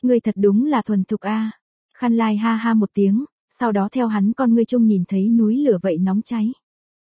Ngươi thật đúng là thuần thục a. Khăn Lai ha ha một tiếng, sau đó theo hắn con ngươi chung nhìn thấy núi lửa vậy nóng cháy.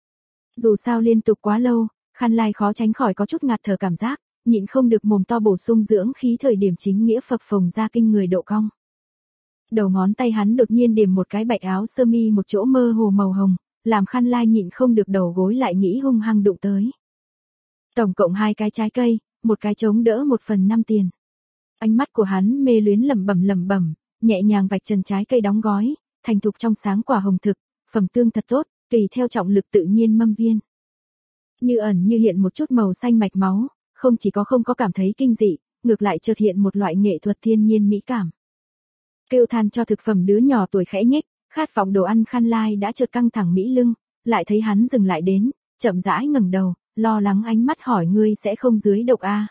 Dù sao liên tục quá lâu, Khăn Lai khó tránh khỏi có chút ngạt thở cảm giác, nhịn không được mồm to bổ sung dưỡng khí thời điểm chính nghĩa phập phồng ra kinh người độ cong. Đầu ngón tay hắn đột nhiên điểm một cái bạch áo sơ mi một chỗ mơ hồ màu hồng, làm Khăn Lai nhịn không được đầu gối lại nghĩ hung hăng đụng tới. Tổng cộng 2 cái trái cây, một cái chống đỡ 1/5 tiền. Ánh mắt của hắn mê luyến lẩm bẩm, nhẹ nhàng vạch trần trái cây đóng gói, thành thục trong sáng quả hồng thực, phẩm tương thật tốt, tùy theo trọng lực tự nhiên mâm viên. Như ẩn như hiện một chút màu xanh mạch máu, không chỉ có không có cảm thấy kinh dị, ngược lại chợt hiện một loại nghệ thuật thiên nhiên mỹ cảm. Kêu than cho thực phẩm đứa nhỏ tuổi khẽ nhếch, khát vọng đồ ăn Khăn Lai đã chợt căng thẳng mỹ lưng, lại thấy hắn dừng lại đến, chậm rãi ngẩng đầu, lo lắng ánh mắt hỏi ngươi sẽ không dưới độc a?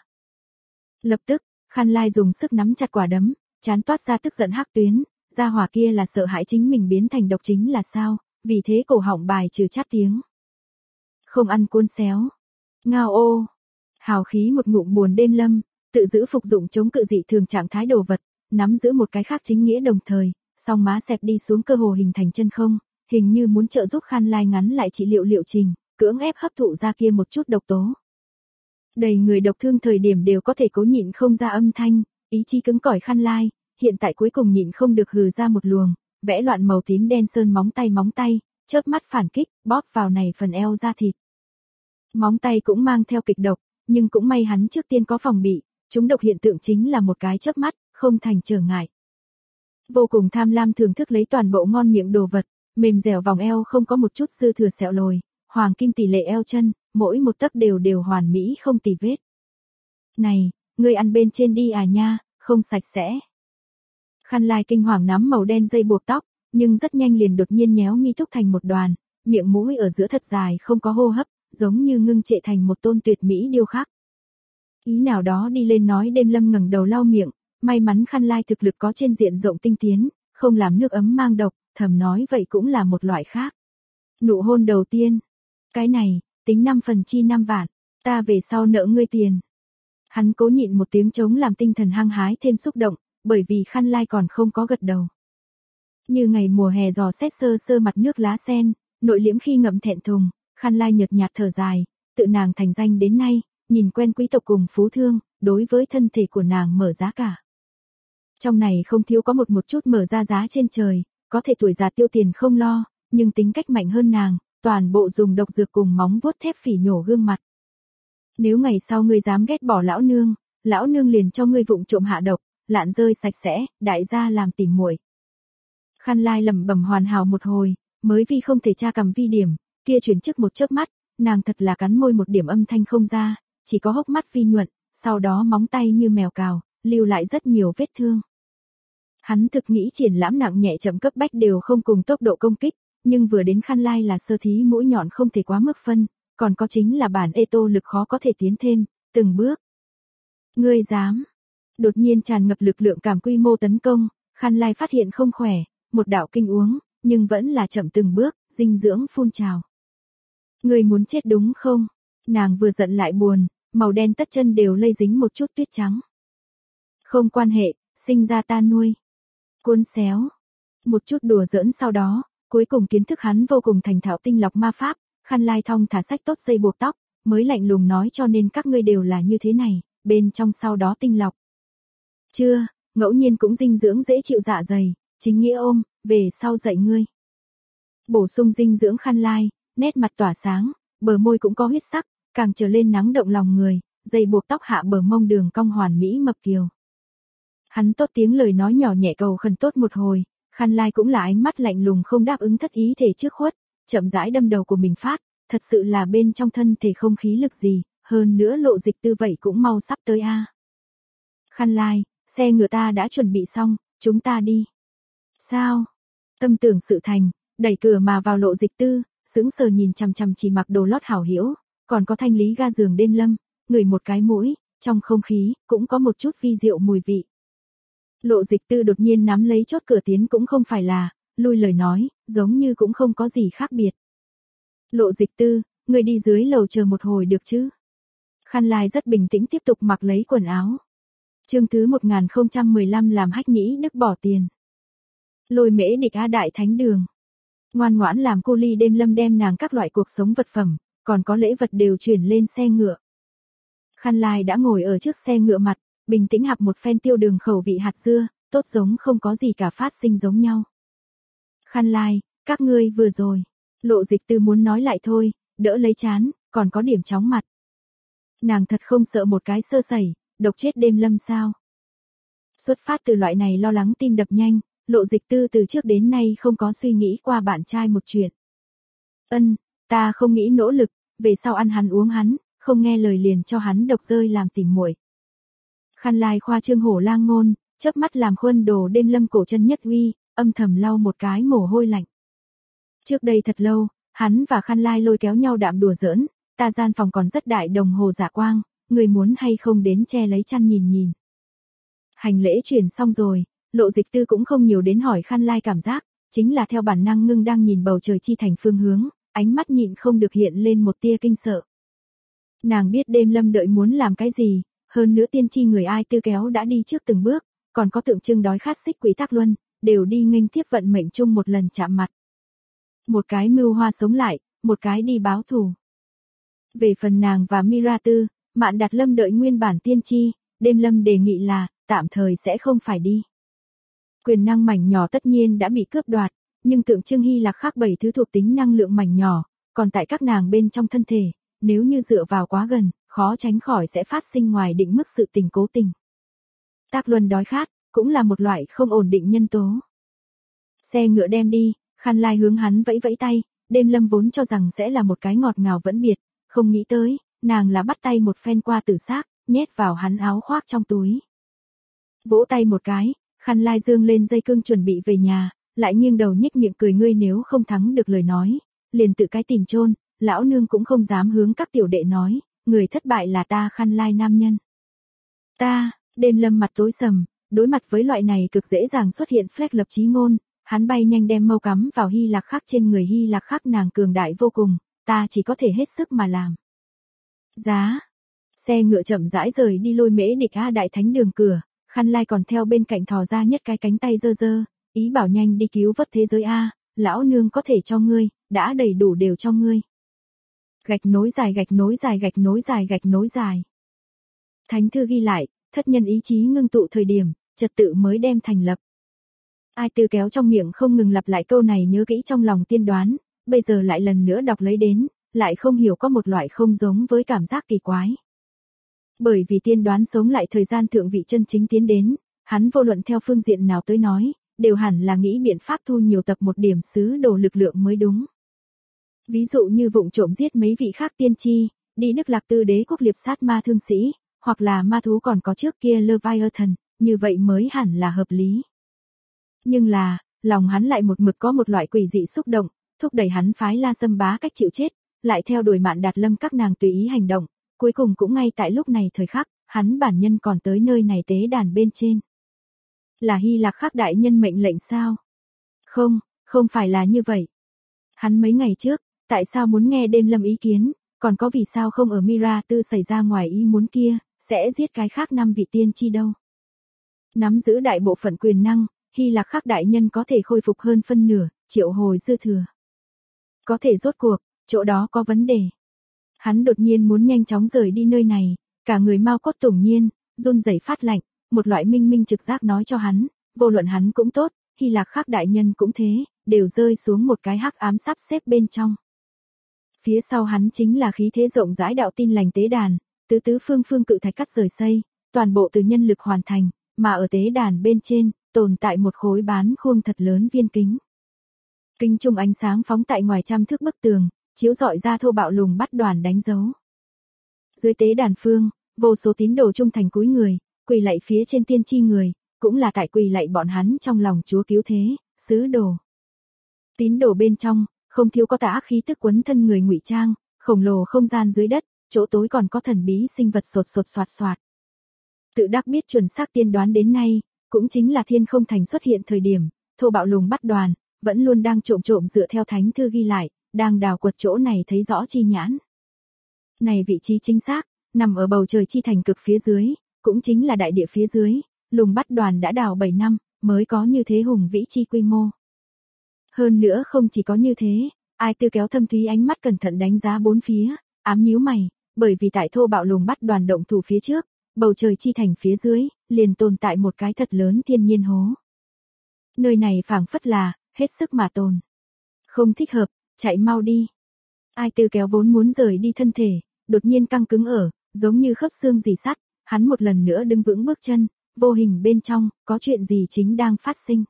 Lập tức, Khăn Lai dùng sức nắm chặt quả đấm, chán toát ra tức giận hắc tuyến, gia hỏa kia là sợ hãi chính mình biến thành độc chính là sao, vì thế cổ họng bài trừ chát tiếng. Không ăn cuốn xéo. Ngao ô. Hào khí một ngụm buồn đêm lâm, tự giữ phục dụng chống cự dị thường trạng thái đồ vật, nắm giữ một cái khác chính nghĩa đồng thời, song má xẹp đi xuống cơ hồ hình thành chân không, hình như muốn trợ giúp Khăn Lai ngắn lại trị liệu liệu trình, cưỡng ép hấp thụ ra kia một chút độc tố. Đầy người độc thương thời điểm đều có thể cố nhịn không ra âm thanh, ý chí cứng cỏi Khăn Lai, hiện tại cuối cùng nhịn không được hừ ra một luồng, vẽ loạn màu tím đen sơn móng tay, chớp mắt phản kích, bóp vào này phần eo da thịt. Móng tay cũng mang theo kịch độc, nhưng cũng may hắn trước tiên có phòng bị, chúng độc hiện tượng chính là một cái chớp mắt, không thành trở ngại. Vô cùng tham lam thưởng thức lấy toàn bộ ngon miệng đồ vật, mềm dẻo vòng eo không có một chút dư thừa sẹo lồi, hoàng kim tỷ lệ eo chân, mỗi một tấc đều hoàn mỹ không tì vết. Này, ngươi ăn bên trên đi à nha, không sạch sẽ. Khăn Lai kinh hoàng nắm màu đen dây buộc tóc, nhưng rất nhanh liền đột nhiên nhéo mi thúc thành một đoàn, miệng mũi ở giữa thật dài không có hô hấp, giống như ngưng trệ thành một tôn tuyệt mỹ điêu khắc. Ý nào đó đi lên nói đêm lâm ngẩng đầu lau miệng, may mắn Khăn Lai thực lực có trên diện rộng tinh tiến, không làm nước ấm mang độc, thầm nói vậy cũng là một loại khác. Nụ hôn đầu tiên. Cái này, tính 5 phần chi 5 vạn, ta về sau nợ ngươi tiền. Hắn cố nhịn một tiếng trống làm tinh thần hăng hái thêm xúc động, bởi vì Khăn Lai còn không có gật đầu. Như ngày mùa hè giò xét sơ sơ mặt nước lá sen, nội liễm khi ngậm thẹn thùng, Khăn Lai nhợt nhạt thở dài, tự nàng thành danh đến nay, nhìn quen quý tộc cùng phú thương, đối với thân thể của nàng mở giá cả. Trong này không thiếu có một chút mở ra giá trên trời, có thể tuổi già tiêu tiền không lo, nhưng tính cách mạnh hơn nàng, toàn bộ dùng độc dược cùng móng vuốt thép phỉ nhổ gương mặt. Nếu ngày sau ngươi dám ghét bỏ lão nương liền cho ngươi vụng trộm hạ độc, lạn rơi sạch sẽ, đại gia làm tỉ muội. Khăn Lai lẩm bẩm hoàn hảo một hồi, mới vì không thể tra cầm vi điểm, kia chuyển chức một chớp mắt, nàng thật là cắn môi một điểm âm thanh không ra, chỉ có hốc mắt vi nhuận, sau đó móng tay như mèo cào, lưu lại rất nhiều vết thương. Hắn thực nghĩ triển lãm nặng nhẹ chậm cấp bách đều không cùng tốc độ công kích, nhưng vừa đến Khăn Lai là sơ thí mũi nhọn không thể quá mức phân, còn có chính là bản ê tô lực khó có thể tiến thêm, từng bước. Ngươi dám. Đột nhiên tràn ngập lực lượng cảm quy mô tấn công, Khăn Lai phát hiện không khỏe, một đạo kinh uống, nhưng vẫn là chậm từng bước, dinh dưỡng phun trào. Ngươi muốn chết đúng không? Nàng vừa giận lại buồn, màu đen tất chân đều lây dính một chút tuyết trắng. Không quan hệ, sinh ra ta nuôi. Cuốn xéo. Một chút đùa giỡn sau đó, cuối cùng kiến thức hắn vô cùng thành thạo tinh lọc ma pháp, Khăn Lai thong thả sách tốt dây buộc tóc, mới lạnh lùng nói cho nên các ngươi đều là như thế này, bên trong sau đó tinh lọc. Chưa, ngẫu nhiên cũng dinh dưỡng dễ chịu dạ dày, chính nghĩa ôm, về sau dạy ngươi. Bổ sung dinh dưỡng Khăn Lai, nét mặt tỏa sáng, bờ môi cũng có huyết sắc, càng trở lên nắng động lòng người, dây buộc tóc hạ bờ mông đường cong hoàn mỹ mập kiều. Hắn tốt tiếng lời nói nhỏ nhẹ cầu khẩn tốt một hồi, Khăn Lai cũng là ánh mắt lạnh lùng không đáp ứng thất ý thể trước khuất, chậm rãi đâm đầu của mình phát, thật sự là bên trong thân thể không khí lực gì, hơn nữa lộ dịch tư vậy cũng mau sắp tới a. Khăn Lai, xe ngựa ta đã chuẩn bị xong, chúng ta đi. Sao? Tâm tưởng sự thành, đẩy cửa mà vào lộ dịch tư, sững sờ nhìn chằm chằm chỉ mặc đồ lót hảo hiểu, còn có thanh lý ga giường đêm lâm, ngửi một cái mũi, trong không khí cũng có một chút vi diệu mùi vị. Lộ dịch tư đột nhiên nắm lấy chốt cửa tiến cũng không phải là, lui lời nói, giống như cũng không có gì khác biệt. Lộ dịch tư, người đi dưới lầu chờ một hồi được chứ? Khăn Lai rất bình tĩnh tiếp tục mặc lấy quần áo. Chương thứ 1015 làm hách nhĩ đức bỏ tiền. Lôi Mễ Địch A Đại Thánh Đường. Ngoan ngoãn làm cô ly đêm lâm đem nàng các loại cuộc sống vật phẩm, còn có lễ vật đều chuyển lên xe ngựa. Khăn Lai đã ngồi ở trước xe ngựa mặt, bình tĩnh hạp một phen tiêu đường khẩu vị hạt dưa, tốt giống không có gì cả phát sinh giống nhau. Khăn Lai, các ngươi vừa rồi. Lộ Dịch Tư muốn nói lại thôi, đỡ lấy chán, còn có điểm chóng mặt. Nàng thật không sợ một cái sơ sẩy, độc chết đêm lâm sao. Xuất phát từ loại này lo lắng tim đập nhanh, Lộ Dịch Tư từ trước đến nay không có suy nghĩ qua bạn trai một chuyện. Ta không nghĩ nỗ lực, về sau ăn hắn uống hắn, không nghe lời liền cho hắn độc rơi làm tìm muội. Khăn Lai khoa trương hổ lang ngôn, chớp mắt làm khuôn đồ đêm lâm cổ chân nhất uy, âm thầm lau một cái mồ hôi lạnh. Trước đây thật lâu, hắn và Khăn Lai lôi kéo nhau đạm đùa giỡn, ta gian phòng còn rất đại đồng hồ dạ quang, người muốn hay không đến che lấy chăn nhìn nhìn. Hành lễ chuyển xong rồi, Lộ Dịch Tư cũng không nhiều đến hỏi Khăn Lai cảm giác, chính là theo bản năng ngưng đang nhìn bầu trời chi thành phương hướng, ánh mắt nhịn không được hiện lên một tia kinh sợ. Nàng biết đêm lâm đợi muốn làm cái gì, hơn nữa tiên tri người ai tư kéo đã đi trước từng bước, còn có tượng trưng đói khát xích quỷ Tắc Luân, đều đi nghênh tiếp vận mệnh chung một lần chạm mặt. Một cái mưu hoa sống lại, một cái đi báo thù. Về phần nàng và Mira Tư, Mạn Đạt Lâm đợi nguyên bản tiên tri, đêm lâm đề nghị là, tạm thời sẽ không phải đi. Quyền năng mảnh nhỏ tất nhiên đã bị cướp đoạt, nhưng tượng trưng Hy Lạc khác 7 thứ thuộc tính năng lượng mảnh nhỏ, còn tại các nàng bên trong thân thể, nếu như dựa vào quá gần, khó tránh khỏi sẽ phát sinh ngoài định mức sự tình cố tình. Tắc Luân đói khát, cũng là một loại không ổn định nhân tố. Xe ngựa đem đi, Khăn Lai hướng hắn vẫy vẫy tay, đêm lâm vốn cho rằng sẽ là một cái ngọt ngào vẫn biệt, không nghĩ tới, nàng là bắt tay một phen qua tử xác, nhét vào hắn áo khoác trong túi. Vỗ tay một cái, Khăn Lai dương lên dây cương chuẩn bị về nhà, lại nghiêng đầu nhếch miệng cười, ngươi nếu không thắng được lời nói, liền tự cái tìm chôn, lão nương cũng không dám hướng các tiểu đệ nói, người thất bại là ta Khăn Lai nam nhân. Ta, đêm lâm mặt tối sầm, đối mặt với loại này cực dễ dàng xuất hiện flex lập chí ngôn, hắn bay nhanh đem mâu cắm vào Hy Lạc khác trên người. Hy Lạc khác nàng cường đại vô cùng, ta chỉ có thể hết sức mà làm. Giá. Xe ngựa chậm rãi rời đi Lôi Mễ Địch A Đại Thánh Đường cửa, Khăn Lai còn theo bên cạnh thò ra nhất cái cánh tay dơ dơ, ý bảo nhanh đi cứu vớt thế giới A, lão nương có thể cho ngươi, đã đầy đủ đều cho ngươi. Gạch nối dài gạch nối dài gạch nối dài gạch nối dài. Thánh thư ghi lại, thất nhân ý chí ngưng tụ thời điểm, trật tự mới đem thành lập. Ai Tư kéo trong miệng không ngừng lặp lại câu này nhớ kỹ trong lòng tiên đoán, bây giờ lại lần nữa đọc lấy đến, lại không hiểu có một loại không giống với cảm giác kỳ quái. Bởi vì tiên đoán sống lại thời gian thượng vị chân chính tiến đến, hắn vô luận theo phương diện nào tới nói, đều hẳn là nghĩ biện pháp thu nhiều tập một điểm sứ đồ lực lượng mới đúng. Ví dụ như vụng trộm giết mấy vị khác tiên tri, đi Đức Lạc Tư đế quốc liệp sát ma thương sĩ, hoặc là ma thú còn có trước kia Leviathan, như vậy mới hẳn là hợp lý. Nhưng là, lòng hắn lại một mực có một loại quỷ dị xúc động, thúc đẩy hắn phái La Sâm Bá cách chịu chết, lại theo đuổi Mạn Đạt Lâm các nàng tùy ý hành động, cuối cùng cũng ngay tại lúc này thời khắc, hắn bản nhân còn tới nơi này tế đàn bên trên. Là Hy Lạc khác đại nhân mệnh lệnh sao? Không phải là như vậy. Hắn mấy ngày trước, tại sao muốn nghe đêm lâm ý kiến, còn có vì sao không ở Mira Tư xảy ra ngoài ý muốn kia, sẽ giết cái khác 5 vị tiên tri đâu. Nắm giữ đại bộ phận quyền năng, Hy Lạc khác đại nhân có thể khôi phục hơn phân nửa, triệu hồi dư thừa. Có thể rốt cuộc, chỗ đó có vấn đề. Hắn đột nhiên muốn nhanh chóng rời đi nơi này, cả người mau cốt tủng nhiên, run rẩy phát lạnh, một loại minh minh trực giác nói cho hắn, vô luận hắn cũng tốt, Hy Lạc khác đại nhân cũng thế, đều rơi xuống một cái hắc ám sắp xếp bên trong. Phía sau hắn chính là khí thế rộng rãi đạo tin lành tế đàn, tứ phương cự thạch cắt rời xây, toàn bộ từ nhân lực hoàn thành, mà ở tế đàn bên trên, tồn tại một khối bán khuôn thật lớn viên kính. Kính trung ánh sáng phóng tại ngoài trăm thước bức tường, chiếu rọi ra thô bạo lùng bắt đoàn đánh dấu. Dưới tế đàn phương, vô số tín đồ trung thành cúi người, quỳ lạy phía trên tiên tri người, cũng là tại quỳ lạy bọn hắn trong lòng Chúa cứu thế, sứ đồ. Tín đồ bên trong, không thiếu có tà ác khí tức quấn thân người ngụy trang, khổng lồ không gian dưới đất, chỗ tối còn có thần bí sinh vật sột soạt soạt. Tự đắc biết chuẩn xác tiên đoán đến nay, cũng chính là Thiên Không Thành xuất hiện thời điểm, thô bạo lùng bắt đoàn, vẫn luôn đang trộm dựa theo thánh thư ghi lại, đang đào quật chỗ này thấy rõ chi nhãn. Này vị trí chính xác, nằm ở bầu trời chi thành cực phía dưới, cũng chính là đại địa phía dưới, Lùng Bắt Đoàn đã đào 7 năm, mới có như thế hùng vĩ chi quy mô. Hơn nữa không chỉ có như thế, Ai Tư kéo thâm thúy ánh mắt cẩn thận đánh giá bốn phía, ám nhíu mày, bởi vì tại thô bạo Lùng Bắt Đoàn động thủ phía trước, bầu trời chi thành phía dưới, liền tồn tại một cái thật lớn thiên nhiên hố. Nơi này phảng phất là, hết sức mà tồn. Không thích hợp, chạy mau đi. Ai Tư kéo vốn muốn rời đi thân thể, đột nhiên căng cứng ở, giống như khớp xương rỉ sắt, hắn một lần nữa đứng vững bước chân, vô hình bên trong, có chuyện gì chính đang phát sinh.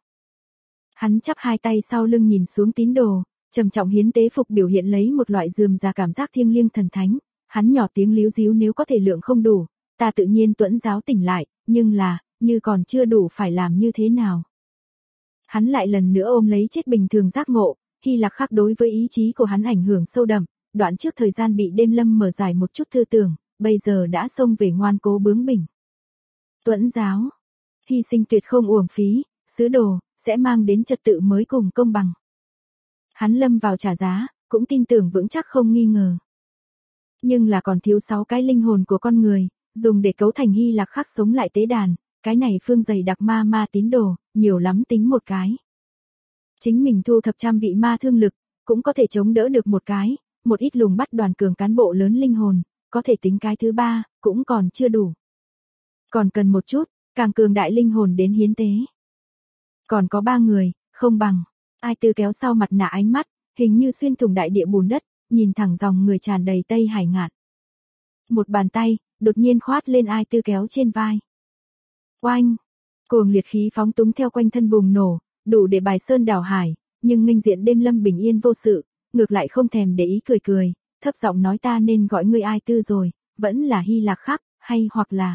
Hắn chắp hai tay sau lưng nhìn xuống tín đồ, trầm trọng hiến tế phục biểu hiện lấy một loại rườm rà cảm giác thiêng liêng thần thánh, hắn nhỏ tiếng líu ríu nếu có thể lượng không đủ, ta tự nhiên tuẫn giáo tỉnh lại, nhưng là, như còn chưa đủ phải làm như thế nào. Hắn lại lần nữa ôm lấy chết bình thường giác ngộ, Hy Lạc Khắc đối với ý chí của hắn ảnh hưởng sâu đậm, đoạn trước thời gian bị đêm lâm mở giải một chút tư tưởng, bây giờ đã xông về ngoan cố bướng bỉnh. Tuẫn giáo, hy sinh tuyệt không uổng phí, sứ đồ, sẽ mang đến trật tự mới cùng công bằng. Hắn lâm vào trả giá, cũng tin tưởng vững chắc không nghi ngờ. Nhưng là còn thiếu 6 cái linh hồn của con người, dùng để cấu thành Hy Lạc Khắc sống lại tế đàn, cái này phương dày đặc ma tín đồ, nhiều lắm tính một cái. Chính mình thu thập trăm vị ma thương lực, cũng có thể chống đỡ được một cái, một ít Lùng Bắt Đoàn cường cán bộ lớn linh hồn, có thể tính cái thứ ba, cũng còn chưa đủ. Còn cần một chút, càng cường đại linh hồn đến hiến tế. Còn có 3 người, không bằng. Ai Tư kéo sau mặt nạ ánh mắt, hình như xuyên thủng đại địa bùn đất, nhìn thẳng dòng người tràn đầy Tây Hải ngạn. Một bàn tay, đột nhiên khoát lên Ai Tư kéo trên vai. Oanh! Cuồng liệt khí phóng túng theo quanh thân bùng nổ, đủ để bài sơn đảo hải, nhưng nghênh diện đêm lâm bình yên vô sự, ngược lại không thèm để ý cười, thấp giọng nói ta nên gọi ngươi Ai Tư rồi, vẫn là Hy Lạc Khắc, hay hoặc là.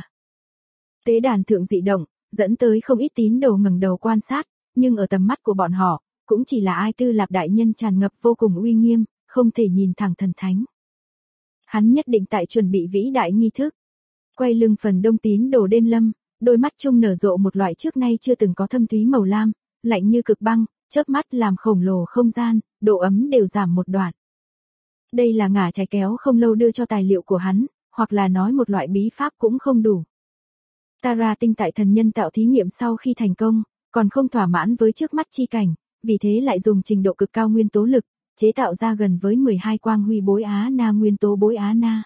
Tế đàn thượng dị động, dẫn tới không ít tín đồ ngẩng đầu quan sát, nhưng ở tầm mắt của bọn họ, cũng chỉ là Ai Tư Lạp đại nhân tràn ngập vô cùng uy nghiêm, không thể nhìn thẳng thần thánh. Hắn nhất định tại chuẩn bị vĩ đại nghi thức. Quay lưng phần đông tín đồ đêm lâm, đôi mắt trung nở rộ một loại trước nay chưa từng có thâm thúy màu lam, lạnh như cực băng, chớp mắt làm khổng lồ không gian, độ ấm đều giảm một đoạn. Đây là ngả trái kéo không lâu đưa cho tài liệu của hắn, hoặc là nói một loại bí pháp cũng không đủ. Tara tinh tại thần nhân tạo thí nghiệm sau khi thành công, còn không thỏa mãn với trước mắt chi cảnh, vì thế lại dùng trình độ cực cao nguyên tố lực, chế tạo ra gần với 12 quang huy bối á na nguyên tố bối á na.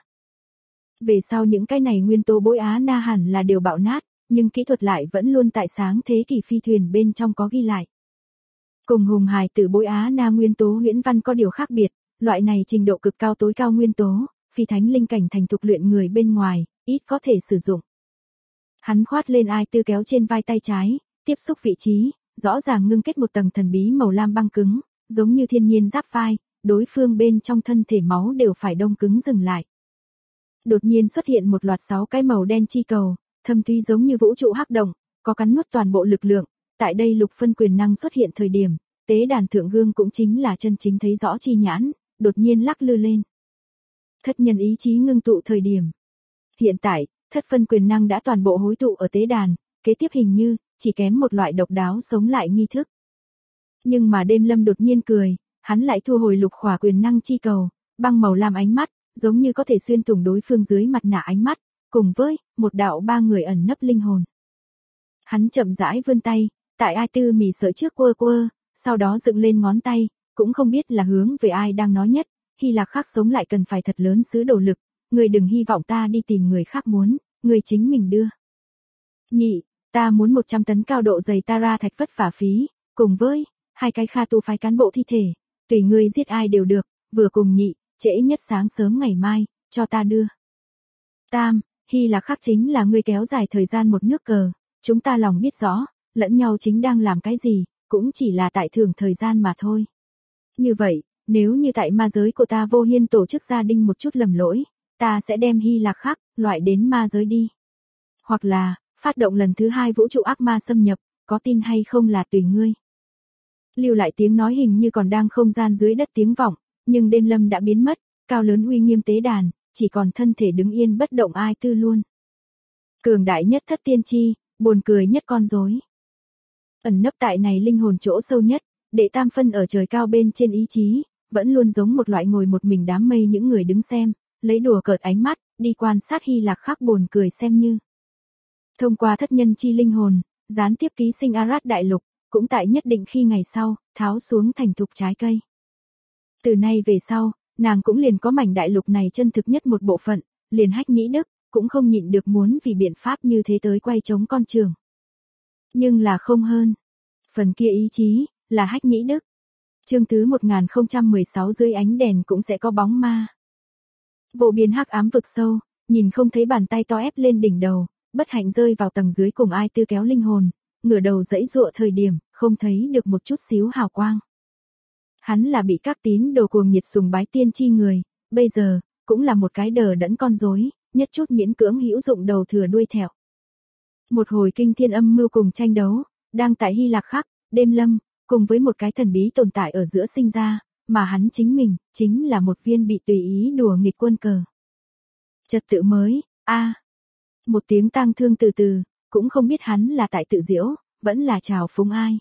Về sau những cái này nguyên tố bối á na hẳn là đều bạo nát, nhưng kỹ thuật lại vẫn luôn tại sáng thế kỷ phi thuyền bên trong có ghi lại. Cùng hùng hài tử bối á na nguyên tố huyễn văn có điều khác biệt, loại này trình độ cực cao tối cao nguyên tố, phi thánh linh cảnh thành thục luyện người bên ngoài, ít có thể sử dụng. Hắn khoát lên Ai Tư kéo trên vai tay trái, tiếp xúc vị trí, rõ ràng ngưng kết một tầng thần bí màu lam băng cứng, giống như thiên nhiên giáp vai, đối phương bên trong thân thể máu đều phải đông cứng dừng lại. Đột nhiên xuất hiện một loạt 6 cái màu đen chi cầu, thâm thúy giống như vũ trụ hắc động, có cắn nuốt toàn bộ lực lượng, tại đây lục phân quyền năng xuất hiện thời điểm, tế đàn thượng gương cũng chính là chân chính thấy rõ chi nhãn, đột nhiên lắc lư lên. Thất nhân ý chí ngưng tụ thời điểm. Hiện tại, thất phân quyền năng đã toàn bộ hối tụ ở tế đàn, kế tiếp hình như, chỉ kém một loại độc đáo sống lại nghi thức. Nhưng mà đêm lâm đột nhiên cười, hắn lại thu hồi lục khỏa quyền năng chi cầu, băng màu lam ánh mắt, giống như có thể xuyên thủng đối phương dưới mặt nạ ánh mắt, cùng với, một đạo 3 người ẩn nấp linh hồn. Hắn chậm rãi vươn tay, tại Ai Tư mỉ sợi trước quơ, sau đó dựng lên ngón tay, cũng không biết là hướng về ai đang nói nhất, Hy Lạc Khắc sống lại cần phải thật lớn sứ đồ lực, người đừng hy vọng ta đi tìm người khác muốn, người chính mình đưa. Nhị, ta muốn 100 tấn cao độ dày Tara thạch vất vả phí, cùng với 2 cái kha tu phái cán bộ thi thể, tùy ngươi giết ai đều được, vừa cùng nhị, trễ nhất sáng sớm ngày mai, cho ta đưa. Tam, Hy Lạc Khắc chính là ngươi kéo dài thời gian một nước cờ, chúng ta lòng biết rõ, lẫn nhau chính đang làm cái gì, cũng chỉ là tại thường thời gian mà thôi. Như vậy, nếu như tại ma giới của ta vô hiên tổ chức gia đình một chút lầm lỗi, ta sẽ đem Hy Lạc Khắc loại đến ma giới đi. Hoặc là, phát động lần thứ 2 vũ trụ ác ma xâm nhập, có tin hay không là tùy ngươi. Lưu lại tiếng nói hình như còn đang không gian dưới đất tiếng vọng, nhưng đêm lâm đã biến mất, cao lớn uy nghiêm tế đàn, chỉ còn thân thể đứng yên bất động Ai Tư luôn. Cường đại nhất thất tiên tri, buồn cười nhất con rối. Ẩn nấp tại này linh hồn chỗ sâu nhất, đệ tam phân ở trời cao bên trên ý chí, vẫn luôn giống một loại ngồi một mình đám mây những người đứng xem, lấy đùa cợt ánh mắt, đi quan sát Hy Lạc Khắc buồn cười xem như. Thông qua thất nhân chi linh hồn, gián tiếp ký sinh Arad đại lục, cũng tại nhất định khi ngày sau, tháo xuống thành thục trái cây. Từ nay về sau, nàng cũng liền có mảnh đại lục này chân thực nhất một bộ phận, liền Hách Nhĩ Đức, cũng không nhịn được muốn vì biện pháp như thế tới quay chống con trường. Nhưng là không hơn. Phần kia ý chí, là Hách Nhĩ Đức. Chương thứ 1016 dưới ánh đèn cũng sẽ có bóng ma. Vô biên hắc ám vực sâu, nhìn không thấy bàn tay to ép lên đỉnh đầu, bất hạnh rơi vào tầng dưới cùng ai tư kéo linh hồn, ngửa đầu dãy dụa thời điểm, không thấy được một chút xíu hào quang. Hắn là bị các tín đồ cuồng nhiệt sùng bái tiên tri người, bây giờ, cũng là một cái đờ đẫn con rối, nhất chút miễn cưỡng hữu dụng đầu thừa đuôi thẹo. Một hồi kinh thiên âm mưu cùng tranh đấu, đang tại Hy Lạc Khắc, đêm lâm, cùng với một cái thần bí tồn tại ở giữa sinh ra, mà hắn chính mình, chính là một viên bị tùy ý đùa nghịch quân cờ. Trật tự mới, một tiếng tang thương từ từ, cũng không biết hắn là tại tự diễu, vẫn là trào phúng ai.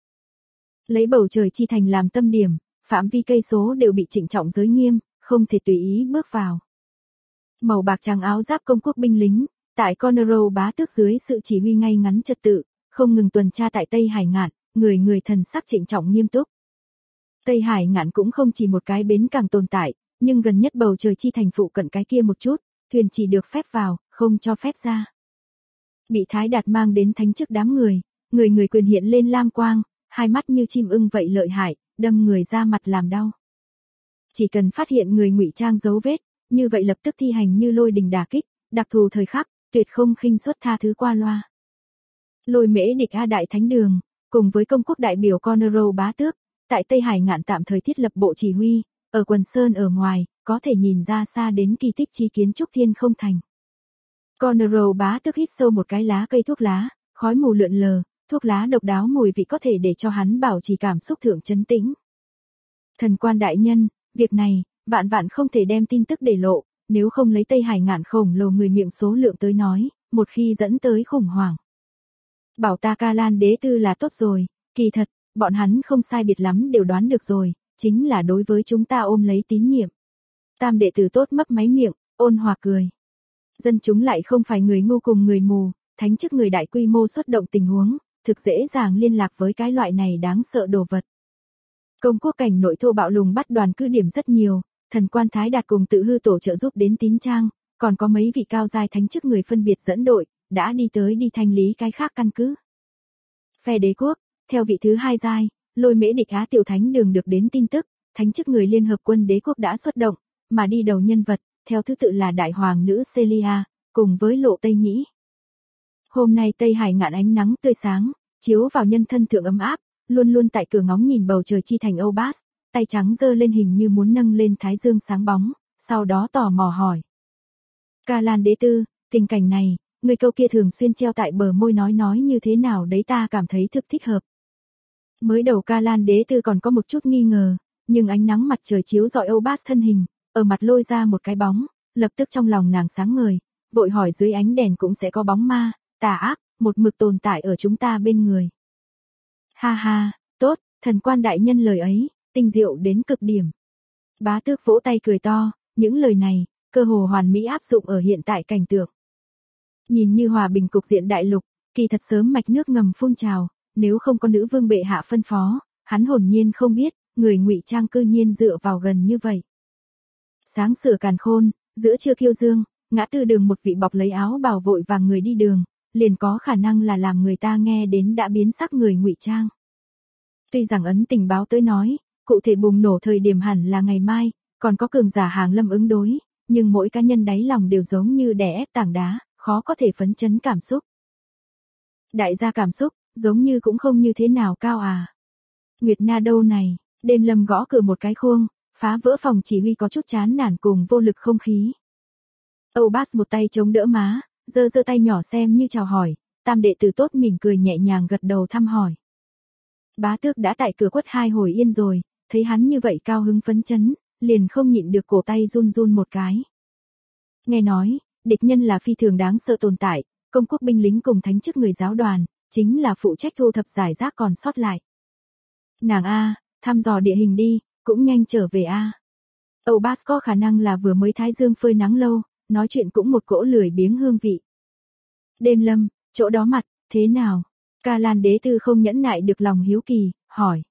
Lấy bầu trời chi thành làm tâm điểm, phạm vi cây số đều bị trịnh trọng giới nghiêm, không thể tùy ý bước vào. Màu bạc trắng áo giáp công quốc binh lính, tại Conero bá tước dưới sự chỉ huy ngay ngắn trật tự, không ngừng tuần tra tại Tây Hải Ngạn, người thần sắc trịnh trọng nghiêm túc. Tây Hải Ngạn cũng không chỉ một cái bến cảng tồn tại, nhưng gần nhất bầu trời chi thành phụ cận cái kia một chút, thuyền chỉ được phép vào, không cho phép ra. Bị Thái Đạt mang đến thánh chức đám người quyền hiện lên lam quang, hai mắt như chim ưng vậy lợi hại, đâm người ra mặt làm đau. Chỉ cần phát hiện người ngụy trang dấu vết, như vậy lập tức thi hành như lôi đình đả kích, đặc thù thời khắc, tuyệt không khinh suất tha thứ qua loa. Lôi Mễ Địch A Đại Thánh Đường, cùng với công quốc đại biểu Conero bá tước, tại Tây Hải Ngạn tạm thời thiết lập bộ chỉ huy, ở quần sơn ở ngoài, có thể nhìn ra xa đến kỳ tích chi kiến trúc thiên không thành. Conero bá tước hít sâu một cái lá cây thuốc lá, khói mù lượn lờ, thuốc lá độc đáo mùi vị có thể để cho hắn bảo trì cảm xúc thượng trấn tĩnh. Thần quan đại nhân, việc này, vạn không thể đem tin tức để lộ, nếu không lấy Tây Hải Ngạn khổng lồ người miệng số lượng tới nói, một khi dẫn tới khủng hoảng. Bảo ta Ca Lan đế tư là tốt rồi, kỳ thật, bọn hắn không sai biệt lắm đều đoán được rồi, chính là đối với chúng ta ôm lấy tín nhiệm. Tam đệ tử tốt mấp máy miệng, ôn hòa cười. Dân chúng lại không phải người ngu cùng người mù, thánh chức người đại quy mô xuất động tình huống, thực dễ dàng liên lạc với cái loại này đáng sợ đồ vật. Công quốc cảnh nội thô bạo lùng bắt đoàn cứ điểm rất nhiều, thần quan Thái Đạt cùng tự hư tổ trợ giúp đến tín trang, còn có mấy vị cao giai thánh chức người phân biệt dẫn đội, đã đi thanh lý cái khác căn cứ. Phe đế quốc, theo vị thứ hai giai, Lôi Mễ Địch Á Tiểu Thánh Đường được đến tin tức, thánh chức người Liên Hợp Quân đế quốc đã xuất động, mà đi đầu nhân vật, theo thứ tự là Đại Hoàng nữ Celia, cùng với Lộ Tây Nhĩ. Hôm nay Tây Hải Ngạn ánh nắng tươi sáng, chiếu vào nhân thân thượng ấm áp, luôn luôn tại cửa ngóng nhìn bầu trời chi thành Âu Bas, tay trắng giơ lên hình như muốn nâng lên thái dương sáng bóng, sau đó tò mò hỏi. Ca Lan đế tư, tình cảnh này, người câu kia thường xuyên treo tại bờ môi nói như thế nào đấy ta cảm thấy thực thích hợp. Mới đầu Ca Lan đế tư còn có một chút nghi ngờ, nhưng ánh nắng mặt trời chiếu rọi Âu Bas thân hình, ở mặt lôi ra một cái bóng, lập tức trong lòng nàng sáng ngời, vội hỏi dưới ánh đèn cũng sẽ có bóng ma, tà ác, một mực tồn tại ở chúng ta bên người. Ha ha, tốt, thần quan đại nhân lời ấy, tinh diệu đến cực điểm. Bá tước vỗ tay cười to, những lời này, cơ hồ hoàn mỹ áp dụng ở hiện tại cảnh tượng. Nhìn như hòa bình cục diện đại lục, kỳ thật sớm mạch nước ngầm phun trào, nếu không có nữ vương bệ hạ phân phó, hắn hồn nhiên không biết, người ngụy trang cư nhiên dựa vào gần như vậy. Sáng sửa càn khôn, giữa trưa kiêu dương, ngã tư đường một vị bọc lấy áo bào vội vàng người đi đường, liền có khả năng là làm người ta nghe đến đã biến sắc người ngụy trang. Tuy rằng ấn tình báo tới nói, cụ thể bùng nổ thời điểm hẳn là ngày mai, còn có cường giả hàng lâm ứng đối, nhưng mỗi cá nhân đáy lòng đều giống như đè ép tảng đá, khó có thể phấn chấn cảm xúc. Đại gia cảm xúc, giống như cũng không như thế nào cao à. Nguyệt Na đâu này, đêm lâm gõ cửa một cái khuông, phá vỡ phòng chỉ huy có chút chán nản cùng vô lực không khí. Âu Bas một tay chống đỡ má, giơ tay nhỏ xem như chào hỏi, tam đệ tử tốt mỉm cười nhẹ nhàng gật đầu thăm hỏi. Bá tước đã tại cửa quất 2 hồi yên rồi, thấy hắn như vậy cao hứng phấn chấn, liền không nhịn được cổ tay run run một cái. Nghe nói, địch nhân là phi thường đáng sợ tồn tại, công quốc binh lính cùng thánh chức người giáo đoàn, chính là phụ trách thu thập giải rác còn sót lại. Nàng A, thăm dò địa hình đi, cũng nhanh trở về A. Âu Bas có khả năng là vừa mới thái dương phơi nắng lâu, nói chuyện cũng một cỗ lười biếng hương vị. Đêm lâm, Chỗ đó mặt, thế nào? Ca Lan đế tư không nhẫn nại được lòng hiếu kỳ, hỏi.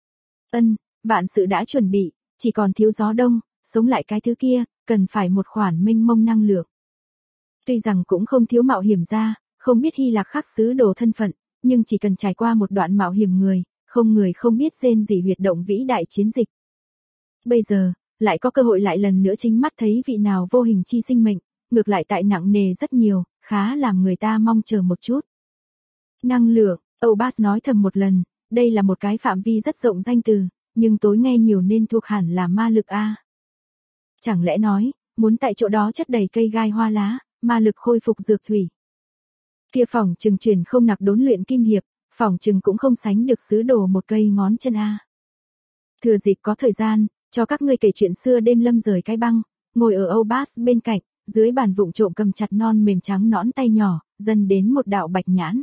Vạn sự đã chuẩn bị, chỉ còn thiếu gió đông, sống lại cái thứ kia, cần phải một khoản mênh mông năng lượng. Tuy rằng cũng không thiếu mạo hiểm ra, không biết Hy Lạc khác sứ đồ thân phận, nhưng chỉ cần trải qua một đoạn mạo hiểm người không biết rên gì huyệt động vĩ đại chiến dịch. Bây giờ, lại có cơ hội lại lần nữa chính mắt thấy vị nào vô hình chi sinh mệnh, ngược lại tại nặng nề rất nhiều, khá làm người ta mong chờ một chút. Năng lượng, Âu Bass nói thầm một lần, đây là một cái phạm vi rất rộng danh từ, nhưng tối nghe nhiều nên thuộc hẳn là ma lực a. Chẳng lẽ nói, muốn tại chỗ đó chất đầy cây gai hoa lá, ma lực khôi phục dược thủy. Kia phỏng chừng truyền không nặc đốn luyện kim hiệp, phỏng chừng cũng không sánh được sứ đồ một cây ngón chân a. Thừa dịp có thời gian, cho các ngươi kể chuyện xưa đêm lâm rời cái băng, ngồi ở Âu Bass bên cạnh, dưới bàn vụng trộm cầm chặt non mềm trắng nõn tay nhỏ, dần đến một đạo bạch nhãn.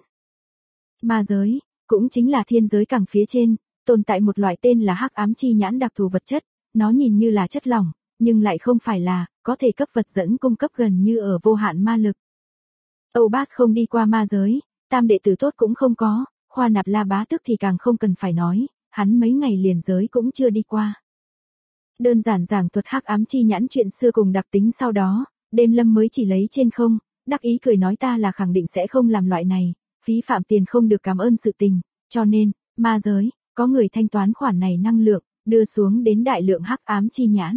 Ma giới, cũng chính là thiên giới càng phía trên, tồn tại một loại tên là hắc ám chi nhãn đặc thù vật chất, nó nhìn như là chất lỏng, nhưng lại không phải là, có thể cấp vật dẫn cung cấp gần như ở vô hạn ma lực. Âu Bass không đi qua ma giới, tam đệ tử tốt cũng không có, Khoa Nạp La bá tước thì càng không cần phải nói, hắn mấy ngày liền giới cũng chưa đi qua. Đơn giản giảng thuật hắc ám chi nhãn chuyện xưa cùng đặc tính sau đó, đêm lâm mới chỉ lấy trên không, đắc ý cười nói ta là khẳng định sẽ không làm loại này, phí phạm tiền không được cảm ơn sự tình, cho nên, ma giới, có người thanh toán khoản này năng lượng, đưa xuống đến đại lượng hắc ám chi nhãn.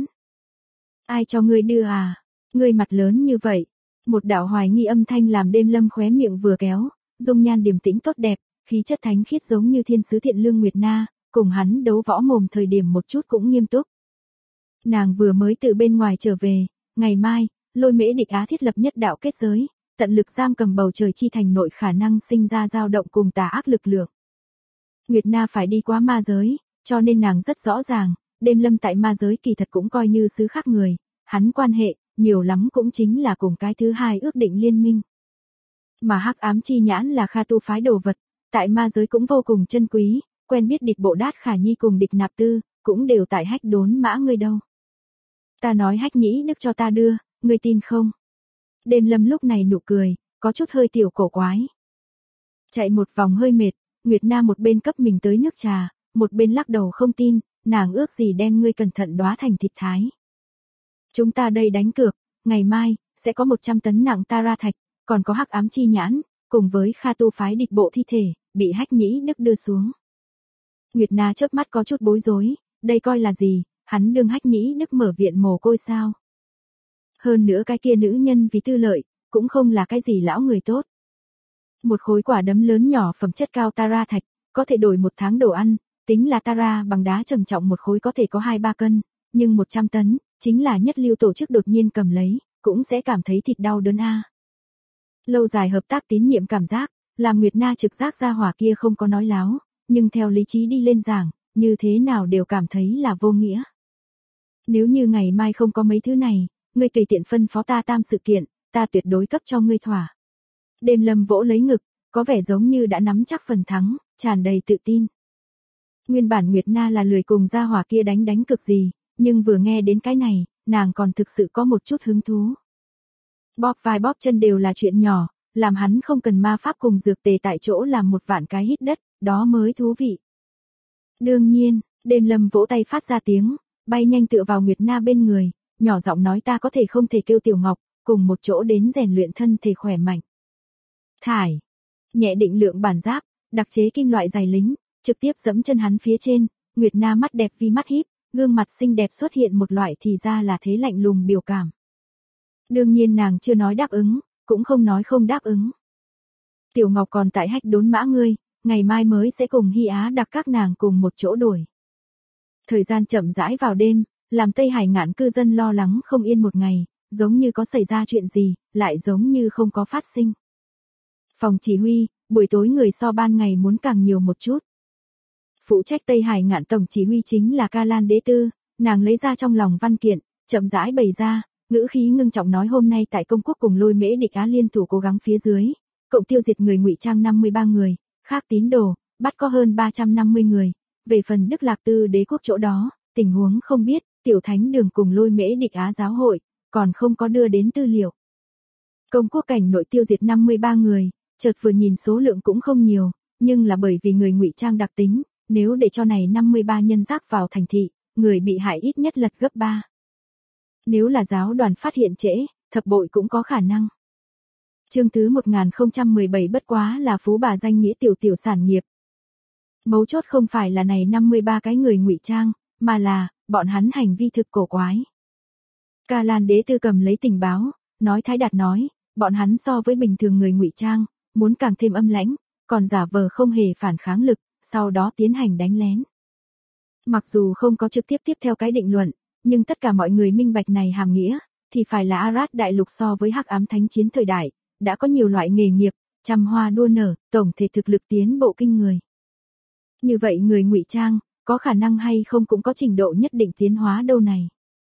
Ai cho ngươi đưa à? Ngươi mặt lớn như vậy. Một đạo hoài nghi âm thanh làm đêm lâm khóe miệng vừa kéo, dung nhan điềm tĩnh tốt đẹp, khí chất thánh khiết giống như thiên sứ thiện lương Nguyệt Na, cùng hắn đấu võ mồm thời điểm một chút cũng nghiêm túc. Nàng vừa mới từ bên ngoài trở về, ngày mai, Lôi Mễ Địch Á thiết lập nhất đạo kết giới, tận lực giam cầm bầu trời chi thành nội khả năng sinh ra dao động cùng tà ác lực lượng. Nguyệt Na phải đi qua ma giới, cho nên nàng rất rõ ràng, đêm lâm tại ma giới kỳ thật cũng coi như sứ khác người, hắn quan hệ, nhiều lắm cũng chính là cùng cái thứ hai ước định liên minh. Mà hắc ám chi nhãn là Kha Tu phái đồ vật, tại ma giới cũng vô cùng chân quý, quen biết địch Bộ Đát Khả Nhi cùng địch Nạp Tư, cũng đều tại Hách Đốn Mã ngươi đâu. Ta nói Hách Nhĩ Đức cho ta đưa, ngươi tin không? Đêm lâm lúc này nụ cười, có chút hơi tiểu cổ quái. Chạy một vòng hơi mệt, Nguyệt Na một bên cấp mình tới nước trà, một bên lắc đầu không tin, nàng ước gì đem ngươi cẩn thận đóa thành thịt thái. Chúng ta đây đánh cược, ngày mai, sẽ có 100 tấn nặng Tara thạch, còn có hắc ám chi nhãn, cùng với Kha Tu phái địch bộ thi thể, bị Hách Nhĩ Đức đưa xuống. Nguyệt Na chớp mắt có chút bối rối, đây coi là gì, hắn đương Hách Nhĩ Đức mở viện mồ côi sao? Hơn nữa cái kia nữ nhân vì tư lợi, cũng không là cái gì lão người tốt. Một khối quả đấm lớn nhỏ phẩm chất cao Tara thạch, có thể đổi một tháng đồ ăn, tính là Tara bằng đá trầm trọng một khối có thể có 2-3 cân, nhưng 100 tấn, chính là nhất lưu tổ chức đột nhiên cầm lấy, cũng sẽ cảm thấy thịt đau đớn a. Lâu dài hợp tác tín nhiệm cảm giác, làm Nguyệt Na trực giác ra hỏa kia không có nói láo, nhưng theo lý trí đi lên giảng, như thế nào đều cảm thấy là vô nghĩa. Nếu như ngày mai không có mấy thứ này, ngươi tùy tiện phân phó ta tam sự kiện, ta tuyệt đối cấp cho ngươi thỏa. Đêm lâm vỗ lấy ngực, có vẻ giống như đã nắm chắc phần thắng, tràn đầy tự tin. Nguyên bản Nguyệt Na là lười cùng gia hỏa kia đánh cực gì, nhưng vừa nghe đến cái này, nàng còn thực sự có một chút hứng thú. Bóp vai bóp chân đều là chuyện nhỏ, làm hắn không cần ma pháp cùng dược tề tại chỗ làm một vạn cái hít đất, đó mới thú vị. Đương nhiên, đêm lâm vỗ tay phát ra tiếng, bay nhanh tựa vào Nguyệt Na bên người, nhỏ giọng nói ta có thể không thể kêu Tiểu Ngọc, cùng một chỗ đến rèn luyện thân thể khỏe mạnh. Thải, nhẹ định lượng bản giáp, đặc chế kim loại giày lính, trực tiếp giẫm chân hắn phía trên, Nguyệt Na mắt đẹp vì mắt híp, gương mặt xinh đẹp xuất hiện một loại thì ra là thế lạnh lùng biểu cảm. Đương nhiên nàng chưa nói đáp ứng, cũng không nói không đáp ứng. Tiểu Ngọc còn tại Hách Đốn Mã ngươi, ngày mai mới sẽ cùng Hy Á đặc các nàng cùng một chỗ đuổi. Thời gian chậm rãi vào đêm, làm Tây Hải ngạn cư dân lo lắng không yên một ngày, giống như có xảy ra chuyện gì, lại giống như không có phát sinh. Phòng chỉ huy, buổi tối người so ban ngày muốn càng nhiều một chút. Phụ trách Tây Hải ngạn tổng chỉ huy chính là Ca Lan Đế Tư, nàng lấy ra trong lòng văn kiện, chậm rãi bày ra, ngữ khí ngưng trọng nói hôm nay tại công quốc cùng Lôi Mễ Địch Á liên thủ cố gắng phía dưới, cộng tiêu diệt người ngụy trang 53 người, khác tín đồ, bắt có hơn 350 người. Về phần Đức Lạc Tư đế quốc chỗ đó, tình huống không biết, Tiểu Thánh Đường cùng Lôi Mễ Địch Á giáo hội, còn không có đưa đến tư liệu. Công quốc cảnh nội tiêu diệt 53 người, chợt vừa nhìn số lượng cũng không nhiều, nhưng là bởi vì người ngụy trang đặc tính, nếu để cho này 53 nhân giác vào thành thị, người bị hại ít nhất lật gấp 3. Nếu là giáo đoàn phát hiện trễ, thập bội cũng có khả năng. Chương thứ 1017 bất quá là phú bà danh nghĩa tiểu sản nghiệp. Mấu chốt không phải là này 53 cái người ngụy trang, mà là, bọn hắn hành vi thực cổ quái. Ca Lan Đế Tư cầm lấy tình báo, nói Thái Đạt nói, bọn hắn so với bình thường người ngụy trang, muốn càng thêm âm lãnh, còn giả vờ không hề phản kháng lực, sau đó tiến hành đánh lén. Mặc dù không có trực tiếp tiếp theo cái định luận, nhưng tất cả mọi người minh bạch này hàm nghĩa, thì phải là Arad đại lục so với Hắc Ám Thánh Chiến thời đại, đã có nhiều loại nghề nghiệp, trăm hoa đua nở, tổng thể thực lực tiến bộ kinh người. Như vậy người ngụy trang, có khả năng hay không cũng có trình độ nhất định tiến hóa đâu này.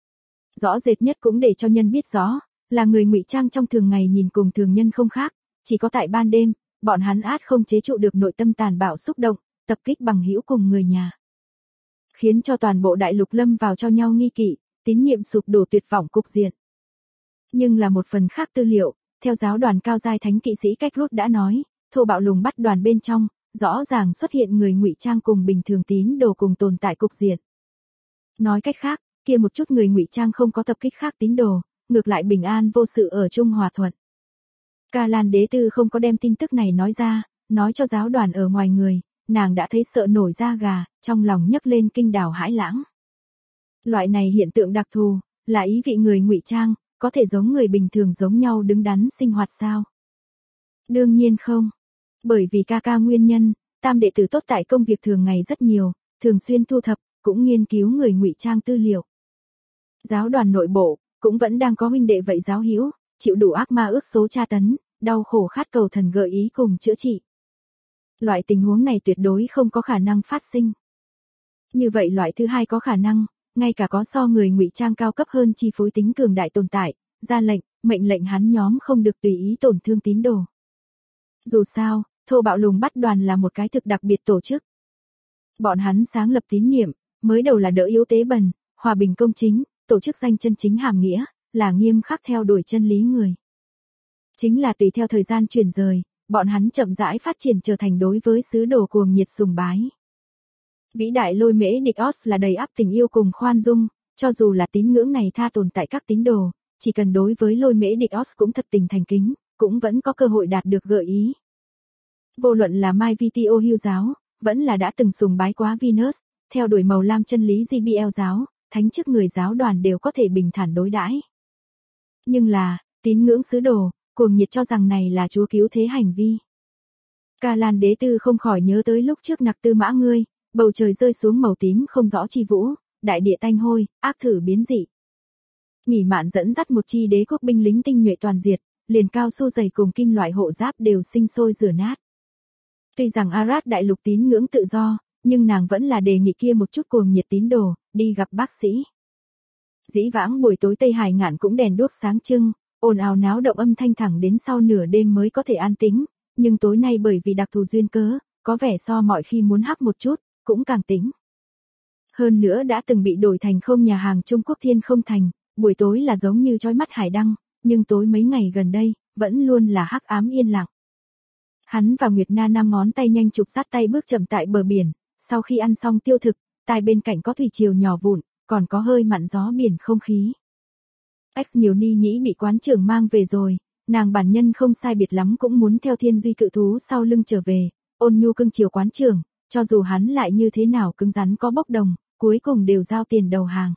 Rõ rệt nhất cũng để cho nhân biết rõ, là người ngụy trang trong thường ngày nhìn cùng thường nhân không khác, chỉ có tại ban đêm, bọn hắn át không chế trụ được nội tâm tàn bạo xúc động, tập kích bằng hữu cùng người nhà. Khiến cho toàn bộ đại lục lâm vào cho nhau nghi kỵ, tín nhiệm sụp đổ tuyệt vọng cục diện. Nhưng là một phần khác tư liệu, theo giáo đoàn cao giai thánh kỵ sĩ Cách Rút đã nói, thô bạo lùng bắt đoàn bên trong, rõ ràng xuất hiện người ngụy trang cùng bình thường tín đồ cùng tồn tại cục diện. Nói cách khác, kia một chút người ngụy trang không có tập kích khác tín đồ, ngược lại bình an vô sự ở chung hòa thuận. Ca Lan Đế Tư không có đem tin tức này nói ra, nói cho giáo đoàn ở ngoài người, nàng đã thấy sợ nổi da gà, trong lòng nhấc lên kinh đảo hãi lãng. Loại này hiện tượng đặc thù, là ý vị người ngụy trang, có thể giống người bình thường giống nhau đứng đắn sinh hoạt sao? Đương nhiên không. Bởi vì ca nguyên nhân, tam đệ tử tốt tại công việc thường ngày rất nhiều, thường xuyên thu thập, cũng nghiên cứu người ngụy trang tư liệu. Giáo đoàn nội bộ, cũng vẫn đang có huynh đệ vậy giáo hữu, chịu đủ ác ma ước số tra tấn, đau khổ khát cầu thần gợi ý cùng chữa trị. Loại tình huống này tuyệt đối không có khả năng phát sinh. Như vậy loại thứ hai có khả năng, ngay cả có so người ngụy trang cao cấp hơn chi phối tính cường đại tồn tại, ra lệnh, mệnh lệnh hắn nhóm không được tùy ý tổn thương tín đồ. Dù sao, thô bạo lùng bắt đoàn là một cái thực đặc biệt tổ chức. Bọn hắn sáng lập tín niệm, mới đầu là đỡ yếu tế bần, hòa bình công chính, tổ chức danh chân chính hàm nghĩa, là nghiêm khắc theo đuổi chân lý người. Chính là tùy theo thời gian chuyển rời, bọn hắn chậm rãi phát triển trở thành đối với sứ đồ cuồng nhiệt sùng bái. Vĩ đại Lôi Mễ Địch Os là đầy ắp tình yêu cùng khoan dung, cho dù là tín ngưỡng này tha tồn tại các tín đồ, chỉ cần đối với Lôi Mễ Địch Os cũng thật tình thành kính, cũng vẫn có cơ hội đạt được gợi ý. Vô luận là Mai VTO Hưu giáo, vẫn là đã từng sùng bái quá Venus, theo đuổi màu lam chân lý GBL giáo, thánh chức người giáo đoàn đều có thể bình thản đối đãi. Nhưng là, tín ngưỡng sứ đồ, cuồng nhiệt cho rằng này là chúa cứu thế hành vi. Ca Lan Đế Tư không khỏi nhớ tới lúc trước Nặc Tư Mã ngươi, bầu trời rơi xuống màu tím không rõ chi vũ, đại địa tanh hôi, ác thử biến dị. Nghỉ mạn dẫn dắt một chi đế quốc binh lính tinh nhuệ toàn diệt, liền cao su dày cùng kim loại hộ giáp đều sinh sôi rửa nát. Tuy rằng Arad đại lục tín ngưỡng tự do, nhưng nàng vẫn là đề nghị kia một chút cuồng nhiệt tín đồ, đi gặp bác sĩ. Dĩ vãng buổi tối Tây Hải ngạn cũng đèn đuốc sáng trưng, ồn ào náo động âm thanh thẳng đến sau nửa đêm mới có thể an tĩnh, nhưng tối nay bởi vì đặc thù duyên cớ, có vẻ so mọi khi muốn hắc một chút, cũng càng tĩnh. Hơn nữa đã từng bị đổi thành không nhà hàng Trung Quốc Thiên Không Thành, buổi tối là giống như chói mắt hải đăng, nhưng tối mấy ngày gần đây, vẫn luôn là hắc ám yên lặng. Hắn và Nguyệt Na năm ngón tay nhanh chụp sát tay bước chậm tại bờ biển, sau khi ăn xong tiêu thực, tai bên cạnh có thủy triều nhỏ vụn, còn có hơi mặn gió biển không khí. X nhiều ni nhĩ bị quán trưởng mang về rồi, nàng bản nhân không sai biệt lắm cũng muốn theo thiên duy cự thú sau lưng trở về, ôn nhu cưng chiều quán trưởng, cho dù hắn lại như thế nào cứng rắn có bốc đồng, cuối cùng đều giao tiền đầu hàng.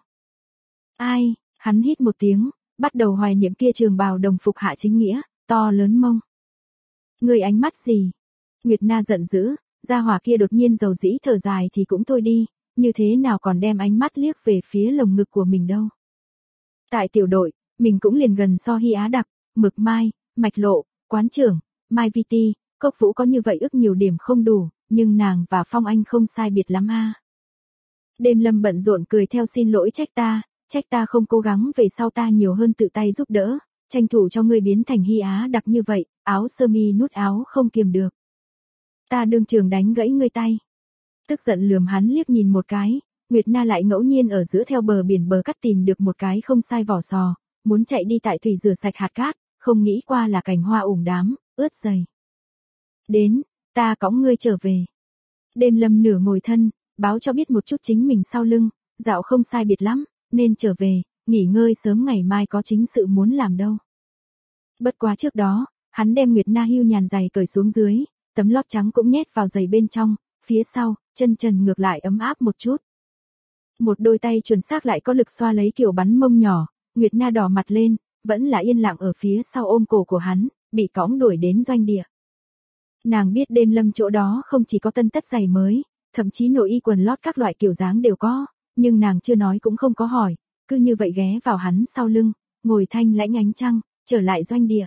Ai, hắn hít một tiếng, bắt đầu hoài niệm kia trường bào đồng phục Hạ Chính Nghĩa, to lớn mông. Người ánh mắt gì? Nguyệt Na giận dữ, gia hỏa kia đột nhiên dầu dĩ thở dài thì cũng thôi đi, như thế nào còn đem ánh mắt liếc về phía lồng ngực của mình đâu. Tại tiểu đội, mình cũng liền gần so Hy Á Đặc, Mực Mai, Mạch Lộ, quán trưởng, Mai VT, Cốc Vũ có như vậy ức nhiều điểm không đủ, nhưng nàng và Phong Anh không sai biệt lắm a. Đêm Lâm bận rộn cười theo xin lỗi trách ta không cố gắng về sau ta nhiều hơn tự tay giúp đỡ, tranh thủ cho ngươi biến thành Hy Á Đặc như vậy, áo sơ mi nút áo không kiềm được. Ta đương trường đánh gãy ngươi tay. Tức giận lườm hắn liếc nhìn một cái, Nguyệt Na lại ngẫu nhiên ở giữa theo bờ biển bờ cắt tìm được một cái không sai vỏ sò, muốn chạy đi tại thủy rửa sạch hạt cát, không nghĩ qua là cành hoa ủng đám, ướt dày. Đến, ta cõng ngươi trở về. Đêm Lâm nửa ngồi thân, báo cho biết một chút chính mình sau lưng, dạo không sai biệt lắm, nên trở về, nghỉ ngơi sớm ngày mai có chính sự muốn làm đâu. Bất quá trước đó, hắn đem Nguyệt Na hưu nhàn giày cởi xuống dưới, tấm lót trắng cũng nhét vào giày bên trong, phía sau, chân trần ngược lại ấm áp một chút. Một đôi tay chuẩn xác lại có lực xoa lấy kiểu bắn mông nhỏ, Nguyệt Na đỏ mặt lên, vẫn là yên lặng ở phía sau ôm cổ của hắn, bị cõng đuổi đến doanh địa. Nàng biết Đêm Lâm chỗ đó không chỉ có tân tất giày mới, thậm chí nội y quần lót các loại kiểu dáng đều có, nhưng nàng chưa nói cũng không có hỏi, cứ như vậy ghé vào hắn sau lưng, ngồi thanh lãnh ánh trăng, trở lại doanh địa.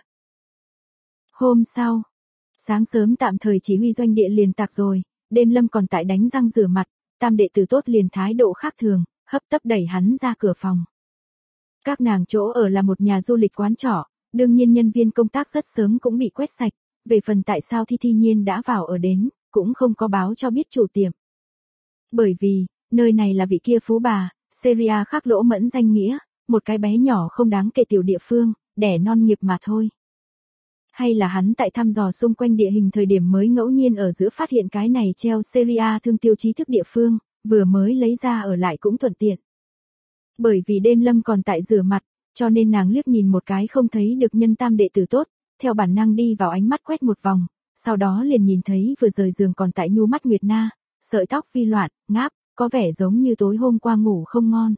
Hôm sau, sáng sớm tạm thời chỉ huy doanh địa liền tạc rồi, Đêm Lâm còn tại đánh răng rửa mặt, tam đệ tử tốt liền thái độ khác thường, hấp tấp đẩy hắn ra cửa phòng. Các nàng chỗ ở là một nhà du lịch quán trọ, đương nhiên nhân viên công tác rất sớm cũng bị quét sạch, về phần tại sao Thi Nhiên đã vào ở đến, cũng không có báo cho biết chủ tiệm. Bởi vì, nơi này là vị kia phú bà, Syria khắc lỗ mẫn danh nghĩa, một cái bé nhỏ không đáng kể tiểu địa phương, đẻ non nghiệp mà thôi. Hay là hắn tại thăm dò xung quanh địa hình thời điểm mới ngẫu nhiên ở giữa phát hiện cái này treo Syria thương tiêu trí thức địa phương, vừa mới lấy ra ở lại cũng thuận tiện. Bởi vì Đêm Lâm còn tại rửa mặt, cho nên nàng liếc nhìn một cái không thấy được nhân tam đệ tử tốt, theo bản năng đi vào ánh mắt quét một vòng, sau đó liền nhìn thấy vừa rời giường còn tại nhu mắt Nguyệt Na, sợi tóc phi loạn, ngáp, có vẻ giống như tối hôm qua ngủ không ngon.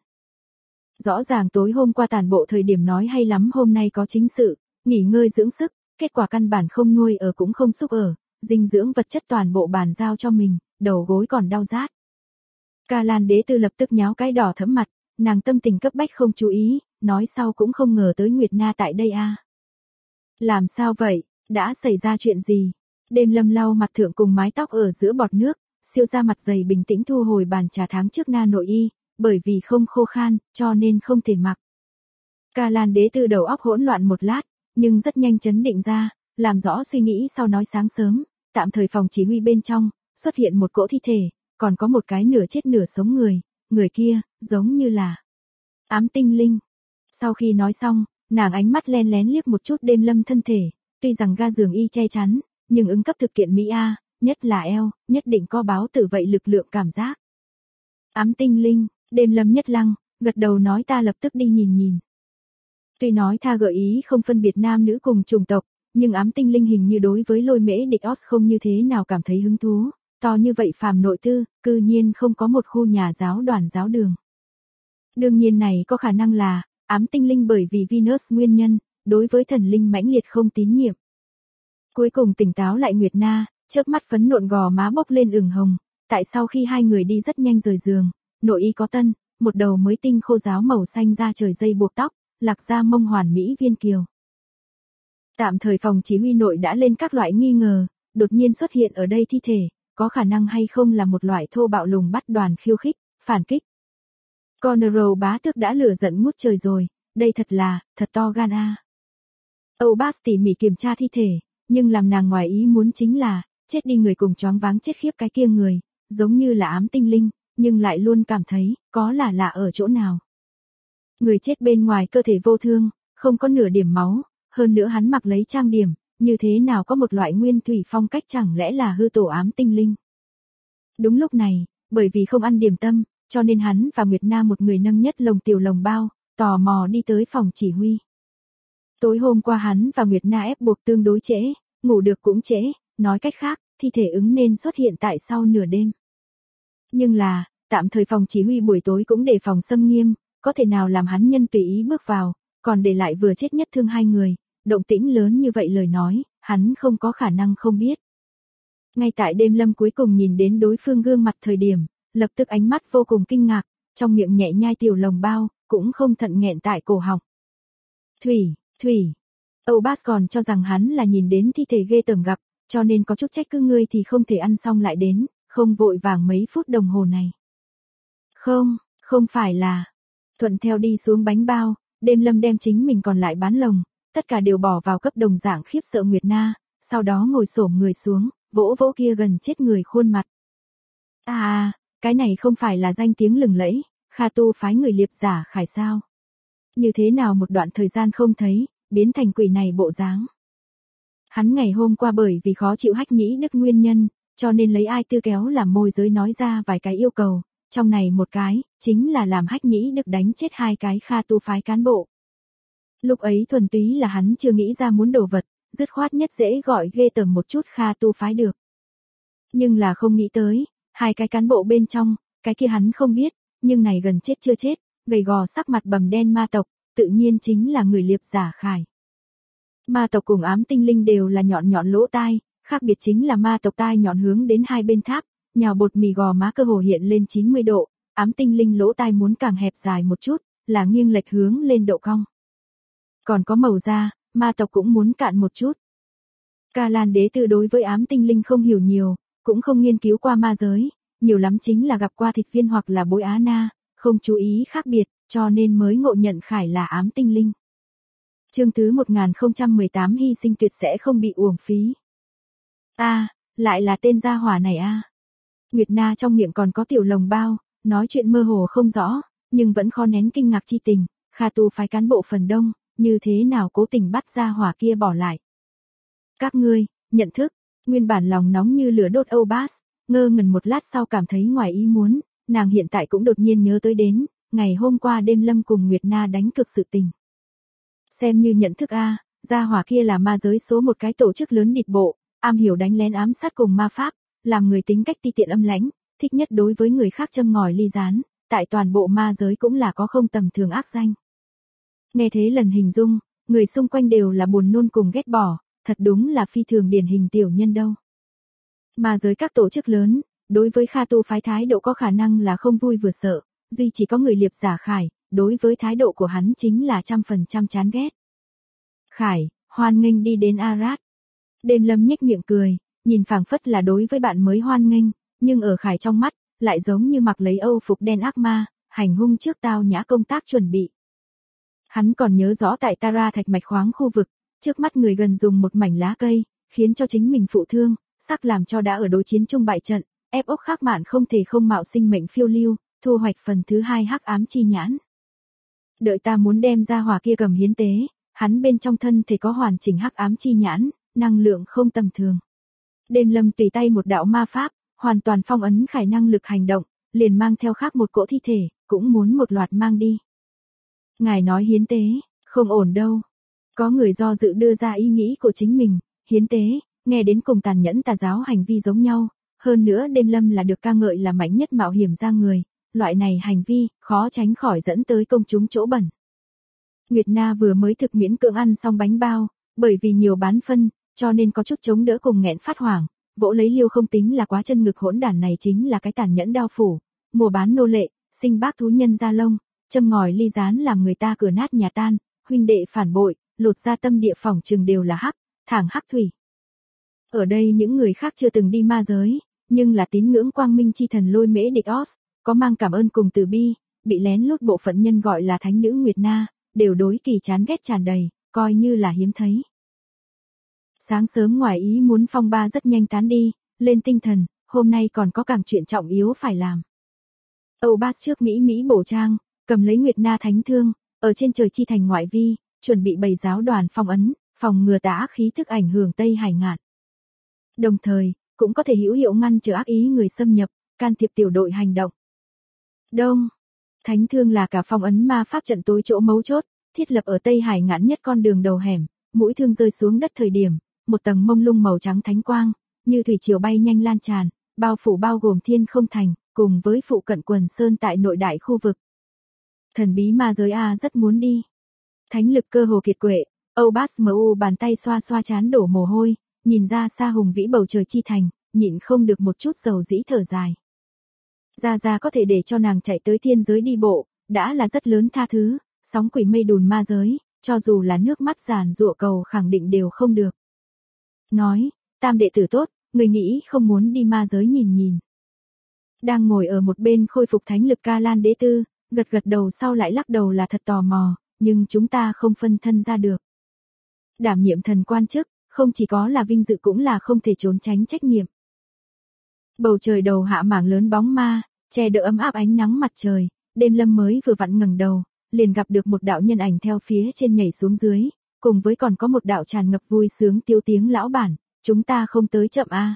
Rõ ràng tối hôm qua tàn bộ thời điểm nói hay lắm hôm nay có chính sự, nghỉ ngơi dưỡng sức, kết quả căn bản không nuôi ở cũng không xúc ở, dinh dưỡng vật chất toàn bộ bàn giao cho mình, đầu gối còn đau rát. Ca Lan đế tư lập tức nháo cái đỏ thẫm mặt, nàng tâm tình cấp bách không chú ý, nói sau cũng không ngờ tới Nguyệt Na tại đây a. Làm sao vậy, đã xảy ra chuyện gì? Đêm Lâm lau mặt thượng cùng mái tóc ở giữa bọt nước, siêu ra mặt dày bình tĩnh thu hồi bàn trà tháng trước na nội y, bởi vì không khô khan, cho nên không thể mặc. Ca Lan đế tư đầu óc hỗn loạn một lát, nhưng rất nhanh chấn định ra, làm rõ suy nghĩ sau nói sáng sớm, tạm thời phòng chỉ huy bên trong, xuất hiện một cỗ thi thể, còn có một cái nửa chết nửa sống người kia, giống như là ám tinh linh. Sau khi nói xong, nàng ánh mắt len lén liếc một chút Đêm Lâm thân thể, tuy rằng ga giường y che chắn, nhưng ứng cấp thực kiện Mỹ A, nhất là eo, nhất định có báo tử vậy lực lượng cảm giác. Ám tinh linh, Đêm Lâm nhất lăng, gật đầu nói ta lập tức đi nhìn. Tuy nói tha gợi ý không phân biệt nam nữ cùng chủng tộc, nhưng ám tinh linh hình như đối với Lôi Mễ Địch Os không như thế nào cảm thấy hứng thú, to như vậy phàm nội tư, cư nhiên không có một khu nhà giáo đoàn giáo đường. Đương nhiên này có khả năng là ám tinh linh bởi vì Venus nguyên nhân, đối với thần linh mãnh liệt không tín nhiệm. Cuối cùng tỉnh táo lại Nguyệt Na, chớp mắt phấn nộn gò má bốc lên ửng hồng, tại sau khi hai người đi rất nhanh rời giường, nội y có tân, một đầu mới tinh khô ráo màu xanh da trời dây buộc tóc, lạc ra mông hoàn mỹ viên kiều. Tạm thời phòng chỉ huy nội đã lên các loại nghi ngờ, đột nhiên xuất hiện ở đây thi thể, có khả năng hay không là một loại thô bạo lùng bắt đoàn khiêu khích, phản kích. Conero bá tước đã lửa giận ngút trời rồi, đây thật to gan a. Âu Bas tỉ mỉ kiểm tra thi thể, nhưng làm nàng ngoài ý muốn chính là, chết đi người cùng choáng váng chết khiếp cái kia người, giống như là ám tinh linh, nhưng lại luôn cảm thấy, có là lạ ở chỗ nào. Người chết bên ngoài cơ thể vô thương, không có nửa điểm máu, hơn nữa hắn mặc lấy trang điểm, như thế nào có một loại nguyên thủy phong cách chẳng lẽ là hư tổ ám tinh linh. Đúng lúc này, bởi vì không ăn điểm tâm, cho nên hắn và Nguyệt Na một người nâng nhất lồng tiểu lồng bao, tò mò đi tới phòng chỉ huy. Tối hôm qua hắn và Nguyệt Na ép buộc tương đối trễ, ngủ được cũng trễ, nói cách khác, thi thể ứng nên xuất hiện tại sau nửa đêm. Nhưng là, tạm thời phòng chỉ huy buổi tối cũng đề phòng xâm nghiêm, có thể nào làm hắn nhân tùy ý bước vào, còn để lại vừa chết nhất thương hai người, động tĩnh lớn như vậy lời nói, hắn không có khả năng không biết. Ngay tại Đêm Lâm cuối cùng nhìn đến đối phương gương mặt thời điểm, lập tức ánh mắt vô cùng kinh ngạc, trong miệng nhẹ nhai tiểu lồng bao, cũng không thận nghẹn tại cổ họng. Thủy, Âu Bas còn cho rằng hắn là nhìn đến thi thể ghê tởm gặp, cho nên có chút trách cứ ngươi thì không thể ăn xong lại đến, không vội vàng mấy phút đồng hồ này. Không phải là. Thuận theo đi xuống bánh bao, Đêm Lâm đem chính mình còn lại bán lồng, tất cả đều bỏ vào cấp đồng dạng khiếp sợ Nguyệt Na, sau đó ngồi xổm người xuống, vỗ vỗ kia gần chết người khuôn mặt. Cái này không phải là danh tiếng lừng lẫy, Kha Tu phái người liệp giả khải sao? Như thế nào một đoạn thời gian không thấy, biến thành quỷ này bộ dáng. Hắn ngày hôm qua bởi vì khó chịu Hách Nhĩ Đức nguyên nhân, cho nên lấy Ai Tư Kéo làm môi giới nói ra vài cái yêu cầu, trong này một cái, chính là làm Hách Nhĩ Đức đánh chết 2 cái Kha tu phái cán bộ. Lúc ấy thuần túy là hắn chưa nghĩ ra muốn đồ vật, dứt khoát nhất dễ gọi ghê tởm một chút Kha tu phái được. Nhưng là không nghĩ tới, 2 cái cán bộ bên trong, cái kia hắn không biết, nhưng này gần chết chưa chết, gầy gò sắc mặt bầm đen ma tộc, tự nhiên chính là người Liệp Giả Khải. Ma tộc cùng ám tinh linh đều là nhọn nhọn lỗ tai, khác biệt chính là ma tộc tai nhọn hướng đến hai bên tháp, nhào bột mì gò má cơ hồ hiện lên 90 độ, ám tinh linh lỗ tai muốn càng hẹp dài một chút, là nghiêng lệch hướng lên độ cong. Còn có màu da, ma tộc cũng muốn cạn một chút. Ca Lan Đế Tư đối với ám tinh linh không hiểu nhiều, cũng không nghiên cứu qua ma giới, nhiều lắm chính là gặp qua thịt viên hoặc là bối á na, không chú ý khác biệt, cho nên mới ngộ nhận Khải là ám tinh linh. Chương thứ 1018 hy sinh tuyệt sẽ không bị uổng phí. Lại là tên gia hỏa này a. Nguyệt Na trong miệng còn có tiểu lồng bao, nói chuyện mơ hồ không rõ, nhưng vẫn khó nén kinh ngạc chi tình, Kha tu phái cán bộ phần đông, như thế nào cố tình bắt gia hỏa kia bỏ lại. Các ngươi, nhận thức, nguyên bản lòng nóng như lửa đốt Âu Bass, ngơ ngẩn một lát sau cảm thấy ngoài ý muốn, nàng hiện tại cũng đột nhiên nhớ tới đến, ngày hôm qua đêm Lâm cùng Nguyệt Na đánh cực sự tình. Xem như nhận thức a, gia hỏa kia là ma giới số một cái tổ chức lớn địch bộ, am hiểu đánh lén ám sát cùng ma pháp, làm người tính cách ti tiện âm lãnh, thích nhất đối với người khác châm ngòi ly gián, tại toàn bộ ma giới cũng là có không tầm thường ác danh. Nghe thế lần hình dung, người xung quanh đều là buồn nôn cùng ghét bỏ, thật đúng là phi thường điển hình tiểu nhân đâu. Ma giới các tổ chức lớn, đối với Kha tu phái thái độ có khả năng là không vui vừa sợ, duy chỉ có người Liệp Giả Khải, đối với thái độ của hắn chính là 100% chán ghét. Khải, hoan nghênh đi đến Arad. Đêm Lâm nhếch miệng cười, nhìn phảng phất là đối với bạn mới hoan nghênh, nhưng ở Khải trong mắt, lại giống như mặc lấy Âu phục đen ác ma, hành hung trước tao nhã công tác chuẩn bị. Hắn còn nhớ rõ tại Tara thạch mạch khoáng khu vực, trước mắt người gần dùng một mảnh lá cây, khiến cho chính mình phụ thương, sắc làm cho đã ở đối chiến chung bại trận, ép ốc Khắc Mạn không thể không mạo sinh mệnh phiêu lưu, thu hoạch phần thứ 2 hắc ám chi nhãn. Đợi ta muốn đem ra hỏa kia cầm hiến tế, hắn bên trong thân thể có hoàn chỉnh hắc ám chi nhãn, năng lượng không tầm thường. Đêm Lâm tùy tay một đạo ma pháp, hoàn toàn phong ấn Khải năng lực hành động, liền mang theo khác một cỗ thi thể, cũng muốn một loạt mang đi. Ngài nói hiến tế, không ổn đâu. Có người do dự đưa ra ý nghĩ của chính mình, hiến tế, nghe đến cùng tàn nhẫn tà giáo hành vi giống nhau, hơn nữa Đêm Lâm là được ca ngợi là mạnh nhất mạo hiểm ra người, loại này hành vi, khó tránh khỏi dẫn tới công chúng chỗ bẩn. Nguyệt Na vừa mới thực miễn cưỡng ăn xong bánh bao, bởi vì nhiều bán phân, cho nên có chút chống đỡ cùng nghẹn phát hoảng, vỗ lấy liêu không tính là quá chân ngực hỗn đản này chính là cái tàn nhẫn đao phủ, mua bán nô lệ, sinh bác thú nhân da lông, châm ngòi ly gián làm người ta cửa nát nhà tan, huynh đệ phản bội, lột ra tâm địa phỏng chừng đều là hắc, thẳng hắc thủy. Ở đây những người khác chưa từng đi ma giới, nhưng là tín ngưỡng quang minh chi thần Lôi Mễ Địch Os, có mang cảm ơn cùng từ bi, bị lén lút bộ phận nhân gọi là thánh nữ Nguyệt Na, đều đối Kỳ chán ghét tràn đầy, coi như là hiếm thấy. Sáng sớm ngoài ý muốn phong ba rất nhanh tán đi, lên tinh thần, hôm nay còn có càng chuyện trọng yếu phải làm. Âu Bass trước Mỹ bổ trang, cầm lấy Nguyệt Na thánh thương, ở trên trời chi thành ngoại vi, chuẩn bị bày giáo đoàn phong ấn, phòng ngừa tà ác khí thức ảnh hưởng Tây Hải ngạn. Đồng thời, cũng có thể hữu hiệu ngăn trở ác ý người xâm nhập, can thiệp tiểu đội hành động. Đông, thánh thương là cả phong ấn ma pháp trận tối chỗ mấu chốt, thiết lập ở Tây Hải ngạn nhất con đường đầu hẻm, mũi thương rơi xuống đất thời điểm, một tầng mông lung màu trắng thánh quang, như thủy triều bay nhanh lan tràn, bao phủ bao gồm thiên không thành, cùng với phụ cận quần sơn tại nội đại khu vực. Thần bí ma giới A rất muốn đi. Thánh lực cơ hồ kiệt quệ, Âu Bass mu bàn tay xoa xoa trán đổ mồ hôi, nhìn ra xa hùng vĩ bầu trời chi thành, nhịn không được một chút dầu dĩ thở dài. Ra có thể để cho nàng chạy tới thiên giới đi bộ, đã là rất lớn tha thứ, sóng quỷ mây đùn ma giới, cho dù là nước mắt giàn giụa cầu khẳng định đều không được. Nói, tam đệ tử tốt, người nghĩ không muốn đi ma giới nhìn nhìn. Đang ngồi ở một bên khôi phục thánh lực Ca Lan Đế Tư, gật đầu sau lại lắc đầu là thật tò mò, nhưng chúng ta không phân thân ra được. Đảm nhiệm thần quan chức, không chỉ có là vinh dự cũng là không thể trốn tránh trách nhiệm. Bầu trời đầu hạ mảng lớn bóng ma, che đỡ ấm áp ánh nắng mặt trời, Đêm Lâm mới vừa vặn ngẩng đầu, liền gặp được một đạo nhân ảnh theo phía trên nhảy xuống dưới, cùng với còn có một đạo tràn ngập vui sướng tiêu tiếng lão bản, chúng ta không tới chậm a.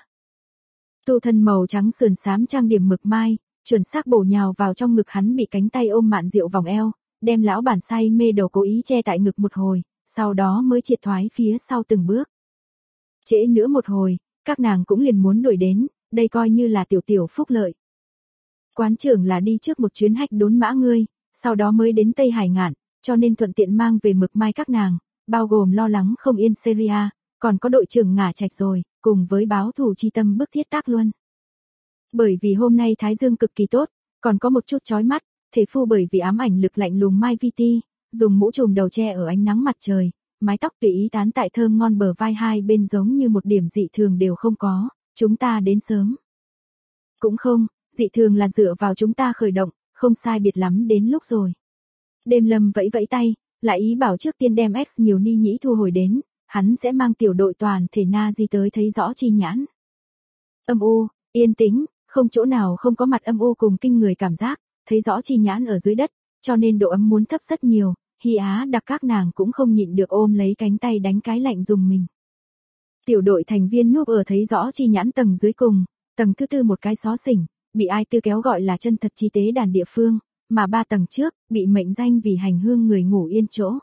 Tu thân màu trắng sườn xám trang điểm mực mai, chuẩn xác bổ nhào vào trong ngực hắn bị cánh tay ôm mạn rượu vòng eo, đem lão bản say mê đầu cố ý che tại ngực một hồi, sau đó mới triệt thoái phía sau từng bước. Trễ nữa một hồi, các nàng cũng liền muốn đuổi đến, đây coi như là tiểu tiểu phúc lợi. Quán trưởng là đi trước một chuyến hách đốn mã ngươi, sau đó mới đến Tây Hải Ngạn, cho nên thuận tiện mang về mực mai các nàng, bao gồm lo lắng không yên Syria, còn có đội trưởng ngả trạch rồi, cùng với báo thù chi tâm bức thiết tác luôn. Bởi vì hôm nay thái dương cực kỳ tốt, còn có một chút chói mắt, thể phu bởi vì ám ảnh lực lạnh lùng Mai Viti, dùng mũ trùm đầu che ở ánh nắng mặt trời, mái tóc tùy ý tán tại thơm ngon bờ vai hai bên giống như một điểm dị thường đều không có, chúng ta đến sớm. Cũng không, dị thường là dựa vào chúng ta khởi động, không sai biệt lắm đến lúc rồi. Đêm Lâm vẫy vẫy tay, lại ý bảo trước tiên đem X nhiều ni nhĩ thu hồi đến, hắn sẽ mang tiểu đội toàn thể na di tới thấy rõ chi nhãn. Âm u, yên tĩnh, không chỗ nào không có mặt âm u cùng kinh người cảm giác, thấy rõ chi nhãn ở dưới đất, cho nên độ ấm muốn thấp rất nhiều, Hy Á đặc các nàng cũng không nhịn được ôm lấy cánh tay đánh cái lạnh dùng mình. Tiểu đội thành viên núp ở thấy rõ chi nhãn tầng dưới cùng, tầng thứ tư một cái xó xỉnh, bị ai tư kéo gọi là chân thật chi tế đàn địa phương, mà 3 tầng trước, bị mệnh danh vì hành hương người ngủ yên chỗ.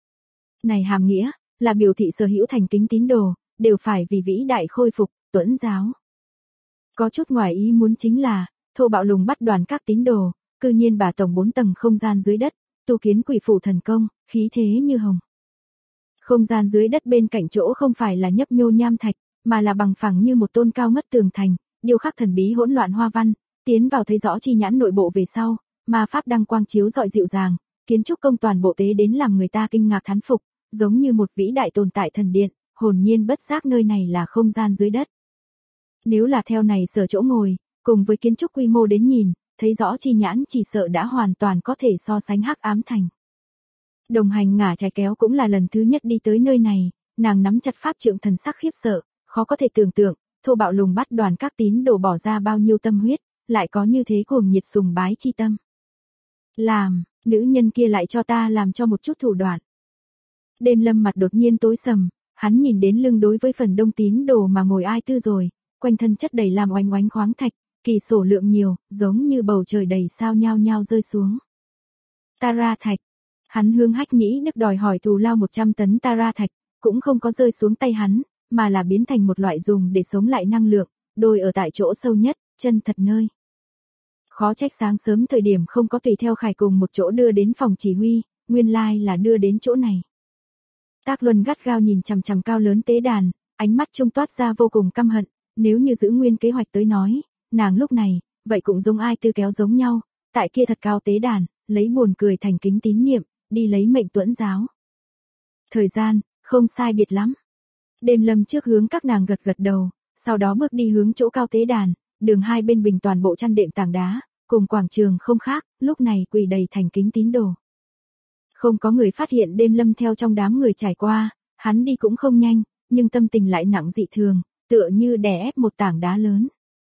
Này hàm nghĩa, là biểu thị sở hữu thành kính tín đồ, đều phải vì vĩ đại khôi phục, tuẫn giáo. Có chút ngoài ý muốn chính là, thô bạo lùng bắt đoàn các tín đồ, cư nhiên bà tổng 4 tầng không gian dưới đất, tu kiến quỷ phủ thần công, khí thế như hồng. Không gian dưới đất bên cạnh chỗ không phải là nhấp nhô nham thạch, mà là bằng phẳng như một tôn cao ngất tường thành, điêu khắc thần bí hỗn loạn hoa văn, tiến vào thấy rõ chi nhãn nội bộ về sau, ma pháp đăng quang chiếu rọi dịu dàng, kiến trúc công toàn bộ tế đến làm người ta kinh ngạc thán phục, giống như một vĩ đại tồn tại thần điện, hồn nhiên bất giác nơi này là không gian dưới đất. Nếu là theo này sở chỗ ngồi, cùng với kiến trúc quy mô đến nhìn, thấy rõ chi nhãn chỉ sợ đã hoàn toàn có thể so sánh hắc ám thành. Đồng hành ngả trái kéo cũng là lần thứ nhất đi tới nơi này, nàng nắm chặt pháp trượng thần sắc khiếp sợ, khó có thể tưởng tượng, thô bạo lùng bắt đoàn các tín đồ bỏ ra bao nhiêu tâm huyết, lại có như thế cuồng nhiệt sùng bái chi tâm. Làm, nữ nhân kia lại cho ta làm cho một chút thủ đoạn. Đêm Lâm mặt đột nhiên tối sầm, hắn nhìn đến lưng đối với phần đông tín đồ mà ngồi ai tư rồi, quanh thân chất đầy làm oanh oánh khoáng thạch, kỳ sổ lượng nhiều, giống như bầu trời đầy sao nhao nhao rơi xuống. Tara thạch. Hắn hướng Hách Nhĩ Đức đòi hỏi thù lao 100 tấn Tara thạch, cũng không có rơi xuống tay hắn, mà là biến thành một loại dùng để sống lại năng lượng, đôi ở tại chỗ sâu nhất, chân thật nơi. Khó trách sáng sớm thời điểm không có tùy theo Khải cùng một chỗ đưa đến phòng chỉ huy, nguyên lai là đưa đến chỗ này. Tác Luân gắt gao nhìn chằm chằm cao lớn tế đàn, ánh mắt trung toát ra vô cùng căm hận, nếu như giữ nguyên kế hoạch tới nói, nàng lúc này, vậy cũng giống ai tư kéo giống nhau, tại kia thật cao tế đàn, lấy buồn cười thành kính tín niệm, đi lấy mệnh tuẫn giáo. Thời gian, không sai biệt lắm. Đêm Lâm trước hướng các nàng gật gật đầu, sau đó bước đi hướng chỗ cao tế đàn, đường hai bên bình toàn bộ chăn đệm tảng đá, cùng quảng trường không khác, lúc này quỳ đầy thành kính tín đồ. Không có người phát hiện Đêm Lâm theo trong đám người trải qua, hắn đi cũng không nhanh, nhưng tâm tình lại nặng dị thường, tựa như đè ép một tảng đá lớn.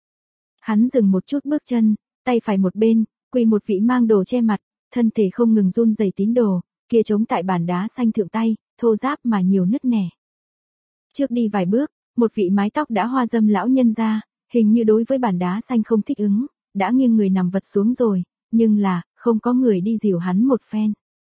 Hắn dừng một chút bước chân, tay phải một bên, quỳ một vị mang đồ che mặt, thân thể không ngừng run rẩy tín đồ, kia chống tại bàn đá xanh thượng tay, thô ráp mà nhiều nứt nẻ. Trước đi vài bước, một vị mái tóc đã hoa râm lão nhân ra, hình như đối với bàn đá xanh không thích ứng, đã nghiêng người nằm vật xuống rồi, nhưng là, không có người đi dìu hắn một phen.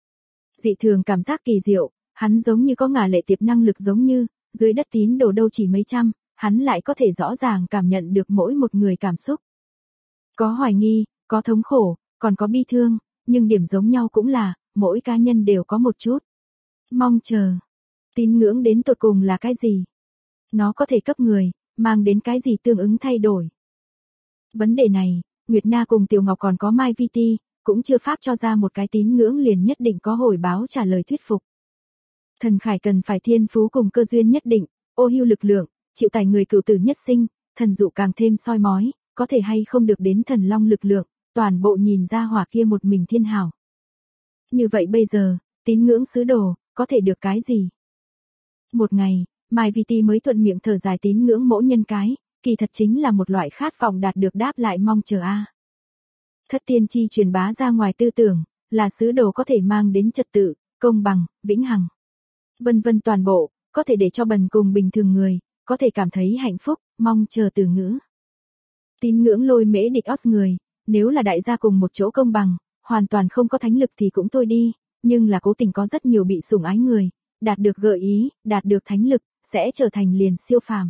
Dị thường cảm giác kỳ diệu, hắn giống như có ngả lệ tiệp năng lực giống như, dưới đất tín đồ đâu chỉ mấy trăm, hắn lại có thể rõ ràng cảm nhận được mỗi một người cảm xúc. Có hoài nghi, có thống khổ, còn có bi thương, nhưng điểm giống nhau cũng là, mỗi cá nhân đều có một chút. Mong chờ. Tín ngưỡng đến tột cùng là cái gì? Nó có thể cấp người, mang đến cái gì tương ứng thay đổi? Vấn đề này, Nguyệt Na cùng Tiểu Ngọc còn có Mai Viti, cũng chưa pháp cho ra một cái tín ngưỡng liền nhất định có hồi báo trả lời thuyết phục. Thần Khải cần phải thiên phú cùng cơ duyên nhất định, ô hưu lực lượng, chịu tài người cựu tử nhất sinh, thần dụ càng thêm soi mói, có thể hay không được đến thần long lực lượng, toàn bộ nhìn ra hỏa kia một mình thiên hảo. Như vậy bây giờ, tín ngưỡng sứ đồ, có thể được cái gì? Một ngày, Mai Viti mới thuận miệng thở dài tín ngưỡng mỗi nhân cái, kỳ thật chính là một loại khát vọng đạt được đáp lại mong chờ a. Thất tiên chi truyền bá ra ngoài tư tưởng, là sứ đồ có thể mang đến trật tự, công bằng, vĩnh hằng. Vân vân toàn bộ, có thể để cho bần cùng bình thường người, có thể cảm thấy hạnh phúc, mong chờ từ ngữ. Tín ngưỡng lôi mễ địch os người, nếu là đại gia cùng một chỗ công bằng, hoàn toàn không có thánh lực thì cũng thôi đi, nhưng là cố tình có rất nhiều bị sủng ái người, đạt được gợi ý, đạt được thánh lực, sẽ trở thành liền siêu phàm.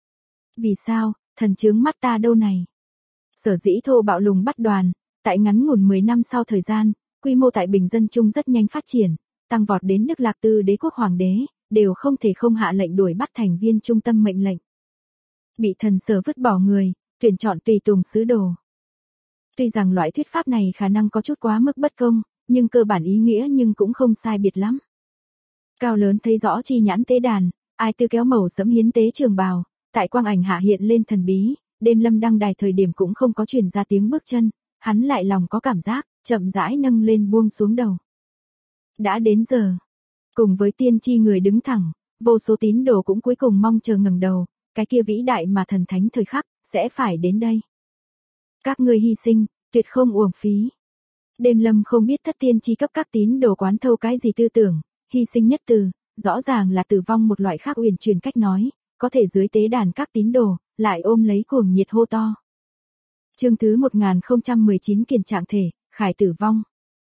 Vì sao, thần chướng mắt ta đâu này? Sở dĩ thô bạo lùng bắt đoàn, tại ngắn ngủn 10 năm sau thời gian, quy mô tại bình dân chung rất nhanh phát triển, tăng vọt đến Đức Lạc Tư đế quốc hoàng đế, đều không thể không hạ lệnh đuổi bắt thành viên trung tâm mệnh lệnh. Bị thần sở vứt bỏ người, tuyển chọn tùy tùng sứ đồ. Tuy rằng loại thuyết pháp này khả năng có chút quá mức bất công, nhưng cơ bản ý nghĩa nhưng cũng không sai biệt lắm. Cao lớn thấy rõ chi nhãn tế đàn, ai tư kéo màu sẫm hiến tế trường bào, tại quang ảnh hạ hiện lên thần bí, đêm lâm đăng đài thời điểm cũng không có truyền ra tiếng bước chân, hắn lại lòng có cảm giác, chậm rãi nâng lên buông xuống đầu. Đã đến giờ, cùng với tiên tri người đứng thẳng, vô số tín đồ cũng cuối cùng mong chờ ngẩng đầu, cái kia vĩ đại mà thần thánh thời khắc, sẽ phải đến đây. Các ngươi hy sinh, tuyệt không uổng phí. Đêm lâm không biết thất tiên tri cấp các tín đồ quán thâu cái gì tư tưởng, hy sinh nhất từ, rõ ràng là tử vong một loại khác uyển chuyển cách nói, có thể dưới tế đàn các tín đồ, lại ôm lấy cuồng nhiệt hô to. Chương thứ 1019 kiền trạng thể, khải tử vong.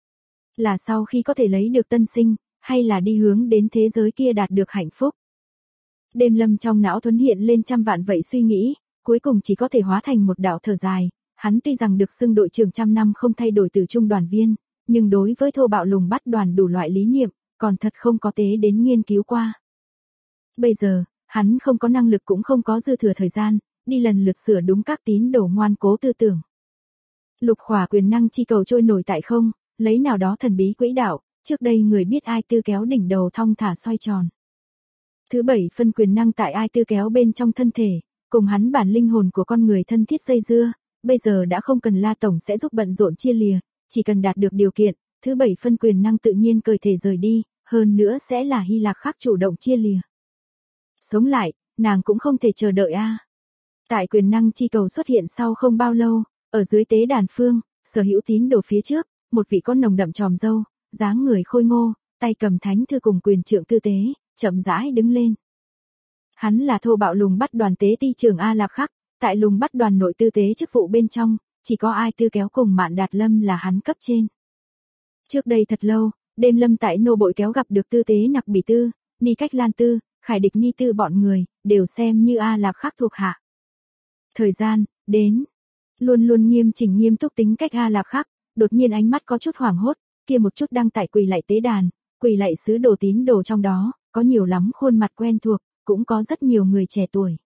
Là sau khi có thể lấy được tân sinh, hay là đi hướng đến thế giới kia đạt được hạnh phúc. Đêm lâm trong não thuấn hiện lên trăm vạn vậy suy nghĩ, cuối cùng chỉ có thể hóa thành một đạo thở dài, hắn tuy rằng được xưng đội trưởng trăm năm không thay đổi từ trung đoàn viên, nhưng đối với thô bạo lùng bắt đoàn đủ loại lý niệm, còn thật không có tế đến nghiên cứu qua. Bây giờ, hắn không có năng lực cũng không có dư thừa thời gian, đi lần lượt sửa đúng các tín đồ ngoan cố tư tưởng. Lục khỏa quyền năng chi cầu trôi nổi tại không, lấy nào đó thần bí quỹ đạo, trước đây người biết ai tư kéo đỉnh đầu thong thả xoay tròn. Thứ 7 phân quyền năng tại ai tư kéo bên trong thân thể, cùng hắn bản linh hồn của con người thân thiết dây dưa, bây giờ đã không cần La Tổng sẽ giúp bận rộn chia lìa, chỉ cần đạt được điều kiện, thứ 7 phân quyền năng tự nhiên cởi thể rời đi, hơn nữa sẽ là Hy Lạc khác chủ động chia lìa. Sống lại, nàng cũng không thể chờ đợi a. Tại quyền năng chi cầu xuất hiện sau không bao lâu, ở dưới tế đàn phương, sở hữu tín đồ phía trước, một vị con nồng đậm tròm râu, dáng người khôi ngô, tay cầm thánh thư cùng quyền trượng tư tế, chậm rãi đứng lên. Hắn là thô bạo lùng bắt đoàn tế ti trưởng A Lạp Khắc, tại lùng bắt đoàn nội tư tế chức vụ bên trong, chỉ có ai tư kéo cùng Mạn Đạt Lâm là hắn cấp trên. Trước đây thật lâu, đêm lâm tại nô bội kéo gặp được tư tế nặc bỉ tư, ni cách lan tư, khải địch ni tư bọn người, đều xem như A Lạp Khắc thuộc hạ. Thời gian, đến. Luôn luôn nghiêm chỉnh nghiêm túc tính cách A Lạp Khắc, đột nhiên ánh mắt có chút hoảng hốt, kia một chút đang tại quỳ lạy tế đàn, quỳ lạy sứ đồ tín đồ trong đó, có nhiều lắm khuôn mặt quen thuộc, cũng có rất nhiều người trẻ tuổi.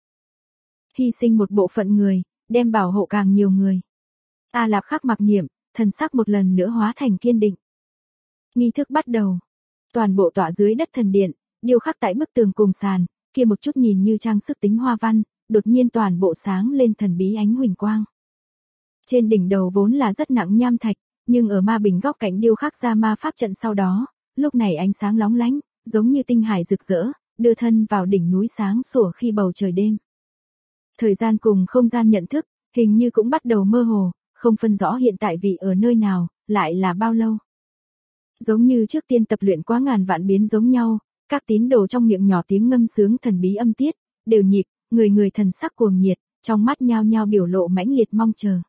Hy sinh một bộ phận người, đem bảo hộ càng nhiều người. A Lạp Khắc mặc niệm, thần sắc một lần nữa hóa thành kiên định. Nghi thức bắt đầu. Toàn bộ tọa dưới đất thần điện, điêu khắc tại bức tường cùng sàn, kia một chút nhìn như trang sức tính hoa văn, đột nhiên toàn bộ sáng lên thần bí ánh huỳnh quang. Trên đỉnh đầu vốn là rất nặng nham thạch, nhưng ở ma bình góc cạnh điêu khắc ra ma pháp trận sau đó, lúc này ánh sáng lóng lánh, giống như tinh hải rực rỡ, đưa thân vào đỉnh núi sáng sủa khi bầu trời đêm. Thời gian cùng không gian nhận thức, hình như cũng bắt đầu mơ hồ, không phân rõ hiện tại vị ở nơi nào, lại là bao lâu. Giống như trước tiên tập luyện quá ngàn vạn biến giống nhau, các tín đồ trong miệng nhỏ tiếng ngâm sướng thần bí âm tiết, đều nhịp, người người thần sắc cuồng nhiệt, trong mắt nhao nhao biểu lộ mãnh liệt mong chờ.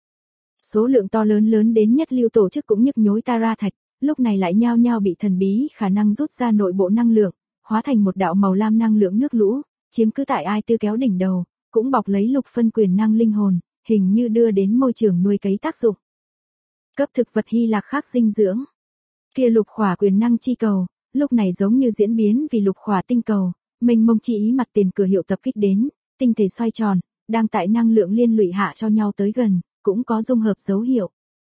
Số lượng to lớn đến nhất lưu tổ chức cũng nhức nhối Tara thạch, lúc này lại nhao nhao bị thần bí khả năng rút ra nội bộ năng lượng, hóa thành một đạo màu lam năng lượng nước lũ, chiếm cứ tại ai tư kéo đỉnh đầu, cũng bọc lấy lục phân quyền năng linh hồn, hình như đưa đến môi trường nuôi cấy tác dụng. Cấp thực vật Hy Lạc khác dinh dưỡng. Kia lục khỏa quyền năng chi cầu, lúc này giống như diễn biến vì lục khỏa tinh cầu, mênh mông chi ý mặt tiền cửa hiệu tập kích đến, tinh thể xoay tròn, đang tại năng lượng liên lụy hạ cho nhau tới gần, cũng có dung hợp dấu hiệu.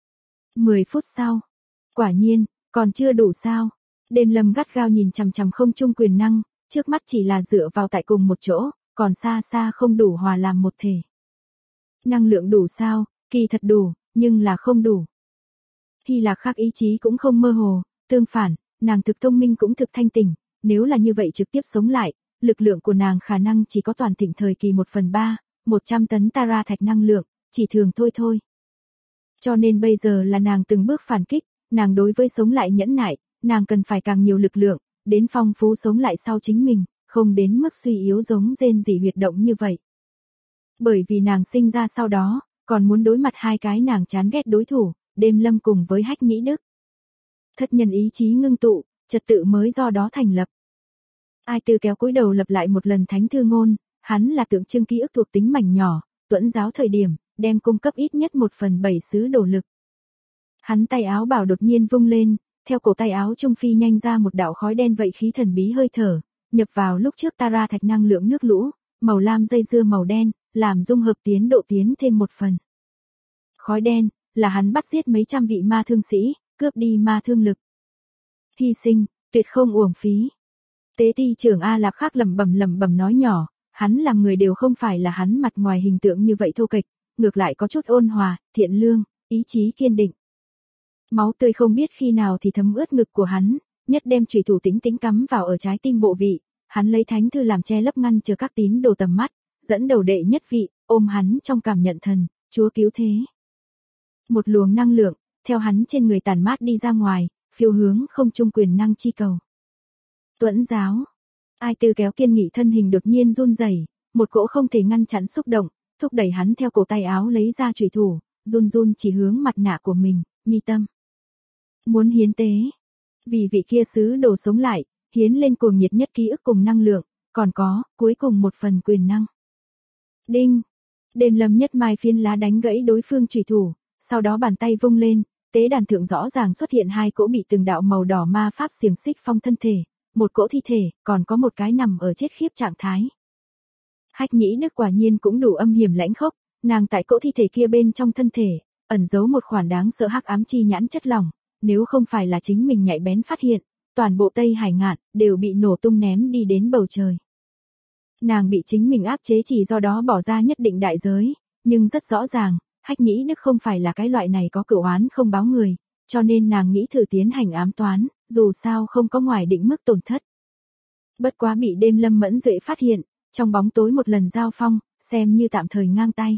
10 phút sau, quả nhiên, còn chưa đủ sao? Đêm lâm gắt gao nhìn chằm chằm không trung quyền năng, trước mắt chỉ là dựa vào tại cùng một chỗ, còn xa xa không đủ hòa làm một thể. Năng lượng đủ sao? Kỳ thật đủ, nhưng là không đủ. Hy Lạc khác ý chí cũng không mơ hồ, tương phản, nàng thực thông minh cũng thực thanh tỉnh, nếu là như vậy trực tiếp sống lại, lực lượng của nàng khả năng chỉ có toàn thịnh thời kỳ 1/3, 100 tấn Tara thạch năng lượng, chỉ thường thôi. Cho nên bây giờ là nàng từng bước phản kích, nàng đối với sống lại nhẫn nại, nàng cần phải càng nhiều lực lượng, đến phong phú sống lại sau chính mình, không đến mức suy yếu giống rên rỉ huyệt động như vậy. Bởi vì nàng sinh ra sau đó, còn muốn đối mặt hai cái nàng chán ghét đối thủ, Đêm Lâm cùng với Hách Nhĩ Đức. Thất nhân ý chí ngưng tụ, trật tự mới do đó thành lập. Ai Tư kéo cúi đầu lập lại một lần thánh thư ngôn, hắn là tượng trưng ký ức thuộc tính mảnh nhỏ, tuẫn giáo thời điểm, đem cung cấp ít nhất 1/7 sứ đồ lực. Hắn tay áo bảo đột nhiên vung lên, theo cổ tay áo trung phi nhanh ra một đạo khói đen vậy khí thần bí hơi thở, nhập vào lúc trước Tara thạch năng lượng nước lũ, màu lam dây dưa màu đen, làm dung hợp tiến độ tiến thêm một phần. Khói đen, là hắn bắt giết mấy trăm vị ma thương sĩ, cướp đi ma thương lực. Hy sinh, tuyệt không uổng phí. Tế ti trưởng A Lạp Khắc lẩm bẩm nói nhỏ, hắn làm người đều không phải là hắn mặt ngoài hình tượng như vậy thô kệch, ngược lại có chút ôn hòa, thiện lương, ý chí kiên định. Máu tươi không biết khi nào thì thấm ướt ngực của hắn, nhất đem chủy thủ tĩnh tĩnh cắm vào ở trái tim bộ vị, hắn lấy thánh thư làm che lấp ngăn chờ các tín đồ tầm mắt, dẫn đầu đệ nhất vị, ôm hắn trong cảm nhận thần, Chúa cứu thế. Một luồng năng lượng, theo hắn trên người tản mát đi ra ngoài, phiêu hướng không trung quyền năng chi cầu. Tuẫn giáo. Ai Tư kéo kiên nghị thân hình đột nhiên run rẩy, một cỗ không thể ngăn chặn xúc động, thúc đẩy hắn theo cổ tay áo lấy ra chủy thủ, run run chỉ hướng mặt nạ của mình, mi tâm. Muốn hiến tế. Vì vị kia sứ đồ sống lại, hiến lên cuồng nhiệt nhất ký ức cùng năng lượng, còn có, cuối cùng một phần quyền năng. Đinh. Đêm Lâm nhất mai phiến lá đánh gãy đối phương chủy thủ, sau đó bàn tay vung lên, tế đàn thượng rõ ràng xuất hiện hai cỗ bị từng đạo màu đỏ ma pháp xiềng xích phong thân thể, một cỗ thi thể, còn có một cái nằm ở chết khiếp trạng thái. Hách Nhĩ Đức quả nhiên cũng đủ âm hiểm lãnh khốc, nàng tại cỗ thi thể kia bên trong thân thể, ẩn giấu một khoản đáng sợ hắc ám chi nhãn chất lỏng, nếu không phải là chính mình nhạy bén phát hiện, toàn bộ Tây Hải Ngạn đều bị nổ tung ném đi đến bầu trời. Nàng bị chính mình áp chế chỉ do đó bỏ ra nhất định đại giới, nhưng rất rõ ràng, Hách Nhĩ Đức không phải là cái loại này có cửu oán không báo người, cho nên nàng nghĩ thử tiến hành ám toán, dù sao không có ngoài định mức tổn thất. Bất quá bị Đêm Lâm mẫn duệ phát hiện, trong bóng tối một lần giao phong, xem như tạm thời ngang tay.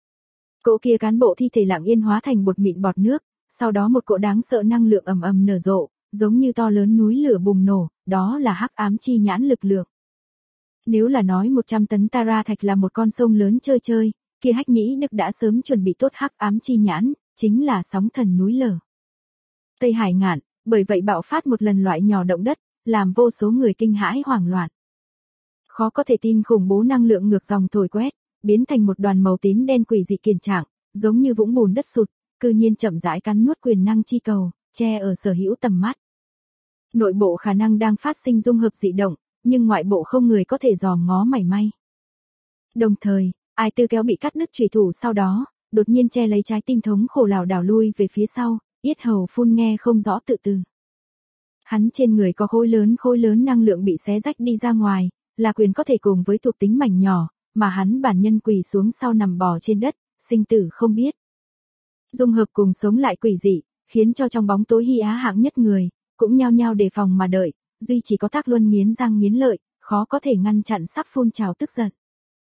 Cỗ kia cán bộ thi thể lặng yên hóa thành bột mịn bọt nước, sau đó một cỗ đáng sợ năng lượng ầm ầm nở rộ, giống như to lớn núi lửa bùng nổ, đó là hắc ám chi nhãn lực lượng. Nếu là nói 100 tấn Tara thạch là một con sông lớn chơi chơi, kia Hách Nhĩ Đức đã sớm chuẩn bị tốt hắc ám chi nhãn, chính là sóng thần núi lở. Tây Hải Ngạn, bởi vậy bạo phát một lần loại nhỏ động đất, làm vô số người kinh hãi hoảng loạn. Khó có thể tin khủng bố năng lượng ngược dòng thổi quét, biến thành một đoàn màu tím đen quỷ dị kiền trạng, giống như vũng bùn đất sụt, cư nhiên chậm rãi cắn nuốt quyền năng chi cầu, che ở sở hữu tầm mắt. Nội bộ khả năng đang phát sinh dung hợp dị động, nhưng ngoại bộ không người có thể dòm ngó mảy may. Đồng thời, Ai Tư kéo bị cắt đứt chủy thủ sau đó, đột nhiên che lấy trái tim thống khổ lảo đảo lui về phía sau, yết hầu phun nghe không rõ tự từ. Hắn trên người có khối lớn năng lượng bị xé rách đi ra ngoài, là quyền có thể cùng với thuộc tính mảnh nhỏ, mà hắn bản nhân quỳ xuống sau nằm bò trên đất, sinh tử không biết. Dung hợp cùng sống lại quỷ dị, khiến cho trong bóng tối Hy Á hạng nhất người, cũng nhao nhao đề phòng mà đợi, duy chỉ có Thác Luân nghiến răng nghiến lợi, khó có thể ngăn chặn sắp phun trào tức giận.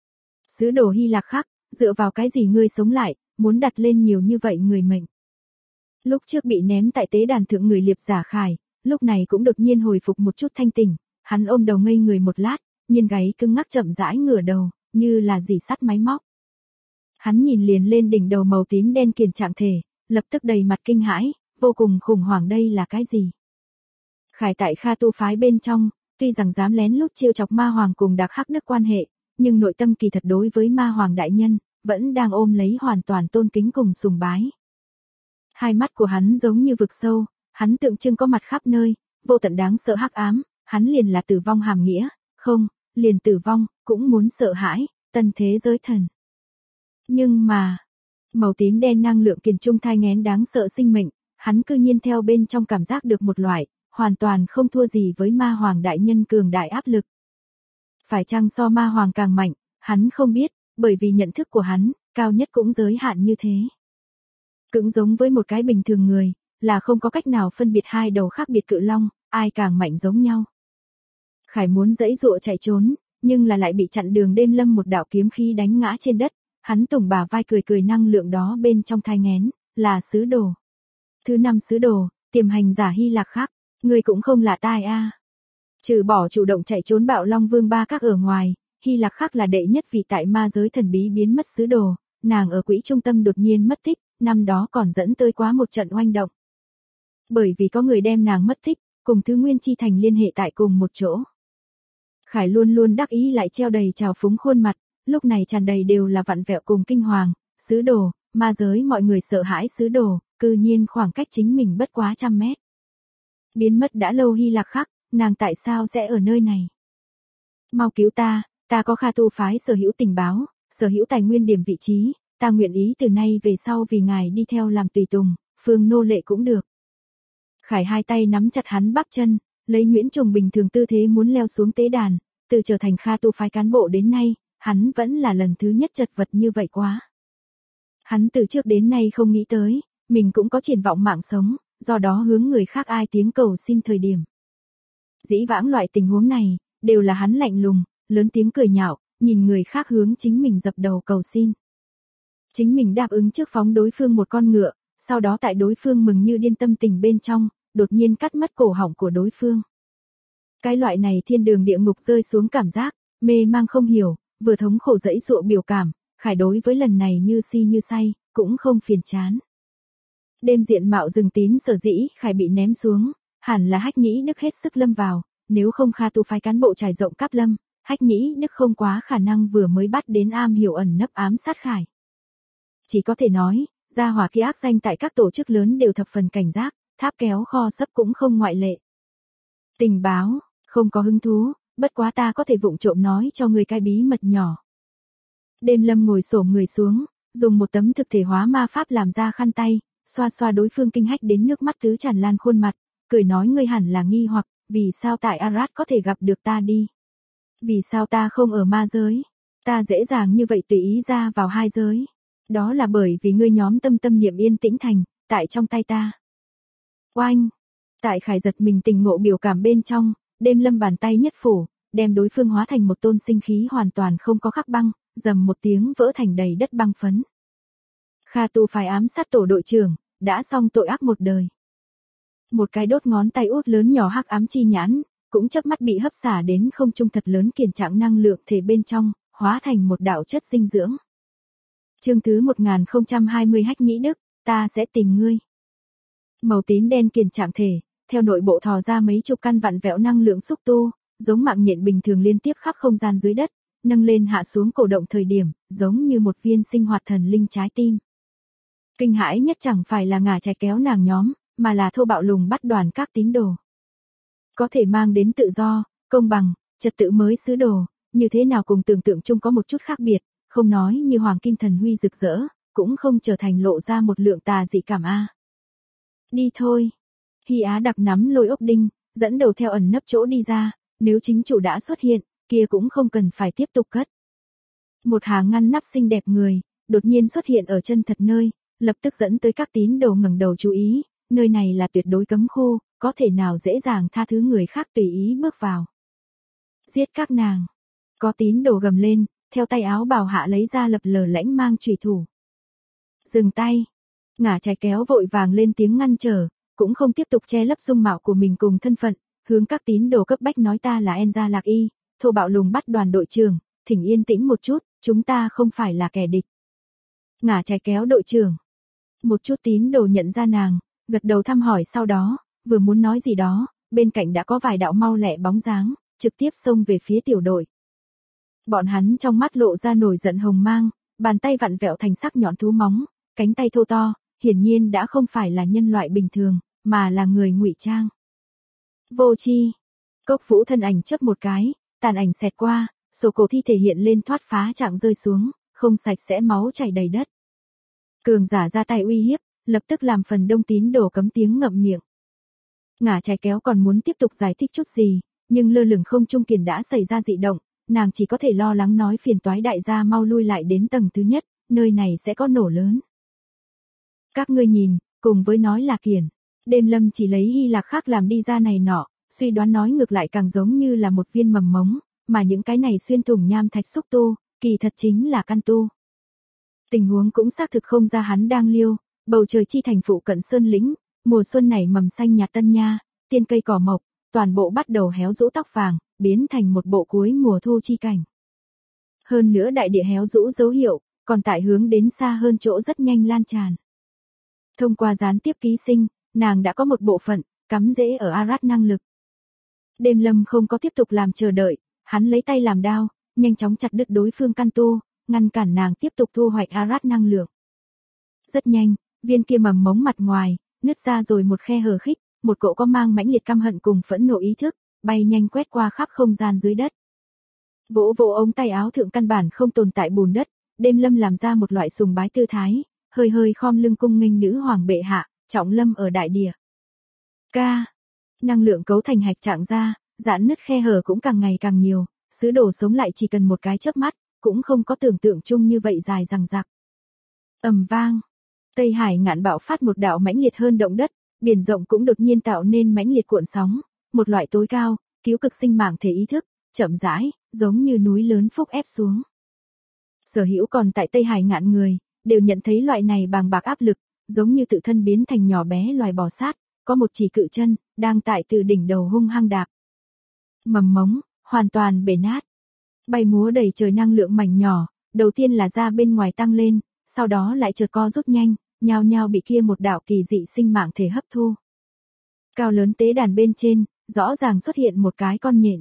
Sứ đồ Hy Lạc Khắc, dựa vào cái gì ngươi sống lại, muốn đặt lên nhiều như vậy người mệnh. Lúc trước bị ném tại tế đàn thượng người liệp giả Khải, lúc này cũng đột nhiên hồi phục một chút thanh tỉnh, hắn ôm đầu ngây người một lát, nhiên gáy cứng ngắc chậm rãi ngửa đầu, như là rỉ sắt máy móc. Hắn nhìn liền lên đỉnh đầu màu tím đen kiền trạng thể, lập tức đầy mặt kinh hãi, vô cùng khủng hoảng đây là cái gì. Khải tại Kha tu phái bên trong, tuy rằng dám lén lút chiêu chọc ma hoàng cùng Đạc Hắc Đức quan hệ, nhưng nội tâm kỳ thật đối với ma hoàng đại nhân, vẫn đang ôm lấy hoàn toàn tôn kính cùng sùng bái. Hai mắt của hắn giống như vực sâu, hắn tượng trưng có mặt khắp nơi, vô tận đáng sợ hắc ám, hắn liền là tử vong hàm nghĩa, không, liền tử vong, cũng muốn sợ hãi, tân thế giới thần. Nhưng mà, màu tím đen năng lượng kiền trung thai nghén đáng sợ sinh mệnh, hắn cư nhiên theo bên trong cảm giác được một loại, hoàn toàn không thua gì với ma hoàng đại nhân cường đại áp lực. Phải chăng so ma hoàng càng mạnh, hắn không biết, bởi vì nhận thức của hắn, cao nhất cũng giới hạn như thế. Cũng giống với một cái bình thường người, là không có cách nào phân biệt hai đầu khác biệt cự long, ai càng mạnh giống nhau. Khải muốn giãy giụa chạy trốn, nhưng là lại bị chặn đường Đêm Lâm một đạo kiếm khí đánh ngã trên đất, hắn tùng bả vai cười cười năng lượng đó bên trong thai nghén, là sứ đồ. Thứ 5 sứ đồ, tiềm hành giả Hy Lạc Khắc, người cũng không là tai a. Trừ bỏ chủ động chạy trốn Bạo Long Vương Ba Các ở ngoài, Hy Lạc Khắc là đệ nhất vị tại ma giới thần bí biến mất sứ đồ, nàng ở quỹ trung tâm đột nhiên mất tích, năm đó còn dẫn tới quá một trận oanh động. Bởi vì có người đem nàng mất tích, cùng Thứ Nguyên Chi Thành liên hệ tại cùng một chỗ. Khải luôn luôn đắc ý lại treo đầy trào phúng khuôn mặt, lúc này tràn đầy đều là vặn vẹo cùng kinh hoàng, sứ đồ, ma giới mọi người sợ hãi sứ đồ, cư nhiên khoảng cách chính mình bất quá 100 mét. Biến mất đã lâu Hy Lạc Khắc, nàng tại sao sẽ ở nơi này? Mau cứu ta có Kha Tu phái sở hữu tình báo, sở hữu tài nguyên điểm vị trí, ta nguyện ý từ nay về sau vì ngài đi theo làm tùy tùng, phương nô lệ cũng được. Khải hai tay nắm chặt hắn bắp chân, lấy Nguyễn Trùng bình thường tư thế muốn leo xuống tế đàn, từ trở thành Kha Tu phái cán bộ đến nay, hắn vẫn là lần thứ nhất chật vật như vậy quá. Hắn từ trước đến nay không nghĩ tới, mình cũng có triển vọng mạng sống, do đó hướng người khác ai tiếng cầu xin thời điểm. Dĩ vãng loại tình huống này, đều là hắn lạnh lùng, lớn tiếng cười nhạo, nhìn người khác hướng chính mình dập đầu cầu xin. Chính mình đáp ứng trước phóng đối phương một con ngựa, sau đó tại đối phương mừng như điên tâm tình bên trong, đột nhiên cắt mất cổ họng của đối phương. Cái loại này thiên đường địa ngục rơi xuống cảm giác, mê mang không hiểu, vừa thống khổ dẫy dụa biểu cảm, Khải đối với lần này như si như say, cũng không phiền chán. Đêm diện mạo rừng tín sở dĩ Khải bị ném xuống, hẳn là Hách Nhĩ Đức hết sức lâm vào, nếu không Kha Tu phái cán bộ trải rộng Cáp Lâm, Hách Nhĩ Đức không quá khả năng vừa mới bắt đến am hiểu ẩn nấp ám sát Khải. Chỉ có thể nói, gia hỏa kia ác danh tại các tổ chức lớn đều thập phần cảnh giác, tháp kéo kho sấp cũng không ngoại lệ. Tình báo, không có hứng thú, bất quá ta có thể vụng trộm nói cho người cái bí mật nhỏ. Đêm Lâm ngồi xổm người xuống, dùng một tấm thực thể hóa ma pháp làm ra khăn tay, xoa xoa đối phương kinh hách đến nước mắt tứ tràn lan khuôn mặt, cười nói ngươi hẳn là nghi hoặc, vì sao tại Arad có thể gặp được ta đi? Vì sao ta không ở ma giới? Ta dễ dàng như vậy tùy ý ra vào hai giới. Đó là bởi vì ngươi nhóm tâm tâm niệm yên tĩnh thành, tại trong tay ta. Oanh! Tại Khải giật mình tình ngộ biểu cảm bên trong, Đêm Lâm bàn tay nhất phủ, đem đối phương hóa thành một tôn sinh khí hoàn toàn không có khắc băng, rầm một tiếng vỡ thành đầy đất băng phấn. Kha Tu phái ám sát tổ đội trưởng, đã xong tội ác một đời. Một cái đốt ngón tay út lớn nhỏ hắc ám chi nhãn, cũng chớp mắt bị hấp xả đến không trung thật lớn kiền trạng năng lượng thể bên trong, hóa thành một đạo chất dinh dưỡng. Chương thứ 1020 Hách Nhĩ Đức, ta sẽ tìm ngươi. Màu tím đen kiền trạng thể, theo nội bộ thò ra mấy chục căn vặn vẹo năng lượng xúc tu, giống mạng nhện bình thường liên tiếp khắp không gian dưới đất, nâng lên hạ xuống cổ động thời điểm, giống như một viên sinh hoạt thần linh trái tim. Kinh hãi nhất chẳng phải là ngả trái kéo nàng nhóm, mà là thô bạo lùng bắt đoàn các tín đồ. Có thể mang đến tự do, công bằng, trật tự mới sứ đồ, như thế nào cùng tưởng tượng chung có một chút khác biệt, không nói như hoàng kim thần huy rực rỡ, cũng không trở thành lộ ra một lượng tà dị cảm a. Đi thôi. Hy Á đặc nắm lôi ốc đinh, dẫn đầu theo ẩn nấp chỗ đi ra, nếu chính chủ đã xuất hiện, kia cũng không cần phải tiếp tục cất. Một hàng ngăn nắp xinh đẹp người, đột nhiên xuất hiện ở chân thật nơi, lập tức dẫn tới các tín đồ ngẩng đầu chú ý, nơi này là tuyệt đối cấm khu, có thể nào dễ dàng tha thứ người khác tùy ý bước vào. Giết các nàng. Có tín đồ gầm lên, theo tay áo bào hạ lấy ra lập lờ lãnh mang chùy thủ. Dừng tay. Ngả trái kéo vội vàng lên tiếng ngăn trở, cũng không tiếp tục che lấp dung mạo của mình cùng thân phận, hướng các tín đồ cấp bách nói ta là Enza Lạc Y, thô bạo lùng bắt đoàn đội trưởng, thỉnh yên tĩnh một chút, chúng ta không phải là kẻ địch. Ngả trái kéo đội trưởng. Một chút tín đồ nhận ra nàng, gật đầu thăm hỏi sau đó, vừa muốn nói gì đó, bên cạnh đã có vài đạo mau lẹ bóng dáng, trực tiếp xông về phía tiểu đội. Bọn hắn trong mắt lộ ra nổi giận hồng mang, bàn tay vặn vẹo thành sắc nhọn thú móng, cánh tay thô to, hiển nhiên đã không phải là nhân loại bình thường, mà là người ngụy trang. Vô chi. Cốc Vũ thân ảnh chớp một cái, tàn ảnh xẹt qua, sổ cổ thi thể hiện lên thoát phá trạng rơi xuống, không sạch sẽ máu chảy đầy đất. Cường giả ra tay uy hiếp, lập tức làm phần đông tín đồ cấm tiếng ngậm miệng. Ngả trái kéo còn muốn tiếp tục giải thích chút gì, nhưng lơ lửng không trung kiền đã xảy ra dị động, nàng chỉ có thể lo lắng nói phiền toái đại gia mau lui lại đến tầng thứ nhất, nơi này sẽ có nổ lớn. Các ngươi nhìn, cùng với nói là kiền. Đêm Lâm chỉ lấy Hy Lạc Khắc làm đi ra này nọ, suy đoán nói ngược lại càng giống như là một viên mầm mống, mà những cái này xuyên thủng nham thạch xúc tu, kỳ thật chính là căn tu. Tình huống cũng xác thực không ra hắn đang liêu, bầu trời chi thành phụ cận sơn lĩnh, mùa xuân này mầm xanh nhạt tân nha, tiên cây cỏ mộc, toàn bộ bắt đầu héo rũ tóc vàng, biến thành một bộ cuối mùa thu chi cảnh. Hơn nữa đại địa héo rũ dấu hiệu, còn tại hướng đến xa hơn chỗ rất nhanh lan tràn. Thông qua gián tiếp ký sinh, nàng đã có một bộ phận, cắm rễ ở Arad năng lực. Đêm Lâm không có tiếp tục làm chờ đợi, hắn lấy tay làm đao, nhanh chóng chặt đứt đối phương căn tu, ngăn cản nàng tiếp tục thu hoạch Arad năng lượng. Rất nhanh, viên kia mầm mống mặt ngoài, nứt ra rồi một khe hở khích, một cỗ có mang mãnh liệt căm hận cùng phẫn nộ ý thức, bay nhanh quét qua khắp không gian dưới đất. Vỗ vỗ ống tay áo thượng căn bản không tồn tại bùn đất, Đêm Lâm làm ra một loại sùng bái tư thái, hơi hơi khom lưng cung nghênh nữ hoàng bệ hạ, trọng lâm ở đại địa. Ca, năng lượng cấu thành hạch trạng ra, giãn nứt khe hở cũng càng ngày càng nhiều, sứ đồ sống lại chỉ cần một cái chớp mắt, cũng không có tưởng tượng chung như vậy dài dằng dặc. Ầm vang, Tây Hải ngạn bạo phát một đạo mãnh liệt hơn động đất, biển rộng cũng đột nhiên tạo nên mãnh liệt cuộn sóng, một loại tối cao, cứu cực sinh mạng thể ý thức, chậm rãi, giống như núi lớn phúc ép xuống. Sở hữu còn tại Tây Hải ngạn người, đều nhận thấy loại này bàng bạc áp lực, giống như tự thân biến thành nhỏ bé loài bò sát, có một chỉ cự chân, đang tại từ đỉnh đầu hung hăng đạp. Mầm mống, hoàn toàn bể nát. Bay múa đầy trời năng lượng mảnh nhỏ, đầu tiên là ra bên ngoài tăng lên, sau đó lại chợt co rút nhanh, nhao nhao bị kia một đạo kỳ dị sinh mạng thể hấp thu. Cao lớn tế đàn bên trên, rõ ràng xuất hiện một cái con nhện.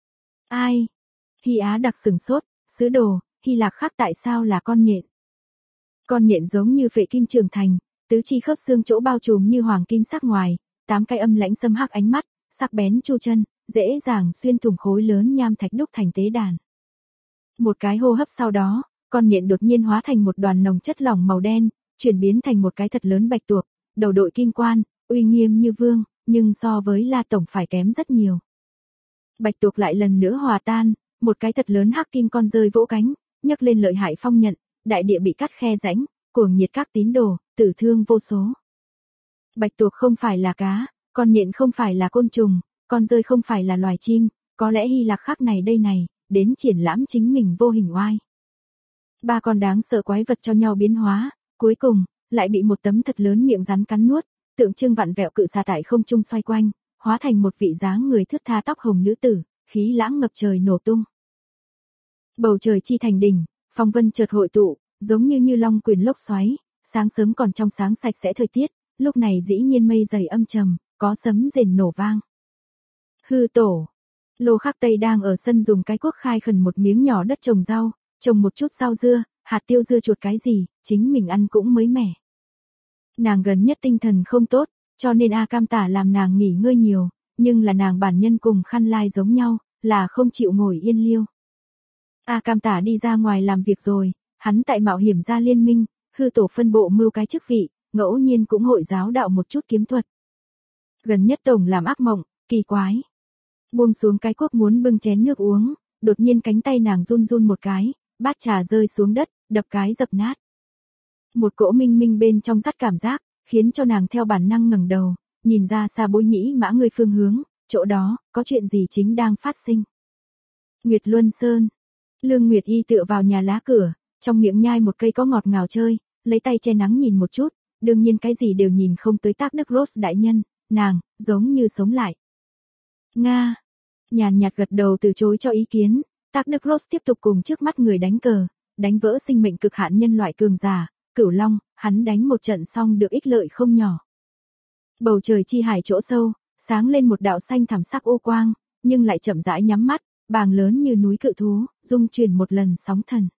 Ai? Hy Á đặc sửng sốt, sứ đồ, Hy Lạc khác tại sao là con nhện? Con nhện giống như phệ kim trưởng thành, tứ chi khớp xương chỗ bao trùm như hoàng kim sắc ngoài, 8 cái âm lãnh xâm hắc ánh mắt, sắc bén chu chân, dễ dàng xuyên thủng khối lớn nham thạch đúc thành tế đàn. Một cái hô hấp sau đó, con nhện đột nhiên hóa thành một đoàn nồng chất lỏng màu đen, chuyển biến thành một cái thật lớn bạch tuộc, đầu đội kim quan, uy nghiêm như vương, nhưng so với La Tổng phải kém rất nhiều. Bạch tuộc lại lần nữa hòa tan, một cái thật lớn hắc kim con rơi vỗ cánh, nhấc lên lợi hại phong nhận, đại địa bị cắt khe rãnh, cuồng nhiệt các tín đồ, tử thương vô số. Bạch tuộc không phải là cá, con nhện không phải là côn trùng, con rơi không phải là loài chim, có lẽ Hy Lạc khác này đây này, đến triển lãm chính mình vô hình oai. Ba con đáng sợ quái vật cho nhau biến hóa, cuối cùng, lại bị một tấm thật lớn miệng rắn cắn nuốt, tượng trưng vặn vẹo cự xà tại không trung xoay quanh, hóa thành một vị dáng người thướt tha tóc hồng nữ tử, khí lãng ngập trời nổ tung. Bầu trời chi thành đỉnh, phong vân chợt hội tụ, giống như long quyền lốc xoáy, sáng sớm còn trong sáng sạch sẽ thời tiết, lúc này dĩ nhiên mây dày âm trầm, có sấm rền nổ vang. Hư tổ, Lô Khắc Tây đang ở sân dùng cái cuốc khai khẩn một miếng nhỏ đất trồng rau, trồng một chút rau dưa, hạt tiêu dưa chuột cái gì, chính mình ăn cũng mới mẻ. Nàng gần nhất tinh thần không tốt, cho nên A Cam Tả làm nàng nghỉ ngơi nhiều, nhưng là nàng bản nhân cùng Khăn Lai giống nhau, là không chịu ngồi yên liêu. A Cam Tả đi ra ngoài làm việc rồi, hắn tại mạo hiểm gia liên minh, hư tổ phân bộ mưu cái chức vị, ngẫu nhiên cũng hội giáo đạo một chút kiếm thuật. Gần nhất tổng làm ác mộng, kỳ quái. Buông xuống cái cuốc muốn bưng chén nước uống, đột nhiên cánh tay nàng run run một cái, bát trà rơi xuống đất, đập cái dập nát. Một cỗ minh minh bên trong dắt cảm giác, khiến cho nàng theo bản năng ngẩng đầu, nhìn ra xa Bối Nhĩ Mã người phương hướng, chỗ đó, có chuyện gì chính đang phát sinh. Nguyệt Luân Sơn. Lương Nguyệt Y tựa vào nhà lá cửa, trong miệng nhai một cây có ngọt ngào chơi, lấy tay che nắng nhìn một chút, đương nhiên cái gì đều nhìn không tới Tác Đức Rose đại nhân, nàng, giống như sống lại. Nga. Nhàn nhạt gật đầu từ chối cho ý kiến, Tác Đức Rose tiếp tục cùng trước mắt người đánh cờ, đánh vỡ sinh mệnh cực hạn nhân loại cường giả, Cửu Long, hắn đánh một trận xong được ích lợi không nhỏ. Bầu trời chi hải chỗ sâu, sáng lên một đạo xanh thẳm sắc ô quang, nhưng lại chậm rãi nhắm mắt, bàng lớn như núi cự thú, dung chuyển một lần sóng thần.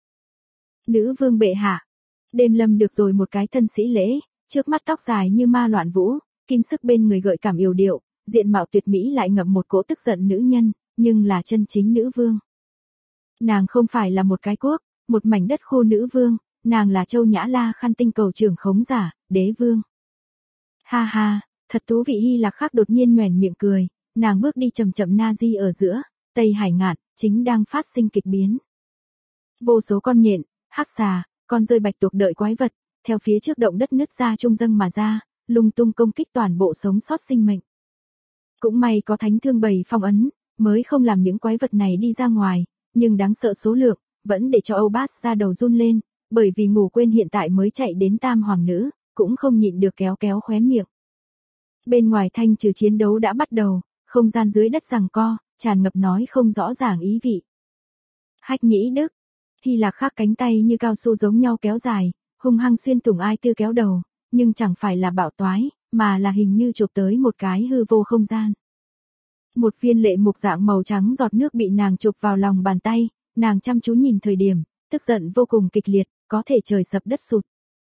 Nữ vương bệ hạ. Đêm Lâm được rồi một cái thân sĩ lễ, trước mắt tóc dài như ma loạn vũ, kim sức bên người gợi cảm yểu điệu, diện mạo tuyệt mỹ lại ngậm một cỗ tức giận nữ nhân, nhưng là chân chính nữ vương. Nàng không phải là một cái quốc, một mảnh đất khô nữ vương, nàng là Châu Nhã La Khăn tinh cầu trưởng khống giả, đế vương. Ha ha, thật thú vị. Hy Lạc khác đột nhiên nhoẻn miệng cười, nàng bước đi chậm chậm na di ở giữa, Tây Hải ngạn, chính đang phát sinh kịch biến. Vô số con nhện, hắc xà, con rơi bạch tuộc đợi quái vật, theo phía trước động đất nứt ra trung dâng mà ra, lung tung công kích toàn bộ sống sót sinh mệnh. Cũng may có thánh thương bầy phong ấn, mới không làm những quái vật này đi ra ngoài, nhưng đáng sợ số lượng, vẫn để cho Âu Bát ra đầu run lên, bởi vì ngủ quên hiện tại mới chạy đến Tam Hoàng Nữ, cũng không nhịn được kéo kéo khóe miệng. Bên ngoài thanh trừ chiến đấu đã bắt đầu, không gian dưới đất giằng co, tràn ngập nói không rõ ràng ý vị. Hách Nhĩ Đức. Hy Lạc Khắc cánh tay như cao su giống nhau kéo dài, hung hăng xuyên thủng Ai Tư kéo đầu, nhưng chẳng phải là bạo toái, mà là hình như chụp tới một cái hư vô không gian. Một viên lệ mục dạng màu trắng giọt nước bị nàng chụp vào lòng bàn tay, nàng chăm chú nhìn thời điểm, tức giận vô cùng kịch liệt, có thể trời sập đất sụt.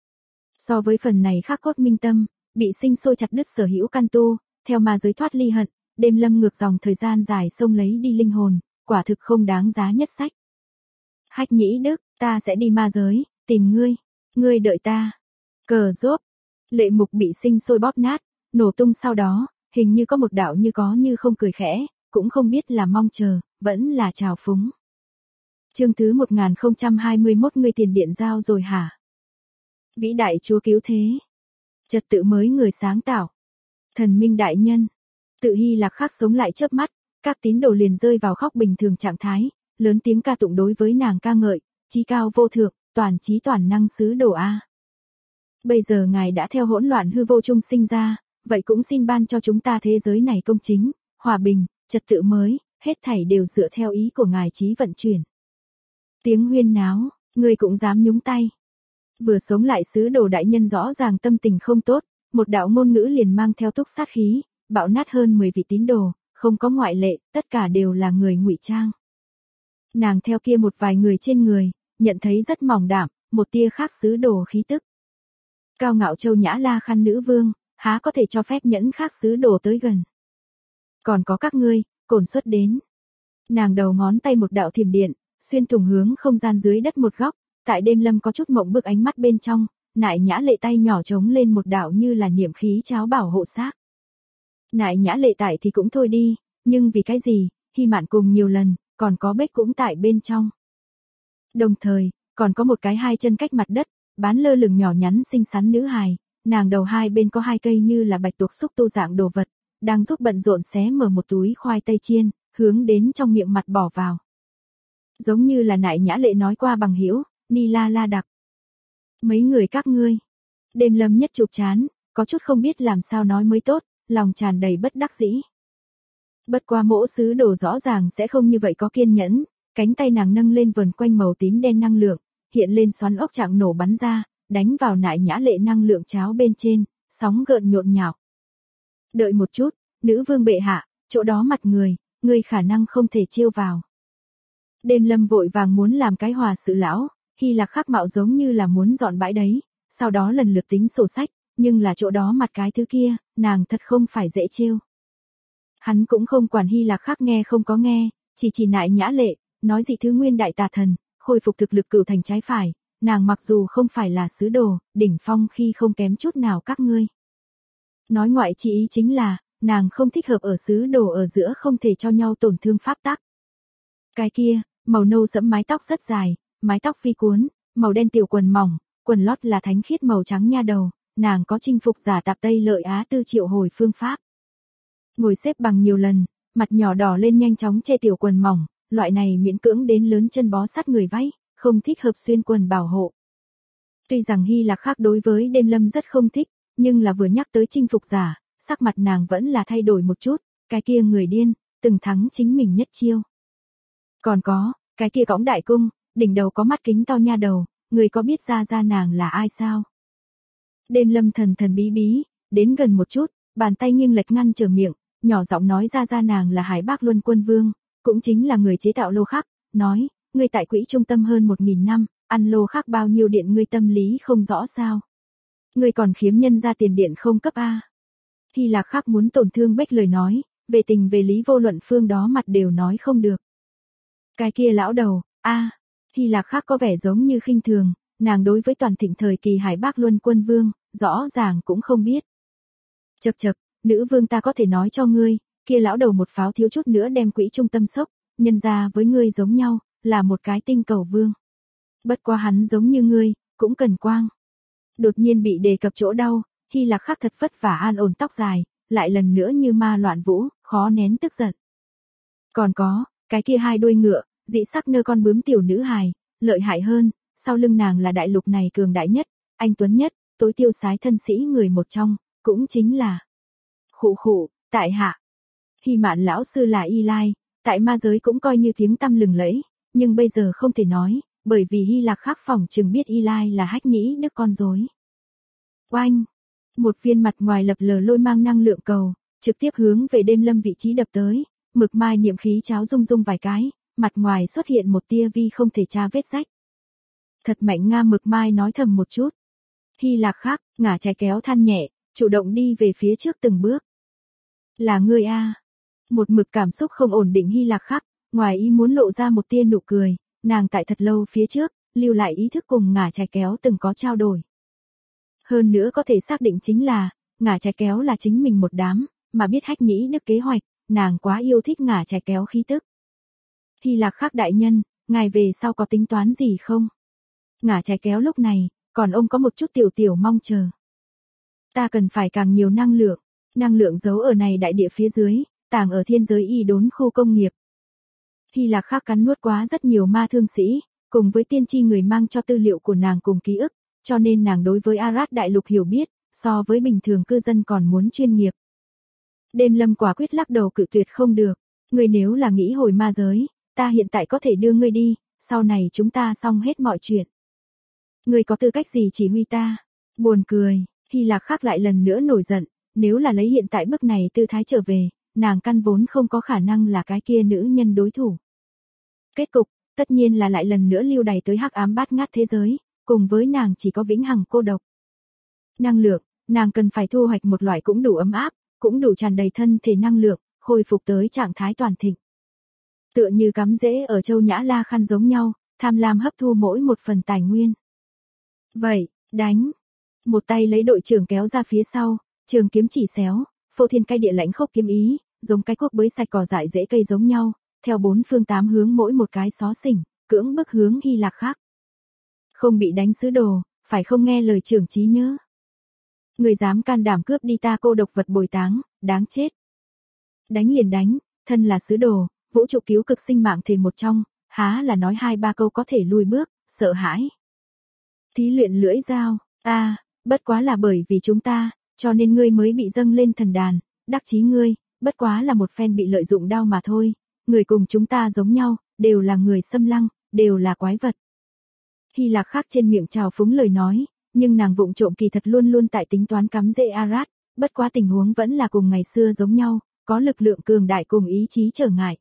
So với phần này khắc cốt minh tâm, bị sinh sôi chặt đứt sở hữu căn tu, theo ma giới thoát ly hận, đêm lâm ngược dòng thời gian dài xông lấy đi linh hồn, quả thực không đáng giá nhất sách. Hách Nhĩ Đức, ta sẽ đi ma giới, tìm ngươi đợi ta. Cờ rốt, lệ mục bị sinh sôi bóp nát, nổ tung sau đó, hình như có một đạo như có như không cười khẽ, cũng không biết là mong chờ, vẫn là trào phúng. Chương thứ 1021 ngươi tiền điện giao rồi hả? Vĩ đại Chúa cứu thế. Trật tự mới người sáng tạo. Thần minh đại nhân. Tự Hy Lạc Khắc sống lại chớp mắt, các tín đồ liền rơi vào khóc bình thường trạng thái, lớn tiếng ca tụng đối với nàng ca ngợi, chí cao vô thượng, toàn trí toàn năng sứ đồ A. Bây giờ ngài đã theo hỗn loạn hư vô chung sinh ra, vậy cũng xin ban cho chúng ta thế giới này công chính, hòa bình, trật tự mới, hết thảy đều dựa theo ý của ngài chí vận chuyển. Tiếng huyên náo, ngươi cũng dám nhúng tay. Vừa sống lại sứ đồ đại nhân rõ ràng tâm tình không tốt, một đạo ngôn ngữ liền mang theo túc sát khí, bạo nát hơn 10 vị tín đồ, không có ngoại lệ, tất cả đều là người ngụy trang. Nàng theo kia một vài người trên người, nhận thấy rất mỏng đạm, một tia khác sứ đồ khí tức. Cao ngạo Châu Nhã La Khăn nữ vương, há có thể cho phép nhẫn khác sứ đồ tới gần. Còn có các ngươi, cổn xuất đến. Nàng đầu ngón tay một đạo thiểm điện, xuyên thủng hướng không gian dưới đất một góc, tại đêm lâm có chút mộng bức ánh mắt bên trong, Nại Nhã Lệ tay nhỏ trống lên một đạo như là niệm khí cháo bảo hộ xác. Nại Nhã Lệ tại thì cũng thôi đi, nhưng vì cái gì, Hy Mạn cùng nhiều lần, còn có Bích cũng tại bên trong. Đồng thời, còn có một cái hai chân cách mặt đất, bán lơ lửng nhỏ nhắn xinh xắn nữ hài, nàng đầu hai bên có hai cây như là bạch tuộc xúc tu dạng đồ vật, đang giúp bận rộn xé mở một túi khoai tây chiên, hướng đến trong miệng mặt bỏ vào. Giống như là Nại Nhã Lệ nói qua bằng hữu, Ni La La đặc. Mấy người các ngươi. Đêm lâm nhất chụp chán, có chút không biết làm sao nói mới tốt, lòng tràn đầy bất đắc dĩ. Bất qua mỗ sứ đồ rõ ràng sẽ không như vậy có kiên nhẫn, cánh tay nàng nâng lên vần quanh màu tím đen năng lượng, hiện lên xoắn ốc trạng nổ bắn ra, đánh vào Nại Nhã Lệ năng lượng cháo bên trên, sóng gợn nhộn nhạo. Đợi một chút, nữ vương bệ hạ, chỗ đó mặt người khả năng không thể chiêu vào. Đêm lâm vội vàng muốn làm cái hòa sự lão, Hy Lạc Khắc mạo giống như là muốn dọn bãi đấy, sau đó lần lượt tính sổ sách, nhưng là chỗ đó mặt cái thứ kia, nàng thật không phải dễ trêu. Hắn cũng không quản Hy Lạc Khắc nghe không có nghe, chỉ Nại Nhã Lệ, nói dị thứ nguyên đại tà thần, khôi phục thực lực cửu thành trái phải, nàng mặc dù không phải là sứ đồ, đỉnh phong khi không kém chút nào các ngươi. Nói ngoại chỉ ý chính là, nàng không thích hợp ở sứ đồ ở giữa không thể cho nhau tổn thương pháp tắc. Cái kia, màu nâu sẫm mái tóc rất dài, mái tóc phi cuốn, màu đen tiểu quần mỏng, quần lót là thánh khiết màu trắng nha đầu, nàng có chinh phục giả tạp Tây Lợi Á tư triệu hồi phương pháp. Ngồi xếp bằng nhiều lần, mặt nhỏ đỏ lên nhanh chóng che tiểu quần mỏng, loại này miễn cưỡng đến lớn chân bó sát người váy, không thích hợp xuyên quần bảo hộ. Tuy rằng Hy Lạc Khắc đối với đêm lâm rất không thích, nhưng là vừa nhắc tới chinh phục giả, sắc mặt nàng vẫn là thay đổi một chút, cái kia người điên, từng thắng chính mình nhất chiêu. Còn có, cái kia cõng đại cung, đỉnh đầu có mắt kính to nha đầu, người có biết ra nàng là ai sao? Đêm lâm thần bí bí, đến gần một chút, bàn tay nghiêng lệch ngăn trở miệng, nhỏ giọng nói ra nàng là Hải Bác Luân Quân Vương, cũng chính là người chế tạo lô khắc, nói, ngươi tại quỹ trung tâm hơn 1000 năm, ăn lô khắc bao nhiêu điện ngươi tâm lý không rõ sao? Ngươi còn khiếm nhân ra tiền điện không cấp a? Hy Lạc Khắc muốn tổn thương Bách lời nói, về tình về lý vô luận phương đó mặt đều nói không được. Cái kia lão đầu, Hy Lạc Khắc có vẻ giống như khinh thường, nàng đối với toàn thịnh thời kỳ Hải Bác Luân Quân Vương, rõ ràng cũng không biết. Chậc, nữ vương ta có thể nói cho ngươi, kia lão đầu một pháo thiếu chút nữa đem quỹ trung tâm sốc, nhân ra với ngươi giống nhau, là một cái tinh cầu vương. Bất qua hắn giống như ngươi, cũng cần quang. Đột nhiên bị đề cập chỗ đau, Hy Lạc Khắc thật vất vả an ổn tóc dài, lại lần nữa như ma loạn vũ, khó nén tức giận. Còn có, cái kia hai đuôi ngựa, dị sắc nơ con bướm tiểu nữ hài, lợi hại hơn, sau lưng nàng là đại lục này cường đại nhất, anh tuấn nhất, tối tiêu sái thân sĩ người một trong, cũng chính là khụ, tại hạ. Hy Mạn lão sư là Y Lai, tại ma giới cũng coi như tiếng tăm lừng lẫy, nhưng bây giờ không thể nói, bởi vì Hy Lạc Khắc phỏng chừng biết Y Lai là Hách Nhĩ Đức con rối. Oanh! Một viên mặt ngoài lập lờ lôi mang năng lượng cầu, trực tiếp hướng về Đêm Lâm vị trí đập tới, Mực Mai niệm khí cháo rung rung vài cái, mặt ngoài xuất hiện một tia vi không thể tra vết rách. Thật mạnh nga, Mực Mai nói thầm một chút. Hy Lạc Khắc, ngả trái kéo than nhẹ, chủ động đi về phía trước từng bước. Là ngươi a. Một mực cảm xúc không ổn định Hy Lạc Khắc, ngoài ý muốn lộ ra một tia nụ cười, nàng tại thật lâu phía trước, lưu lại ý thức cùng ngả trái kéo từng có trao đổi. Hơn nữa có thể xác định chính là, ngả trái kéo là chính mình một đám, mà biết Hách Nhĩ Đức kế hoạch, nàng quá yêu thích ngả trái kéo khí tức. Hy Lạc Khắc đại nhân, ngài về sau có tính toán gì không? Ngả trái kéo lúc này, còn ông có một chút tiểu mong chờ. Ta cần phải càng nhiều năng lượng giấu ở này đại địa phía dưới, tàng ở thiên giới y đốn khu công nghiệp. Hy Lạc Khắc cắn nuốt quá rất nhiều ma thương sĩ, cùng với tiên tri người mang cho tư liệu của nàng cùng ký ức, cho nên nàng đối với Arad đại lục hiểu biết, so với bình thường cư dân còn muốn chuyên nghiệp. Đêm Lâm quả quyết lắc đầu cự tuyệt không được, ngươi nếu là nghĩ hồi ma giới, ta hiện tại có thể đưa ngươi đi, sau này chúng ta xong hết mọi chuyện. Ngươi có tư cách gì chỉ huy ta? Buồn cười, Hy Lạc Khắc lại lần nữa nổi giận, nếu là lấy hiện tại bước này tư thái trở về, nàng căn vốn không có khả năng là cái kia nữ nhân đối thủ. Kết cục, tất nhiên là lại lần nữa lưu đày tới hắc ám bát ngát thế giới, cùng với nàng chỉ có vĩnh hằng cô độc. Năng lượng, nàng cần phải thu hoạch một loại cũng đủ ấm áp, cũng đủ tràn đầy thân thể năng lượng, khôi phục tới trạng thái toàn thịnh. Tựa như cắm rễ ở châu Nhã La Khăn giống nhau, tham lam hấp thu mỗi một phần tài nguyên. Vậy, đánh. Một tay lấy đội trưởng kéo ra phía sau, trường kiếm chỉ xéo, phô thiên cai địa lãnh khốc kiếm ý, giống cái cuốc bới sạch cỏ dại rễ cây giống nhau, theo bốn phương tám hướng mỗi một cái xó xỉnh, cưỡng bức hướng Hy Lạc Khắc. Không bị đánh sứ đồ, phải không nghe lời trưởng trí nhớ. Người dám can đảm cướp đi ta cô độc vật bồi táng, đáng chết. Đánh liền đánh, thân là sứ đồ, vũ trụ cứu cực sinh mạng thể một trong, há là nói hai ba câu có thể lùi bước, sợ hãi. Thí luyện lưỡi dao, bất quá là bởi vì chúng ta, cho nên ngươi mới bị dâng lên thần đàn, đắc chí ngươi, bất quá là một phen bị lợi dụng đao mà thôi, người cùng chúng ta giống nhau, đều là người xâm lăng, đều là quái vật. Hy Lạc Khắc trên miệng trào phúng lời nói, nhưng nàng vụng trộm kỳ thật luôn luôn tại tính toán cắm rễ Arad, bất quá tình huống vẫn là cùng ngày xưa giống nhau, có lực lượng cường đại cùng ý chí trở ngại.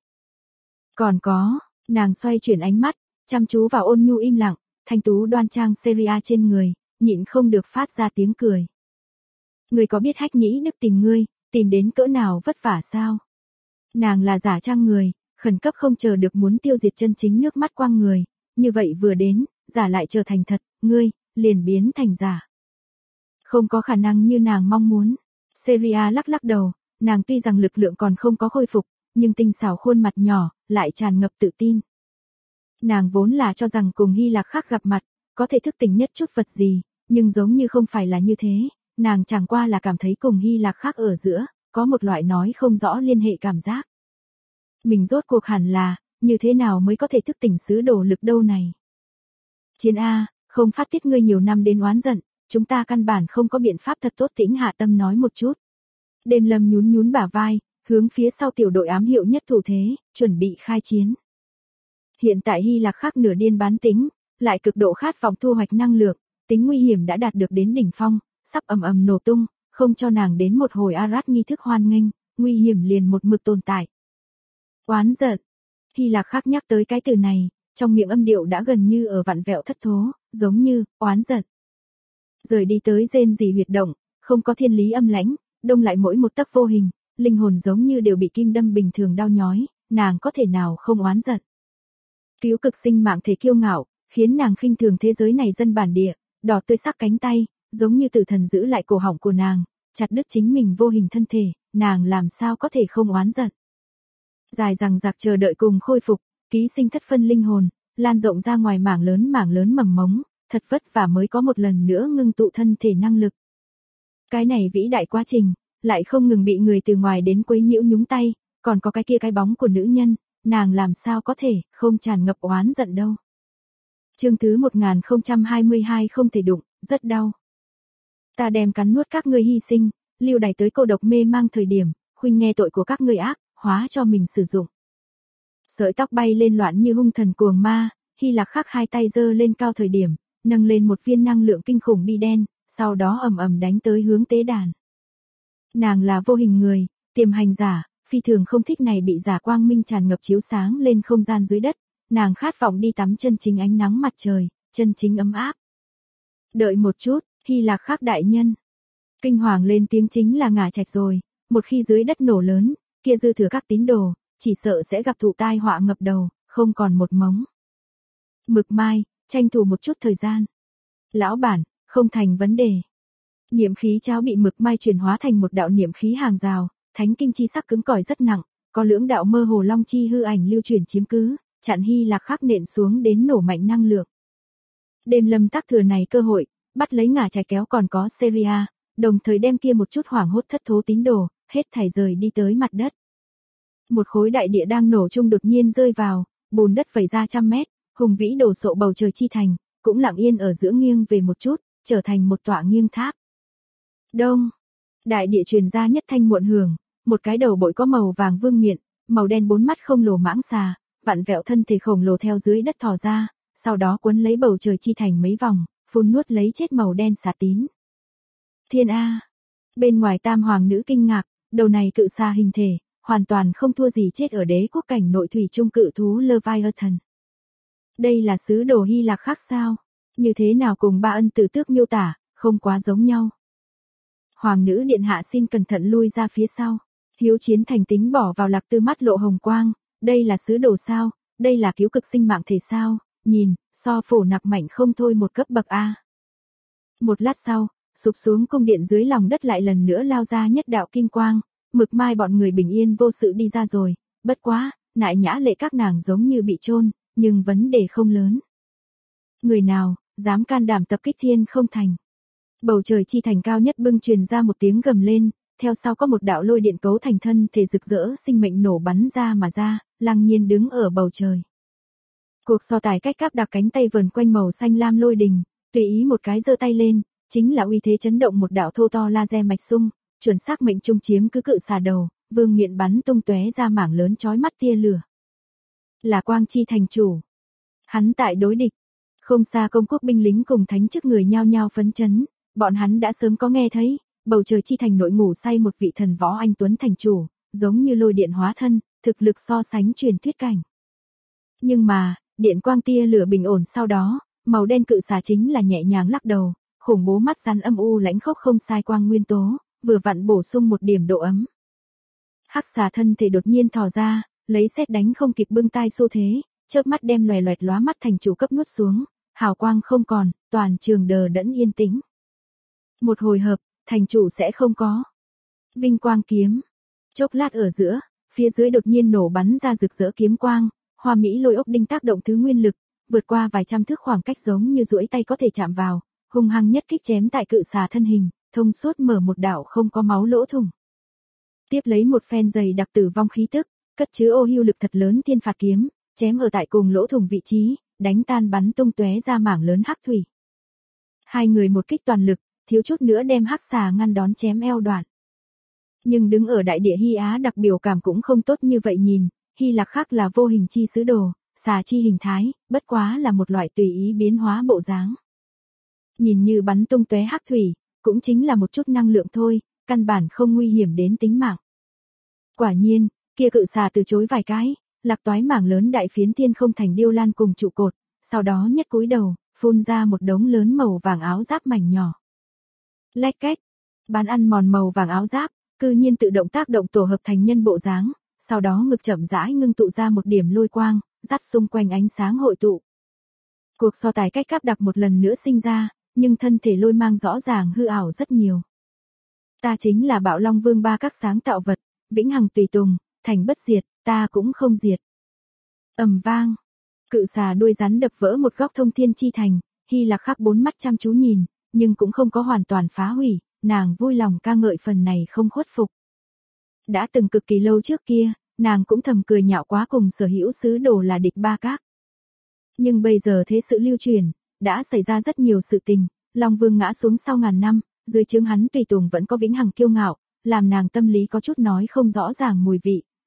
Còn có, nàng xoay chuyển ánh mắt, chăm chú vào ôn nhu im lặng, thanh tú đoan trang Seria trên người, nhịn không được phát ra tiếng cười. Ngươi có biết Hách Nhĩ Đức tìm ngươi, tìm đến cỡ nào vất vả sao? Nàng là giả trang người, khẩn cấp không chờ được muốn tiêu diệt chân chính nước mắt quang người, như vậy vừa đến, giả lại trở thành thật, ngươi, liền biến thành giả. Không có khả năng như nàng mong muốn. Seria lắc lắc đầu, nàng tuy rằng lực lượng còn không có khôi phục, nhưng tinh xảo khuôn mặt nhỏ, lại tràn ngập tự tin. Nàng vốn là cho rằng cùng Hy Lạc Khắc gặp mặt, có thể thức tỉnh nhất chút vật gì, nhưng giống như không phải là như thế, nàng chẳng qua là cảm thấy cùng Hy Lạc Khắc ở giữa, có một loại nói không rõ liên hệ cảm giác. Mình rốt cuộc hẳn là, như thế nào mới có thể thức tỉnh sứ đồ lực đâu này. Chiến A, không phát tiết ngươi nhiều năm đến oán giận, chúng ta căn bản không có biện pháp thật tốt tĩnh hạ tâm nói một chút. Đêm Lâm nhún nhún bả vai, hướng phía sau tiểu đội ám hiệu nhất thủ thế, chuẩn bị khai chiến. Hiện tại Hy Lạc Khắc nửa điên bán tính, lại cực độ khát vọng thu hoạch năng lượng, tính nguy hiểm đã đạt được đến đỉnh phong, sắp ầm ầm nổ tung, không cho nàng đến một hồi Arad nghi thức hoan nghênh, nguy hiểm liền một mực tồn tại. Oán giận. Hy Lạc Khắc nhắc tới cái từ này, trong miệng âm điệu đã gần như ở vặn vẹo thất thố, giống như, oán giận. Rời đi tới rên rỉ huyệt động, không có thiên lý âm lãnh, đông lại mỗi một tấc vô hình, linh hồn giống như đều bị kim đâm bình thường đau nhói, nàng có thể nào không oán giận. Cứu cực sinh mạng thể kiêu ngạo, khiến nàng khinh thường thế giới này dân bản địa, đỏ tươi sắc cánh tay, giống như tử thần giữ lại cổ họng của nàng, chặt đứt chính mình vô hình thân thể, nàng làm sao có thể không oán giận. Dài rằng giặc chờ đợi cùng khôi phục, ký sinh thất phân linh hồn, lan rộng ra ngoài mảng lớn mầm mống, thật vất vả mới có một lần nữa ngưng tụ thân thể năng lực. Cái này vĩ đại quá trình, lại không ngừng bị người từ ngoài đến quấy nhiễu nhúng tay, còn có cái kia cái bóng của nữ nhân, nàng làm sao có thể không tràn ngập oán giận đâu. Chương thứ 1022 không thể đụng, rất đau. Ta đem cắn nuốt các ngươi hy sinh, lưu đày tới cô độc mê mang thời điểm, khuynh nghe tội của các ngươi ác, hóa cho mình sử dụng. Sợi tóc bay lên loạn như hung thần cuồng ma, Hy Lạc Khắc hai tay giơ lên cao thời điểm, nâng lên một viên năng lượng kinh khủng bi đen, sau đó ầm ầm đánh tới hướng tế đàn. Nàng là vô hình người, tiềm hành giả, phi thường không thích này bị giả quang minh tràn ngập chiếu sáng lên không gian dưới đất, nàng khát vọng đi tắm chân chính ánh nắng mặt trời, chân chính ấm áp. Đợi một chút, Hy Lạc Khắc đại nhân. Kinh hoàng lên tiếng chính là ngả trạch rồi, một khi dưới đất nổ lớn, kia dư thừa các tín đồ, chỉ sợ sẽ gặp thụ tai họa ngập đầu, không còn một mống. Mực Mai, tranh thủ một chút thời gian. Lão bản, không thành vấn đề. Niệm khí cháo bị Mực Mai chuyển hóa thành một đạo niệm khí hàng rào, thánh kim chi sắc cứng cỏi rất nặng, có lưỡng đạo mơ hồ long chi hư ảnh lưu chuyển chiếm cứ, chặn Hy Lạc Khắc nện xuống đến nổ mạnh năng lượng. Đêm Lâm tác thừa này cơ hội, bắt lấy ngả trạch kéo còn có Syria, đồng thời đem kia một chút hoảng hốt thất thố tín đồ, hết thảy rời đi tới mặt đất. Một khối đại địa đang nổ chung đột nhiên rơi vào, bùn đất vẩy ra trăm mét, hùng vĩ đổ sộ bầu trời chi thành, cũng lặng yên ở giữa nghiêng về một chút, trở thành một tọa nghiêng tháp. Đông, đại địa truyền ra nhất thanh muộn hưởng, một cái đầu bội có màu vàng vương miện, màu đen bốn mắt không lồ mãng xà, vặn vẹo thân thể khổng lồ theo dưới đất thò ra, sau đó quấn lấy bầu trời chi thành mấy vòng, phun nuốt lấy chết màu đen xà tín. Thiên A. Bên ngoài tam hoàng nữ kinh ngạc, đầu này cự xà hình thể, hoàn toàn không thua gì chết ở đế quốc cảnh nội thủy trung cự thú Leviathan. Đây là sứ đồ Hy Lạc Khắc sao? Như thế nào cùng ba ân tử tước miêu tả, không quá giống nhau. Hoàng nữ điện hạ xin cẩn thận lui ra phía sau. Hiếu chiến thành tính bỏ vào Lạc Tư mắt lộ hồng quang, đây là sứ đồ sao, đây là cứu cực sinh mạng thể sao, nhìn, so phổ nặc mạnh không thôi một cấp bậc A. Một lát sau, sụp xuống cung điện dưới lòng đất lại lần nữa lao ra nhất đạo kim quang, Mực Mai bọn người bình yên vô sự đi ra rồi, bất quá, nại nhã lệ các nàng giống như bị chôn, nhưng vấn đề không lớn. Người nào, dám can đảm tập kích thiên không thành. Bầu trời chi thành cao nhất bưng truyền ra một tiếng gầm lên, theo sau có một đạo lôi điện cấu thành thân thể rực rỡ sinh mệnh nổ bắn ra mà ra, lăng nhiên đứng ở bầu trời. Cuộc so tài cách cáp đặc cánh tay vờn quanh màu xanh lam lôi đình, tùy ý một cái giơ tay lên, chính là uy thế chấn động một đạo thô to laser mạch sung, chuẩn xác mệnh trung chiếm cứ cự xà đầu, vương miện bắn tung tóe ra mảng lớn chói mắt tia lửa. Là Quang Chi thành chủ. Hắn tại đối địch, không xa công quốc binh lính cùng thánh chức người nhao nhao phấn chấn, bọn hắn đã sớm có nghe thấy, bầu trời chi thành nội ngủ say một vị thần võ anh tuấn thành chủ, giống như lôi điện hóa thân, thực lực so sánh truyền thuyết cảnh. Nhưng mà, điện quang tia lửa bình ổn sau đó, màu đen cự xà chính là nhẹ nhàng lắc đầu, khủng bố mắt rắn âm u lãnh khốc không sai quang nguyên tố, vừa vặn bổ sung một điểm độ ấm. Hắc xà thân thể đột nhiên thò ra, lấy sét đánh không kịp bưng tai xu thế, chớp mắt đem loè loẹt lóa mắt thành chủ cấp nuốt xuống, hào quang không còn, toàn trường đờ đẫn yên tĩnh. Một hồi hợp, thành chủ sẽ không có. Vinh quang kiếm. Chốc lát ở giữa, phía dưới đột nhiên nổ bắn ra rực rỡ kiếm quang, hoa mỹ lôi ốc đinh tác động thứ nguyên lực, vượt qua vài trăm thước khoảng cách giống như duỗi tay có thể chạm vào, hung hăng nhất kích chém tại cự xà thân hình, thông suốt mở một đạo không có máu lỗ thủng. Tiếp lấy một phen dày đặc tử vong khí tức, cất chứa ô hưu lực thật lớn thiên phạt kiếm, chém ở tại cùng lỗ thủng vị trí, đánh tan bắn tung tóe ra mảng lớn hắc thủy. Hai người một kích toàn lực, thiếu chút nữa đem hắc xà ngăn đón chém eo đoạn. Nhưng đứng ở đại địa Hy Á đặc biểu cảm cũng không tốt như vậy nhìn, Hy Lạc Khắc là vô hình chi sứ đồ, xà chi hình thái, bất quá là một loại tùy ý biến hóa bộ dáng. Nhìn như bắn tung tóe hắc thủy, cũng chính là một chút năng lượng thôi, căn bản không nguy hiểm đến tính mạng. Quả nhiên, kia cự xà từ chối vài cái, lạc toái mảng lớn đại phiến thiên không thành điêu lan cùng trụ cột, sau đó nhất cúi đầu, phun ra một đống lớn màu vàng áo giáp mảnh nhỏ. Lách cách, bán ăn mòn màu vàng áo giáp, cư nhiên tự động tác động tổ hợp thành nhân bộ dáng, sau đó ngực chậm rãi ngưng tụ ra một điểm lôi quang, dắt xung quanh ánh sáng hội tụ. Cuộc so tài cách cáp đặc một lần nữa sinh ra, nhưng thân thể lôi mang rõ ràng hư ảo rất nhiều. Ta chính là Bạo Long Vương ba các sáng tạo vật, vĩnh hằng tùy tùng, thành bất diệt, ta cũng không diệt. Ầm vang, cự xà đuôi rắn đập vỡ một góc thông thiên chi thành, Hy Lạc Khắc bốn mắt chăm chú nhìn, nhưng cũng không có hoàn toàn phá hủy, nàng vui lòng ca ngợi phần này không khuất phục. Đã từng cực kỳ lâu trước kia, nàng cũng thầm cười nhạo quá cùng sở hữu sứ đồ là địch ba các. Nhưng bây giờ thế sự lưu truyền, đã xảy ra rất nhiều sự tình, Long Vương ngã xuống sau ngàn năm, dưới trướng hắn tùy tùng vẫn có vĩnh hằng kiêu ngạo, làm nàng tâm lý có chút nói không rõ ràng mùi vị,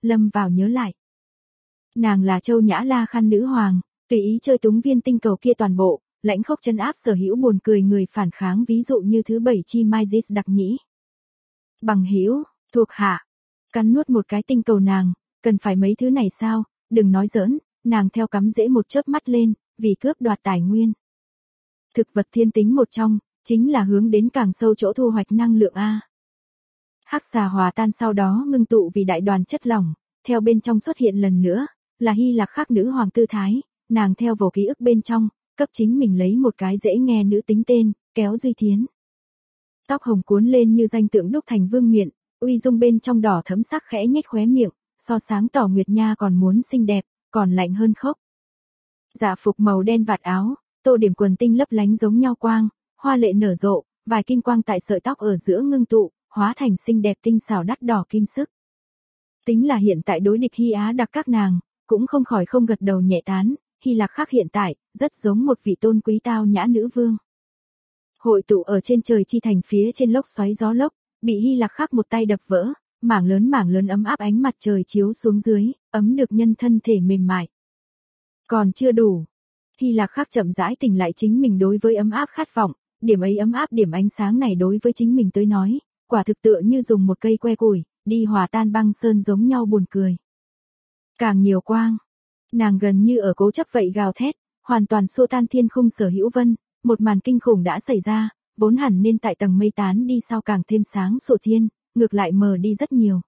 lâm vào nhớ lại. Nàng là Châu Nhã La Khăn nữ hoàng, tùy ý chơi túng viên tinh cầu kia toàn bộ, lãnh khốc trấn áp sở hữu buồn cười người phản kháng, ví dụ như thứ 7 chi Mai Gis đặc nhĩ. Bằng hữu, thuộc hạ, cắn nuốt một cái tinh cầu nàng, cần phải mấy thứ này sao, đừng nói giỡn, nàng theo cắm rễ một chớp mắt lên, vì cướp đoạt tài nguyên. Thực vật thiên tính một trong, chính là hướng đến càng sâu chỗ thu hoạch năng lượng A. Hắc xà hòa tan sau đó ngưng tụ vì đại đoàn chất lỏng, theo bên trong xuất hiện lần nữa, là Hy Lạc Khắc nữ hoàng tư thái, nàng theo vào ký ức bên trong, cấp chính mình lấy một cái dễ nghe nữ tính tên, Kéo Duy Thiến. Tóc hồng cuốn lên như danh tượng đúc thành vương miện, uy dung bên trong đỏ thẫm sắc khẽ nhếch khóe miệng, so sáng tỏ nguyệt nha còn muốn xinh đẹp, còn lạnh hơn khốc. Dạ phục màu đen vạt áo, tô điểm quần tinh lấp lánh giống nhau quang, hoa lệ nở rộ, vài kim quang tại sợi tóc ở giữa ngưng tụ, hóa thành xinh đẹp tinh xảo đắt đỏ kim sức. Tính là hiện tại đối địch Hy Á đặc các nàng, cũng không khỏi không gật đầu nhẹ tán, Hy Lạc Khắc hiện tại, rất giống một vị tôn quý tao nhã nữ vương. Hội tụ ở trên trời chi thành phía trên lốc xoáy gió lốc, bị Hy Lạc Khắc một tay đập vỡ, mảng lớn ấm áp ánh mặt trời chiếu xuống dưới, ấm được nhân thân thể mềm mại. Còn chưa đủ. Hy Lạc Khắc chậm rãi tỉnh lại chính mình đối với ấm áp khát vọng, điểm ấy ấm áp điểm ánh sáng này đối với chính mình tới nói, quả thực tựa như dùng một cây que củi, đi hòa tan băng sơn giống nhau buồn cười. Càng nhiều quang, nàng gần như ở cố chấp vậy gào thét, hoàn toàn xua tan thiên khung sở hữu vân, một màn kinh khủng đã xảy ra, vốn hẳn nên tại tầng mây tán đi sau càng thêm sáng sủa thiên, ngược lại mờ đi rất nhiều.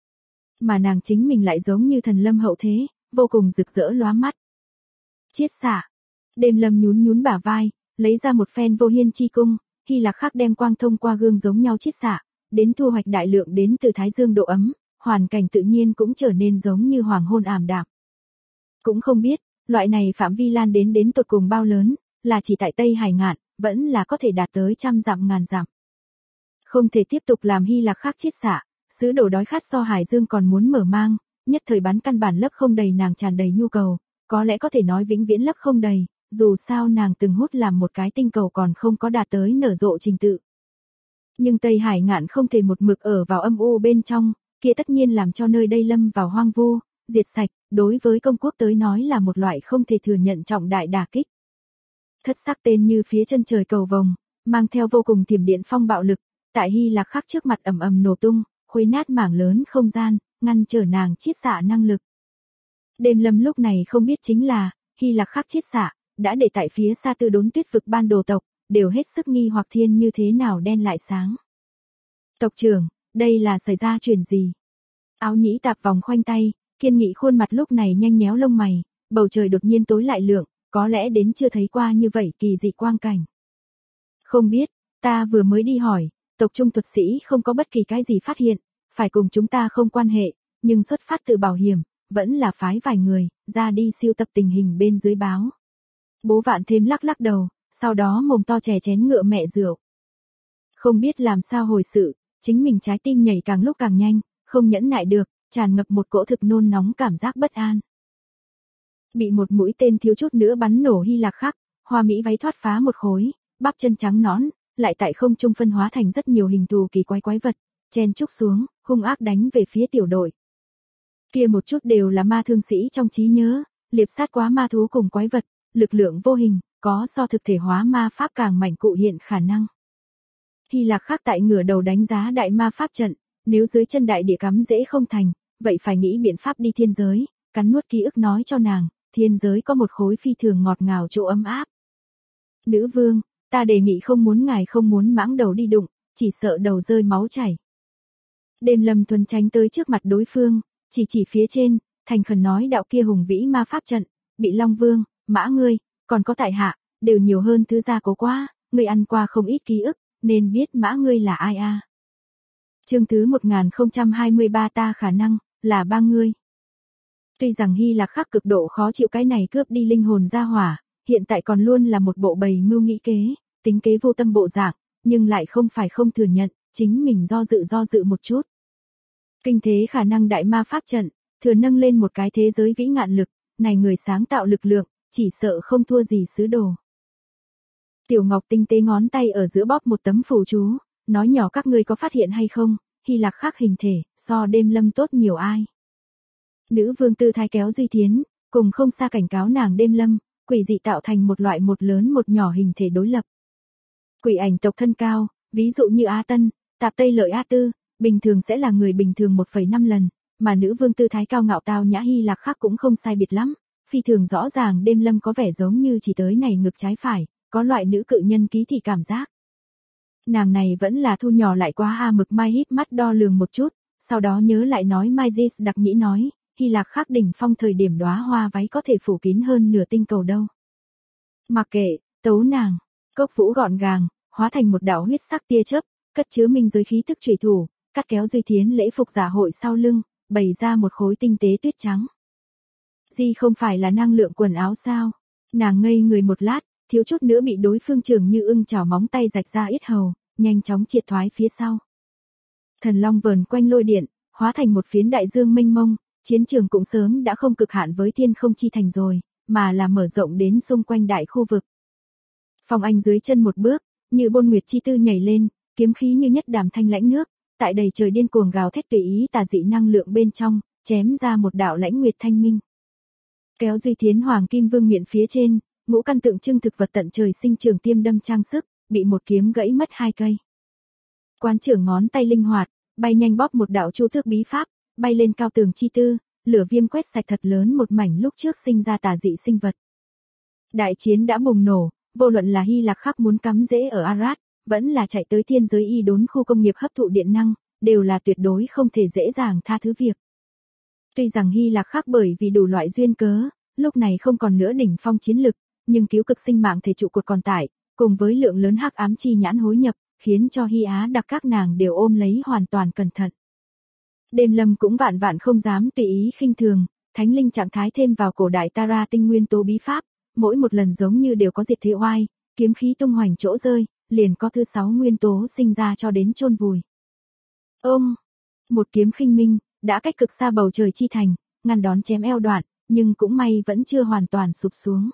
Mà nàng chính mình lại giống như thần lâm hậu thế, vô cùng rực rỡ lóa mắt. Chiết xạ. Đêm Lâm nhún nhún bả vai, lấy ra một phen vô hiên chi cung, Hy Lạc Khắc đem quang thông qua gương giống nhau chiết xạ, đến thu hoạch đại lượng đến từ thái dương độ ấm, hoàn cảnh tự nhiên cũng trở nên giống như hoàng hôn ảm đạm. Cũng không biết, loại này phạm vi lan đến tột cùng bao lớn, là chỉ tại Tây Hải ngạn, vẫn là có thể đạt tới trăm dặm ngàn dặm. Không thể tiếp tục làm Hy Lạc Khắc chiết xạ, sứ đồ đói khát so hải dương còn muốn mở mang, nhất thời bắn căn bản lấp không đầy nàng tràn đầy nhu cầu, có lẽ có thể nói vĩnh viễn lấp không đầy, dù sao nàng từng hút làm một cái tinh cầu còn không có đạt tới nở rộ trình tự. Nhưng Tây Hải ngạn không thể một mực ở vào âm u bên trong, kia tất nhiên làm cho nơi đây lâm vào hoang vu, diệt sạch, đối với công quốc tới nói là một loại không thể thừa nhận trọng đại đả kích. Thất sắc tên như phía chân trời cầu vồng, mang theo vô cùng thiểm điện phong bạo lực, tại Hy Lạc Khắc trước mặt ầm ầm nổ tung, khuấy nát mảng lớn không gian, ngăn trở nàng chiết xạ năng lực. Đêm Lâm lúc này không biết chính là, Hy Lạc Khắc chiết xạ, đã để tại phía xa Tư Đốn Tuyết vực ban đồ tộc, đều hết sức nghi hoặc thiên như thế nào đen lại sáng. Tộc trưởng, đây là xảy ra chuyện gì? Áo nhĩ tạp vòng khoanh tay, kiên nghị khuôn mặt lúc này nhanh nhéo lông mày, bầu trời đột nhiên tối lại lượng, có lẽ đến chưa thấy qua như vậy kỳ dị quang cảnh. Không biết, ta vừa mới đi hỏi, tộc trung thuật sĩ không có bất kỳ cái gì phát hiện, phải cùng chúng ta không quan hệ, nhưng xuất phát từ bảo hiểm, vẫn là phái vài người, ra đi siêu tập tình hình bên dưới báo. Bố Vạn Thêm lắc lắc đầu, sau đó mồm to chè chén ngựa mẹ rượu. Không biết làm sao hồi sự, chính mình trái tim nhảy càng lúc càng nhanh, không nhẫn nại được, tràn ngập một cỗ thực nôn nóng cảm giác bất an. Bị một mũi tên thiếu chút nữa bắn nổ Hy Lạc Khắc, hoa mỹ váy thoát phá một khối, bắp chân trắng nõn, lại tại không trung phân hóa thành rất nhiều hình thù kỳ quái vật, chen chúc xuống, hung ác đánh về phía tiểu đội. Kia một chút đều là ma thương sĩ trong trí nhớ, liệp sát quá ma thú cùng quái vật, lực lượng vô hình, có so thực thể hóa ma pháp càng mạnh cụ hiện khả năng. Hy Lạc Khắc tại ngửa đầu đánh giá đại ma pháp trận, nếu dưới chân đại địa cắm dễ không thành, vậy phải nghĩ biện pháp đi thiên giới, cắn nuốt ký ức nói cho nàng, thiên giới có một khối phi thường ngọt ngào chỗ ấm áp. Nữ vương, ta đề nghị ngài không muốn mãng đầu đi đụng, chỉ sợ đầu rơi máu chảy. Đêm Lâm Thuần tránh tới trước mặt đối phương, chỉ phía trên, thành khẩn nói đạo kia hùng vĩ ma pháp trận, bị Long Vương, Mã ngươi, còn có tại hạ, đều nhiều hơn thứ gia cố quá, ngươi ăn qua không ít ký ức, nên biết Mã ngươi là ai a. Chương thứ 1023 ta khả năng, là ba ngươi. Tuy rằng Hy Lạc Khắc cực độ khó chịu cái này cướp đi linh hồn gia hỏa, hiện tại còn luôn là một bộ bầy mưu nghĩ kế, tính kế vô tâm bộ dạng, nhưng lại không phải không thừa nhận, chính mình do dự một chút. Kinh thế khả năng đại ma pháp trận, thừa nâng lên một cái thế giới vĩ ngạn lực, này người sáng tạo lực lượng, chỉ sợ không thua gì sứ đồ. Tiểu Ngọc tinh tế ngón tay ở giữa bóp một tấm phù chú, nói nhỏ các ngươi có phát hiện hay không, Hy Lạc Khắc hình thể, so Đêm Lâm tốt nhiều ai. Nữ vương tư thái kéo Duy Thiến, cùng không xa cảnh cáo nàng đêm lâm, quỷ dị tạo thành một loại một lớn một nhỏ hình thể đối lập. Quỷ ảnh tộc thân cao, ví dụ như A Tân, Tạp Tây Lợi A Tư, bình thường sẽ là người bình thường 1,5 lần, mà nữ vương tư thái cao ngạo tao nhã Hy Lạc khác cũng không sai biệt lắm, phi thường rõ ràng đêm lâm có vẻ giống như chỉ tới này ngực trái phải, có loại nữ cự nhân ký thị cảm giác. Nàng này vẫn là thu nhỏ lại quá a mực Mai híp mắt đo lường một chút, sau đó nhớ lại nói Mai Gis đặc nhĩ nói, Hy Lạc khác đỉnh phong thời điểm đóa hoa váy có thể phủ kín hơn nửa tinh cầu đâu. Mặc kệ, tấu nàng, cốc vũ gọn gàng, hóa thành một đạo huyết sắc tia chớp, cất chứa minh giới khí tức chủy thủ, cắt kéo Duy Thiến lễ phục giả hội sau lưng, bày ra một khối tinh tế tuyết trắng. Gì không phải là năng lượng quần áo sao? Nàng ngây người một lát, thiếu chút nữa bị đối phương trường như ưng chảo móng tay rạch ra yết hầu, nhanh chóng triệt thoái phía sau. Thần long vờn quanh lôi điện, hóa thành một phiến đại dương mênh mông, chiến trường cũng sớm đã không cực hạn với thiên không chi thành rồi, mà là mở rộng đến xung quanh đại khu vực. Phong Anh dưới chân một bước, như bôn nguyệt chi tư nhảy lên, kiếm khí như nhất đàm thanh lãnh nước, tại đầy trời điên cuồng gào thét tùy ý tà dị năng lượng bên trong, chém ra một đạo lãnh nguyệt thanh minh. Kéo Duy Thiến hoàng kim vương miện phía trên, ngũ căn tượng trưng thực vật tận trời sinh trường tiêm đâm trang sức, bị một kiếm gãy mất 2 cây. Quán trưởng ngón tay linh hoạt, bay nhanh bóp một đạo chu thước bí pháp, bay lên cao tường chi tư, lửa viêm quét sạch thật lớn một mảnh lúc trước sinh ra tà dị sinh vật. Đại chiến đã bùng nổ, vô luận là Hy Lạc Khắc muốn cắm rễ ở Arad, vẫn là chạy tới thiên giới y đốn khu công nghiệp hấp thụ điện năng, đều là tuyệt đối không thể dễ dàng tha thứ việc. Tuy rằng Hy Lạc Khắc bởi vì đủ loại duyên cớ, lúc này không còn nữa đỉnh phong chiến lực, nhưng cứu cực sinh mạng thể trụ cột còn tại, cùng với lượng lớn hắc ám chi nhãn hối nhập, khiến cho Hy Á đặc các nàng đều ôm lấy hoàn toàn cẩn thận. Đêm lâm cũng vạn vạn không dám tùy ý khinh thường, thánh linh trạng thái thêm vào cổ đại Tara tinh nguyên tố bí pháp, mỗi một lần giống như đều có diệt thế oai, kiếm khí tung hoành chỗ rơi, liền có thứ 6 nguyên tố sinh ra cho đến chôn vùi. Một kiếm khinh minh, đã cách cực xa bầu trời chi thành, ngăn đón chém eo đoạn, nhưng cũng may vẫn chưa hoàn toàn sụp xuống.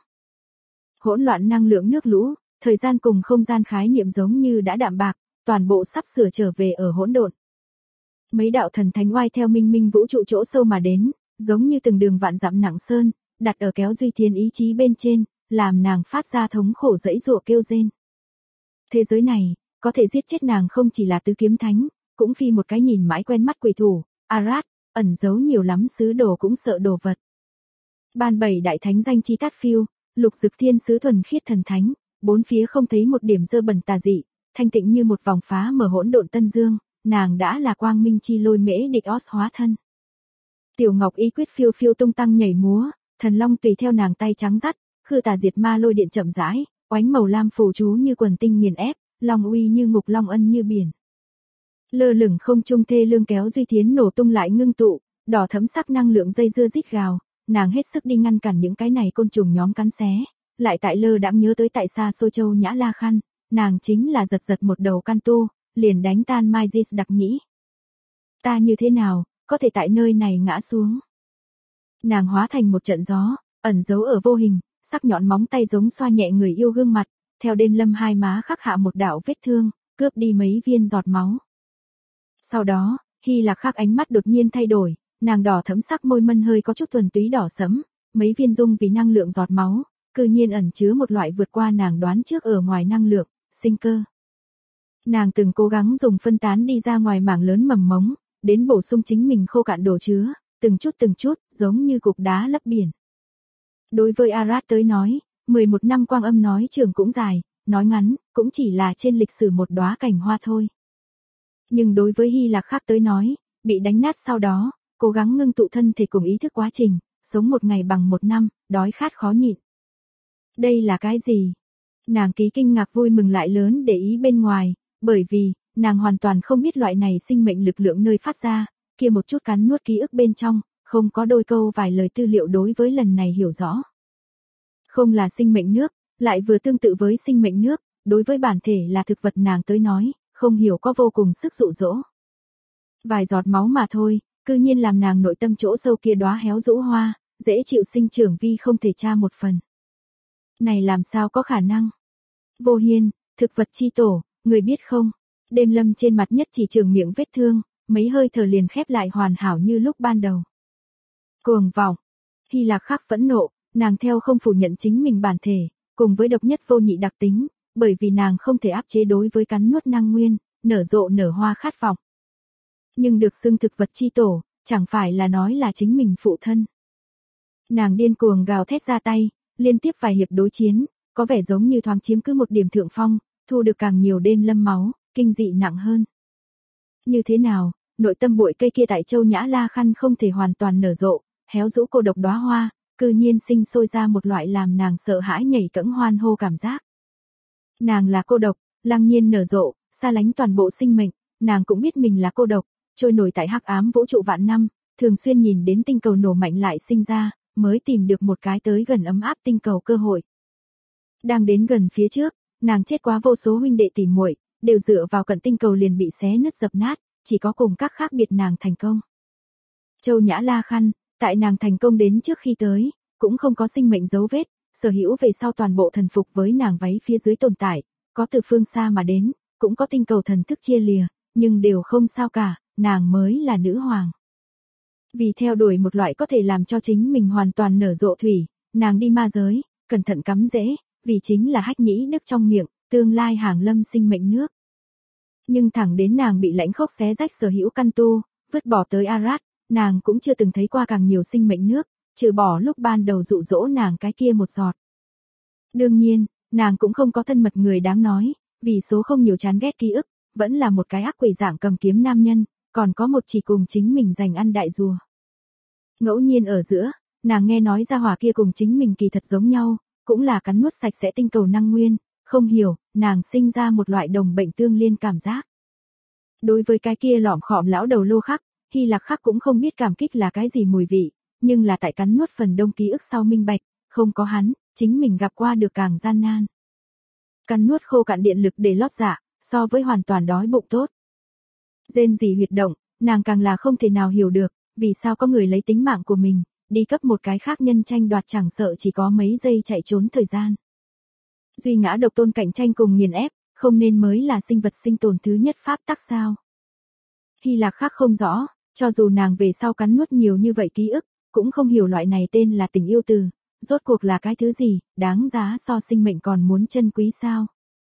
Hỗn loạn năng lượng nước lũ, thời gian cùng không gian khái niệm giống như đã đạm bạc, toàn bộ sắp sửa trở về ở hỗn độn. Mấy đạo thần thánh oai theo minh minh vũ trụ chỗ sâu mà đến, giống như từng đường vạn dặm nặng sơn, đặt ở kéo Duy Thiến ý chí bên trên, làm nàng phát ra thống khổ dãy dụa kêu rên. Thế giới này, có thể giết chết nàng không chỉ là tứ kiếm thánh, cũng phi một cái nhìn mãi quen mắt quỷ thủ, Arad, ẩn giấu nhiều lắm sứ đồ cũng sợ đồ vật. Ban 7 đại thánh danh chi Tát Phiêu, lục dực thiên sứ thuần khiết thần thánh, bốn phía không thấy một điểm dơ bẩn tà dị, thanh tịnh như một vòng phá mở hỗn độn tân dương, nàng đã là quang minh chi lôi mễ địch os hóa thân. Tiểu Ngọc y quyết phiêu phiêu tung tăng nhảy múa, thần long tùy theo nàng tay trắng dắt, khư tà diệt ma lôi điện chậm rãi, oánh màu lam phù chú như quần tinh nghiền ép, long uy như ngục long ân như biển. Lơ lửng không trung thê lương kéo Duy Thiến nổ tung lại ngưng tụ, đỏ thấm sắc năng lượng dây dưa rít gào, nàng hết sức đi ngăn cản những cái này côn trùng nhóm cắn xé, lại tại lơ đãng nhớ tới tại xa xôi châu Nhã La Khăn, nàng chính là giật một đầu can tu, liền đánh tan Mai Gis đặc nhĩ. Ta như thế nào, có thể tại nơi này ngã xuống. Nàng hóa thành một trận gió, ẩn giấu ở vô hình, sắc nhọn móng tay giống xoa nhẹ người yêu gương mặt, theo đêm lâm hai má khắc hạ một đạo vết thương, cướp đi mấy viên giọt máu. Sau đó, Hy Lạc Khắc ánh mắt đột nhiên thay đổi, nàng đỏ thẫm sắc môi mân hơi có chút thuần túy đỏ sẫm, mấy viên dung vì năng lượng giọt máu, cư nhiên ẩn chứa một loại vượt qua nàng đoán trước ở ngoài năng lượng, sinh cơ. Nàng từng cố gắng dùng phân tán đi ra ngoài mảng lớn mầm mống, đến bổ sung chính mình khô cạn đồ chứa, từng chút, giống như cục đá lấp biển. Đối với Arad tới nói, 11 năm quang âm nói trường cũng dài, nói ngắn, cũng chỉ là trên lịch sử một đóa cảnh hoa thôi. Nhưng đối với Hy Lạc Khắc tới nói, bị đánh nát sau đó, cố gắng ngưng tụ thân thể cùng ý thức quá trình, sống một ngày bằng một năm, đói khát khó nhịn. Đây là cái gì? Nàng ký kinh ngạc vui mừng lại lớn để ý bên ngoài, bởi vì, nàng hoàn toàn không biết loại này sinh mệnh lực lượng nơi phát ra, kia một chút cắn nuốt ký ức bên trong, không có đôi câu vài lời tư liệu đối với lần này hiểu rõ. Không là sinh mệnh nước, lại vừa tương tự với sinh mệnh nước, đối với bản thể là thực vật nàng tới nói, không hiểu có vô cùng sức dụ dỗ. Vài giọt máu mà thôi, cư nhiên làm nàng nội tâm chỗ sâu kia đóa héo rũ hoa, dễ chịu sinh trưởng vi không thể tra một phần. Này làm sao có khả năng? Vô Hiên, thực vật chi tổ, người biết không? Đêm lâm trên mặt nhất chỉ trường miệng vết thương, mấy hơi thở liền khép lại hoàn hảo như lúc ban đầu. Cuồng vọng. Hy Lạc Khắc phẫn nộ, nàng theo không phủ nhận chính mình bản thể, cùng với độc nhất vô nhị đặc tính, bởi vì nàng không thể áp chế đối với cắn nuốt năng nguyên, nở rộ nở hoa khát vọng. Nhưng được xưng thực vật chi tổ, chẳng phải là nói là chính mình phụ thân. Nàng điên cuồng gào thét ra tay, liên tiếp vài hiệp đối chiến, có vẻ giống như thoáng chiếm cứ một điểm thượng phong, thu được càng nhiều đêm lâm máu, kinh dị nặng hơn. Như thế nào, nội tâm bụi cây kia tại Châu Nhã La Khăn không thể hoàn toàn nở rộ, héo rũ cô độc đóa hoa, cư nhiên sinh sôi ra một loại làm nàng sợ hãi nhảy cẫng hoan hô cảm giác. Nàng là cô độc, lăng nhiên nở rộ, xa lánh toàn bộ sinh mệnh, nàng cũng biết mình là cô độc, trôi nổi tại hắc ám vũ trụ vạn năm, thường xuyên nhìn đến tinh cầu nổ mạnh lại sinh ra, mới tìm được một cái tới gần ấm áp tinh cầu cơ hội. Đang đến gần phía trước, nàng chết quá vô số huynh đệ tỉ muội, đều dựa vào cận tinh cầu liền bị xé nứt dập nát, chỉ có cùng các khác biệt nàng thành công. Châu Nhã La Khăn, tại nàng thành công đến trước khi tới, cũng không có sinh mệnh dấu vết, sở hữu về sau toàn bộ thần phục với nàng váy phía dưới tồn tại, có từ phương xa mà đến, cũng có tinh cầu thần thức chia lìa, nhưng đều không sao cả, nàng mới là nữ hoàng. Vì theo đuổi một loại có thể làm cho chính mình hoàn toàn nở rộ thủy, nàng đi ma giới, cẩn thận cắm rễ, vì chính là hách nhĩ đức trong miệng, tương lai hàng lâm sinh mệnh nước. Nhưng thẳng đến nàng bị lãnh khốc xé rách sở hữu căn tu, vứt bỏ tới Arad, nàng cũng chưa từng thấy qua càng nhiều sinh mệnh nước, trừ bỏ lúc ban đầu dụ dỗ nàng cái kia một giọt. Đương nhiên, nàng cũng không có thân mật người đáng nói, vì số không nhiều chán ghét ký ức, vẫn là một cái ác quỷ dạng cầm kiếm nam nhân, còn có một chỉ cùng chính mình giành ăn đại rùa. Ngẫu nhiên ở giữa, nàng nghe nói ra hỏa kia cùng chính mình kỳ thật giống nhau, cũng là cắn nuốt sạch sẽ tinh cầu năng nguyên, không hiểu, nàng sinh ra một loại đồng bệnh tương liên cảm giác. Đối với cái kia lỏm khọm lão đầu Lô Khắc, Hy Lạc Khắc cũng không biết cảm kích là cái gì mùi vị, nhưng là tại cắn nuốt phần đông ký ức sau minh bạch, không có hắn, chính mình gặp qua được càng gian nan. Cắn nuốt khô cạn điện lực để lót dạ, so với hoàn toàn đói bụng tốt. Rên rỉ huyệt động, nàng càng là không thể nào hiểu được, vì sao có người lấy tính mạng của mình, đi cấp một cái khác nhân tranh đoạt chẳng sợ chỉ có mấy giây chạy trốn thời gian. Duy ngã độc tôn cạnh tranh cùng nghiền ép, không nên mới là sinh vật sinh tồn thứ nhất pháp tắc sao. Hy Lạc Khắc không rõ, cho dù nàng về sau cắn nuốt nhiều như vậy ký ức, cũng không hiểu loại này tên là tình yêu từ, rốt cuộc là cái thứ gì, đáng giá so sinh mệnh còn muốn chân quý sao.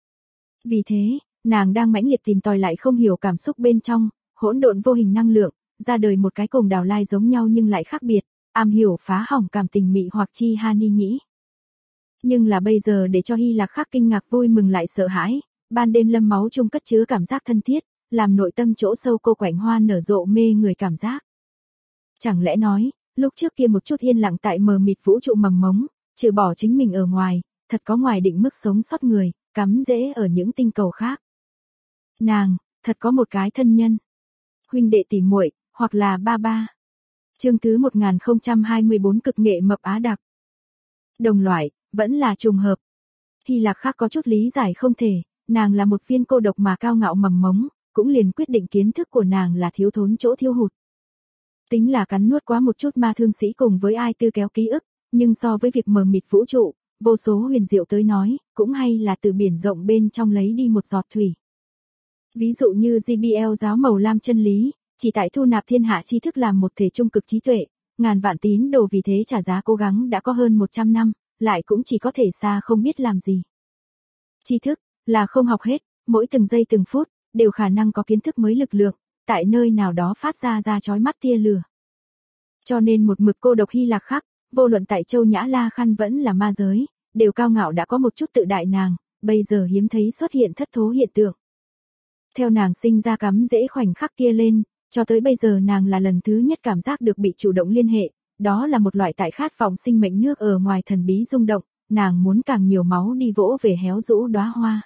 Vì thế, nàng đang mãnh liệt tìm tòi lại không hiểu cảm xúc bên trong, hỗn độn vô hình năng lượng, ra đời một cái cùng Đào Lai giống nhau nhưng lại khác biệt, am hiểu phá hỏng cảm tình mị hoặc chi ha ni nhĩ. Nhưng là bây giờ để cho Hy Lạc Khắc kinh ngạc vui mừng lại sợ hãi, ban đêm lâm máu chung cất chứa cảm giác thân thiết, làm nội tâm chỗ sâu cô quạnh hoa nở rộ mê người cảm giác. Chẳng lẽ nói, lúc trước kia một chút yên lặng tại mờ mịt vũ trụ mầm mống, trừ bỏ chính mình ở ngoài, thật có ngoài định mức sống sót người, cắm rễ ở những tinh cầu khác. Nàng, thật có một cái thân nhân, huynh đệ tỷ muội, hoặc là ba ba. Chương thứ 1024 cực nghệ mập Á đặc. Đồng loại, vẫn là trùng hợp. Hy Lạc Khắc có chút lý giải không thể, nàng là một viên cô độc mà cao ngạo mầm mống, cũng liền quyết định kiến thức của nàng là thiếu thốn chỗ thiếu hụt. Tính là cắn nuốt quá một chút ma thương sĩ cùng với ai tư kéo ký ức, nhưng so với việc mờ mịt vũ trụ, vô số huyền diệu tới nói, cũng hay là từ biển rộng bên trong lấy đi một giọt thủy. Ví dụ như JBL giáo màu lam chân lý, chỉ tại thu nạp thiên hạ tri thức làm một thể trung cực trí tuệ, ngàn vạn tín đồ vì thế trả giá cố gắng đã có hơn 100 năm, lại cũng chỉ có thể xa không biết làm gì. Tri thức, là không học hết, mỗi từng giây từng phút, đều khả năng có kiến thức mới lực lượng, tại nơi nào đó phát ra chói mắt tia lửa. Cho nên một mực cô độc Hy Lạc Khắc, vô luận tại Châu Nhã La Khăn vẫn là ma giới, đều cao ngạo đã có một chút tự đại nàng, bây giờ hiếm thấy xuất hiện thất thố hiện tượng. Theo nàng sinh ra cắm rễ khoảnh khắc kia lên, cho tới bây giờ nàng là lần thứ nhất cảm giác được bị chủ động liên hệ, đó là một loại tại khát vọng sinh mệnh nước ở ngoài thần bí rung động, nàng muốn càng nhiều máu đi vỗ về héo rũ đóa hoa.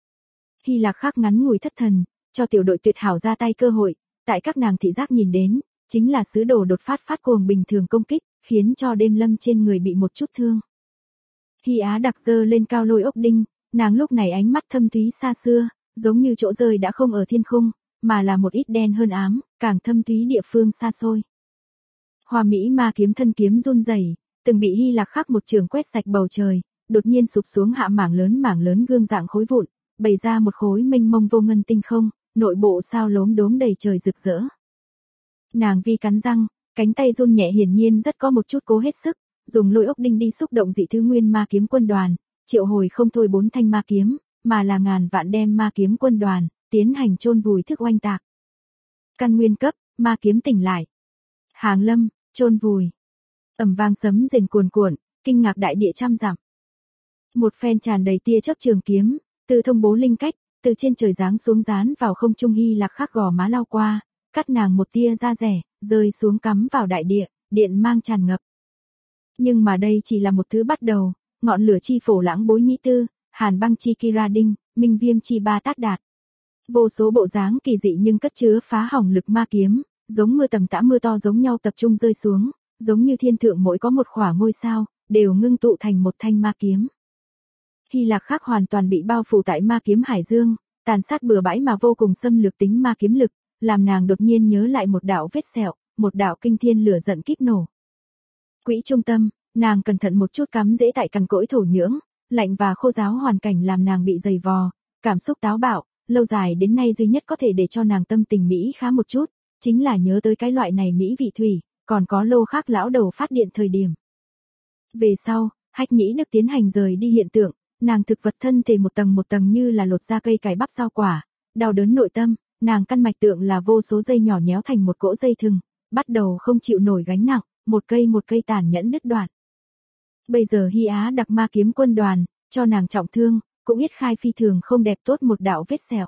Hy Lạc Khắc ngắn ngủi thất thần, cho tiểu đội tuyệt hảo ra tay cơ hội, tại các nàng thị giác nhìn đến, chính là sứ đồ đột phát cuồng bình thường công kích, khiến cho đêm lâm trên người bị một chút thương. Hy Á đặc dơ lên cao lôi ốc đinh, nàng lúc này ánh mắt thâm thúy xa xưa, giống như chỗ rơi đã không ở thiên khung, mà là một ít đen hơn ám, càng thâm thúy địa phương xa xôi. Hoa Mỹ ma kiếm thân kiếm run rẩy, từng bị Hy Lạc Khắc một trường quét sạch bầu trời, đột nhiên sụp xuống hạ mảng lớn gương dạng khối vụn, bày ra một khối mênh mông vô ngân tinh không, nội bộ sao lốm đốm đầy trời rực rỡ. Nàng vi cắn răng, cánh tay run nhẹ hiển nhiên rất có một chút cố hết sức, dùng lôi ốc đinh đi xúc động dị thứ nguyên ma kiếm quân đoàn, triệu hồi không thôi 4 thanh ma kiếm, mà là ngàn vạn đem ma kiếm quân đoàn, tiến hành chôn vùi thức oanh tạc. Căn nguyên cấp, ma kiếm tỉnh lại. Hàng lâm, chôn vùi. Ầm vang sấm rền cuồn cuộn, kinh ngạc đại địa trăm dặm. Một phen tràn đầy tia chớp trường kiếm, từ thông bố linh cách, từ trên trời giáng xuống dán vào không trung Hy Lạc Khắc gò má lao qua, cắt nàng một tia da rẻ, rơi xuống cắm vào đại địa, điện mang tràn ngập. Nhưng mà đây chỉ là một thứ bắt đầu, ngọn lửa chi phổ lãng bối nhĩ tư, hàn băng chi kira đinh, minh viêm chi ba tát đạt. Vô số bộ dáng kỳ dị nhưng cất chứa phá hỏng lực ma kiếm, giống mưa tầm tã mưa to giống nhau tập trung rơi xuống, giống như thiên thượng mỗi có một khỏa ngôi sao, đều ngưng tụ thành một thanh ma kiếm. Hy Lạc Khắc hoàn toàn bị bao phủ tại ma kiếm hải dương, tàn sát bừa bãi mà vô cùng xâm lược tính ma kiếm lực, làm nàng đột nhiên nhớ lại một đạo vết sẹo, một đạo kinh thiên lửa giận kíp nổ. Quỹ trung tâm, nàng cẩn thận một chút cắm rễ tại cằn cỗi thổ nhưỡng, lạnh và khô ráo hoàn cảnh làm nàng bị dày vò, cảm xúc táo bạo, lâu dài đến nay duy nhất có thể để cho nàng tâm tình mỹ khá một chút, chính là nhớ tới cái loại này mỹ vị thủy, còn có lô khác lão đầu phát điện thời điểm. Về sau, hách nhĩ được tiến hành rời đi hiện tượng, nàng thực vật thân thể một tầng như là lột ra cây cải bắp rau quả, đau đớn nội tâm, nàng căn mạch tượng là vô số dây nhỏ nhéo thành một cỗ dây thừng, bắt đầu không chịu nổi gánh nặng, một cây tàn nhẫn đứt đoạn. Bây giờ Hy Á đặc ma kiếm quân đoàn, cho nàng trọng thương, cũng yết khai phi thường không đẹp tốt một đạo vết sẹo.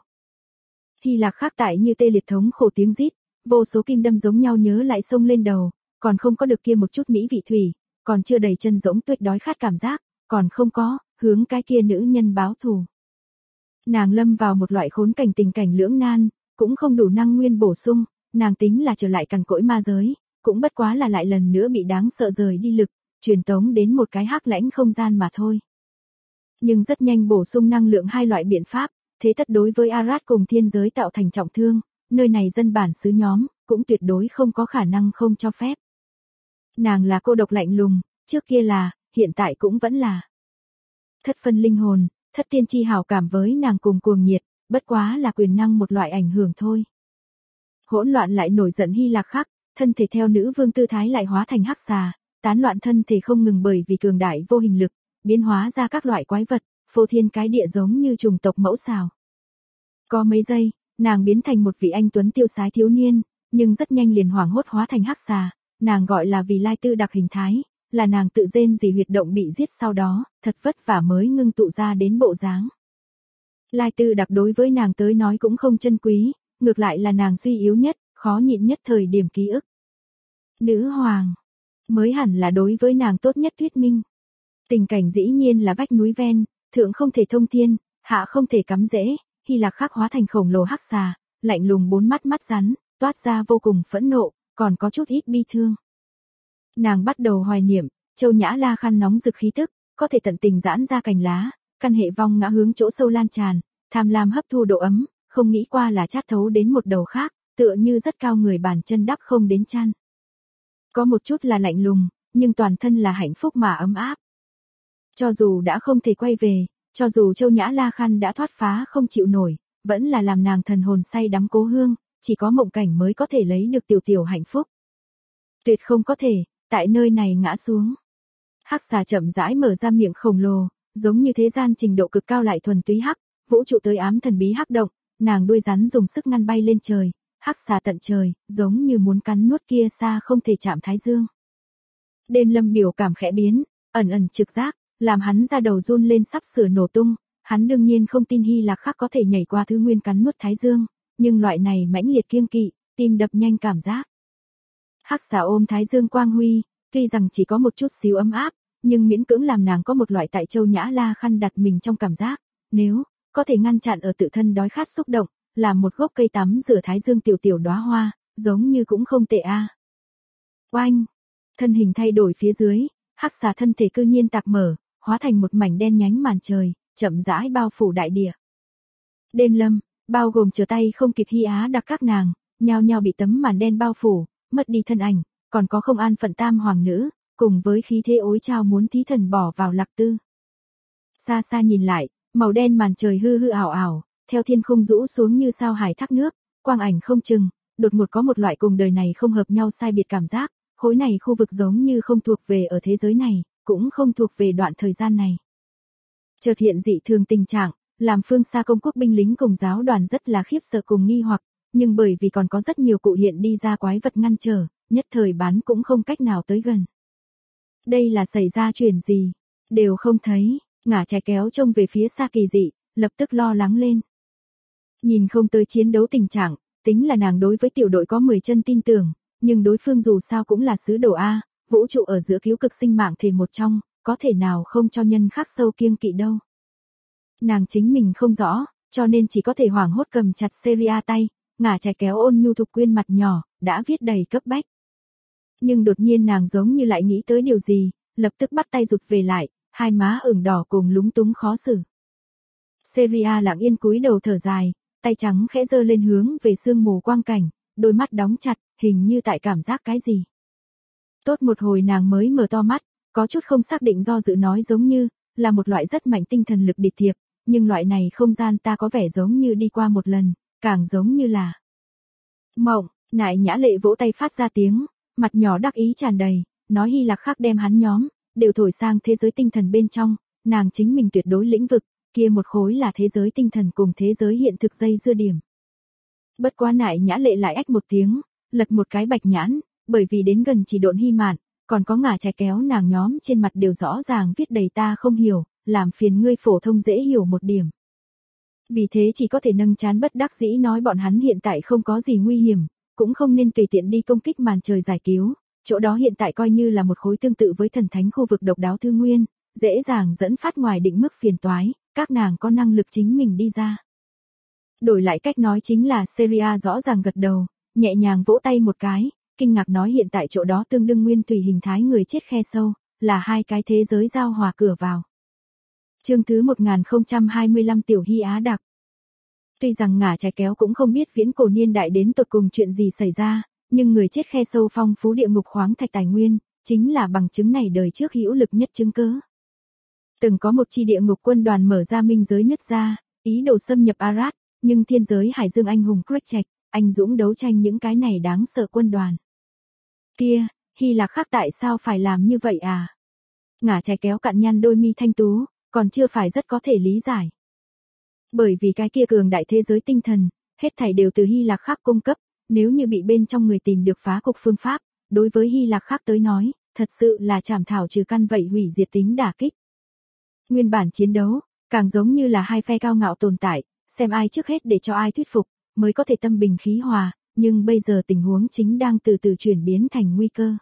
Hy Lạc Khắc tại như tê liệt thống khổ tiếng rít, vô số kim đâm giống nhau nhớ lại xông lên đầu, còn không có được kia một chút mỹ vị thủy, còn chưa đầy chân rỗng tuyệt đói khát cảm giác, còn không có, hướng cái kia nữ nhân báo thù. Nàng lâm vào một loại khốn cảnh tình cảnh lưỡng nan, cũng không đủ năng nguyên bổ sung, nàng tính là trở lại cằn cỗi ma giới, cũng bất quá là lại lần nữa bị đáng sợ rời đi lực, truyền tống đến một cái hắc lãnh không gian mà thôi. Nhưng rất nhanh bổ sung năng lượng hai loại biện pháp, thế tất đối với Arad cùng thiên giới tạo thành trọng thương, nơi này dân bản xứ nhóm, cũng tuyệt đối không có khả năng không cho phép. Nàng là cô độc lạnh lùng, trước kia là, hiện tại cũng vẫn là. Thất phân linh hồn, thất tiên tri hảo cảm với nàng cùng cuồng nhiệt, bất quá là quyền năng một loại ảnh hưởng thôi. Hỗn loạn lại nổi giận Hy Lạc Khắc, thân thể theo nữ vương tư thái lại hóa thành hắc xà, tán loạn thân thể không ngừng bởi vì cường đại vô hình lực, biến hóa ra các loại quái vật, phô thiên cái địa giống như trùng tộc mẫu xào. Có mấy giây, nàng biến thành một vị anh tuấn tiêu sái thiếu niên, nhưng rất nhanh liền hoảng hốt hóa thành hắc xà, nàng gọi là vì lai tư đặc hình thái, là nàng tự rên gì huyệt động bị giết sau đó, thật vất vả mới ngưng tụ ra đến bộ dáng. Lai tư đặc đối với nàng tới nói cũng không chân quý, ngược lại là nàng suy yếu nhất, khó nhịn nhất thời điểm ký ức. Nữ hoàng, mới hẳn là đối với nàng tốt nhất thuyết minh. Tình cảnh dĩ nhiên là vách núi ven, thượng không thể thông thiên, hạ không thể cắm rễ, Hy Lạc Khắc hóa thành khổng lồ hắc xà, lạnh lùng bốn mắt mắt rắn, toát ra vô cùng phẫn nộ, còn có chút ít bi thương. Nàng bắt đầu hoài niệm, Châu Nhã La Khăn nóng rực khí tức, có thể tận tình giãn ra cành lá, căn hệ vong ngã hướng chỗ sâu lan tràn, tham lam hấp thu độ ấm, không nghĩ qua là chát thấu đến một đầu khác, tựa như rất cao người bàn chân đắp không đến chăn. Có một chút là lạnh lùng, nhưng toàn thân là hạnh phúc mà ấm áp. Cho dù đã không thể quay về, cho dù Châu Nhã La Khăn đã thoát phá không chịu nổi, vẫn là làm nàng thần hồn say đắm cố hương, chỉ có mộng cảnh mới có thể lấy được tiểu tiểu hạnh phúc. Tuyệt không có thể, tại nơi này ngã xuống. Hắc xà chậm rãi mở ra miệng khổng lồ, giống như thế gian trình độ cực cao lại thuần túy hắc, vũ trụ tới ám thần bí hắc động, nàng đuôi rắn dùng sức ngăn bay lên trời, hắc xà tận trời, giống như muốn cắn nuốt kia xa không thể chạm thái dương. Đêm Lâm biểu cảm khẽ biến, ẩn ẩn trực giác, làm hắn ra đầu run lên sắp sửa nổ tung, hắn đương nhiên không tin Hy Lạc Khắc có thể nhảy qua thứ nguyên cắn nuốt thái dương, nhưng loại này mãnh liệt kiêng kỵ, tim đập nhanh cảm giác. Hắc xà ôm thái dương quang huy, tuy rằng chỉ có một chút xíu ấm áp, nhưng miễn cưỡng làm nàng có một loại tại Châu Nhã La Khăn đặt mình trong cảm giác, nếu có thể ngăn chặn ở tự thân đói khát xúc động, làm một gốc cây tắm rửa thái dương tiểu tiểu đóa hoa, giống như cũng không tệ a. Oanh, thân hình thay đổi phía dưới, hắc xà thân thể cư nhiên tạc mở, hóa thành một mảnh đen nhánh màn trời, chậm rãi bao phủ đại địa. Đêm Lâm, bao gồm trở tay không kịp Hy Á đặc các nàng, nhao nhao bị tấm màn đen bao phủ, mất đi thân ảnh, còn có không an phận tam hoàng nữ, cùng với khí thế ối trao muốn thí thần bỏ vào lạc tư. Xa xa nhìn lại, màu đen màn trời hư hư ảo ảo, theo thiên khung rũ xuống như sao hải thác nước, quang ảnh không chừng, đột ngột có một loại cùng đời này không hợp nhau sai biệt cảm giác, khối này khu vực giống như không thuộc về ở thế giới này, cũng không thuộc về đoạn thời gian này. Chợt hiện dị thường tình trạng, làm phương xa công quốc binh lính cùng giáo đoàn rất là khiếp sợ cùng nghi hoặc, nhưng bởi vì còn có rất nhiều cụ hiện đi ra quái vật ngăn trở, nhất thời bắn cũng không cách nào tới gần. Đây là xảy ra chuyện gì? Đều không thấy, ngả trái kéo trông về phía xa kỳ dị, lập tức lo lắng lên. Nhìn không tới chiến đấu tình trạng, tính là nàng đối với tiểu đội có 10 chân tin tưởng, nhưng đối phương dù sao cũng là sứ đồ A, vũ trụ ở giữa cứu cực sinh mạng thể một trong, có thể nào không cho nhân khác sâu kiêng kỵ đâu. Nàng chính mình không rõ, cho nên chỉ có thể hoảng hốt cầm chặt Seria tay, ngả trái kéo ôn nhu thục quyên mặt nhỏ, đã viết đầy cấp bách. Nhưng đột nhiên nàng giống như lại nghĩ tới điều gì, lập tức bắt tay rụt về lại, hai má ửng đỏ cùng lúng túng khó xử. Seria lặng yên cúi đầu thở dài, tay trắng khẽ giơ lên hướng về sương mù quang cảnh, đôi mắt đóng chặt, hình như tại cảm giác cái gì. Tốt một hồi nàng mới mở to mắt, có chút không xác định do dự nói giống như, là một loại rất mạnh tinh thần lực địch thiệp, nhưng loại này không gian ta có vẻ giống như đi qua một lần, càng giống như là mộng. Nại Nhã Lệ vỗ tay phát ra tiếng, mặt nhỏ đắc ý tràn đầy, nói Hy Lạc khác đem hắn nhóm, đều thổi sang thế giới tinh thần bên trong, nàng chính mình tuyệt đối lĩnh vực, kia một khối là thế giới tinh thần cùng thế giới hiện thực dây dưa điểm. Bất quá Nại Nhã Lệ lại ách một tiếng, lật một cái bạch nhãn, bởi vì đến gần chỉ độn Hy Mạn, còn có ngả trái kéo nàng nhóm trên mặt đều rõ ràng viết đầy ta không hiểu, làm phiền ngươi phổ thông dễ hiểu một điểm. Vì thế chỉ có thể nâng chán bất đắc dĩ nói bọn hắn hiện tại không có gì nguy hiểm, cũng không nên tùy tiện đi công kích màn trời giải cứu, chỗ đó hiện tại coi như là một khối tương tự với thần thánh khu vực độc đáo thư nguyên, dễ dàng dẫn phát ngoài định mức phiền toái, các nàng có năng lực chính mình đi ra. Đổi lại cách nói chính là Seria rõ ràng gật đầu, nhẹ nhàng vỗ tay một cái, kinh ngạc nói hiện tại chỗ đó tương đương nguyên thủy hình thái người chết khe sâu, là hai cái thế giới giao hòa cửa vào. Chương thứ 1025 Tiểu Hy Á Đặc. Tuy rằng ngả trái kéo cũng không biết viễn cổ niên đại đến tột cùng chuyện gì xảy ra, nhưng người chết khe sâu phong phú địa ngục khoáng thạch tài nguyên, chính là bằng chứng này đời trước hữu lực nhất chứng cứ. Từng có một chi địa ngục quân đoàn mở ra minh giới nứt ra, ý đồ xâm nhập Arad, nhưng thiên giới hải dương anh hùng Cracktech, anh dũng đấu tranh những cái này đáng sợ quân đoàn. Kia, Hy Lạc khác tại sao phải làm như vậy à? Ngả trái kéo cạn nhăn đôi mi thanh tú, còn chưa phải rất có thể lý giải. Bởi vì cái kia cường đại thế giới tinh thần, hết thảy đều từ Hy Lạc khác cung cấp, nếu như bị bên trong người tìm được phá cục phương pháp, đối với Hy Lạc khác tới nói, thật sự là chảm thảo trừ căn vậy hủy diệt tính đả kích. Nguyên bản chiến đấu, càng giống như là hai phe cao ngạo tồn tại, xem ai trước hết để cho ai thuyết phục, mới có thể tâm bình khí hòa, nhưng bây giờ tình huống chính đang từ từ chuyển biến thành nguy cơ.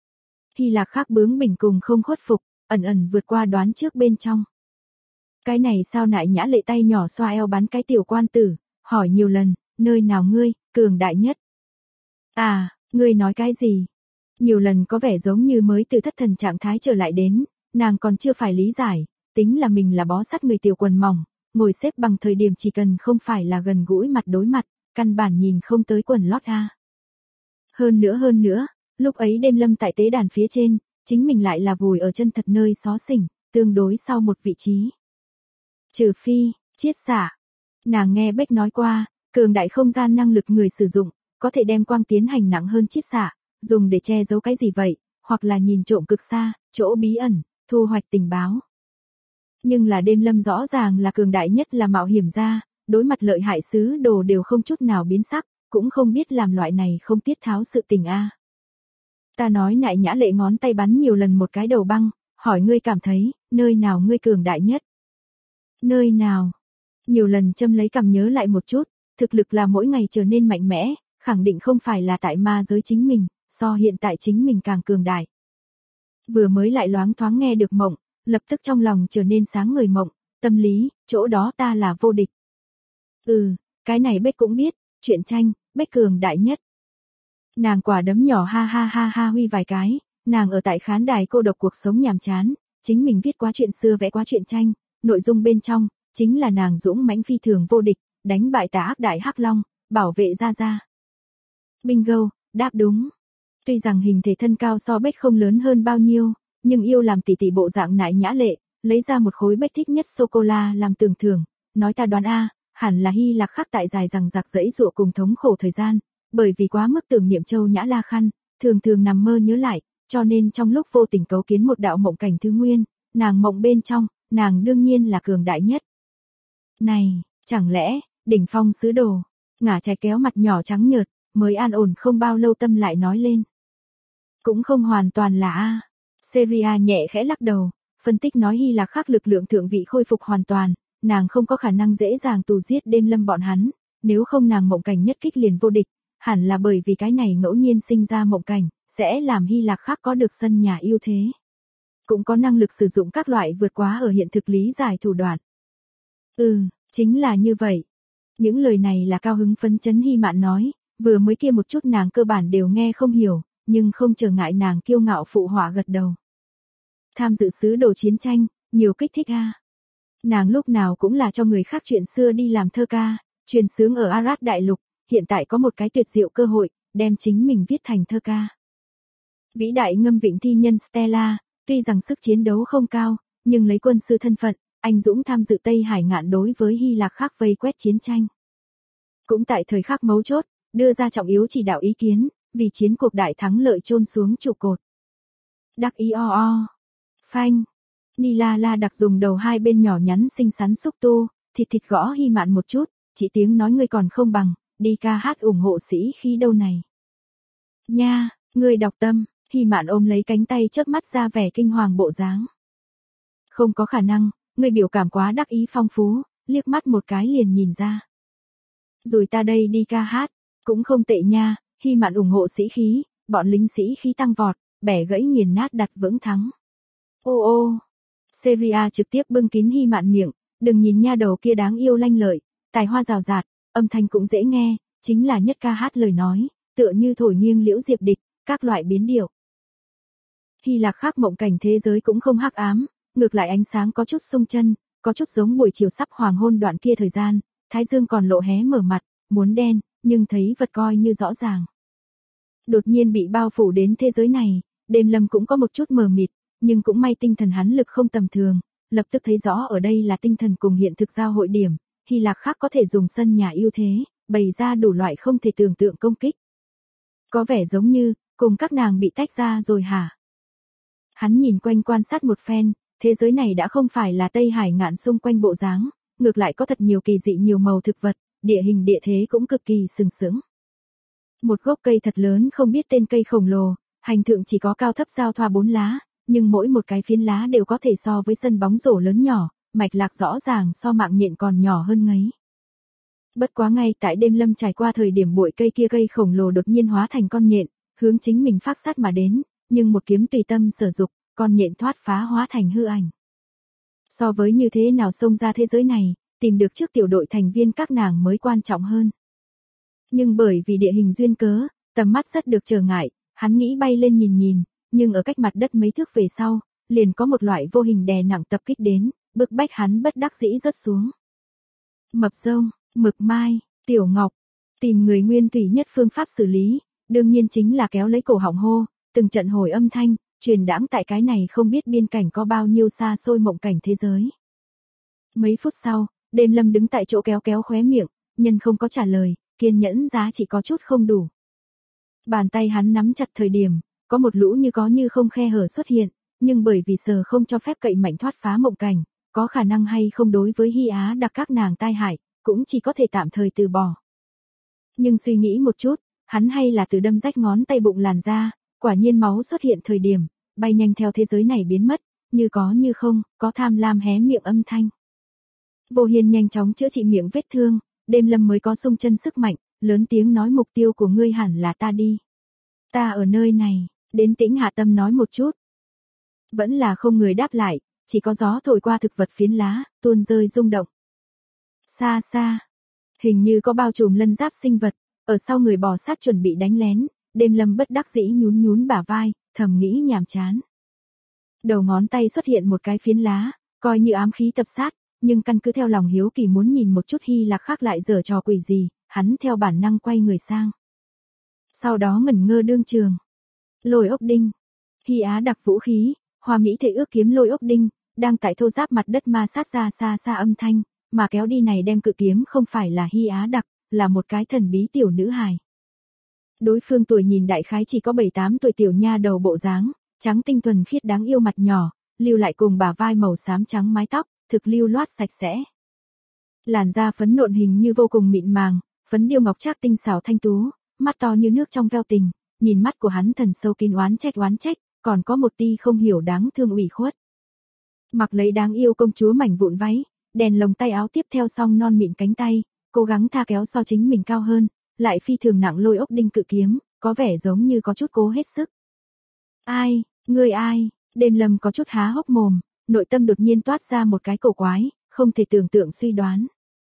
Hy Lạc khác bướng bỉnh cùng không khuất phục, ẩn ẩn vượt qua đoán trước bên trong. Cái này sao Nại Nhã Lệ tay nhỏ xoa eo bắn cái tiểu quan tử, hỏi nhiều lần, nơi nào ngươi, cường đại nhất? À, ngươi nói cái gì? Nhiều lần có vẻ giống như mới từ thất thần trạng thái trở lại đến, nàng còn chưa phải lý giải, tính là mình là bó sát người tiểu quần mỏng, ngồi xếp bằng thời điểm chỉ cần không phải là gần gũi mặt đối mặt, căn bản nhìn không tới quần lót a. Hơn nữa, lúc ấy đêm lâm tại tế đàn phía trên, chính mình lại là vùi ở chân thật nơi xó xỉnh, tương đối sau một vị trí. Trừ phi, chiết xạ. Nàng nghe Bách nói qua, cường đại không gian năng lực người sử dụng, có thể đem quang tiến hành nặng hơn chiết xạ, dùng để che giấu cái gì vậy, hoặc là nhìn trộm cực xa, chỗ bí ẩn, thu hoạch tình báo. Nhưng là đêm lâm rõ ràng là cường đại nhất là mạo hiểm gia, đối mặt lợi hại sứ đồ đều không chút nào biến sắc, cũng không biết làm loại này không tiết tháo sự tình a. Ta nói Nại Nhã Lệ ngón tay bắn nhiều lần một cái đầu băng, hỏi ngươi cảm thấy, nơi nào ngươi cường đại nhất? Nơi nào? Nhiều lần châm lấy cằm nhớ lại một chút, thực lực là mỗi ngày trở nên mạnh mẽ, khẳng định không phải là tại ma giới chính mình, so hiện tại chính mình càng cường đại. Vừa mới lại loáng thoáng nghe được mộng, lập tức trong lòng trở nên sáng người mộng, tâm lý, chỗ đó ta là vô địch. Cái này Bách cũng biết, chuyện tranh, Bách cường đại nhất. Nàng quả đấm nhỏ ha ha ha ha huy vài cái, nàng ở tại khán đài cô độc cuộc sống nhàm chán, chính mình viết quá chuyện xưa vẽ quá chuyện tranh, nội dung bên trong, chính là nàng dũng mãnh phi thường vô địch, đánh bại tà ác đại hắc long, bảo vệ Gia Gia. Bingo, đáp đúng. Tuy rằng hình thể thân cao so Bách không lớn hơn bao nhiêu, nhưng yêu làm tỷ tỷ bộ dạng Nại Nhã Lệ, lấy ra một khối Bách thích nhất sô-cô-la làm tưởng thưởng, nói ta đoán hẳn là Hy Lạc khác tại dài rằng giặc dẫy dụa cùng thống khổ thời gian, bởi vì quá mức tưởng niệm Châu Nhã La Khăn, thường thường nằm mơ nhớ lại, cho nên trong lúc vô tình cấu kiến một đạo mộng cảnh thứ nguyên, nàng mộng bên trong, nàng đương nhiên là cường đại nhất. Này, chẳng lẽ, đỉnh phong sứ đồ, ngả trái kéo mặt nhỏ trắng nhợt, mới an ổn không bao lâu tâm lại nói lên. Cũng không hoàn toàn là a. Seria nhẹ khẽ lắc đầu, phân tích nói Hy Lạc Khắc lực lượng thượng vị khôi phục hoàn toàn, nàng không có khả năng dễ dàng tù giết Đêm Lâm bọn hắn, nếu không nàng mộng cảnh nhất kích liền vô địch, hẳn là bởi vì cái này ngẫu nhiên sinh ra mộng cảnh, sẽ làm Hy Lạc Khắc có được sân nhà ưu thế. Cũng có năng lực sử dụng các loại vượt quá ở hiện thực lý giải thủ đoạn. Chính là như vậy. Những lời này là cao hứng phấn chấn Hy Mạn nói, vừa mới kia một chút nàng cơ bản đều nghe không hiểu, nhưng không trở ngại nàng kiêu ngạo phụ họa gật đầu. Tham dự sứ đồ chiến tranh, nhiều kích thích a. Nàng lúc nào cũng là cho người khác chuyện xưa đi làm thơ ca, truyền xướng ở Arad Đại Lục, hiện tại có một cái tuyệt diệu cơ hội, đem chính mình viết thành thơ ca. Vĩ đại ngâm vịnh thi nhân Stella, tuy rằng sức chiến đấu không cao, nhưng lấy quân sư thân phận, anh dũng tham dự Tây Hải ngạn đối với Hy Lạc Khắc vây quét chiến tranh. Cũng tại thời khắc mấu chốt, đưa ra trọng yếu chỉ đạo ý kiến, vì chiến cuộc đại thắng lợi chôn xuống trụ cột. Đắc ý phanh. Nila La đặc dùng đầu hai bên nhỏ nhắn xinh xắn xúc tu, thịt gõ Hy Mạn một chút, chỉ tiếng nói ngươi còn không bằng, đi ca hát ủng hộ sĩ khí đâu này. Nha, ngươi đọc tâm, Hy Mạn ôm lấy cánh tay chớp mắt ra vẻ kinh hoàng bộ dáng. Không có khả năng, ngươi biểu cảm quá đắc ý phong phú, liếc mắt một cái liền nhìn ra. Rồi ta đây đi ca hát, cũng không tệ nha, Hy Mạn ủng hộ sĩ khí, bọn lính sĩ khí tăng vọt, bẻ gãy nghiền nát đặt vững thắng. Ô, Seria trực tiếp bưng kín Hy Mạn miệng, đừng nhìn nha đầu kia đáng yêu lanh lợi, tài hoa rào rạt, âm thanh cũng dễ nghe, chính là nhất ca hát lời nói, tựa như thổi nghiêng liễu diệp địch, các loại biến điệu. Hy Lạc Khắc mộng cảnh thế giới cũng không hắc ám, ngược lại ánh sáng có chút sung chân, có chút giống buổi chiều sắp hoàng hôn đoạn kia thời gian, thái dương còn lộ hé mở mặt, muốn đen, nhưng thấy vật coi như rõ ràng. Đột nhiên bị bao phủ đến thế giới này, Đêm Lâm cũng có một chút mờ mịt, nhưng cũng may tinh thần hắn lực không tầm thường, lập tức thấy rõ ở đây là tinh thần cùng hiện thực giao hội điểm, Hy Lạc Khắc có thể dùng sân nhà ưu thế, bày ra đủ loại không thể tưởng tượng công kích. Có vẻ giống như, cùng các nàng bị tách ra rồi hả? Hắn nhìn quanh quan sát một phen, thế giới này đã không phải là Tây Hải ngạn xung quanh bộ dáng, ngược lại có thật nhiều kỳ dị nhiều màu thực vật, địa hình địa thế cũng cực kỳ sừng sững. Một gốc cây thật lớn không biết tên cây khổng lồ, hành thượng chỉ có cao thấp giao thoa 4 lá, nhưng mỗi một cái phiến lá đều có thể so với sân bóng rổ lớn nhỏ, mạch lạc rõ ràng so mạng nhện còn nhỏ hơn ngấy. Bất quá ngay tại Đêm Lâm trải qua thời điểm bụi cây kia cây khổng lồ đột nhiên hóa thành con nhện, hướng chính mình phác sát mà đến, nhưng một kiếm tùy tâm sử dụng, con nhện thoát phá hóa thành hư ảnh. So với như thế nào xông ra thế giới này, tìm được trước tiểu đội thành viên các nàng mới quan trọng hơn. Nhưng bởi vì địa hình duyên cớ, tầm mắt rất được trở ngại, hắn nghĩ bay lên nhìn, nhưng ở cách mặt đất mấy thước về sau, liền có một loại vô hình đè nặng tập kích đến, bức bách hắn bất đắc dĩ rớt xuống. Mập rông, Mực Mai, Tiểu Ngọc, tìm người nguyên thủy nhất phương pháp xử lý, đương nhiên chính là kéo lấy cổ họng hô, từng trận hồi âm thanh, truyền đãng tại cái này không biết biên cảnh có bao nhiêu xa xôi mộng cảnh thế giới. Mấy phút sau, Đêm Lâm đứng tại chỗ kéo khóe miệng, nhân không có trả lời, kiên nhẫn giá trị có chút không đủ. Bàn tay hắn nắm chặt thời điểm, có một lũ như có như không khe hở xuất hiện, nhưng bởi vì sờ không cho phép cậy mạnh thoát phá mộng cảnh, có khả năng hay không đối với Hy Á đặc các nàng tai hại, cũng chỉ có thể tạm thời từ bỏ. Nhưng suy nghĩ một chút, hắn hay là từ đâm rách ngón tay bụng làn ra, quả nhiên máu xuất hiện thời điểm, bay nhanh theo thế giới này biến mất, như có như không, có tham lam hé miệng âm thanh. Vô Hiên nhanh chóng chữa trị miệng vết thương, Đêm Lâm mới có xung chân sức mạnh, lớn tiếng nói mục tiêu của ngươi hẳn là ta đi. Ta ở nơi này, đến Tĩnh hạ tâm nói một chút. Vẫn là không người đáp lại, chỉ có gió thổi qua thực vật phiến lá, tuôn rơi rung động. Xa xa, hình như có bao trùm lân giáp sinh vật, ở sau người bò sát chuẩn bị đánh lén, Đêm Lâm bất đắc dĩ nhún bả vai, thầm nghĩ nhàm chán. Đầu ngón tay xuất hiện một cái phiến lá, coi như ám khí tập sát, nhưng căn cứ theo lòng hiếu kỳ muốn nhìn một chút Hy Lạc Khắc lại giở trò quỷ gì, hắn theo bản năng quay người sang. Sau đó ngẩn ngơ đương trường. Lôi ốc đinh. Hy Á đặc vũ khí, hoa mỹ thể ước kiếm lôi ốc đinh, đang tại thô giáp mặt đất ma sát ra xa âm thanh, mà kéo đi này đem cự kiếm không phải là Hy Á đặc, là một cái thần bí tiểu nữ hài. Đối phương tuổi nhìn đại khái chỉ có 7-8 tuổi, tiểu nha đầu bộ dáng, trắng tinh thuần khiết đáng yêu, mặt nhỏ, lưu lại cùng bả vai màu xám trắng, mái tóc, thực lưu loát sạch sẽ. Làn da phấn nộn hình như vô cùng mịn màng, phấn điêu ngọc trác tinh xảo thanh tú, mắt to như nước trong veo tình, nhìn mắt của hắn thần sâu kín oán trách, còn có một tia không hiểu đáng thương ủy khuất. Mặc lấy đáng yêu công chúa mảnh vụn váy, đèn lồng tay áo tiếp theo song non mịn cánh tay, cố gắng tha kéo so chính mình cao hơn, lại phi thường nặng lôi ốc đinh cự kiếm, có vẻ giống như có chút cố hết sức. Ai, ngươi ai? Đêm Lâm có chút há hốc mồm, nội tâm đột nhiên toát ra một cái cổ quái, không thể tưởng tượng suy đoán.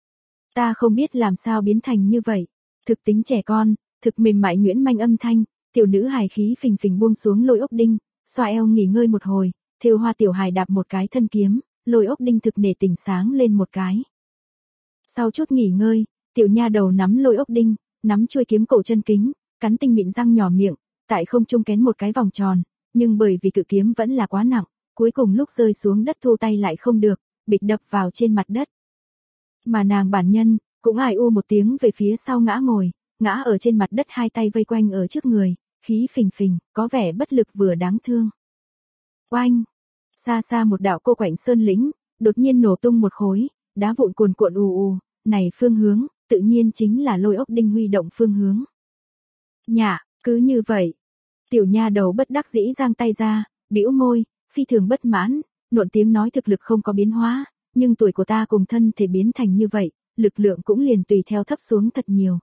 Ta không biết làm sao biến thành như vậy, thực tính trẻ con, thực mềm mại nhuyễn manh âm thanh, tiểu nữ hài khí phình phình buông xuống lôi ốc đinh, xoa eo nghỉ ngơi một hồi, thêu hoa tiểu hài đạp một cái thân kiếm, lôi ốc đinh thực nể tình sáng lên một cái. Sau chút nghỉ ngơi, tiểu nha đầu nắm lôi ốc đinh, nắm chuôi kiếm cổ chân kính, cắn tinh mịn răng nhỏ miệng, tại không trung kén một cái vòng tròn, nhưng bởi vì cự kiếm vẫn là quá nặng, cuối cùng lúc rơi xuống đất thu tay lại không được, bịch đập vào trên mặt đất. Mà nàng bản nhân, cũng ai u một tiếng về phía sau ngã ngồi, ngã ở trên mặt đất, hai tay vây quanh ở trước người, khí phình phình, có vẻ bất lực vừa đáng thương. Oanh! Xa xa một đạo cô quạnh sơn lĩnh, đột nhiên nổ tung một khối, đá vụn cuồn cuộn ù ù, này phương hướng, tự nhiên chính là lôi ốc đinh huy động phương hướng. Nhạ, cứ như vậy. Tiểu nha đầu bất đắc dĩ giang tay ra, bĩu môi, phi thường bất mãn, nộn tiếng nói thực lực không có biến hóa, nhưng tuổi của ta cùng thân thể biến thành như vậy, lực lượng cũng liền tùy theo thấp xuống thật nhiều.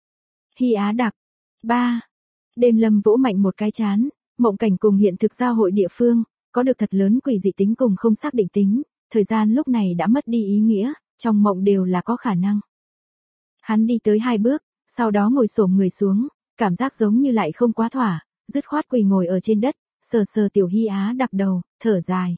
Hy Á đặc. 3. Đêm Lâm vỗ mạnh một cái chán, mộng cảnh cùng hiện thực giao hội địa phương, có được thật lớn quỷ dị tính cùng không xác định tính, thời gian lúc này đã mất đi ý nghĩa, trong mộng đều là có khả năng. Hắn đi tới 2 bước, sau đó ngồi xổm người xuống, cảm giác giống như lại không quá thỏa, dứt khoát quỳ ngồi ở trên đất, sờ sờ tiểu Hy Á đặc đầu, thở dài.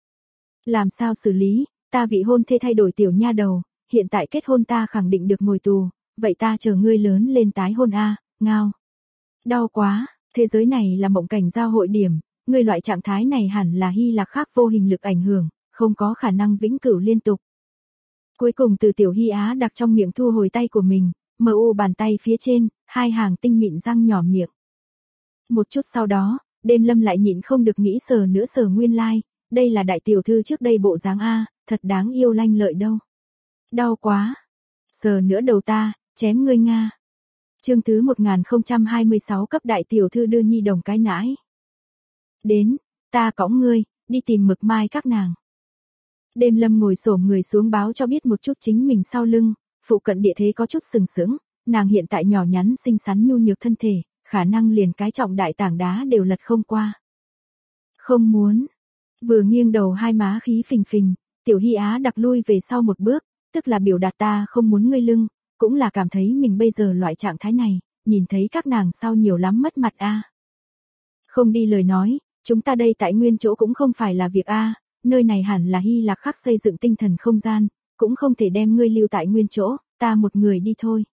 Làm sao xử lý, ta vị hôn thê thay đổi tiểu nha đầu, hiện tại kết hôn ta khẳng định được ngồi tù, vậy ta chờ ngươi lớn lên tái hôn a, ngao. Đau quá, thế giới này là mộng cảnh giao hội điểm, ngươi loại trạng thái này hẳn là Hy Lạc khác vô hình lực ảnh hưởng, không có khả năng vĩnh cửu liên tục. Cuối cùng từ tiểu Hy Á đặc trong miệng thu hồi tay của mình, mờ u bàn tay phía trên, 2 hàng tinh mịn răng nhỏ miệng. Một chút sau đó, Đêm Lâm lại nhịn không được nghĩ sờ nữa sờ nguyên lai, đây là đại tiểu thư trước đây bộ dáng a, thật đáng yêu lanh lợi đâu. Đau quá. Sờ nữa đầu ta, chém ngươi nga. Chương thứ 1026 cấp đại tiểu thư đưa nhi đồng cái nãi. Đến, ta cõng ngươi, đi tìm Mực Mai các nàng. Đêm Lâm ngồi xổm người xuống báo cho biết một chút chính mình sau lưng, phụ cận địa thế có chút sừng sững, nàng hiện tại nhỏ nhắn xinh xắn nhu nhược thân thể, khả năng liền cái trọng đại tảng đá đều lật không qua. Không muốn. Vừa nghiêng đầu hai má khí phình phình, tiểu Hy Á đặc lui về sau một bước, tức là biểu đạt ta không muốn ngươi lưng, cũng là cảm thấy mình bây giờ loại trạng thái này, nhìn thấy các nàng sau nhiều lắm mất mặt a. Không đi lời nói, chúng ta đây tại nguyên chỗ cũng không phải là việc a, nơi này hẳn là Hy Lạc khắc xây dựng tinh thần không gian, cũng không thể đem ngươi lưu tại nguyên chỗ, ta một người đi thôi.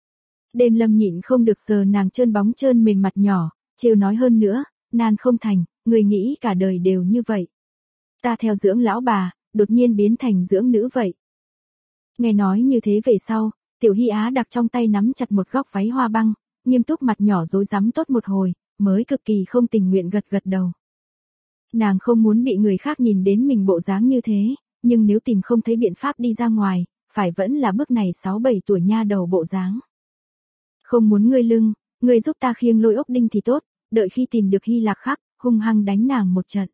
Đêm Lâm nhịn không được sờ nàng trơn bóng trơn mềm mặt nhỏ, trêu nói hơn nữa, nan không thành, người nghĩ cả đời đều như vậy. Ta theo dưỡng lão bà, đột nhiên biến thành dưỡng nữ vậy. Nghe nói như thế về sau, tiểu Hy Á đặc trong tay nắm chặt một góc váy hoa băng, nghiêm túc mặt nhỏ rối rắm tốt một hồi, mới cực kỳ không tình nguyện gật gật đầu. Nàng không muốn bị người khác nhìn đến mình bộ dáng như thế, nhưng nếu tìm không thấy biện pháp đi ra ngoài, phải vẫn là bước này 6-7 tuổi nha đầu bộ dáng. Không muốn ngươi lưng, ngươi giúp ta khiêng lôi ốc đinh thì tốt, đợi khi tìm được Hy Lạc khắc, hung hăng đánh nàng một trận.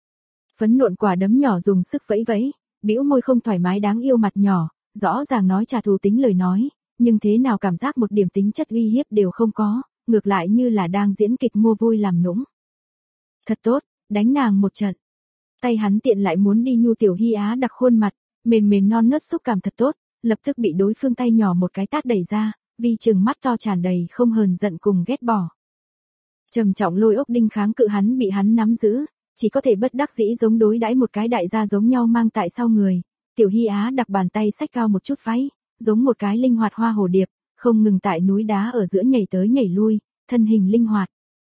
Phấn nộn quả đấm nhỏ dùng sức vẫy vẫy, bĩu môi không thoải mái đáng yêu mặt nhỏ, rõ ràng nói trả thù tính lời nói, nhưng thế nào cảm giác một điểm tính chất uy hiếp đều không có, ngược lại như là đang diễn kịch mua vui làm nũng. Thật tốt, đánh nàng một trận. Tay hắn tiện lại muốn đi nhu tiểu Hy Á đặc khuôn mặt, mềm mềm non nớt xúc cảm thật tốt, lập tức bị đối phương tay nhỏ một cái tát đẩy ra, vì trừng mắt to tràn đầy không hờn giận cùng ghét bỏ. Trầm trọng lôi ốc đinh kháng cự hắn bị hắn nắm giữ, chỉ có thể bất đắc dĩ giống đối đãi một cái đại gia giống nhau mang tại sau người. Tiểu Hy Á đặc bàn tay xách cao một chút váy, giống một cái linh hoạt hoa hồ điệp, không ngừng tại núi đá ở giữa nhảy tới nhảy lui, thân hình linh hoạt.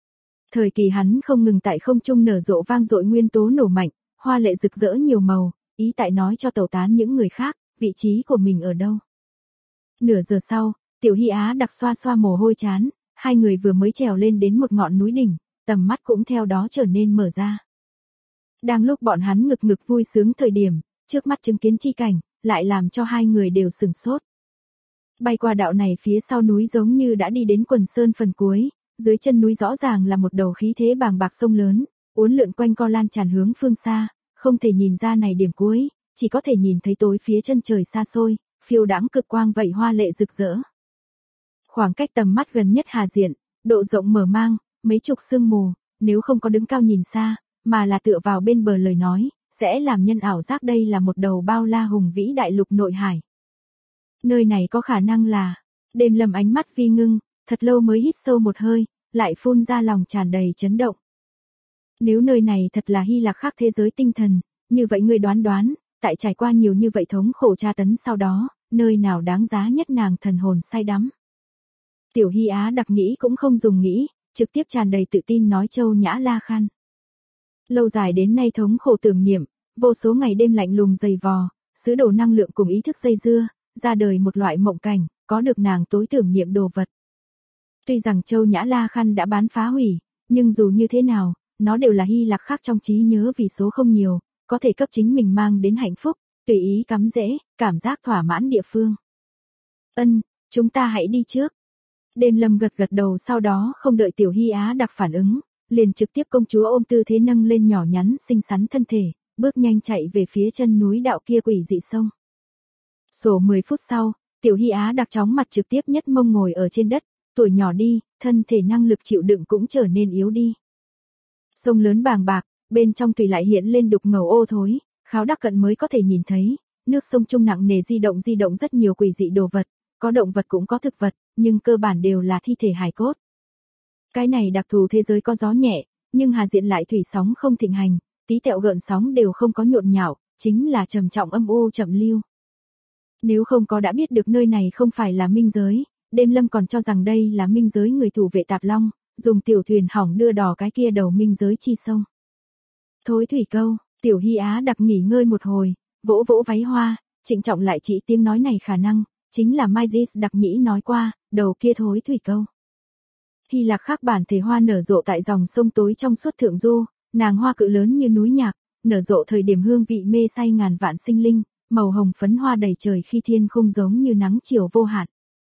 Thời kỳ hắn không ngừng tại không trung nở rộ vang dội nguyên tố nổ mạnh, hoa lệ rực rỡ nhiều màu, ý tại nói cho tẩu tán những người khác, vị trí của mình ở đâu. Nửa giờ sau, tiểu Hy Á đặc xoa xoa mồ hôi chán, hai người vừa mới trèo lên đến một ngọn núi đỉnh, tầm mắt cũng theo đó trở nên mở ra. Đang lúc bọn hắn ngực ngực vui sướng thời điểm, trước mắt chứng kiến chi cảnh, lại làm cho hai người đều sửng sốt. Bay qua đạo này phía sau núi giống như đã đi đến quần sơn phần cuối, dưới chân núi rõ ràng là một đầu khí thế bàng bạc sông lớn, uốn lượn quanh co lan tràn hướng phương xa, không thể nhìn ra này điểm cuối, chỉ có thể nhìn thấy tối phía chân trời xa xôi, phiêu đãng cực quang vậy hoa lệ rực rỡ. Khoảng cách tầm mắt gần nhất Hà Diện, độ rộng mở mang, mấy chục sương mù, nếu không có đứng cao nhìn xa, mà là tựa vào bên bờ lời nói, sẽ làm nhân ảo giác đây là một đầu bao la hùng vĩ đại lục nội hải. Nơi này có khả năng là, Đêm Lâm ánh mắt vi ngưng, thật lâu mới hít sâu một hơi, lại phun ra lòng tràn đầy chấn động. Nếu nơi này thật là Hy Lạc khác thế giới tinh thần, như vậy ngươi đoán, tại trải qua nhiều như vậy thống khổ tra tấn sau đó, nơi nào đáng giá nhất nàng thần hồn say đắm. Tiểu Hy Á đặc nghĩ cũng không dùng nghĩ, trực tiếp tràn đầy tự tin nói Châu Nhã La Khan. Lâu dài đến nay thống khổ tưởng niệm, vô số ngày đêm lạnh lùng dày vò, sứ đồ năng lượng cùng ý thức dây dưa, ra đời một loại mộng cảnh, có được nàng tối tưởng niệm đồ vật. Tuy rằng Châu Nhã La Khan đã bán phá hủy, nhưng dù như thế nào, nó đều là Hy Lạc khác trong trí nhớ vì số không nhiều, có thể cấp chính mình mang đến hạnh phúc, tùy ý cắm rễ, cảm giác thỏa mãn địa phương. Chúng ta hãy đi trước. Đêm Lâm gật gật đầu, sau đó không đợi Tiểu Hy Á đặc phản ứng, liền trực tiếp công chúa ôm tư thế nâng lên nhỏ nhắn xinh xắn thân thể, bước nhanh chạy về phía chân núi đạo kia quỷ dị sông. Sổ 10 phút sau, Tiểu Hy Á đặc chóng mặt trực tiếp nhất mông ngồi ở trên đất, tuổi nhỏ đi, thân thể năng lực chịu đựng cũng trở nên yếu đi. Sông lớn bàng bạc, bên trong thủy lại hiện lên đục ngầu ô thối, kháo đắc cận mới có thể nhìn thấy, nước sông trung nặng nề di động rất nhiều quỷ dị đồ vật, có động vật cũng có thực vật, nhưng cơ bản đều là thi thể hài cốt. Cái này đặc thù thế giới có gió nhẹ, nhưng Hà Diện lại thủy sóng không thịnh hành, tí tẹo gợn sóng đều không có nhộn nhạo, chính là trầm trọng âm u chậm lưu. Nếu không có đã biết được nơi này không phải là minh giới, Đêm Lâm còn cho rằng đây là minh giới người thủ vệ Tạp Long, dùng tiểu thuyền hỏng đưa đò cái kia đầu minh giới chi sông. Thối thủy câu, Tiểu Hy Á đặc nghỉ ngơi một hồi, vỗ vỗ váy hoa, trịnh trọng lại chỉ tiếng nói này khả năng, chính là Mai Gis đặc nhĩ nói qua, đầu kia thối thủy câu. Hy Lạc khác bản thể hoa nở rộ tại dòng sông tối trong suốt thượng du, nàng hoa cự lớn như núi nhạc, nở rộ thời điểm hương vị mê say ngàn vạn sinh linh, màu hồng phấn hoa đầy trời khi thiên không giống như nắng chiều vô hạn.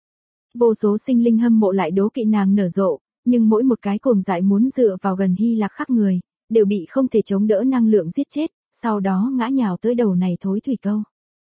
Vô số sinh linh hâm mộ lại đố kỵ nàng nở rộ, nhưng mỗi một cái cuồng dại muốn dựa vào gần Hy Lạc khác người, đều bị không thể chống đỡ năng lượng giết chết, sau đó ngã nhào tới đầu này thối thủy câu.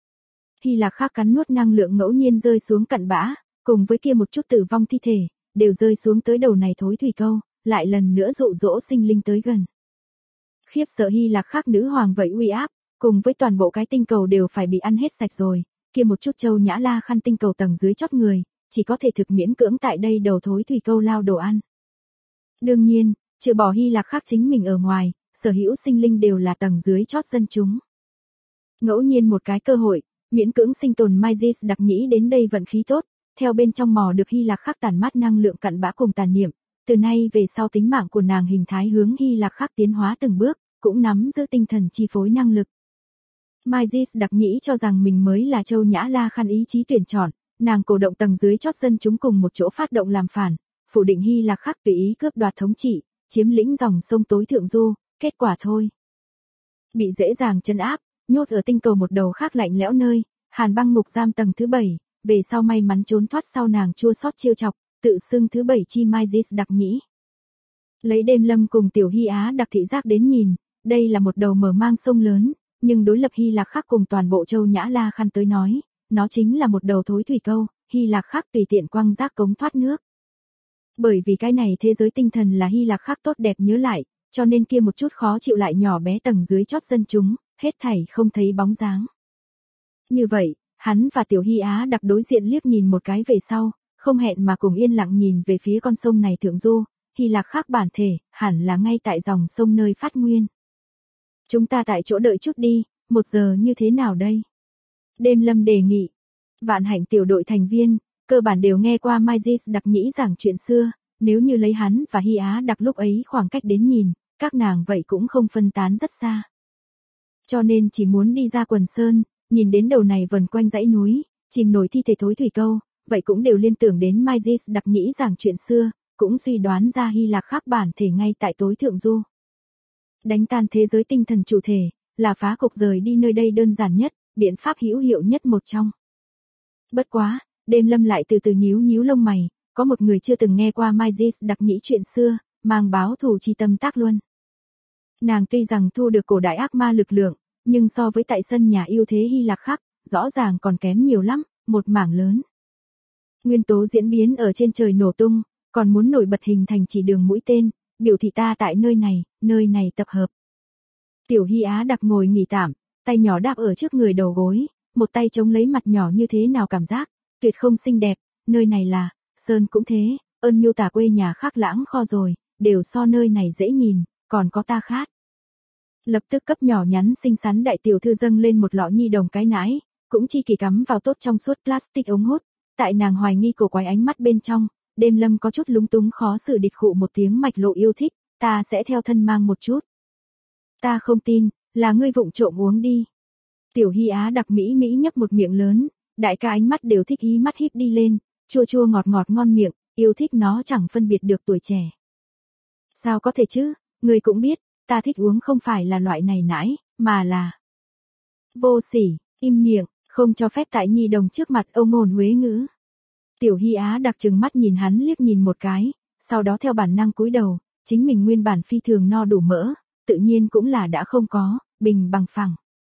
Hy Lạc khác cắn nuốt năng lượng ngẫu nhiên rơi xuống cặn bã, cùng với kia một chút tử vong thi thể, đều rơi xuống tới đầu này thối thủy câu, lại lần nữa dụ dỗ sinh linh tới gần. Khiếp sợ Hy Lạc khác nữ hoàng vậy uy áp, cùng với toàn bộ cái tinh cầu đều phải bị ăn hết sạch rồi, kia một chút Châu Nhã La Khan tinh cầu tầng dưới chót người, chỉ có thể thực miễn cưỡng tại đây đầu thối thủy câu lao đồ ăn. Đương nhiên, trừ bỏ Hy Lạc khác chính mình ở ngoài, sở hữu sinh linh đều là tầng dưới chót dân chúng. Ngẫu nhiên một cái cơ hội, miễn cưỡng sinh tồn Mai Gis đặc nhĩ đến đây vận khí tốt, theo bên trong mò được Hy Lạc khác tản mát năng lượng cặn bã cùng tàn niệm, từ nay về sau tính mạng của nàng hình thái hướng Hy Lạc khác tiến hóa từng bước, cũng nắm giữ tinh thần chi phối năng lực. Mai Gis đặc nhĩ cho rằng mình mới là Châu Nhã La Khan ý chí tuyển chọn, nàng cổ động tầng dưới chót dân chúng cùng một chỗ phát động làm phản, phủ định Hy Lạc khác tùy ý cướp đoạt thống trị, chiếm lĩnh dòng sông tối thượng du, kết quả thôi. Bị dễ dàng trấn áp, nhốt ở tinh cầu một đầu khác lạnh lẽo nơi, hàn băng ngục giam tầng thứ 7, về sau may mắn trốn thoát sau nàng chua xót trêu chọc, tự xưng thứ 7 chi Mai Gis đặc nhĩ. Lấy Đêm Lâm cùng Tiểu Hy Á đặc thị giác đến nhìn, đây là một đầu mở mang sông lớn, nhưng đối lập Hy Lạc khác cùng toàn bộ Châu Nhã La Khan tới nói, nó chính là một đầu thối thủy câu, Hy Lạc khác tùy tiện quăng rác cống thoát nước. Bởi vì cái này thế giới tinh thần là Hy Lạc khác tốt đẹp nhớ lại, cho nên kia một chút khó chịu lại nhỏ bé tầng dưới chót dân chúng, hết thảy không thấy bóng dáng. Như vậy, hắn và Tiểu Hy Á đặc đối diện liếc nhìn một cái về sau, không hẹn mà cùng yên lặng nhìn về phía con sông này thượng du, Hy Lạc khác bản thể, hẳn là ngay tại dòng sông nơi phát nguyên. Chúng ta tại chỗ đợi chút đi, 1 giờ như thế nào đây? Đêm Lâm đề nghị. Vạn Hạnh tiểu đội thành viên, cơ bản đều nghe qua Mai Gis đặc nhĩ giảng chuyện xưa, nếu như lấy hắn và Hy Á đặc lúc ấy khoảng cách đến nhìn, các nàng vậy cũng không phân tán rất xa. Cho nên chỉ muốn đi ra quần sơn, nhìn đến đầu này vần quanh dãy núi, chìm nổi thi thể thối thủy câu, vậy cũng đều liên tưởng đến Mai Gis đặc nhĩ giảng chuyện xưa, cũng suy đoán ra Hy Lạc khác bản thể ngay tại tối thượng du. Đánh tan thế giới tinh thần chủ thể, là phá cục rời đi nơi đây đơn giản nhất, biện pháp hữu hiệu nhất một trong. Bất quá, Đêm Lâm lại từ từ nhíu nhíu lông mày, có một người chưa từng nghe qua Mai Di đặc nhĩ chuyện xưa, mang báo thù chi tâm tác luân. Nàng tuy rằng thu được cổ đại ác ma lực lượng, nhưng so với tại sân nhà yêu thế Hy Lạc khác, rõ ràng còn kém nhiều lắm, một mảng lớn. Nguyên tố diễn biến ở trên trời nổ tung, còn muốn nổi bật hình thành chỉ đường mũi tên, biểu thị ta tại nơi này tập hợp. Tiểu Hy Á Đặc ngồi nghỉ tạm, tay nhỏ đáp ở trước người đầu gối, một tay chống lấy mặt nhỏ như thế nào cảm giác, tuyệt không xinh đẹp, nơi này là, Sơn cũng thế, ơn miêu tả quê nhà khác lãng kho rồi, đều so nơi này dễ nhìn, còn có ta khát. Lập tức cấp nhỏ nhắn xinh xắn đại tiểu thư dâng lên một lọ nhi đồng cái nãi, cũng chi kỳ cắm vào tốt trong suốt plastic ống hút, tại nàng hoài nghi cổ quái ánh mắt bên trong, Đêm Lâm có chút lúng túng khó xử địch khụ một tiếng mạch lộ yêu thích, ta sẽ theo thân mang một chút. Ta không tin, là ngươi vụng trộm uống đi. Tiểu Hy Á Đặc mỹ mỹ nhấp một miệng lớn, đại ca ánh mắt đều thích ý mắt híp đi lên, chua chua ngọt ngọt ngon miệng, yêu thích nó chẳng phân biệt được tuổi trẻ. Sao có thể chứ, ngươi cũng biết, ta thích uống không phải là loại này nãi, mà là vô sỉ, im miệng, không cho phép tại nhi đồng trước mặt ông ngôn huế ngữ. Tiểu Hy Á Đặc trừng mắt nhìn hắn liếc nhìn một cái, sau đó theo bản năng cúi đầu, chính mình nguyên bản phi thường no đủ mỡ, tự nhiên cũng là đã không có, bình bằng phẳng.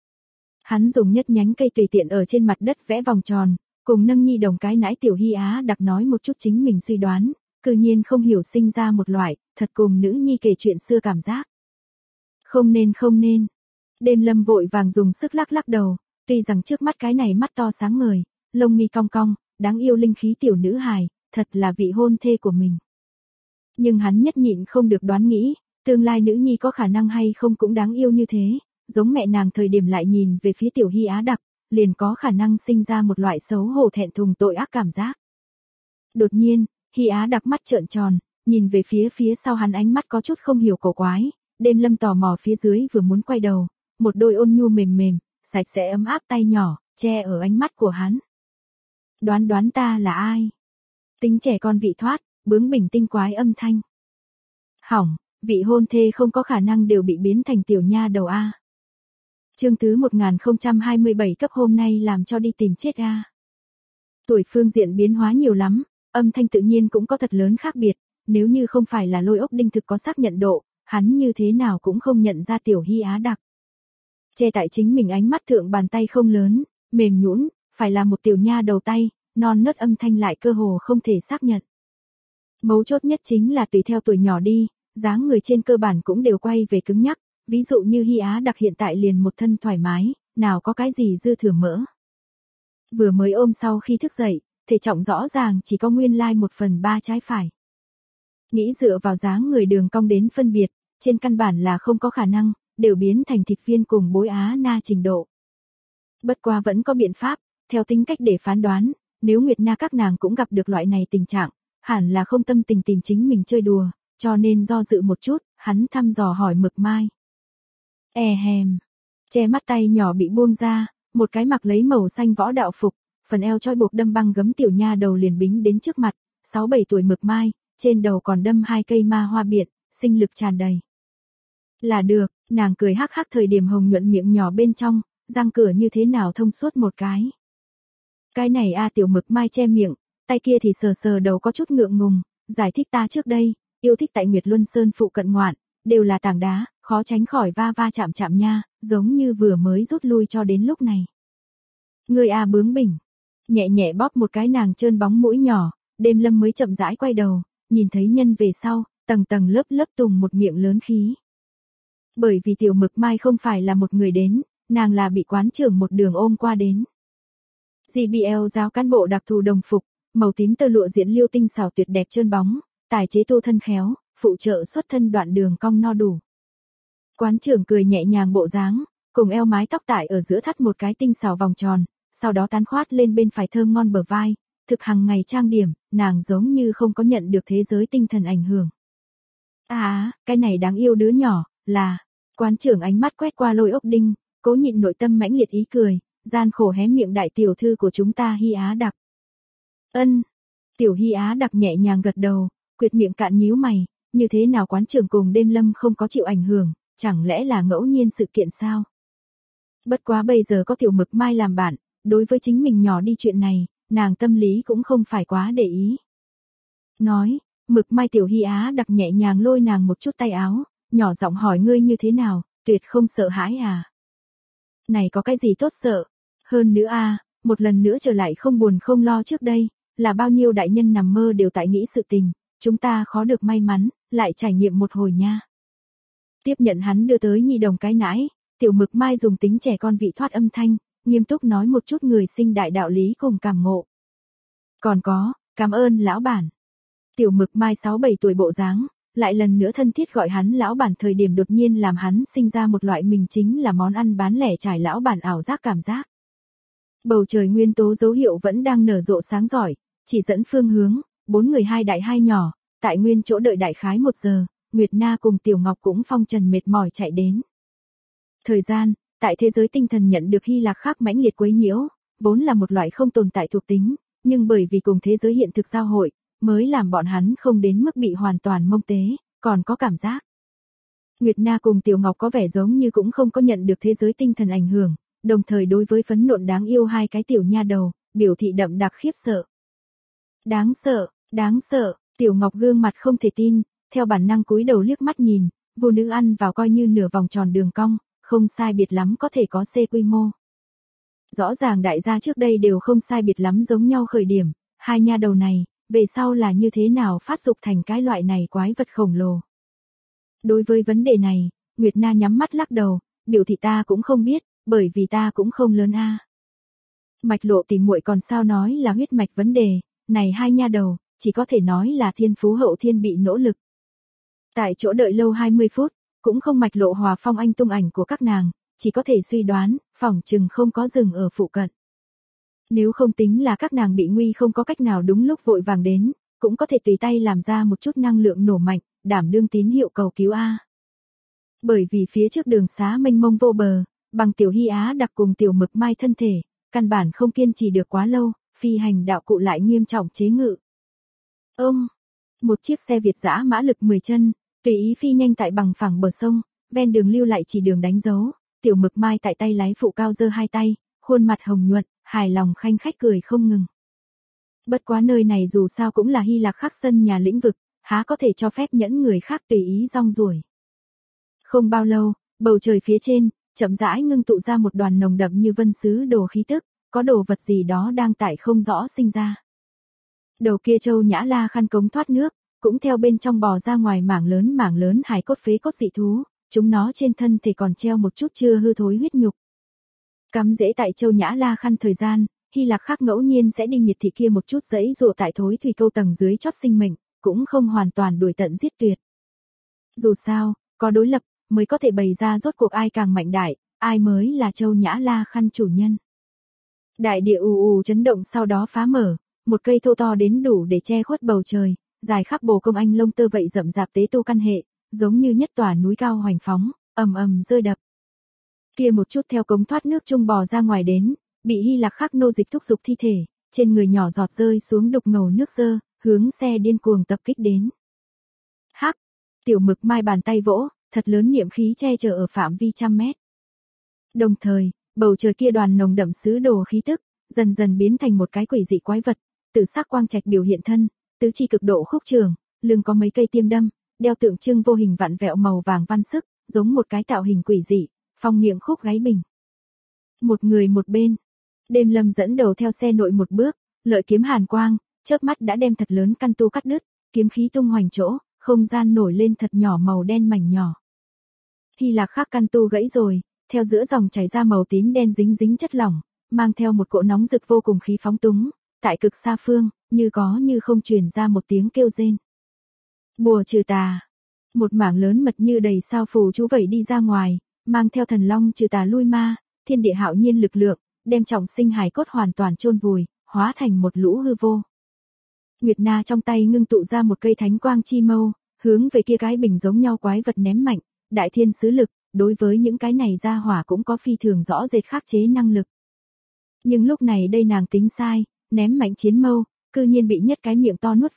Hắn dùng nhất nhánh cây tùy tiện ở trên mặt đất vẽ vòng tròn, cùng nâng nhi đồng cái nãi Tiểu Hy Á Đặc nói một chút chính mình suy đoán, cư nhiên không hiểu sinh ra một loại, thật cùng nữ nhi kể chuyện xưa cảm giác. Không nên. Đêm Lâm vội vàng dùng sức lắc lắc đầu, tuy rằng trước mắt cái này mắt to sáng ngời, lông mi cong cong, đáng yêu linh khí tiểu nữ hài, thật là vị hôn thê của mình. Nhưng hắn nhất nhịn không được đoán nghĩ, tương lai nữ nhi có khả năng hay không cũng đáng yêu như thế, giống mẹ nàng thời điểm lại nhìn về phía Tiểu Hy Á Đặc, liền có khả năng sinh ra một loại xấu hổ thẹn thùng tội ác cảm giác. Đột nhiên, Hy Á Đặc mắt trợn tròn, nhìn về phía sau hắn ánh mắt có chút không hiểu cổ quái, Đêm Lâm tò mò phía dưới vừa muốn quay đầu, một đôi ôn nhu mềm mềm, sạch sẽ ấm áp tay nhỏ, che ở ánh mắt của hắn. Đoán ta là ai? Tính trẻ con vị thoát, bướng bỉnh tinh quái âm thanh. Hỏng, vị hôn thê không có khả năng đều bị biến thành tiểu nha đầu a. Chương thứ 1027 cấp hôm nay làm cho đi tìm chết a. Tuổi phương diện biến hóa nhiều lắm, âm thanh tự nhiên cũng có thật lớn khác biệt, nếu như không phải là Lôi Ốc Đinh thực có xác nhận độ, hắn như thế nào cũng không nhận ra Tiểu Hy Á Đặc. Che tại chính mình ánh mắt thượng bàn tay không lớn, mềm nhũn, phải là một tiểu nha đầu tay, non nớt âm thanh lại cơ hồ không thể xác nhận. Mấu chốt nhất chính là tùy theo tuổi nhỏ đi, dáng người trên cơ bản cũng đều quay về cứng nhắc, ví dụ như Hy Á Đặc hiện tại liền một thân thoải mái, nào có cái gì dư thừa mỡ. Vừa mới ôm sau khi thức dậy, thể trọng rõ ràng chỉ có nguyên lai 1/3 trái phải. Nghĩ dựa vào dáng người đường cong đến phân biệt, trên căn bản là không có khả năng, đều biến thành thịt viên cùng bối Á Na trình độ. Bất qua vẫn có biện pháp, theo tính cách để phán đoán, nếu Nguyệt Na các nàng cũng gặp được loại này tình trạng, hẳn là không tâm tình tìm chính mình chơi đùa, cho nên do dự một chút, hắn thăm dò hỏi Mực Mai. Che mắt tay nhỏ bị buông ra, một cái mặc lấy màu xanh võ đạo phục, phần eo trói buộc đâm băng gấm tiểu nha đầu liền bính đến trước mặt, 6-7 tuổi Mực Mai, trên đầu còn đâm 2 cây ma hoa biện, sinh lực tràn đầy. Là được, nàng cười hắc hắc thời điểm hồng nhuận miệng nhỏ bên trong, răng cửa như thế nào thông suốt một cái. Cái này Tiểu Mực Mai che miệng, tay kia thì sờ đầu có chút ngượng ngùng, giải thích ta trước đây, yêu thích tại Nguyệt Luân Sơn phụ cận ngoạn, đều là tảng đá, khó tránh khỏi va chạm nha, giống như vừa mới rút lui cho đến lúc này. Người bướng bỉnh, nhẹ nhẹ bóp một cái nàng trơn bóng mũi nhỏ, Đêm Lâm mới chậm rãi quay đầu, nhìn thấy nhân về sau, tầng lớp tùng một miệng lớn khí. Bởi vì Tiểu Mực Mai không phải là một người đến, nàng là bị quán trưởng một đường ôm qua đến. JBL giáo cán bộ đặc thù đồng phục, màu tím tơ lụa diện liêu tinh xảo tuyệt đẹp trơn bóng, tài chế tô thân khéo, phụ trợ xuất thân đoạn đường cong no đủ. Quán trưởng cười nhẹ nhàng bộ dáng, cùng eo mái tóc tại ở giữa thắt một cái tinh xảo vòng tròn, sau đó tán khoát lên bên phải thơm ngon bờ vai, thực hàng ngày trang điểm, nàng giống như không có nhận được thế giới tinh thần ảnh hưởng. Cái này đáng yêu đứa nhỏ, là, quán trưởng ánh mắt quét qua Lôi Ốc Đinh, cố nhịn nội tâm mãnh liệt ý cười, gian khổ hé miệng đại tiểu thư của chúng ta Hy Á Đặc. Tiểu Hy Á Đặc nhẹ nhàng gật đầu, Quyệt miệng cạn nhíu mày, như thế nào quán trưởng cùng đêm lâm không có chịu ảnh hưởng, chẳng lẽ là ngẫu nhiên sự kiện sao? Bất quá bây giờ có tiểu mực mai làm bạn, đối với chính mình nhỏ đi chuyện này, nàng tâm lý cũng không phải quá để ý. Nói, mực mai tiểu hy á đặc nhẹ nhàng lôi nàng một chút tay áo, nhỏ giọng hỏi ngươi như thế nào, tuyệt không sợ hãi à? Này có cái gì tốt sợ? Hơn nữa a, một lần nữa trở lại không buồn không lo trước đây, là bao nhiêu đại nhân nằm mơ đều tại nghĩ sự tình, chúng ta khó được may mắn, lại trải nghiệm một hồi nha. Tiếp nhận hắn đưa tới nhi đồng cái nãi, tiểu mực mai dùng tính trẻ con vị thoát âm thanh, nghiêm túc nói một chút người sinh đại đạo lý cùng cảm ngộ. Còn có, cảm ơn lão bản. Tiểu mực mai 6-7 tuổi bộ dáng, lại lần nữa thân thiết gọi hắn lão bản thời điểm đột nhiên làm hắn sinh ra một loại mình chính là món ăn bán lẻ trải lão bản ảo giác cảm giác. Bầu trời nguyên tố dấu hiệu vẫn đang nở rộ sáng giỏi, chỉ dẫn phương hướng, 4 người 2 đại 2 nhỏ, tại nguyên chỗ đợi đại khái 1 giờ, Nguyệt Na cùng Tiểu Ngọc cũng phong trần mệt mỏi chạy đến. Thời gian, tại thế giới tinh thần nhận được Hy Lạc khác mãnh liệt quấy nhiễu, vốn là một loại không tồn tại thuộc tính, nhưng bởi vì cùng thế giới hiện thực giao hội, mới làm bọn hắn không đến mức bị hoàn toàn mông tế, còn có cảm giác. Nguyệt Na cùng Tiểu Ngọc có vẻ giống như cũng không có nhận được thế giới tinh thần ảnh hưởng, đồng thời đối với phấn nộn đáng yêu hai cái tiểu nha đầu, biểu thị đậm đặc khiếp sợ. Đáng sợ, Tiểu Ngọc gương mặt không thể tin, theo bản năng cúi đầu liếc mắt nhìn, vô nữ ăn vào coi như nửa vòng tròn đường cong, không sai biệt lắm có thể có C quy mô. Rõ ràng đại gia trước đây đều không sai biệt lắm giống nhau khởi điểm, hai nha đầu này, về sau là như thế nào phát dục thành cái loại này quái vật khổng lồ. Đối với vấn đề này, Nguyệt Na nhắm mắt lắc đầu, biểu thị ta cũng không biết, bởi vì ta cũng không lớn a. Mạch Lộ tìm muội còn sao nói là huyết mạch vấn đề, này hai nha đầu, chỉ có thể nói là thiên phú hậu thiên bị nỗ lực. Tại chỗ đợi lâu 20 phút, cũng không Mạch Lộ hòa phong anh tung ảnh của các nàng, chỉ có thể suy đoán, phỏng chừng không có rừng ở phụ cận. Nếu không tính là các nàng bị nguy không có cách nào đúng lúc vội vàng đến, cũng có thể tùy tay làm ra một chút năng lượng nổ mạnh, đảm đương tín hiệu cầu cứu A. Bởi vì phía trước đường xá mênh mông vô bờ, bằng Tiểu Hy Á đặc cùng Tiểu Mực Mai thân thể, căn bản không kiên trì được quá lâu, phi hành đạo cụ lại nghiêm trọng chế ngự. Một chiếc xe Việt dã mã lực 10 chân, tùy ý phi nhanh tại bằng phẳng bờ sông, ven đường lưu lại chỉ đường đánh dấu, Tiểu Mực Mai tại tay lái phụ cao giơ hai tay, khuôn mặt hồng nhuận, hài lòng khanh khách cười không ngừng. Bất quá nơi này dù sao cũng là Hy Lạc khác sân nhà lĩnh vực, há có thể cho phép nhẫn người khác tùy ý rong ruổi. Không bao lâu, bầu trời phía trên, chậm rãi ngưng tụ ra một đoàn nồng đậm như vân sứ đồ khí tức, có đồ vật gì đó đang tại không rõ sinh ra. Đầu kia Châu Nhã La khăn cống thoát nước, cũng theo bên trong bò ra ngoài mảng lớn hài cốt phế cốt dị thú, chúng nó trên thân thể còn treo một chút chưa hư thối huyết nhục. Cắm rễ tại Châu Nhã La khăn thời gian, Hy Lạc khác ngẫu nhiên sẽ đi miệt thị kia một chút dãy dụa tại thối thủy câu tầng dưới chót sinh mệnh, cũng không hoàn toàn đuổi tận giết tuyệt. Dù sao, có đối lập, mới có thể bày ra rốt cuộc ai càng mạnh đại, ai mới là Châu Nhã La khăn chủ nhân. Đại địa ù chấn động sau đó phá mở, một cây thô to đến đủ để che khuất bầu trời, dài khắp bồ công anh lông tơ vậy rậm rạp tế tu căn hệ, giống như nhất tòa núi cao hoành phóng, ầm rơi đập. Kia một chút theo cống thoát nước trung bò ra ngoài đến, bị Hy Lạc khác nô dịch thúc dục thi thể, trên người nhỏ giọt rơi xuống đục ngầu nước dơ, hướng xe điên cuồng tập kích đến. Hắc, Tiểu Mực Mai bàn tay vỗ, thật lớn niệm khí che chở ở phạm vi 100 mét. Đồng thời, bầu trời kia đoàn nồng đậm sứ đồ khí tức, dần dần biến thành một cái quỷ dị quái vật, tự sắc quang trạch biểu hiện thân, tứ chi cực độ khúc trường, lưng có mấy cây tiêm đâm, đeo tượng trưng vô hình vặn vẹo màu vàng văn sức, giống một cái tạo hình quỷ dị, phong miệng khúc gáy bình. Một người một bên, Đêm Lâm dẫn đầu theo xe nội một bước, lợi kiếm hàn quang, chớp mắt đã đem thật lớn căn tu cắt đứt, kiếm khí tung hoành chỗ, không gian nổi lên thật nhỏ màu đen mảnh nhỏ. Hy Lạc khác căn tu gãy rồi, theo giữa dòng chảy ra màu tím đen dính dính chất lỏng, mang theo một cỗ nóng rực vô cùng khí phóng túng, tại cực xa phương, như có như không truyền ra một tiếng kêu rên. Bùa trừ tà. Một mảng lớn mật như đầy sao phù chú vẩy đi ra ngoài, mang theo thần long trừ tà lui ma, thiên địa hạo nhiên lực lượng, đem trọng sinh hài cốt hoàn toàn chôn vùi, hóa thành một lũ hư vô. Nguyệt Na trong tay ngưng tụ ra một cây thánh quang chi mâu, hướng về kia cái bình giống nhau quái vật ném mạnh, đại thiên sứ lực, đối với những cái này ra hỏa cũng có phi thường rõ rệt khắc chế năng lực. Nhưng lúc này đây nàng tính sai, ném mạnh chiến mâu, cư nhiên bị nhất cái miệng to nuốt vào,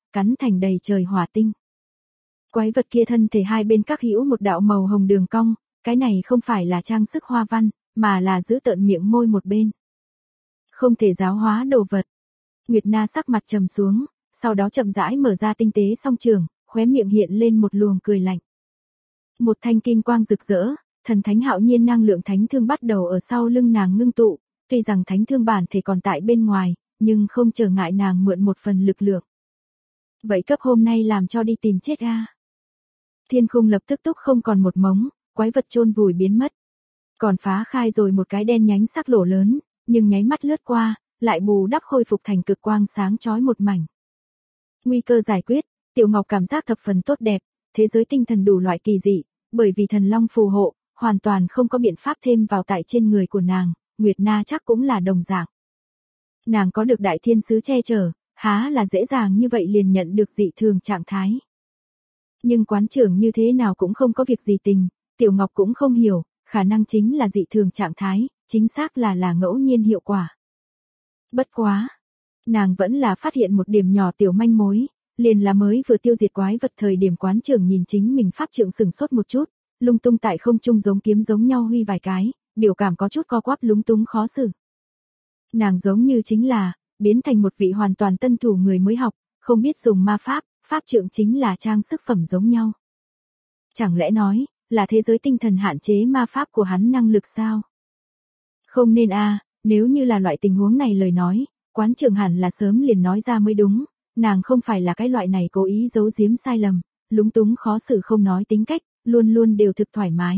cắn thành đầy trời hỏa tinh. Quái vật kia thân thể hai bên các hữu một đạo màu hồng đường cong, cái này không phải là trang sức hoa văn, mà là giữ tợn miệng môi một bên. Không thể giáo hóa đồ vật. Nguyệt Na sắc mặt trầm xuống, sau đó chậm rãi mở ra tinh tế song trường, khóe miệng hiện lên một luồng cười lạnh. Một thanh kim quang rực rỡ, thần thánh hạo nhiên năng lượng thánh thương bắt đầu ở sau lưng nàng ngưng tụ, tuy rằng thánh thương bản thể còn tại bên ngoài, nhưng không trở ngại nàng mượn một phần lực lượng. Vậy cấp hôm nay làm cho đi tìm chết a. Thiên khung lập tức túc không còn một mống, quái vật chôn vùi biến mất. Còn phá khai rồi một cái đen nhánh sắc lỗ lớn, nhưng nháy mắt lướt qua, lại bù đắp khôi phục thành cực quang sáng chói một mảnh. Nguy cơ giải quyết, Tiểu Ngọc cảm giác thập phần tốt đẹp, thế giới tinh thần đủ loại kỳ dị, bởi vì thần long phù hộ, hoàn toàn không có biện pháp thêm vào tại trên người của nàng, Nguyệt Na chắc cũng là đồng dạng. Nàng có được đại thiên sứ che chở, há là dễ dàng như vậy liền nhận được dị thường trạng thái. Nhưng quán trưởng như thế nào cũng không có việc gì tình, Tiểu Ngọc cũng không hiểu, khả năng chính là dị thường trạng thái, chính xác là ngẫu nhiên hiệu quả. Bất quá, nàng vẫn là phát hiện một điểm nhỏ tiểu manh mối, liền là mới vừa tiêu diệt quái vật thời điểm quán trưởng nhìn chính mình pháp trượng sừng sốt một chút, lung tung tại không trung giống kiếm giống nhau huy vài cái, biểu cảm có chút co quắp lúng túng khó xử. Nàng giống như chính là, biến thành một vị hoàn toàn tân thủ người mới học, không biết dùng ma pháp, pháp trượng chính là trang sức phẩm giống nhau. Chẳng lẽ nói, là thế giới tinh thần hạn chế ma pháp của hắn năng lực sao? Không nên a, nếu như là loại tình huống này lời nói, quán trưởng hẳn là sớm liền nói ra mới đúng, nàng không phải là cái loại này cố ý giấu giếm sai lầm, lúng túng khó xử không nói tính cách, luôn luôn đều thực thoải mái.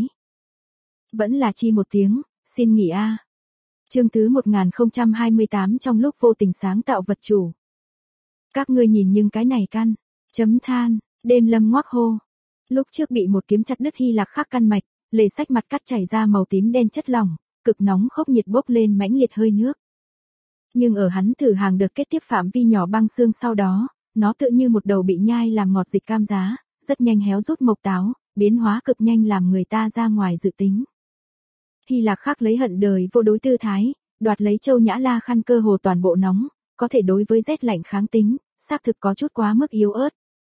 Vẫn là chi một tiếng, xin nghỉ a. Chương thứ 1028 trong lúc vô tình sáng tạo vật chủ. Các ngươi nhìn nhưng cái này căn, chấm than, đêm lâm ngoác hô. Lúc trước bị một kiếm chặt đứt Hy Lạc khắc căn mạch, lề sách mặt cắt chảy ra màu tím đen chất lỏng, cực nóng khốc nhiệt bốc lên mãnh liệt hơi nước. Nhưng ở hắn thử hàng đợt kết tiếp phạm vi nhỏ băng xương sau đó, nó tựa như một đầu bị nhai làm ngọt dịch cam giá, rất nhanh héo rút mộc táo, biến hóa cực nhanh làm người ta ra ngoài dự tính. Hy Lạc khắc lấy hận đời vô đối tư thái, đoạt lấy Châu Nhã La khăn cơ hồ toàn bộ nóng, có thể đối với rét lạnh kháng tính, xác thực có chút quá mức yếu ớt.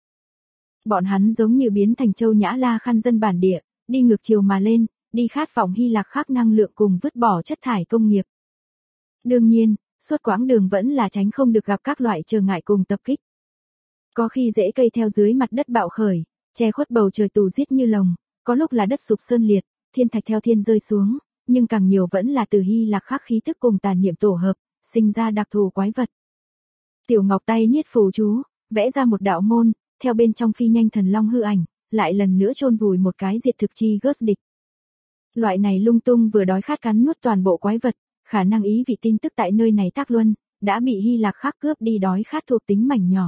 Bọn hắn giống như biến thành Châu Nhã La khăn dân bản địa, đi ngược chiều mà lên, đi khát vọng Hy Lạc khắc năng lượng cùng vứt bỏ chất thải công nghiệp. Đương nhiên, suốt quãng đường vẫn là tránh không được gặp các loại trở ngại cùng tập kích. Có khi rễ cây theo dưới mặt đất bạo khởi, che khuất bầu trời tù giết như lồng, có lúc là đất sụp sơn liệt, thiên thạch theo thiên rơi xuống, nhưng càng nhiều vẫn là từ Hy Lạc khắc khí thức cùng tàn niệm tổ hợp, sinh ra đặc thù quái vật. Tiểu Ngọc tay niết phù chú, vẽ ra một đạo môn, theo bên trong phi nhanh thần long hư ảnh, lại lần nữa chôn vùi một cái diệt thực chi gớt địch. Loại này lung tung vừa đói khát cắn nuốt toàn bộ quái vật, khả năng ý vị tin tức tại nơi này tác luân, đã bị Hy Lạc khắc cướp đi đói khát thuộc tính mảnh nhỏ.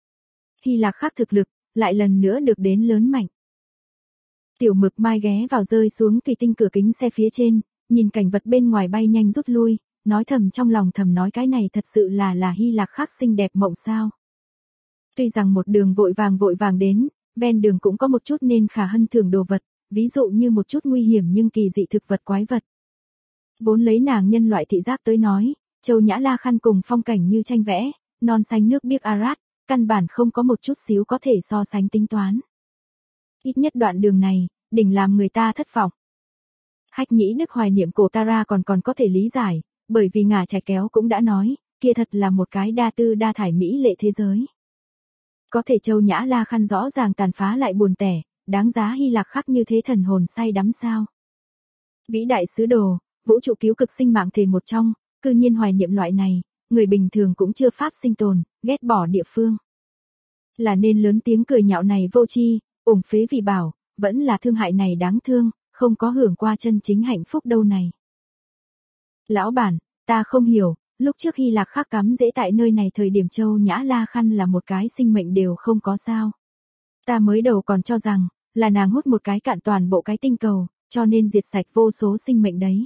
Hy Lạc khắc thực lực, lại lần nữa được đến lớn mạnh. Tiểu Mực Mai ghé vào rơi xuống thủy tinh cửa kính xe phía trên, nhìn cảnh vật bên ngoài bay nhanh rút lui, nói thầm trong lòng thầm nói cái này thật sự là Hy Lạc khắc xinh đẹp mộng sao. Tuy rằng một đường vội vàng đến, ven đường cũng có một chút nên khả hân thưởng đồ vật, ví dụ như một chút nguy hiểm nhưng kỳ dị thực vật quái vật. Vốn lấy nàng nhân loại thị giác tới nói, Châu Nhã La khăn cùng phong cảnh như tranh vẽ, non xanh nước biếc Arad, căn bản không có một chút xíu có thể so sánh tính toán. Ít nhất đoạn đường này, đỉnh làm người ta thất vọng. Hách Nhĩ Đức hoài niệm cổ Tara còn có thể lý giải, bởi vì ngả trẻ kéo cũng đã nói, kia thật là một cái đa tư đa thải mỹ lệ thế giới. Có thể Châu Nhã La khăn rõ ràng tàn phá lại buồn tẻ, đáng giá Hy Lạc khắc như thế thần hồn say đắm sao. Vĩ đại sứ đồ, vũ trụ cứu cực sinh mạng thể một trong, cư nhiên hoài niệm loại này, người bình thường cũng chưa pháp sinh tồn, ghét bỏ địa phương. Là nên lớn tiếng cười nhạo này vô tri, ủng phế vì bảo, vẫn là thương hại này đáng thương, không có hưởng qua chân chính hạnh phúc đâu này. Lão bản, ta không hiểu, lúc trước Hy Lạc khắc cắm dễ tại nơi này thời điểm Châu Nhã La khăn là một cái sinh mệnh đều không có sao. Ta mới đầu còn cho rằng, là nàng hút một cái cạn toàn bộ cái tinh cầu, cho nên diệt sạch vô số sinh mệnh đấy.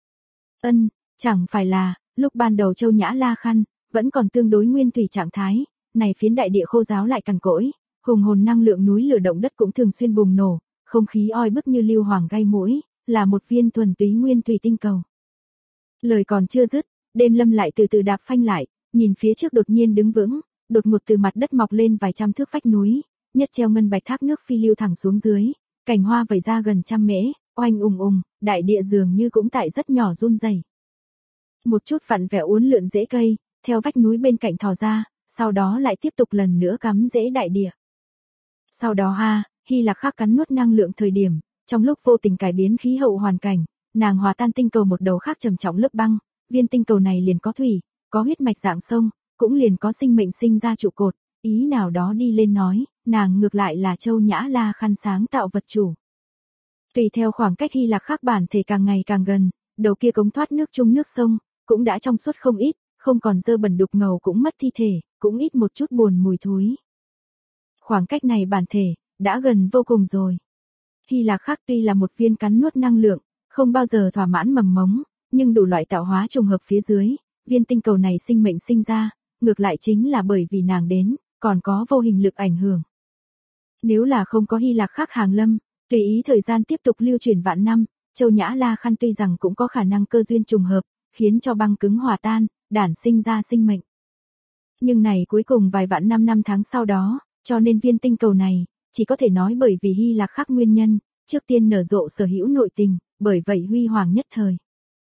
Chẳng phải là, lúc ban đầu Châu Nhã La khăn, vẫn còn tương đối nguyên thủy trạng thái, này phiến đại địa khô ráo lại cằn cỗi, hùng hồn năng lượng núi lửa động đất cũng thường xuyên bùng nổ, không khí oi bức như lưu hoàng gai mũi, là một viên thuần túy nguyên thủy tinh cầu. Lời còn chưa dứt, Đêm Lâm lại từ từ đạp phanh lại, nhìn phía trước đột nhiên đứng vững, đột ngột từ mặt đất mọc lên vài trăm thước vách núi, nhất treo ngân bạch thác nước phi lưu thẳng xuống dưới, cành hoa vẩy ra gần trăm mễ, oanh đại địa dường như cũng tại rất nhỏ run rẩy. Một chút vặn vẹo uốn lượn rễ cây, theo vách núi bên cạnh thò ra, sau đó lại tiếp tục lần nữa cắm rễ đại địa. Sau đó Hy Lạc Khắc cắn nuốt năng lượng thời điểm, trong lúc vô tình cải biến khí hậu hoàn cảnh, nàng hòa tan tinh cầu một đầu khác trầm trọng lớp băng, viên tinh cầu này liền có thủy, có huyết mạch dạng sông, cũng liền có sinh mệnh sinh ra trụ cột, ý nào đó đi lên nói, nàng ngược lại là Châu Nhã La Khăn sáng tạo vật chủ. Tùy theo khoảng cách Hy Lạc Khắc bản thể càng ngày càng gần, đầu kia cống thoát nước chung nước sông, cũng đã trong suốt không ít, không còn dơ bẩn đục ngầu cũng mất thi thể, cũng ít một chút buồn mùi thúi. Khoảng cách này bản thể, đã gần vô cùng rồi. Hy Lạc Khắc tuy là một viên cắn nuốt năng lượng, không bao giờ thỏa mãn mầm mống, nhưng đủ loại tạo hóa trùng hợp phía dưới, viên tinh cầu này sinh mệnh sinh ra, ngược lại chính là bởi vì nàng đến, còn có vô hình lực ảnh hưởng. Nếu là không có Hy Lạc Khắc hàng lâm, tùy ý thời gian tiếp tục lưu chuyển vạn năm, Châu Nhã La Khăn tuy rằng cũng có khả năng cơ duyên trùng hợp, khiến cho băng cứng hòa tan, đản sinh ra sinh mệnh. Nhưng này cuối cùng vài vạn năm tháng sau đó, cho nên viên tinh cầu này, chỉ có thể nói bởi vì Hy Lạc Khắc nguyên nhân, trước tiên nở rộ sở hữu nội tình, bởi vậy huy hoàng nhất thời.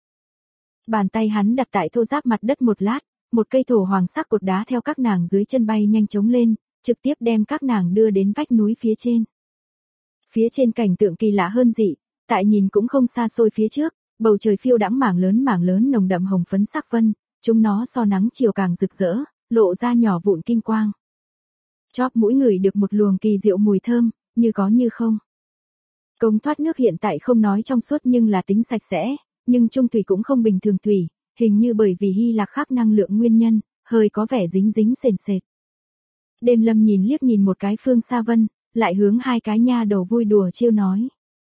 Bàn tay hắn đặt tại thô ráp mặt đất một lát, một cây thổ hoàng sắc cột đá theo các nàng dưới chân bay nhanh chóng lên, trực tiếp đem các nàng đưa đến vách núi phía trên. Phía trên cảnh tượng kỳ lạ hơn dị, tại nhìn cũng không xa xôi phía trước, bầu trời phiêu đãng mảng lớn nồng đậm hồng phấn sắc vân, chúng nó so nắng chiều càng rực rỡ, lộ ra nhỏ vụn kim quang. Chóp mũi ngửi được một luồng kỳ diệu mùi thơm, như có như không. Cống thoát nước hiện tại không nói trong suốt nhưng là tính sạch sẽ, nhưng trung thủy cũng không bình thường thủy, hình như bởi vì Hy Lạc Khắc năng lượng nguyên nhân, hơi có vẻ dính sền sệt. Đêm Lâm liếc nhìn một cái phương xa vân, lại hướng hai cái nha đầu vui đùa trêu nói.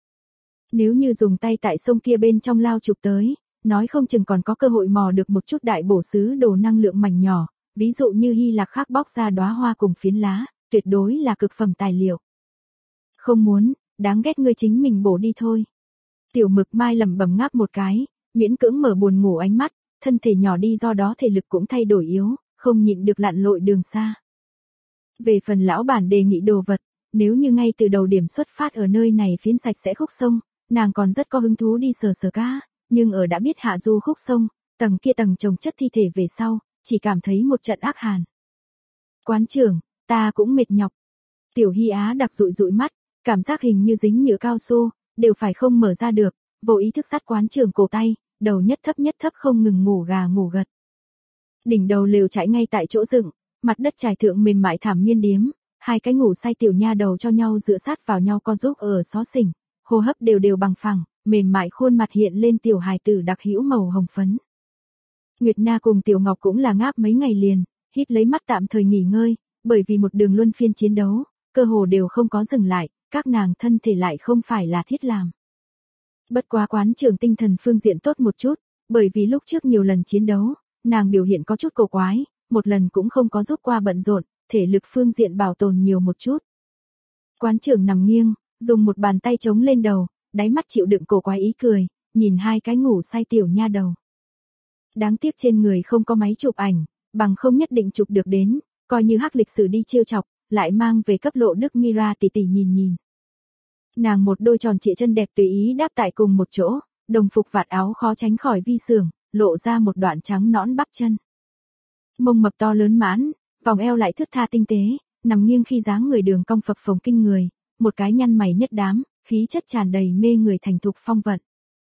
Nếu như dùng tay tại sông kia bên trong lao chụp tới, nói không chừng còn có cơ hội mò được một chút đại bổ sứ đồ năng lượng mảnh nhỏ, ví dụ như Hy Lạc Khắc bóc ra đóa hoa cùng phiến lá, tuyệt đối là cực phẩm tài liệu. Không muốn, đáng ghét ngươi chính mình bổ đi thôi. Tiểu Mực Mai lẩm bẩm ngáp một cái, miễn cưỡng mở buồn ngủ ánh mắt, thân thể nhỏ đi do đó thể lực cũng thay đổi yếu, không nhịn được lặn lội đường xa. Về phần lão bản đề nghị đồ vật, nếu như ngay từ đầu điểm xuất phát ở nơi này phiến sạch sẽ khúc sông, nàng còn rất có hứng thú đi sờ cá, nhưng ở đã biết hạ du khúc sông, tầng chồng chất thi thể về sau, chỉ cảm thấy một trận ác hàn. Quán trưởng, ta cũng mệt nhọc. Tiểu Hy Á đặc dụi mắt, cảm giác hình như dính nhựa cao su, đều phải không mở ra được, vô ý thức dắt quán trưởng cổ tay, đầu nhất thấp không ngừng ngủ gà ngủ gật. Đỉnh đầu lều trại ngay tại chỗ dựng, mặt đất trải thượng mềm mại thảm miên điếm, hai cái ngủ say tiểu nha đầu cho nhau dựa sát vào nhau co giúp ở xó xỉnh, hô hấp đều bằng phẳng, mềm mại khuôn mặt hiện lên tiểu hài tử đặc hữu màu hồng phấn. Nguyệt Na cùng Tiểu Ngọc cũng là ngáp mấy ngày liền, hít lấy mắt tạm thời nghỉ ngơi, bởi vì một đường luân phiên chiến đấu, cơ hồ đều không có dừng lại, các nàng thân thể lại không phải là thiết làm. Bất quá quán trưởng tinh thần phương diện tốt một chút, bởi vì lúc trước nhiều lần chiến đấu, nàng biểu hiện có chút cổ quái, một lần cũng không có giúp qua bận rộn, thể lực phương diện bảo tồn nhiều một chút. Quán trưởng nằm nghiêng, dùng một bàn tay chống lên đầu, đáy mắt chịu đựng cổ quái ý cười, nhìn hai cái ngủ say tiểu nha đầu. Đáng tiếc trên người không có máy chụp ảnh, bằng không nhất định chụp được đến, coi như hắc lịch sử đi trêu chọc, lại mang về cấp Lộ Đức Mira tỉ nhìn. Nàng một đôi tròn trịa chân đẹp tùy ý đáp tại cùng một chỗ, đồng phục vạt áo khó tránh khỏi vi sưởng, lộ ra một đoạn trắng nõn bắp chân. Mông mập to lớn mãn, vòng eo lại thướt tha tinh tế, nằm nghiêng khi dáng người đường cong phập phồng kinh người, một cái nhăn mày nhất đám, khí chất tràn đầy mê người thành thục phong vận.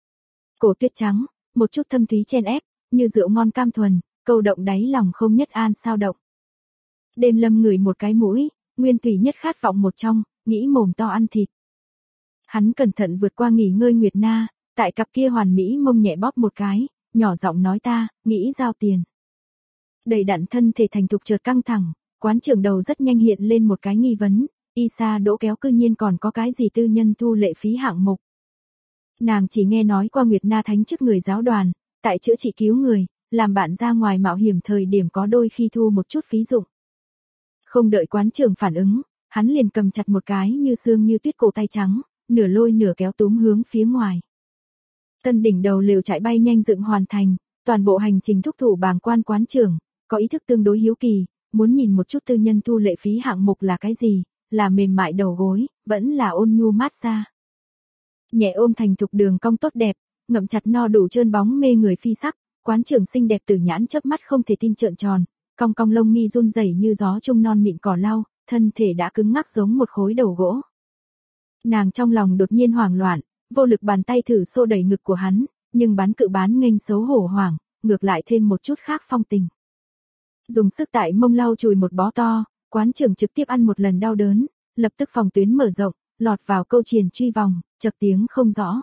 Cổ tuyết trắng, một chút thâm thúy chen ép, như rượu ngon cam thuần, câu động đáy lòng không nhất an sao động. Đêm Lâm ngửi một cái mũi, nguyên thủy nhất khát vọng một trong, nghĩ mồm to ăn thịt. Hắn cẩn thận vượt qua nghỉ ngơi Nguyệt Na, tại cặp kia hoàn mỹ mông nhẹ bóp một cái, nhỏ giọng nói ta, nghĩ giao tiền. Đầy đặn thân thể thành thục chợt căng thẳng, quán trưởng đầu rất nhanh hiện lên một cái nghi vấn, Isa đỗ kéo cư nhiên còn có cái gì tư nhân thu lệ phí hạng mục. Nàng chỉ nghe nói qua Nguyệt Na thánh chức người giáo đoàn, tại chữa trị cứu người, làm bạn ra ngoài mạo hiểm thời điểm có đôi khi thu một chút phí dụng. Không đợi quán trưởng phản ứng, hắn liền cầm chặt một cái như xương như tuyết cổ tay trắng, nửa lôi nửa kéo túm hướng phía ngoài. Tân đỉnh đầu lều trại bay nhanh dựng hoàn thành, toàn bộ hành trình thúc thủ bàng quan quán trưởng, có ý thức tương đối hiếu kỳ, muốn nhìn một chút tư nhân thu lệ phí hạng mục là cái gì, là mềm mại đầu gối, vẫn là ôn nhu massage. Nhẹ ôm thành thục đường cong tốt đẹp, ngậm chặt no đủ trơn bóng mê người phi sắc, quán trưởng xinh đẹp Tử Nhãn chớp mắt không thể tin trợn tròn, cong cong lông mi run rẩy như gió trung non mịn cỏ lau, thân thể đã cứng ngắc giống một khối đầu gỗ. Nàng trong lòng đột nhiên hoảng loạn, vô lực bàn tay thử xô đẩy ngực của hắn, nhưng bán cự bán nghênh xấu hổ hoảng, ngược lại thêm một chút khác phong tình. Dùng sức tại mông lau chùi một bó to, quán trưởng trực tiếp ăn một lần đau đớn, lập tức phòng tuyến mở rộng, lọt vào câu triền truy vòng, chật tiếng không rõ.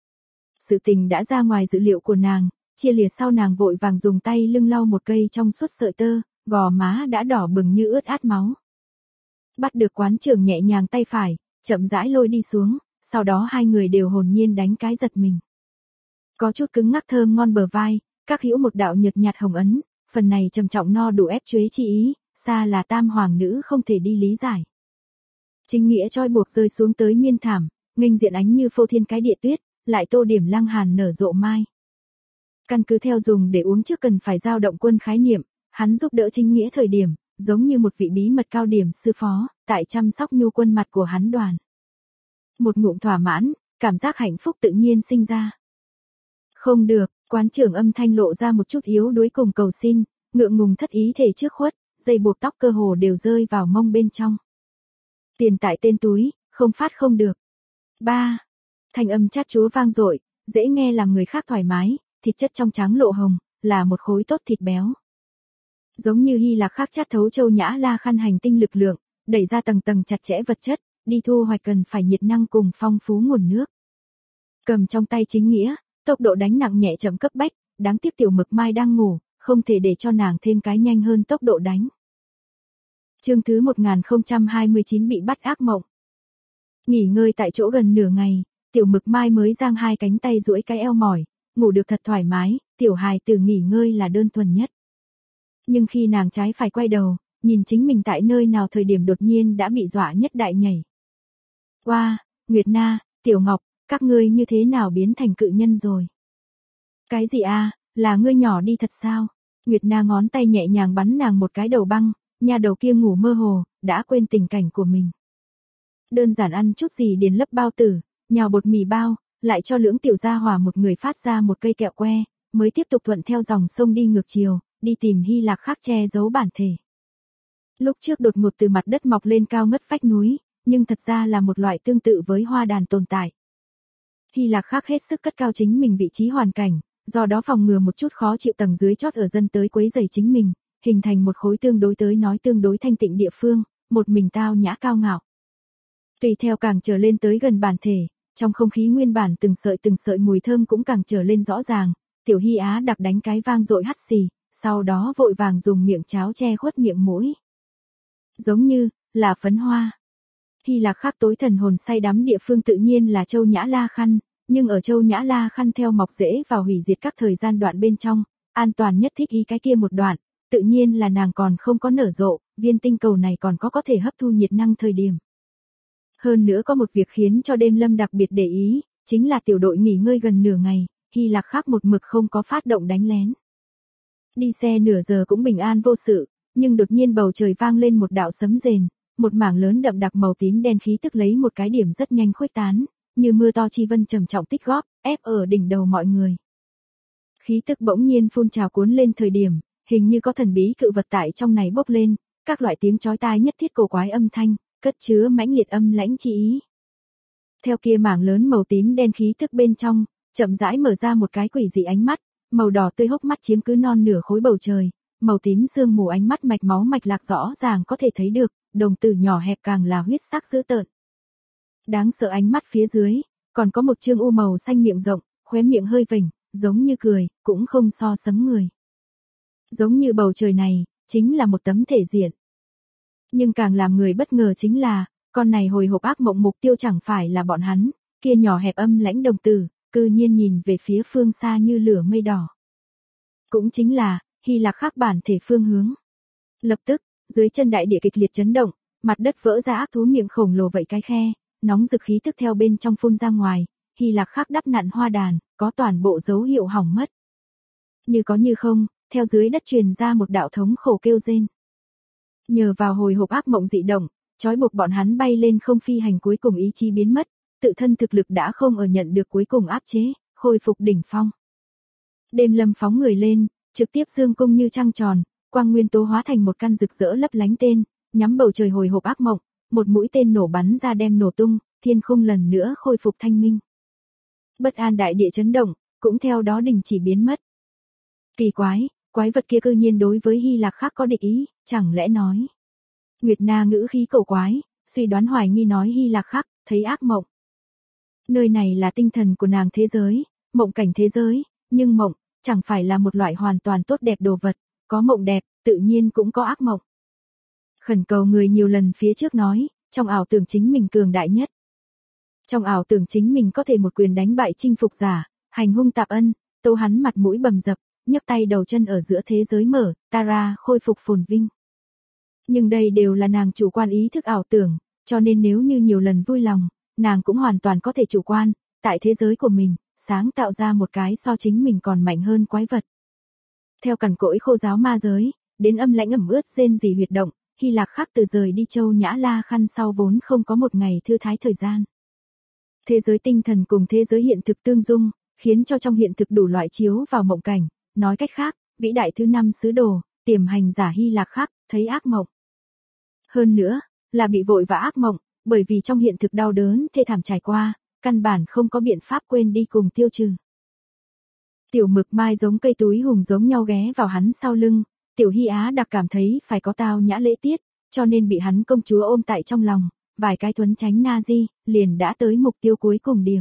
Sự tình đã ra ngoài dự liệu của nàng, chia lìa sau nàng vội vàng dùng tay lưng lau một cây trong suốt sợi tơ, gò má đã đỏ bừng như ướt át máu. Bắt được quán trưởng nhẹ nhàng tay phải, chậm rãi lôi đi xuống, sau đó hai người đều hồn nhiên đánh cái giật mình. Có chút cứng ngắc thơm ngon bờ vai, các hữu một đạo nhợt nhạt hồng ấn, phần này trầm trọng no đủ ép chuế chi ý, xa là tam hoàng nữ không thể đi lý giải. Chính nghĩa trói buộc rơi xuống tới miên thảm, nghênh diện ánh như phô thiên cái địa tuyết, lại tô điểm lăng hàn nở rộ mai. Căn cứ theo dùng để uống trước cần phải giao động quân khái niệm, hắn giúp đỡ chính nghĩa thời điểm, giống như một vị bí mật cao điểm sư phó, tại chăm sóc nhu quân mặt của hắn đoàn. Một ngụm thỏa mãn, cảm giác hạnh phúc tự nhiên sinh ra. Không được, quán trưởng âm thanh lộ ra một chút yếu đuối cùng cầu xin, ngượng ngùng thất ý thể trước khuất, dây buộc tóc cơ hồ đều rơi vào mông bên trong. Tiền tại tên túi, không phát không được. 3. Thanh âm chát chúa vang dội, dễ nghe làm người khác thoải mái, thịt chất trong trắng lộ hồng, là một khối tốt thịt béo. Giống như Hy Lạc khác chát thấu châu nhã la khăn hành tinh lực lượng, đẩy ra tầng tầng chặt chẽ vật chất, đi thu hoạch cần phải nhiệt năng cùng phong phú nguồn nước. Cầm trong tay chính nghĩa, tốc độ đánh nặng nhẹ chậm cấp bách, đáng tiếc tiểu mực mai đang ngủ, không thể để cho nàng thêm cái nhanh hơn tốc độ đánh. Chương thứ 1029 bị bắt ác mộng. Nghỉ ngơi tại chỗ gần nửa ngày, tiểu mực mai mới giang hai cánh tay duỗi cái eo mỏi, ngủ được thật thoải mái, tiểu hài tử nghỉ ngơi là đơn thuần nhất. Nhưng khi nàng trái phải quay đầu, nhìn chính mình tại nơi nào thời điểm đột nhiên đã bị dọa nhất đại nhảy. Wow, Nguyệt Na, Tiểu Ngọc, các ngươi như thế nào biến thành cự nhân rồi? Cái gì a, là ngươi nhỏ đi thật sao? Nguyệt Na ngón tay nhẹ nhàng bắn nàng một cái đầu băng, nhà đầu kia ngủ mơ hồ, đã quên tình cảnh của mình. Đơn giản ăn chút gì điền lấp bao tử, nhào bột mì bao, lại cho lưỡng tiểu gia hỏa một người phát ra một cây kẹo que, mới tiếp tục thuận theo dòng sông đi ngược chiều, đi tìm Hy Lạc khác che giấu bản thể. Lúc trước đột ngột từ mặt đất mọc lên cao ngất vách núi, nhưng thật ra là một loại tương tự với hoa đàn tồn tại. Hy Lạc khác hết sức cất cao chính mình vị trí hoàn cảnh, do đó phòng ngừa một chút khó chịu tầng dưới chót ở dân tới quấy rầy chính mình, hình thành một khối tương đối tới nói tương đối thanh tịnh địa phương, một mình tao nhã cao ngạo. Tùy theo càng trở lên tới gần bản thể, trong không khí nguyên bản từng sợi mùi thơm cũng càng trở lên rõ ràng, tiểu Hy Á đặc đánh cái vang dội hắt xì, sau đó vội vàng dùng miệng cháo che khuất miệng mũi. Giống như là phấn hoa. Hy Lạc khác tối thần hồn say đắm địa phương tự nhiên là Châu Nhã La Khăn, nhưng ở Châu Nhã La Khăn theo mọc rễ vào hủy diệt các thời gian đoạn bên trong, an toàn nhất thích ý cái kia một đoạn, tự nhiên là nàng còn không có nở rộ, viên tinh cầu này còn có thể hấp thu nhiệt năng thời điểm. Hơn nữa có một việc khiến cho đêm lâm đặc biệt để ý, chính là tiểu đội nghỉ ngơi gần nửa ngày, Hy Lạc khác một mực không có phát động đánh lén. Đi xe nửa giờ cũng bình an vô sự, nhưng đột nhiên bầu trời vang lên một đạo sấm rền, một mảng lớn đậm đặc màu tím đen khí tức lấy một cái điểm rất nhanh khuếch tán, như mưa to chi vân trầm trọng tích góp, ép ở đỉnh đầu mọi người. Khí tức bỗng nhiên phun trào cuốn lên thời điểm, hình như có thần bí cự vật tại trong này bốc lên, các loại tiếng chói tai nhất thiết cổ quái âm thanh, cất chứa mãnh liệt âm lãnh chi ý. Theo kia mảng lớn màu tím đen khí tức bên trong, chậm rãi mở ra một cái quỷ dị ánh mắt, màu đỏ tươi hốc mắt chiếm cứ non nửa khối bầu trời, màu tím sương mù ánh mắt mạch máu mạch lạc rõ ràng có thể thấy được, đồng tử nhỏ hẹp càng là huyết sắc dữ tợn. Đáng sợ ánh mắt phía dưới, còn có một trương u màu xanh miệng rộng, khóe miệng hơi vểnh, giống như cười, cũng không so sánh người. Giống như bầu trời này, chính là một tấm thể diện. Nhưng càng làm người bất ngờ chính là, con này hồi hộp ác mộng mục tiêu chẳng phải là bọn hắn, kia nhỏ hẹp âm lãnh đồng tử, cư nhiên nhìn về phía phương xa như lửa mây đỏ. Cũng chính là, Hy Lạc khác bản thể phương hướng. Lập tức, dưới chân đại địa kịch liệt chấn động, mặt đất vỡ ra ác thú miệng khổng lồ vậy cái khe, nóng rực khí tức theo bên trong phun ra ngoài, Hy Lạc khác đắp nặn hoa đàn, có toàn bộ dấu hiệu hỏng mất. Như có như không, theo dưới đất truyền ra một đạo thống khổ kêu rên. Nhờ vào hồi hộp ác mộng dị động, trói buộc bọn hắn bay lên không phi hành cuối cùng ý chí biến mất, tự thân thực lực đã không ở nhận được cuối cùng áp chế, khôi phục đỉnh phong. Đêm lâm phóng người lên, trực tiếp dương cung như trăng tròn, quang nguyên tố hóa thành một căn rực rỡ lấp lánh tên, nhắm bầu trời hồi hộp ác mộng, một mũi tên nổ bắn ra đem nổ tung, thiên khung lần nữa khôi phục thanh minh. Bất an đại địa chấn động, cũng theo đó đình chỉ biến mất. Kỳ quái, quái vật kia cư nhiên đối với Hy Lạc khác có địch ý, chẳng lẽ nói. Nguyệt Na ngữ khí cổ quái, suy đoán hoài nghi nói Hy Lạc khác, thấy ác mộng. Nơi này là tinh thần của nàng thế giới, mộng cảnh thế giới, nhưng mộng, chẳng phải là một loại hoàn toàn tốt đẹp đồ vật, có mộng đẹp, tự nhiên cũng có ác mộng. Khẩn cầu người nhiều lần phía trước nói, trong ảo tưởng chính mình cường đại nhất. Trong ảo tưởng chính mình có thể một quyền đánh bại chinh phục giả, hành hung tạp ân, tô hắn mặt mũi bầm dập, nhấc tay đầu chân ở giữa thế giới mở, Tara khôi phục phồn vinh. Nhưng đây đều là nàng chủ quan ý thức ảo tưởng, cho nên nếu như nhiều lần vui lòng, nàng cũng hoàn toàn có thể chủ quan, tại thế giới của mình, sáng tạo ra một cái so chính mình còn mạnh hơn quái vật. Theo cằn cỗi khô giáo ma giới, đến âm lãnh ẩm ướt rên rỉ huyệt động, Hy Lạc khác từ rời đi Châu Nhã La Khăn sau vốn không có một ngày thư thái thời gian. Thế giới tinh thần cùng thế giới hiện thực tương dung, khiến cho trong hiện thực đủ loại chiếu vào mộng cảnh, nói cách khác, vĩ đại thứ 5 sứ đồ, tiềm hành giả Hy Lạc khác, thấy ác mộng. Hơn nữa, là bị vội vã ác mộng, bởi vì trong hiện thực đau đớn thê thảm trải qua, căn bản không có biện pháp quên đi cùng tiêu trừ. Tiểu Mực Mai giống cây túi hùng giống nhau ghé vào hắn sau lưng, Tiểu Hy Á đặc cảm thấy phải có tao nhã lễ tiết, cho nên bị hắn công chúa ôm tại trong lòng, vài cái thuấn tránh na di, liền đã tới mục tiêu cuối cùng điểm.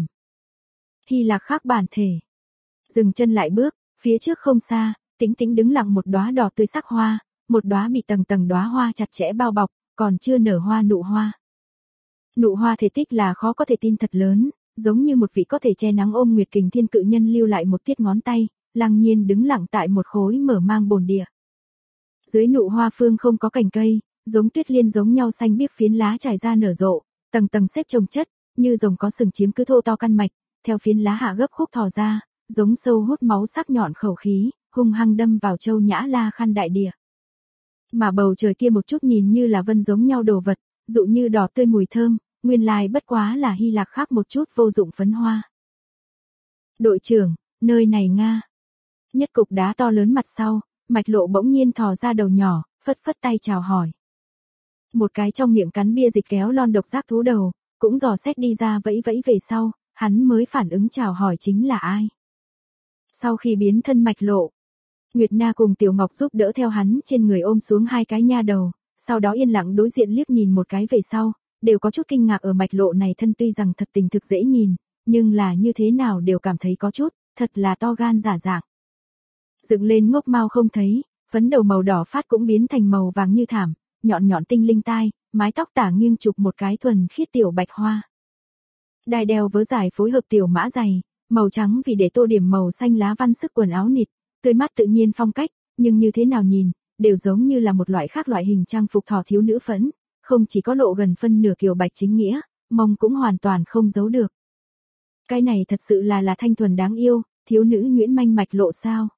Hy Lạc khác bản thể. Dừng chân lại bước, phía trước không xa, tĩnh tĩnh đứng lặng một đóa đỏ tươi sắc hoa, một đóa bị tầng tầng đóa hoa chặt chẽ bao bọc, còn chưa nở hoa nụ hoa. Nụ hoa thể tích là khó có thể tin thật lớn, giống như một vị có thể che nắng ôm nguyệt kình thiên cự nhân lưu lại một tiết ngón tay, lăng nhiên đứng lặng tại một khối mở mang bồn địa. Dưới nụ hoa phương không có cành cây, giống tuyết liên giống nhau xanh biếc phiến lá trải ra nở rộ, tầng tầng xếp chồng chất, như rồng có sừng chiếm cứ thô to căn mạch, theo phiến lá hạ gấp khúc thò ra, giống sâu hút máu sắc nhọn khẩu khí, hung hăng đâm vào Châu Nhã La Khăn đại địa. Mà bầu trời kia một chút nhìn như là vân giống nhau đồ vật, dụ như đỏ tươi mùi thơm, nguyên lai bất quá là Hy Lạc khác một chút vô dụng phấn hoa. Đội trưởng, nơi này Nga. Nhất cục đá to lớn mặt sau, Mạch Lộ bỗng nhiên thò ra đầu nhỏ, phất phất tay chào hỏi. Một cái trong miệng cắn bia dịch kéo lon độc giác thú đầu, cũng dò xét đi ra vẫy vẫy về sau, hắn mới phản ứng chào hỏi chính là ai. Sau khi biến thân Mạch Lộ, Nguyệt Na cùng Tiểu Ngọc giúp đỡ theo hắn trên người ôm xuống hai cái nha đầu, sau đó yên lặng đối diện liếc nhìn một cái về sau, đều có chút kinh ngạc ở Mạch Lộ này thân tuy rằng thật tình thực dễ nhìn, nhưng là như thế nào đều cảm thấy có chút, thật là to gan giả dạng. Dựng lên ngốc mau không thấy, phấn đầu màu đỏ phát cũng biến thành màu vàng như thảm, nhọn nhọn tinh linh tai, mái tóc tả nghiêng chụp một cái thuần khiết tiểu bạch hoa. Đai đeo vớ dài phối hợp tiểu mã dày, màu trắng vì để tô điểm màu xanh lá văn sức quần áo nịt, tươi mắt tự nhiên phong cách, nhưng như thế nào nhìn, đều giống như là một loại khác loại hình trang phục thỏ thiếu nữ phẫn, không chỉ có lộ gần phân nửa kiều bạch chính nghĩa, mông cũng hoàn toàn không giấu được. Cái này thật sự là thanh thuần đáng yêu, thiếu nữ nhuyễn manh Mạch Lộ sao?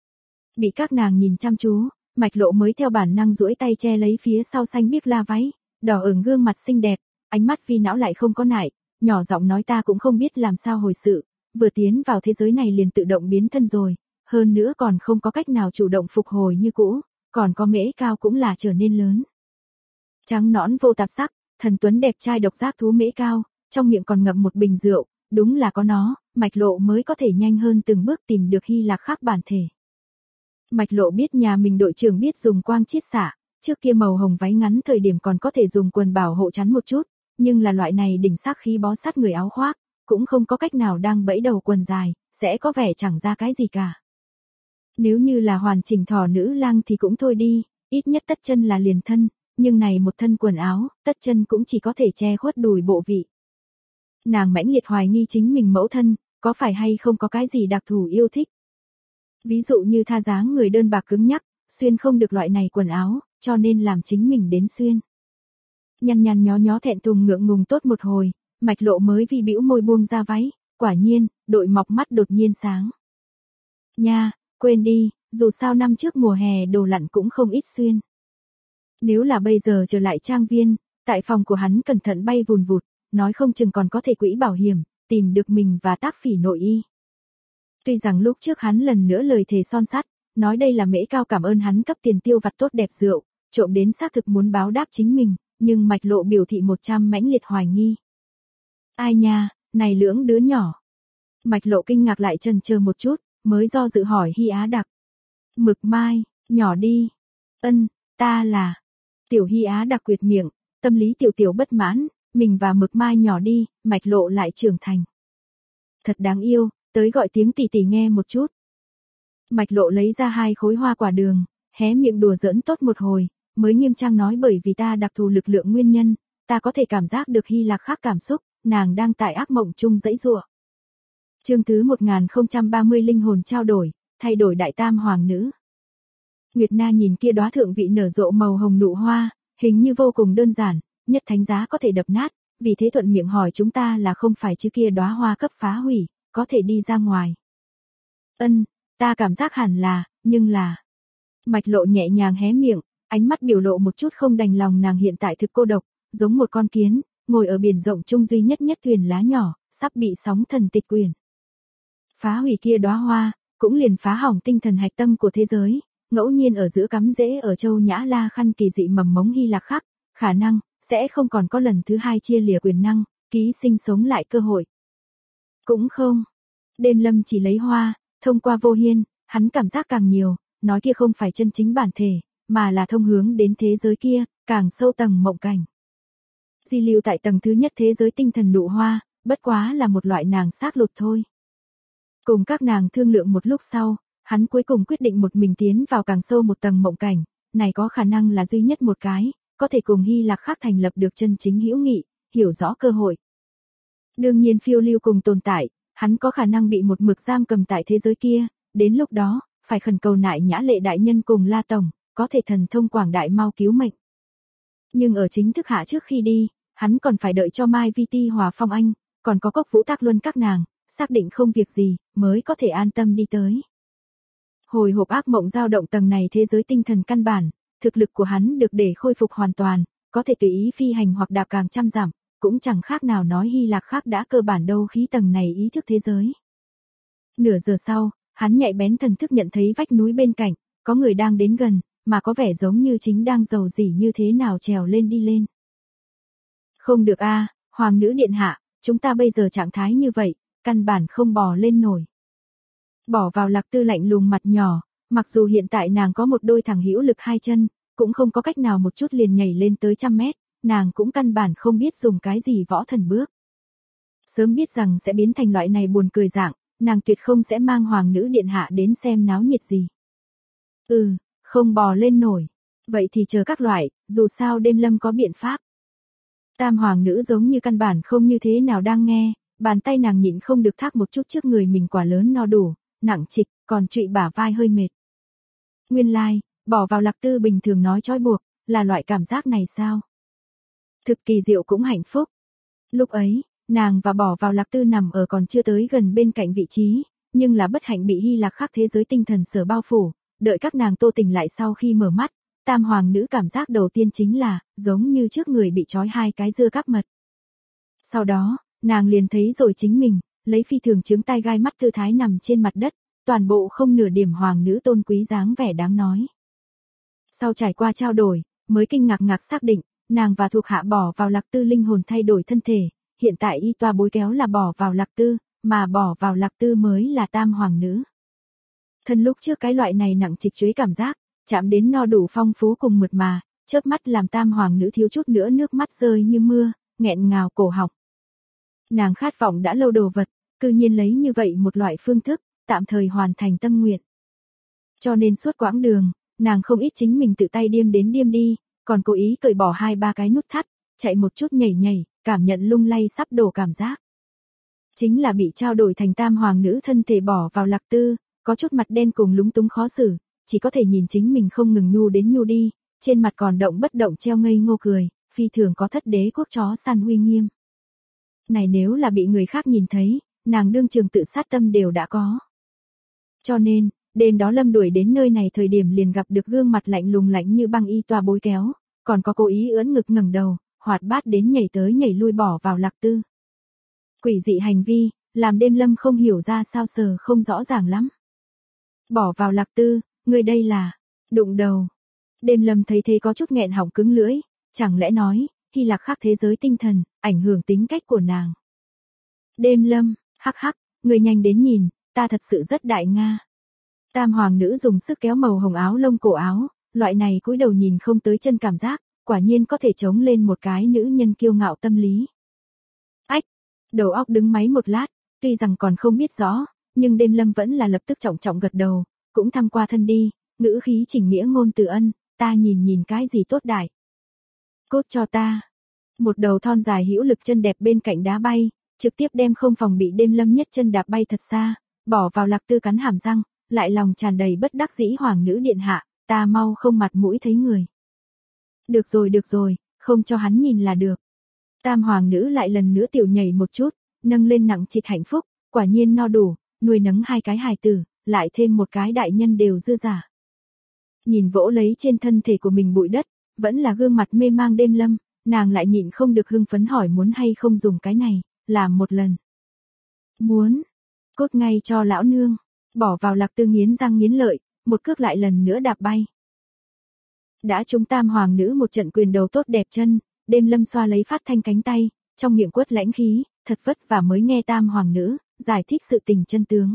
Bị các nàng nhìn chăm chú, Mạch Lộ mới theo bản năng duỗi tay che lấy phía sau xanh biếc la váy, đỏ ửng gương mặt xinh đẹp, ánh mắt vi não lại không có nại, nhỏ giọng nói ta cũng không biết làm sao hồi sự, vừa tiến vào thế giới này liền tự động biến thân rồi, hơn nữa còn không có cách nào chủ động phục hồi như cũ, còn có mễ cao cũng là trở nên lớn. Trắng nõn vô tạp sắc, thần tuấn đẹp trai độc giác thú mễ cao, trong miệng còn ngậm một bình rượu, đúng là có nó, Mạch Lộ mới có thể nhanh hơn từng bước tìm được Hy Lạc khác bản thể. Mạch Lộ biết nhà mình đội trưởng biết dùng quang chiết xạ, trước kia màu hồng váy ngắn thời điểm còn có thể dùng quần bảo hộ chắn một chút, nhưng là loại này đỉnh sắc khí bó sát người áo khoác, cũng không có cách nào đang bẫy đầu quần dài, sẽ có vẻ chẳng ra cái gì cả. Nếu như là hoàn chỉnh thỏ nữ lang thì cũng thôi đi, ít nhất tất chân là liền thân, nhưng này một thân quần áo, tất chân cũng chỉ có thể che khuất đùi bộ vị. Nàng mãnh liệt hoài nghi chính mình mẫu thân, có phải hay không có cái gì đặc thù yêu thích. Ví dụ như tha dáng người đơn bạc cứng nhắc, xuyên không được loại này quần áo, cho nên làm chính mình đến xuyên. Nhăn nhăn nhó nhó thẹn thùng ngượng ngùng tốt một hồi, Mạch Lộ mới vì bĩu môi buông ra váy, quả nhiên, đội mọc mắt đột nhiên sáng. Nha, quên đi, dù sao năm trước mùa hè đồ lặn cũng không ít xuyên. Nếu là bây giờ trở lại trang viên, tại phòng của hắn cẩn thận bay vùn vụt, nói không chừng còn có thể quỹ bảo hiểm, tìm được mình và tác phỉ nội y. Tuy rằng lúc trước hắn lần nữa lời thề son sắt, nói đây là Mễ Cao cảm ơn hắn cấp tiền tiêu vặt tốt đẹp rượu, trộm đến xác thực muốn báo đáp chính mình, nhưng Mạch Lộ biểu thị 100 mãnh liệt hoài nghi. Ai nha, này lưỡng đứa nhỏ. Mạch Lộ kinh ngạc lại chần chờ một chút, mới do dự hỏi Hy Á Đặc. Mực Mai, nhỏ đi. Ân, ta là. Tiểu Hy Á Đặc quyệt miệng, tâm lý tiểu tiểu bất mãn, mình và Mực Mai nhỏ đi, Mạch Lộ lại trưởng thành. Thật đáng yêu, tới gọi tiếng tỷ tỷ nghe một chút. Mạch Lộ lấy ra 2 khối hoa quả đường, hé miệng đùa giỡn tốt một hồi, mới nghiêm trang nói bởi vì ta đặc thù lực lượng nguyên nhân, ta có thể cảm giác được Hy Lạc khác cảm xúc, nàng đang tại ác mộng chung dãy giụa. Chương thứ 1030 linh hồn trao đổi, thay đổi đại tam hoàng nữ. Nguyệt Na nhìn kia đóa thượng vị nở rộ màu hồng nụ hoa, hình như vô cùng đơn giản, nhất thánh giá có thể đập nát, vì thế thuận miệng hỏi chúng ta là không phải chứ kia đóa hoa cấp phá hủy, có thể đi ra ngoài. Ân, ta cảm giác hẳn là, nhưng là. Mạch Lộ nhẹ nhàng hé miệng, ánh mắt biểu lộ một chút không đành lòng nàng hiện tại thực cô độc, giống một con kiến, ngồi ở biển rộng chung duy nhất thuyền lá nhỏ, sắp bị sóng thần tịch quyển. Phá hủy kia đóa hoa, cũng liền phá hỏng tinh thần hạch tâm của thế giới, ngẫu nhiên ở giữa cắm rễ ở Châu Nhã La Khăn kỳ dị mầm mống Hy Lạc khác, khả năng sẽ không còn có lần thứ 2 chia lìa quyền năng, ký sinh sống lại cơ hội. Cũng không. Đêm Lâm chỉ lấy hoa, thông qua Vô Hiên, hắn cảm giác càng nhiều, nói kia không phải chân chính bản thể, mà là thông hướng đến thế giới kia, càng sâu tầng mộng cảnh. Di lưu tại tầng thứ nhất thế giới tinh thần nụ hoa, bất quá là một loại nàng xác lột thôi. Cùng các nàng thương lượng một lúc sau, hắn cuối cùng quyết định một mình tiến vào càng sâu một tầng mộng cảnh, này có khả năng là duy nhất một cái, có thể cùng Hy Lạc khác thành lập được chân chính hữu nghị, hiểu rõ cơ hội. Đương nhiên phiêu lưu cùng tồn tại, hắn có khả năng bị một mực giam cầm tại thế giới kia, đến lúc đó, phải khẩn cầu nại Nhã Lệ đại nhân cùng La Tổng, có thể thần thông quảng đại mau cứu mệnh. Nhưng ở chính thức hạ trước khi đi, hắn còn phải đợi cho Mai Vi Ti Hòa Phong Anh, còn có Cốc Vũ Tác Luân các nàng, xác định không việc gì, mới có thể an tâm đi tới. Hồi hộp ác mộng dao động tầng này thế giới tinh thần căn bản, thực lực của hắn được để khôi phục hoàn toàn, có thể tùy ý phi hành hoặc đạp càng trăm dặm, cũng chẳng khác nào nói Hy Lạc khác đã cơ bản đâu khí tầng này ý thức thế giới. Nửa giờ sau, hắn nhạy bén thần thức nhận thấy vách núi bên cạnh, có người đang đến gần, mà có vẻ giống như chính đang rầu rĩ như thế nào trèo lên đi lên. Không được a, Hoàng nữ điện hạ, chúng ta bây giờ trạng thái như vậy, căn bản không bò lên nổi. Bỏ vào Lạc Tư lạnh lùng mặt nhỏ, mặc dù hiện tại nàng có một đôi thẳng hữu lực 2 chân, cũng không có cách nào một chút liền nhảy lên tới 100 mét, nàng cũng căn bản không biết dùng cái gì võ thần bước. Sớm biết rằng sẽ biến thành loại này buồn cười dạng, nàng tuyệt không sẽ mang Hoàng nữ điện hạ đến xem náo nhiệt gì. Không bò lên nổi. Vậy thì chờ các loại, dù sao Đêm Lâm có biện pháp. Tam hoàng nữ giống như căn bản không như thế nào đang nghe, bàn tay nàng nhịn không được thác một chút trước người mình quả lớn no đủ, nặng trịch, còn trụy bả vai hơi mệt. Nguyên lai, bỏ vào Lạc Tư bình thường nói trói buộc, là loại cảm giác này sao? Thực kỳ diệu cũng hạnh phúc. Lúc ấy, nàng và bỏ vào Lạc Tư nằm ở còn chưa tới gần bên cạnh vị trí, nhưng là bất hạnh bị Hy Lạc khác thế giới tinh thần sở bao phủ, đợi các nàng tô tỉnh lại sau khi mở mắt, tam hoàng nữ cảm giác đầu tiên chính là, giống như trước người bị trói 2 cái dưa cáp mật. Sau đó, nàng liền thấy rồi chính mình, lấy phi thường chướng tai gai mắt thư thái nằm trên mặt đất, toàn bộ không nửa điểm hoàng nữ tôn quý dáng vẻ đáng nói. Sau trải qua trao đổi, mới kinh ngạc xác định, nàng và thuộc hạ bỏ vào Lạc Tư linh hồn thay đổi thân thể, hiện tại y toa bối kéo là bỏ vào Lạc Tư, mà bỏ vào Lạc Tư mới là tam hoàng nữ. Thân lúc trước cái loại này nặng trịch chuối cảm giác, chạm đến no đủ phong phú cùng mượt mà, chớp mắt làm tam hoàng nữ thiếu chút nữa nước mắt rơi như mưa, nghẹn ngào cổ họng. Nàng khát vọng đã lâu đồ vật, cư nhiên lấy như vậy một loại phương thức, tạm thời hoàn thành tâm nguyện. Cho nên suốt quãng đường, nàng không ít chính mình tự tay điêm đến điêm đi, còn cố ý cởi bỏ 2-3 cái nút thắt, chạy một chút nhảy, cảm nhận lung lay sắp đổ cảm giác. Chính là bị trao đổi thành tam hoàng nữ thân thể bỏ vào Lạc Tư, có chút mặt đen cùng lúng túng khó xử, chỉ có thể nhìn chính mình không ngừng nhu đến nhu đi, trên mặt còn động bất động treo ngây ngô cười, phi thường có thất đế quốc chó săn uy nghiêm. Này nếu là bị người khác nhìn thấy, nàng đương trường tự sát tâm đều đã có. Cho nên, đêm đó Lâm đuổi đến nơi này thời điểm liền gặp được gương mặt lạnh lùng lạnh như băng y toa bối kéo, còn có cố ý ưỡn ngực ngẩng đầu, hoạt bát đến nhảy tới nhảy lui bỏ vào Lạc Tư. Quỷ dị hành vi, làm Đêm Lâm không hiểu ra sao sờ không rõ ràng lắm. Bỏ vào Lạc Tư, người đây là đụng đầu. Đêm Lâm thấy thế có chút nghẹn họng cứng lưỡi, chẳng lẽ nói, Hy Lạc khác thế giới tinh thần, ảnh hưởng tính cách của nàng. Đêm Lâm, hắc hắc, người nhanh đến nhìn, ta thật sự rất đại Nga. Tam hoàng nữ dùng sức kéo màu hồng áo lông cổ áo, loại này cúi đầu nhìn không tới chân cảm giác, quả nhiên có thể chống lên một cái nữ nhân kiêu ngạo tâm lý. Ách, đầu óc đứng máy một lát, tuy rằng còn không biết rõ, nhưng Đêm Lâm vẫn là lập tức trọng trọng gật đầu, cũng thăm qua thân đi, ngữ khí chỉnh nghĩa ngôn từ ân, ta nhìn cái gì tốt đại. Cốt cho ta. Một đầu thon dài hữu lực chân đẹp bên cạnh đá bay, trực tiếp đem không phòng bị Đêm Lâm nhất chân đạp bay thật xa, bỏ vào Lạc Tư cắn hàm răng, lại lòng tràn đầy bất đắc dĩ hoàng nữ điện hạ, ta mau không mặt mũi thấy người. Được rồi, không cho hắn nhìn là được. Tam hoàng nữ lại lần nữa tiểu nhảy một chút, nâng lên nặng trịch hạnh phúc, quả nhiên no đủ, nuôi nấng 2 cái hài tử, lại thêm một cái đại nhân đều dư giả. Nhìn vỗ lấy trên thân thể của mình bụi đất, vẫn là gương mặt mê mang Đêm Lâm, nàng lại nhịn không được hưng phấn hỏi muốn hay không dùng cái này, làm một lần. Muốn, cốt ngay cho lão nương, bỏ vào Lạc Tư nghiến răng nghiến lợi, một cước lại lần nữa đạp bay. Đã trúng tam hoàng nữ một trận quyền đầu tốt đẹp chân, Đêm Lâm xoa lấy phát thanh cánh tay, trong miệng quất lãnh khí, thật vất vả mới nghe tam hoàng nữ, giải thích sự tình chân tướng.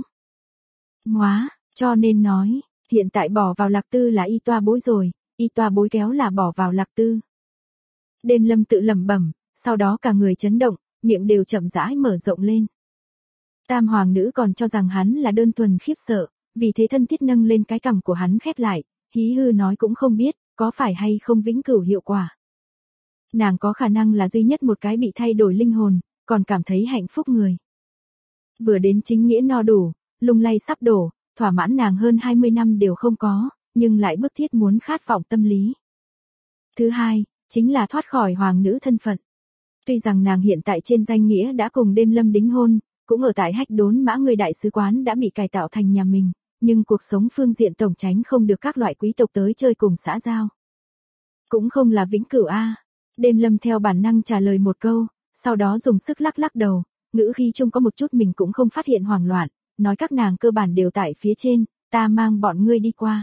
Ngoá, cho nên nói, hiện tại bỏ vào Lạc Tư là y toa bối rồi, y toa bối kéo là bỏ vào Lạc Tư. Đêm Lâm tự lẩm bẩm, sau đó cả người chấn động, miệng đều chậm rãi mở rộng lên. Tam hoàng nữ còn cho rằng hắn là đơn thuần khiếp sợ, vì thế thân thiết nâng lên cái cằm của hắn khép lại, hí hư nói cũng không biết, có phải hay không vĩnh cửu hiệu quả. Nàng có khả năng là duy nhất một cái bị thay đổi linh hồn, còn cảm thấy hạnh phúc người. Vừa đến chính nghĩa no đủ, lung lay sắp đổ, thỏa mãn nàng hơn 20 năm đều không có, nhưng lại bức thiết muốn khát vọng tâm lý. Thứ hai, chính là thoát khỏi hoàng nữ thân phận. Tuy rằng nàng hiện tại trên danh nghĩa đã cùng Đêm Lâm đính hôn, cũng ở tại Hách Đốn Mã người đại sứ quán đã bị cải tạo thành nhà mình, nhưng cuộc sống phương diện tổng tránh không được các loại quý tộc tới chơi cùng xã giao. Cũng không là vĩnh cửu a. Đêm Lâm theo bản năng trả lời một câu, sau đó dùng sức lắc lắc đầu, ngữ khí chung có một chút mình cũng không phát hiện hoảng loạn, nói các nàng cơ bản đều tại phía trên, ta mang bọn ngươi đi qua.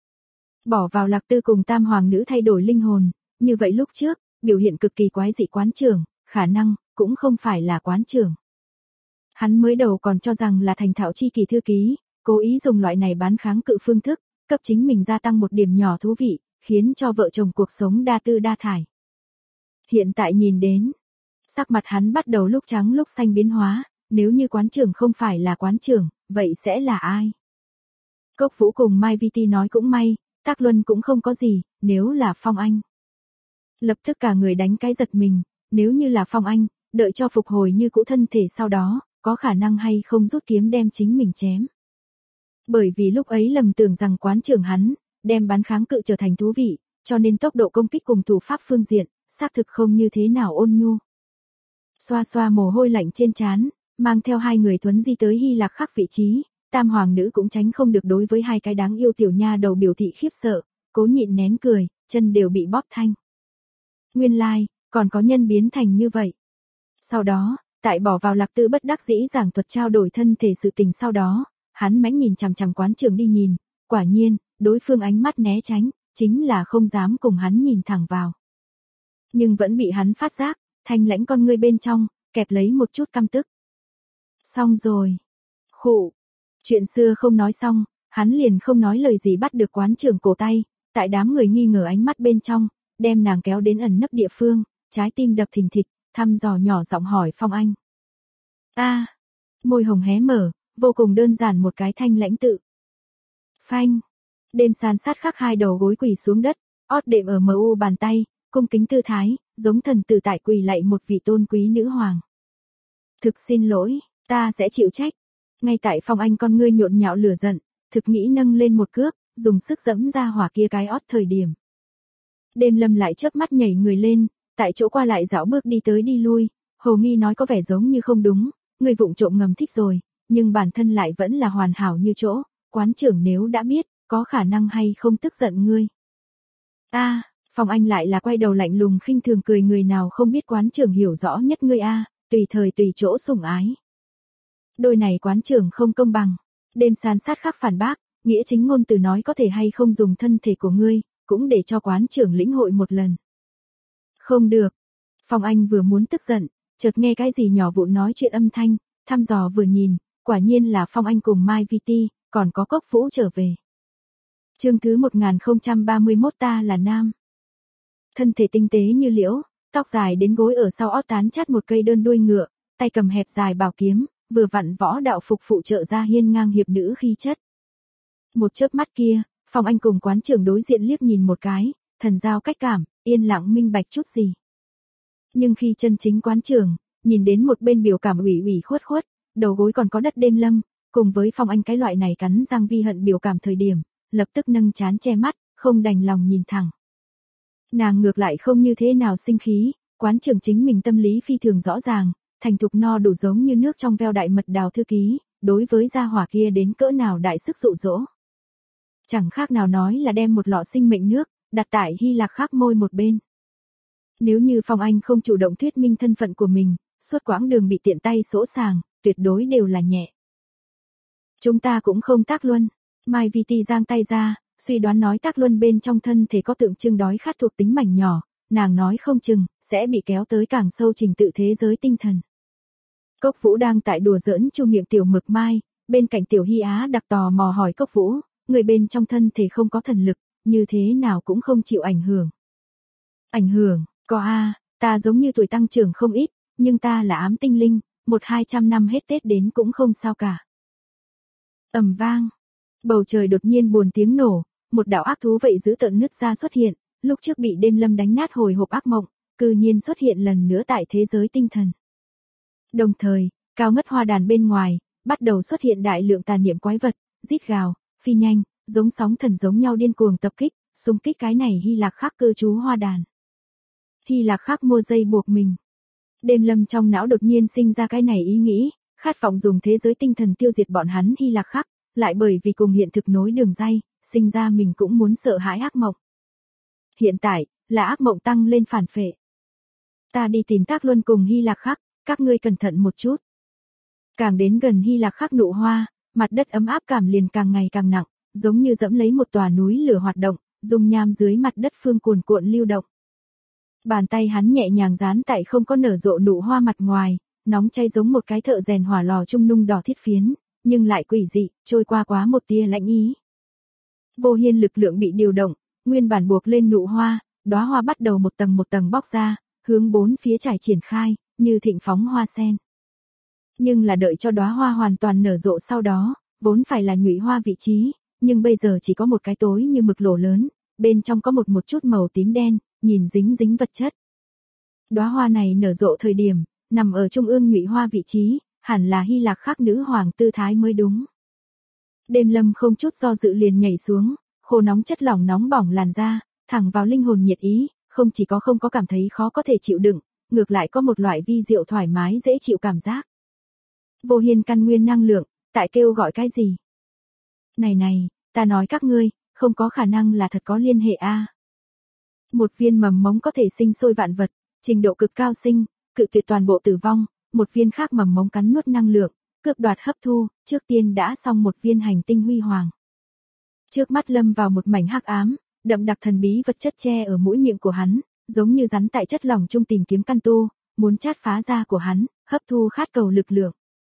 Bỏ vào Lạc Tư cùng tam hoàng nữ thay đổi linh hồn, như vậy lúc trước, biểu hiện cực kỳ quái dị quán trưởng, khả năng, cũng không phải là quán trưởng. Hắn mới đầu còn cho rằng là thành thạo chi kỳ thư ký, cố ý dùng loại này bán kháng cự phương thức, cấp chính mình gia tăng một điểm nhỏ thú vị, khiến cho vợ chồng cuộc sống đa tư đa thải. Hiện tại nhìn đến, sắc mặt hắn bắt đầu lúc trắng lúc xanh biến hóa, nếu như quán trưởng không phải là quán trưởng, vậy sẽ là ai? Cốc Vũ cùng Mai Vi Ti nói cũng may, Tác Luân cũng không có gì, nếu là Phong Anh. Lập tức cả người đánh cái giật mình, nếu như là Phong Anh, đợi cho phục hồi như cũ thân thể sau đó, có khả năng hay không rút kiếm đem chính mình chém. Bởi vì lúc ấy lầm tưởng rằng quán trưởng hắn, đem bán kháng cự trở thành thú vị, cho nên tốc độ công kích cùng thủ pháp phương diện, xác thực không như thế nào ôn nhu. Xoa xoa mồ hôi lạnh trên trán, mang theo 2 người thuấn di tới Hy Lạc khắc vị trí, tam hoàng nữ cũng tránh không được đối với 2 cái đáng yêu tiểu nha đầu biểu thị khiếp sợ, cố nhịn nén cười, chân đều bị bóp thanh. Nguyên lai, còn có nhân biến thành như vậy. Sau đó, tại bỏ vào Lạc Tư bất đắc dĩ giảng thuật trao đổi thân thể sự tình sau đó, hắn mãnh nhìn chằm chằm quán trưởng đi nhìn, quả nhiên, đối phương ánh mắt né tránh, chính là không dám cùng hắn nhìn thẳng vào. Nhưng vẫn bị hắn phát giác, thanh lãnh con ngươi bên trong, kẹp lấy một chút căm tức. Xong rồi. Khụ. Chuyện xưa không nói xong, hắn liền không nói lời gì bắt được quán trưởng cổ tay, tại đám người nghi ngờ ánh mắt bên trong, đem nàng kéo đến ẩn nấp địa phương, trái tim đập thình thịch, thăm dò nhỏ giọng hỏi Phong Anh. A, môi hồng hé mở, vô cùng đơn giản một cái thanh lãnh tự. Phanh. Đêm san sát khắc 2 đầu gối quỳ xuống đất, ót đệm ở mu bàn tay, cung kính tư thái, giống thần tử tại quỳ lạy một vị tôn quý nữ hoàng. Thực xin lỗi, ta sẽ chịu trách. Ngay tại Phong Anh con ngươi nhộn nhạo lửa giận, thực nghĩ nâng lên một cước, dùng sức giẫm ra hỏa kia cái ót thời điểm. Đêm Lâm lại chớp mắt nhảy người lên, tại chỗ qua lại dạo bước đi tới đi lui, hồ nghi nói có vẻ giống như không đúng, người vụng trộm ngầm thích rồi, nhưng bản thân lại vẫn là hoàn hảo như chỗ, quán trưởng nếu đã biết, có khả năng hay không tức giận ngươi. A, Phong Anh lại là quay đầu lạnh lùng khinh thường cười, người nào không biết quán trưởng hiểu rõ nhất ngươi a, tùy thời tùy chỗ sủng ái. Đôi này quán trưởng không công bằng. Đêm san sát khắc phản bác, nghĩa chính ngôn từ nói có thể hay không dùng thân thể của ngươi, cũng để cho quán trưởng lĩnh hội một lần. Không được. Phong Anh vừa muốn tức giận, chợt nghe cái gì nhỏ vụn nói chuyện âm thanh, thăm dò vừa nhìn, quả nhiên là Phong Anh cùng Mai VT, còn có Cốc Vũ trở về. Chương thứ 1031, ta là nam. Thân thể tinh tế như liễu, tóc dài đến gối ở sau ót tán chát một cây đơn đuôi ngựa, tay cầm hẹp dài bảo kiếm, vừa vặn võ đạo phục phụ trợ ra hiên ngang hiệp nữ khí chất. Một chớp mắt kia, Phong Anh cùng quán trưởng đối diện liếc nhìn một cái, thần giao cách cảm, yên lặng minh bạch chút gì. Nhưng khi chân chính quán trưởng, nhìn đến một bên biểu cảm ủy ủy khuất khuất, đầu gối còn có đất Đêm Lâm, cùng với Phong Anh cái loại này cắn răng vi hận biểu cảm thời điểm, lập tức nâng trán che mắt, không đành lòng nhìn thẳng. Nàng ngược lại không như thế nào sinh khí, quán trưởng chính mình tâm lý phi thường rõ ràng, thành thục no đủ giống như nước trong veo đại mật đào thư ký, đối với gia hỏa kia đến cỡ nào đại sức dụ dỗ. Chẳng khác nào nói là đem một lọ sinh mệnh nước, đặt tại Hy Lạc Khác môi một bên. Nếu như Phong Anh không chủ động thuyết minh thân phận của mình, suốt quãng đường bị tiện tay sỗ sàng, tuyệt đối đều là nhẹ. Chúng ta cũng không tác luân. Mai VT giang tay ra, suy đoán nói tác luân bên trong thân thể có tượng trưng đói khát thuộc tính mảnh nhỏ, nàng nói không chừng, sẽ bị kéo tới càng sâu trình tự thế giới tinh thần. Cốc Vũ đang tại đùa giỡn chu miệng tiểu mực Mai, bên cạnh tiểu Hy Á đặc tò mò hỏi Cốc Vũ, người bên trong thân thể không có thần lực, như thế nào cũng không chịu ảnh hưởng. Ảnh hưởng, có a, ta giống như tuổi tăng trưởng không ít, nhưng ta là ám tinh linh, 100-200 năm hết Tết đến cũng không sao cả. Ầm vang, bầu trời đột nhiên buồn tiếng nổ, một đạo ác thú vậy giữ tợn nứt ra xuất hiện, lúc trước bị Đêm Lâm đánh nát hồi hộp ác mộng, cư nhiên xuất hiện lần nữa tại thế giới tinh thần. Đồng thời, cao ngất hoa đàn bên ngoài, bắt đầu xuất hiện đại lượng tà niệm quái vật, rít gào, phi nhanh, giống sóng thần giống nhau điên cuồng tập kích, xung kích cái này Hy Lạc Khác cư trú hoa đàn. Hy Lạc Khác mua dây buộc mình. Đêm Lâm trong não đột nhiên sinh ra cái này ý nghĩ, khát vọng dùng thế giới tinh thần tiêu diệt bọn hắn Hy Lạc Khác, lại bởi vì cùng hiện thực nối đường ray, sinh ra mình cũng muốn sợ hãi ác mộng. Hiện tại, là ác mộng tăng lên phản phệ. Ta đi tìm Tác Luân cùng Hy Lạc Khác, các ngươi cẩn thận một chút. Càng đến gần Hy Lạc Khác nụ hoa, mặt đất ấm áp cảm liền càng ngày càng nặng, giống như dẫm lấy một tòa núi lửa hoạt động, dung nham dưới mặt đất phương cuồn cuộn lưu động. Bàn tay hắn nhẹ nhàng dán tại không có nở rộ nụ hoa mặt ngoài, nóng cháy giống một cái thợ rèn hỏa lò trung nung đỏ thiết phiến, nhưng lại quỷ dị, trôi qua quá một tia lãnh ý. Vô hiên lực lượng bị điều động, nguyên bản buộc lên nụ hoa, đóa hoa bắt đầu một tầng bóc ra, hướng bốn phía trải triển khai, như thịnh phóng hoa sen. Nhưng là đợi cho đóa hoa hoàn toàn nở rộ sau đó, vốn phải là nhụy hoa vị trí, nhưng bây giờ chỉ có một cái tối như mực lỗ lớn, bên trong có một chút màu tím đen, nhìn dính dính vật chất. Đóa hoa này nở rộ thời điểm, nằm ở trung ương nhụy hoa vị trí, hẳn là Hy Lạc Khác nữ hoàng tư thái mới đúng. Đêm Lâm không chút do dự liền nhảy xuống, khô nóng chất lỏng nóng bỏng làn da, thẳng vào linh hồn nhiệt ý, không có cảm thấy khó có thể chịu đựng, ngược lại có một loại vi diệu thoải mái dễ chịu cảm giác. Vô hiên căn nguyên năng lượng, tại kêu gọi cái gì? Này, ta nói các ngươi, không có khả năng là thật có liên hệ a. Một viên mầm mống có thể sinh sôi vạn vật, trình độ cực cao sinh, cự tuyệt toàn bộ tử vong, một viên khác mầm mống cắn nuốt năng lượng, cướp đoạt hấp thu, trước tiên đã xong một viên hành tinh huy hoàng. Trước mắt lâm vào một mảnh hắc ám, đậm đặc thần bí vật chất che ở mũi miệng của hắn, giống như rắn tại chất lỏng trung tìm kiếm căn tu, muốn chát phá da của hắn, hấp thu khát cầu lực lượng.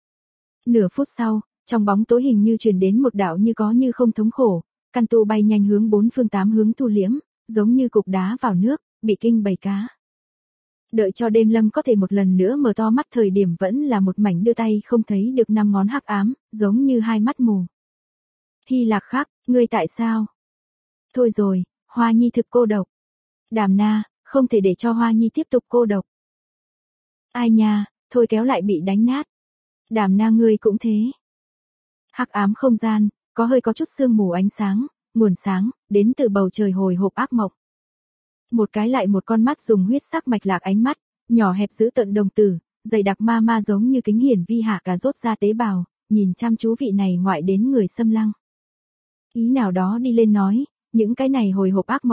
Nửa phút sau, trong bóng tối hình như truyền đến một đạo như có như không thống khổ, căn tu bay nhanh hướng bốn phương tám hướng thu liễm, giống như cục đá vào nước, bị kinh bầy cá. Đợi cho Đêm Lâm có thể một lần nữa mở to mắt thời điểm vẫn là một mảnh đưa tay không thấy được 5 ngón hắc ám, giống như hai mắt mù. Hy Lạc Khác, ngươi tại sao? Thôi rồi, Hoa Nhi thực cô độc. Đàm Na, không thể để cho Hoa Nhi tiếp tục cô độc. Ai nha, thôi kéo lại bị đánh nát. Đàm Na ngươi cũng thế. Hắc ám không gian, có chút sương mù ánh sáng, nguồn sáng, đến từ bầu trời hồi hộp ác mộng. Một cái lại một con mắt dùng huyết sắc mạch lạc ánh mắt, nhỏ hẹp giữ tận đồng tử, dày đặc ma giống như kính hiển vi hạ cả rốt ra tế bào, nhìn chăm chú vị này ngoại đến người xâm lăng. Ý nào đó đi lên nói, những cái này hồi hộp ác mộng,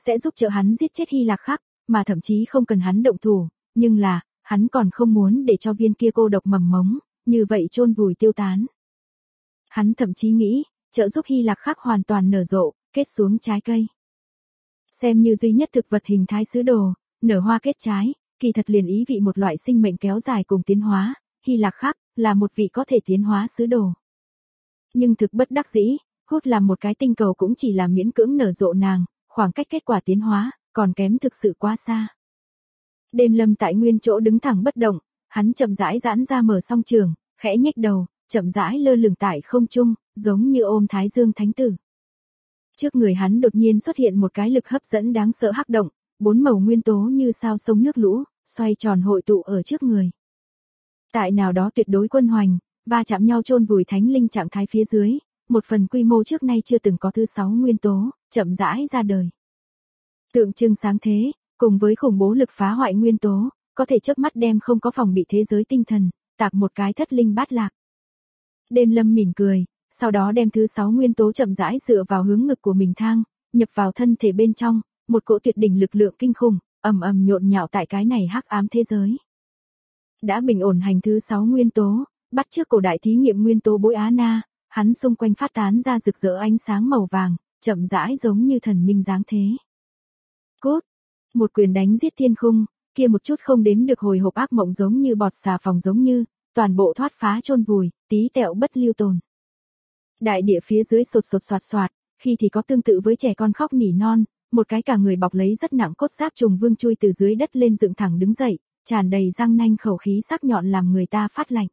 sẽ giúp trợ hắn giết chết Hy Lạc Khắc, mà thậm chí không cần hắn động thủ, nhưng là, hắn còn không muốn để cho viên kia cô độc mầm mống, như vậy chôn vùi tiêu tán. Hắn thậm chí nghĩ, trợ giúp Hy Lạc Khắc hoàn toàn nở rộ, kết xuống trái cây. Xem như duy nhất thực vật hình thái sứ đồ, nở hoa kết trái, kỳ thật liền ý vị một loại sinh mệnh kéo dài cùng tiến hóa, Hy Lạc Khắc là một vị có thể tiến hóa sứ đồ. Nhưng thực bất đắc dĩ, hút làm một cái tinh cầu cũng chỉ là miễn cưỡng nở rộ nàng, khoảng cách kết quả tiến hóa, còn kém thực sự quá xa. Đêm Lâm tại nguyên chỗ đứng thẳng bất động, hắn chậm rãi giãn ra mở song trường, khẽ nhếch đầu, chậm rãi lơ lửng tại không trung, giống như ôm Thái Dương Thánh Tử. Trước người hắn đột nhiên xuất hiện một cái lực hấp dẫn đáng sợ hắc động, 4 màu nguyên tố như sao sông nước lũ, xoay tròn hội tụ ở trước người. Tại nào đó tuyệt đối quân hoành, va chạm nhau chôn vùi thánh linh trạng thái phía dưới, một phần quy mô trước nay chưa từng có thứ 6 nguyên tố, chậm rãi ra đời. Tượng trưng sáng thế, cùng với khủng bố lực phá hoại nguyên tố, có thể chớp mắt đem không có phòng bị thế giới tinh thần, tạc một cái thất linh bát lạc. Đêm Lâm mỉm cười, sau đó đem thứ 6 nguyên tố chậm rãi dựa vào hướng ngực của mình thang, nhập vào thân thể bên trong, một cỗ tuyệt đỉnh lực lượng kinh khủng, ầm ầm nhộn nhạo tại cái này hắc ám thế giới. Đã bình ổn hành thứ 6 nguyên tố, bắt trước cổ đại thí nghiệm nguyên tố bối Á Na, hắn xung quanh phát tán ra rực rỡ ánh sáng màu vàng, chậm rãi giống như thần minh dáng thế. Cốt, một quyền đánh giết thiên khung, kia một chút không đếm được hồi hộp ác mộng giống như bọt xà phòng giống như, toàn bộ thoát phá chôn vùi, tí tẹo bất lưu tồn. Đại địa phía dưới sột sột soạt soạt, khi thì có tương tự với trẻ con khóc nỉ non, một cái cả người bọc lấy rất nặng cốt giáp trùng vương chui từ dưới đất lên dựng thẳng đứng dậy, tràn đầy răng nanh khẩu khí sắc nhọn làm người ta phát lạnh.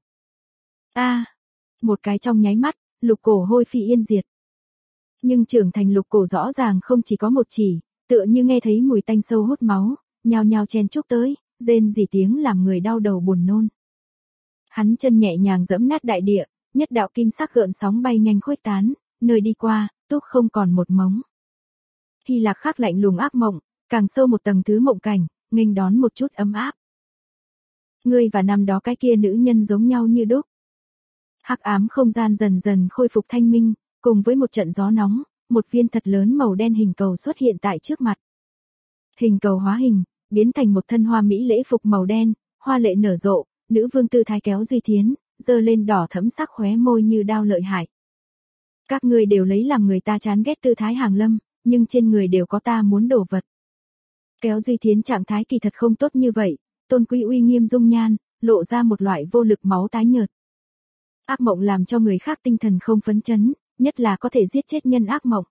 Một cái trong nháy mắt, lục cổ hôi phi yên diệt. Nhưng trưởng thành lục cổ rõ ràng không chỉ có một chỉ, tựa như nghe thấy mùi tanh sâu hút máu, nhao nhao chen chúc tới, rên rỉ tiếng làm người đau đầu buồn nôn. Hắn chân nhẹ nhàng giẫm nát đại địa, nhất đạo kim sắc gợn sóng bay nhanh khuếch tán, nơi đi qua, túc không còn một mống. Hy Lạc Khắc lạnh lùng ác mộng, càng sâu một tầng thứ mộng cảnh, nghênh đón một chút ấm áp. Ngươi và năm đó cái kia nữ nhân giống nhau như đúc. Hắc ám không gian dần dần khôi phục thanh minh, cùng với một trận gió nóng, một viên thật lớn màu đen hình cầu xuất hiện tại trước mặt. Hình cầu hóa hình, biến thành một thân hoa mỹ lễ phục màu đen, hoa lệ nở rộ, nữ vương tư thái kéo Duy Thiến, giơ lên đỏ thẫm sắc khóe môi như đao lợi hại. Các ngươi đều lấy làm người ta chán ghét tư thái hàng lâm, nhưng trên người đều có ta muốn đổ vật. Kéo Duy Thiến trạng thái kỳ thật không tốt như vậy, tôn quý uy nghiêm dung nhan, lộ ra một loại vô lực máu tái nhợt. Ác mộng làm cho người khác tinh thần không phấn chấn, nhất là có thể giết chết nhân ác mộng.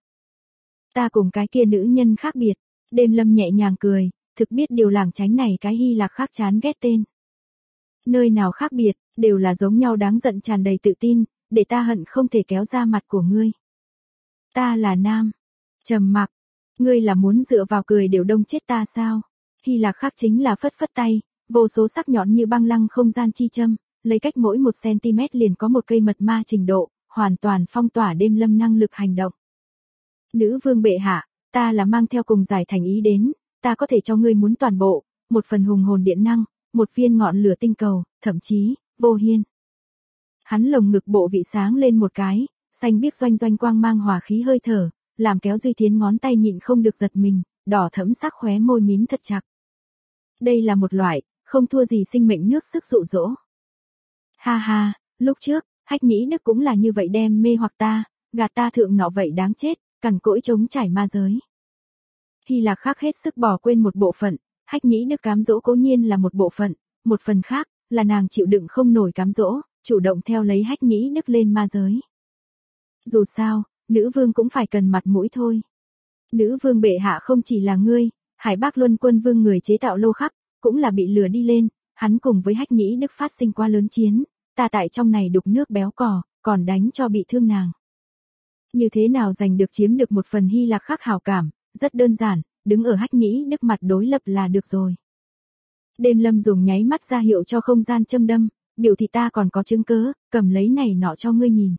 Ta cùng cái kia nữ nhân khác biệt, Đêm Lâm nhẹ nhàng cười, thực biết điều lảng tránh này cái Hy Lạc Khắc chán ghét tên. Nơi nào khác biệt, đều là giống nhau đáng giận tràn đầy tự tin, để ta hận không thể kéo ra mặt của ngươi. Ta là nam. Trầm mặc, ngươi là muốn dựa vào cười đều đông chết ta sao? Hy Lạc Khắc chính là phất phất tay, vô số sắc nhọn như băng lăng không gian chi châm, lấy cách mỗi 1 cm liền có một cây mật ma trình độ, hoàn toàn phong tỏa Đêm Lâm năng lực hành động. Nữ vương bệ hạ, ta là mang theo cùng giải thành ý đến, ta có thể cho ngươi muốn toàn bộ, một phần hùng hồn điện năng, một viên ngọn lửa tinh cầu, thậm chí, vô hiên. Hắn lồng ngực bộ vị sáng lên một cái, xanh biếc doanh doanh quang mang hòa khí hơi thở, làm kéo Duy Thiến ngón tay nhịn không được giật mình, đỏ thẫm sắc khóe môi mím thật chặt. Đây là một loại, không thua gì sinh mệnh nước sức dụ dỗ. Ha ha, lúc trước, Hách Nhĩ Đức cũng là như vậy đem mê hoặc ta, gạt ta thượng nọ vậy đáng chết, cằn cỗi chống trải ma giới. Hy Lạc Khắc hết sức bỏ quên một bộ phận, Hách Nhĩ Đức cám dỗ cố nhiên là một bộ phận, một phần khác, là nàng chịu đựng không nổi cám dỗ, chủ động theo lấy Hách Nhĩ Đức lên ma giới. Dù sao, nữ vương cũng phải cần mặt mũi thôi. Nữ vương bệ hạ không chỉ là ngươi, Hải Bác Luân Quân Vương người chế tạo lô khắc, cũng là bị lừa đi lên, hắn cùng với Hách Nhĩ Đức phát sinh qua lớn chiến, ta tại trong này đục nước béo cò, còn đánh cho bị thương nàng. Như thế nào giành được chiếm được một phần Hy Lạc Khắc hảo cảm, rất đơn giản, đứng ở Hách Nhĩ Đức mặt đối lập là được rồi. Đêm Lâm dùng nháy mắt ra hiệu cho không gian châm đâm, biểu thị ta còn có chứng cớ, cầm lấy này nọ cho ngươi nhìn.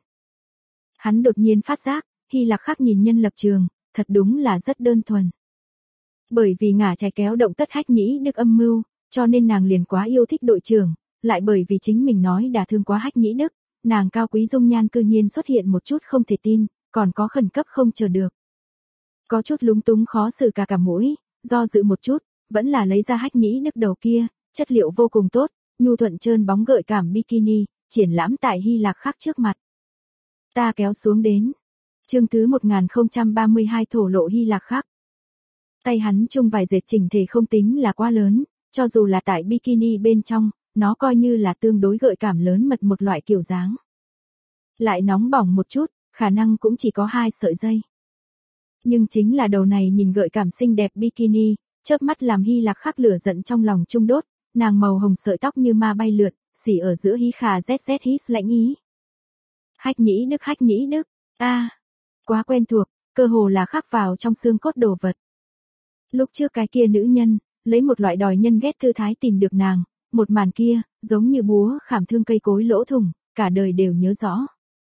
Hắn đột nhiên phát giác, Hy Lạc Khắc nhìn nhân lập trường, thật đúng là rất đơn thuần. Bởi vì ngả trái kéo động tất Hách Nhĩ Đức âm mưu, cho nên nàng liền quá yêu thích đội trưởng, lại bởi vì chính mình nói đả thương quá Hách Nhĩ Đức, nàng cao quý dung nhan cư nhiên xuất hiện một chút không thể tin, còn có khẩn cấp không chờ được. Có chút lúng túng khó xử cả mũi, do dự một chút, vẫn là lấy ra Hách Nhĩ Đức đầu kia, chất liệu vô cùng tốt, nhu thuận trơn bóng gợi cảm bikini, triển lãm tại Hy Lạc Khắc trước mặt. Ta kéo xuống đến. Chương thứ 1032 thổ lộ Hy Lạc Khắc. Tay hắn chung vài dệt chỉnh thể không tính là quá lớn, cho dù là tại bikini bên trong, nó coi như là tương đối gợi cảm lớn mật một loại kiểu dáng. Lại nóng bỏng một chút, khả năng cũng chỉ có 2 sợi dây. Nhưng chính là đầu này nhìn gợi cảm xinh đẹp bikini, chớp mắt làm Hy Lạc Khắc lửa giận trong lòng trung đốt, nàng màu hồng sợi tóc như ma bay lượn, xỉ ở giữa hí khà zz hít lãnh ý. Hách Nhĩ Đức, quá quen thuộc, cơ hồ là khắc vào trong xương cốt đồ vật. Lúc trước cái kia nữ nhân, lấy một loại đòi nhân ghét thư thái tìm được nàng, một màn kia, giống như búa khảm thương cây cối lỗ thủng, cả đời đều nhớ rõ.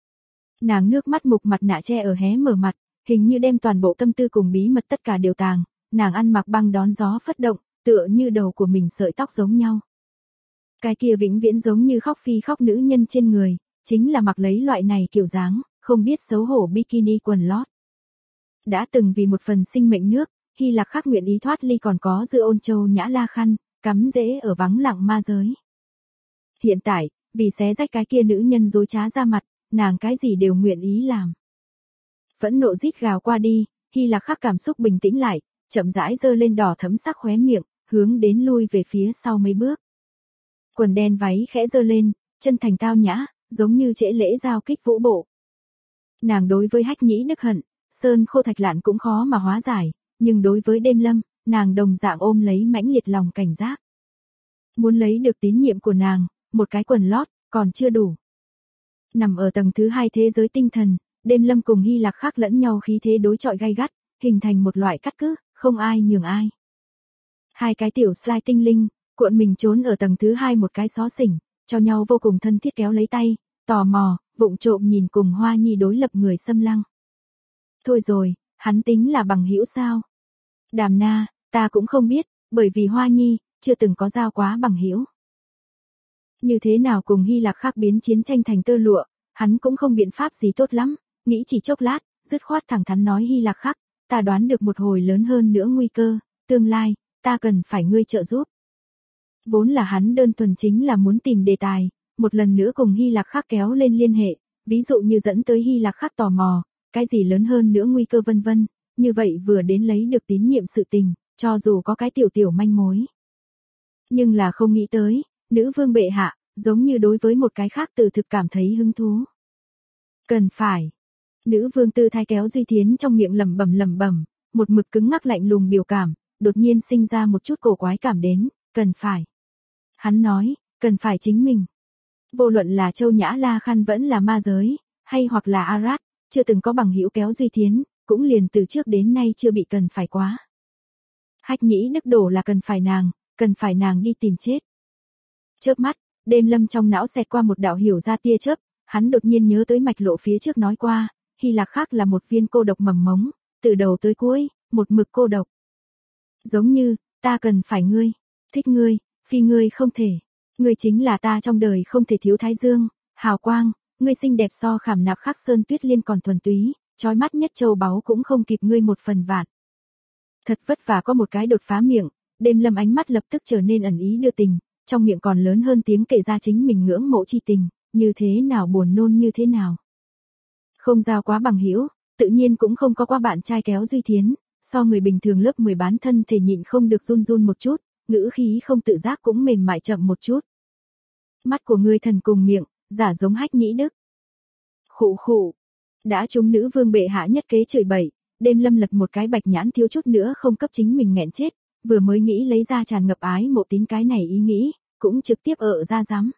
Nàng nước mắt mục mặt nạ che ở hé mở mặt, hình như đem toàn bộ tâm tư cùng bí mật tất cả đều tàng, nàng ăn mặc băng đón gió phất động, tựa như đầu của mình sợi tóc giống nhau. Cái kia vĩnh viễn giống như khóc phi khóc nữ nhân trên người, chính là mặc lấy loại này kiểu dáng, không biết xấu hổ bikini quần lót. Đã từng vì một phần sinh mệnh nước, Hy Lạc Khắc nguyện ý thoát ly còn có dư ôn châu nhã la khăn, cắm rễ ở vắng lặng ma giới. Hiện tại, vì xé rách cái kia nữ nhân dối trá ra mặt, nàng cái gì đều nguyện ý làm. Phẫn nộ rít gào qua đi, Hy Lạc Khắc cảm xúc bình tĩnh lại, chậm rãi giơ lên đỏ thẫm sắc khóe miệng, hướng đến lui về phía sau mấy bước. Quần đen váy khẽ giơ lên, chân thành tao nhã, giống như trễ lễ giao kích vũ bộ. Nàng đối với Hách Nhĩ Đức hận, sơn khô thạch lạn cũng khó mà hóa giải, nhưng đối với Đêm Lâm, nàng đồng dạng ôm lấy mãnh liệt lòng cảnh giác. Muốn lấy được tín nhiệm của nàng, một cái quần lót, còn chưa đủ. Nằm ở tầng thứ 2 thế giới tinh thần, Đêm Lâm cùng Hy Lạc Khắc lẫn nhau khí thế đối chọi gay gắt, hình thành một loại cắt cứ, không ai nhường ai. Hai cái tiểu slide tinh linh, cuộn mình trốn ở tầng thứ 2 một cái xó xỉnh, cho nhau vô cùng thân thiết kéo lấy tay, tò mò, vụng trộm nhìn cùng Hoa Nhi đối lập người xâm lăng. Thôi rồi, hắn tính là bằng hữu sao? Đàm Na, ta cũng không biết, bởi vì Hoa Nhi chưa từng có giao quá bằng hữu. Như thế nào cùng Hy Lạc Khắc biến chiến tranh thành tơ lụa, hắn cũng không biện pháp gì tốt lắm, nghĩ chỉ chốc lát, dứt khoát thẳng thắn nói Hy Lạc Khắc, ta đoán được một hồi lớn hơn nữa nguy cơ, tương lai, ta cần phải ngươi trợ giúp. Vốn là hắn đơn thuần chính là muốn tìm đề tài, một lần nữa cùng Hy Lạc Khắc kéo lên liên hệ, ví dụ như dẫn tới Hy Lạc Khắc tò mò, cái gì lớn hơn nữa nguy cơ vân vân, như vậy vừa đến lấy được tín nhiệm sự tình, cho dù có cái tiểu manh mối. Nhưng là không nghĩ tới, nữ vương bệ hạ, giống như đối với một cái khác từ thực cảm thấy hứng thú. Cần phải. Nữ vương tư thái kéo Duy Thiến trong miệng lẩm bẩm, một mực cứng ngắc lạnh lùng biểu cảm, đột nhiên sinh ra một chút cổ quái cảm đến, cần phải. Hắn nói, cần phải chính mình. Vô luận là Châu Nhã La Khăn vẫn là ma giới, hay hoặc là Arad, chưa từng có bằng hữu kéo Duy Thiến, cũng liền từ trước đến nay chưa bị cần phải quá. Hách Nhĩ Đức đổ là cần phải nàng đi tìm chết. Chớp mắt, Đêm Lâm trong não xẹt qua một đạo hiểu ra tia chớp, hắn đột nhiên nhớ tới mạch lộ phía trước nói qua, Hy Lạc Khắc là một viên cô độc mầm mống, từ đầu tới cuối, một mực cô độc. Giống như, ta cần phải ngươi, thích ngươi, phi ngươi không thể. Ngươi chính là ta trong đời không thể thiếu thái dương, hào quang, ngươi xinh đẹp so khảm nạp Khắc Sơn Tuyết Liên còn thuần túy, chói mắt nhất châu báu cũng không kịp ngươi một phần vạn. Thật vất vả có một cái đột phá miệng, Đêm Lâm ánh mắt lập tức trở nên ẩn ý đưa tình, trong miệng còn lớn hơn tiếng kể ra chính mình ngưỡng mộ chi tình, như thế nào buồn nôn như thế nào. Không giao quá bằng hữu, tự nhiên cũng không có qua bạn trai kéo Duy Thiến, so người bình thường lớp 10 bán thân thể nhịn không được run run một chút, ngữ khí không tự giác cũng mềm mại chậm một chút. Mắt của ngươi thần cùng miệng, giả giống Hách Nhĩ Đức. Khụ khụ, đã trúng nữ vương bệ hạ nhất kế chửi bậy, Đêm Lâm lật một cái bạch nhãn thiếu chút nữa không cấp chính mình nghẹn chết, vừa mới nghĩ lấy ra tràn ngập ái mộ tín cái này ý nghĩ, cũng trực tiếp ở ra rắm.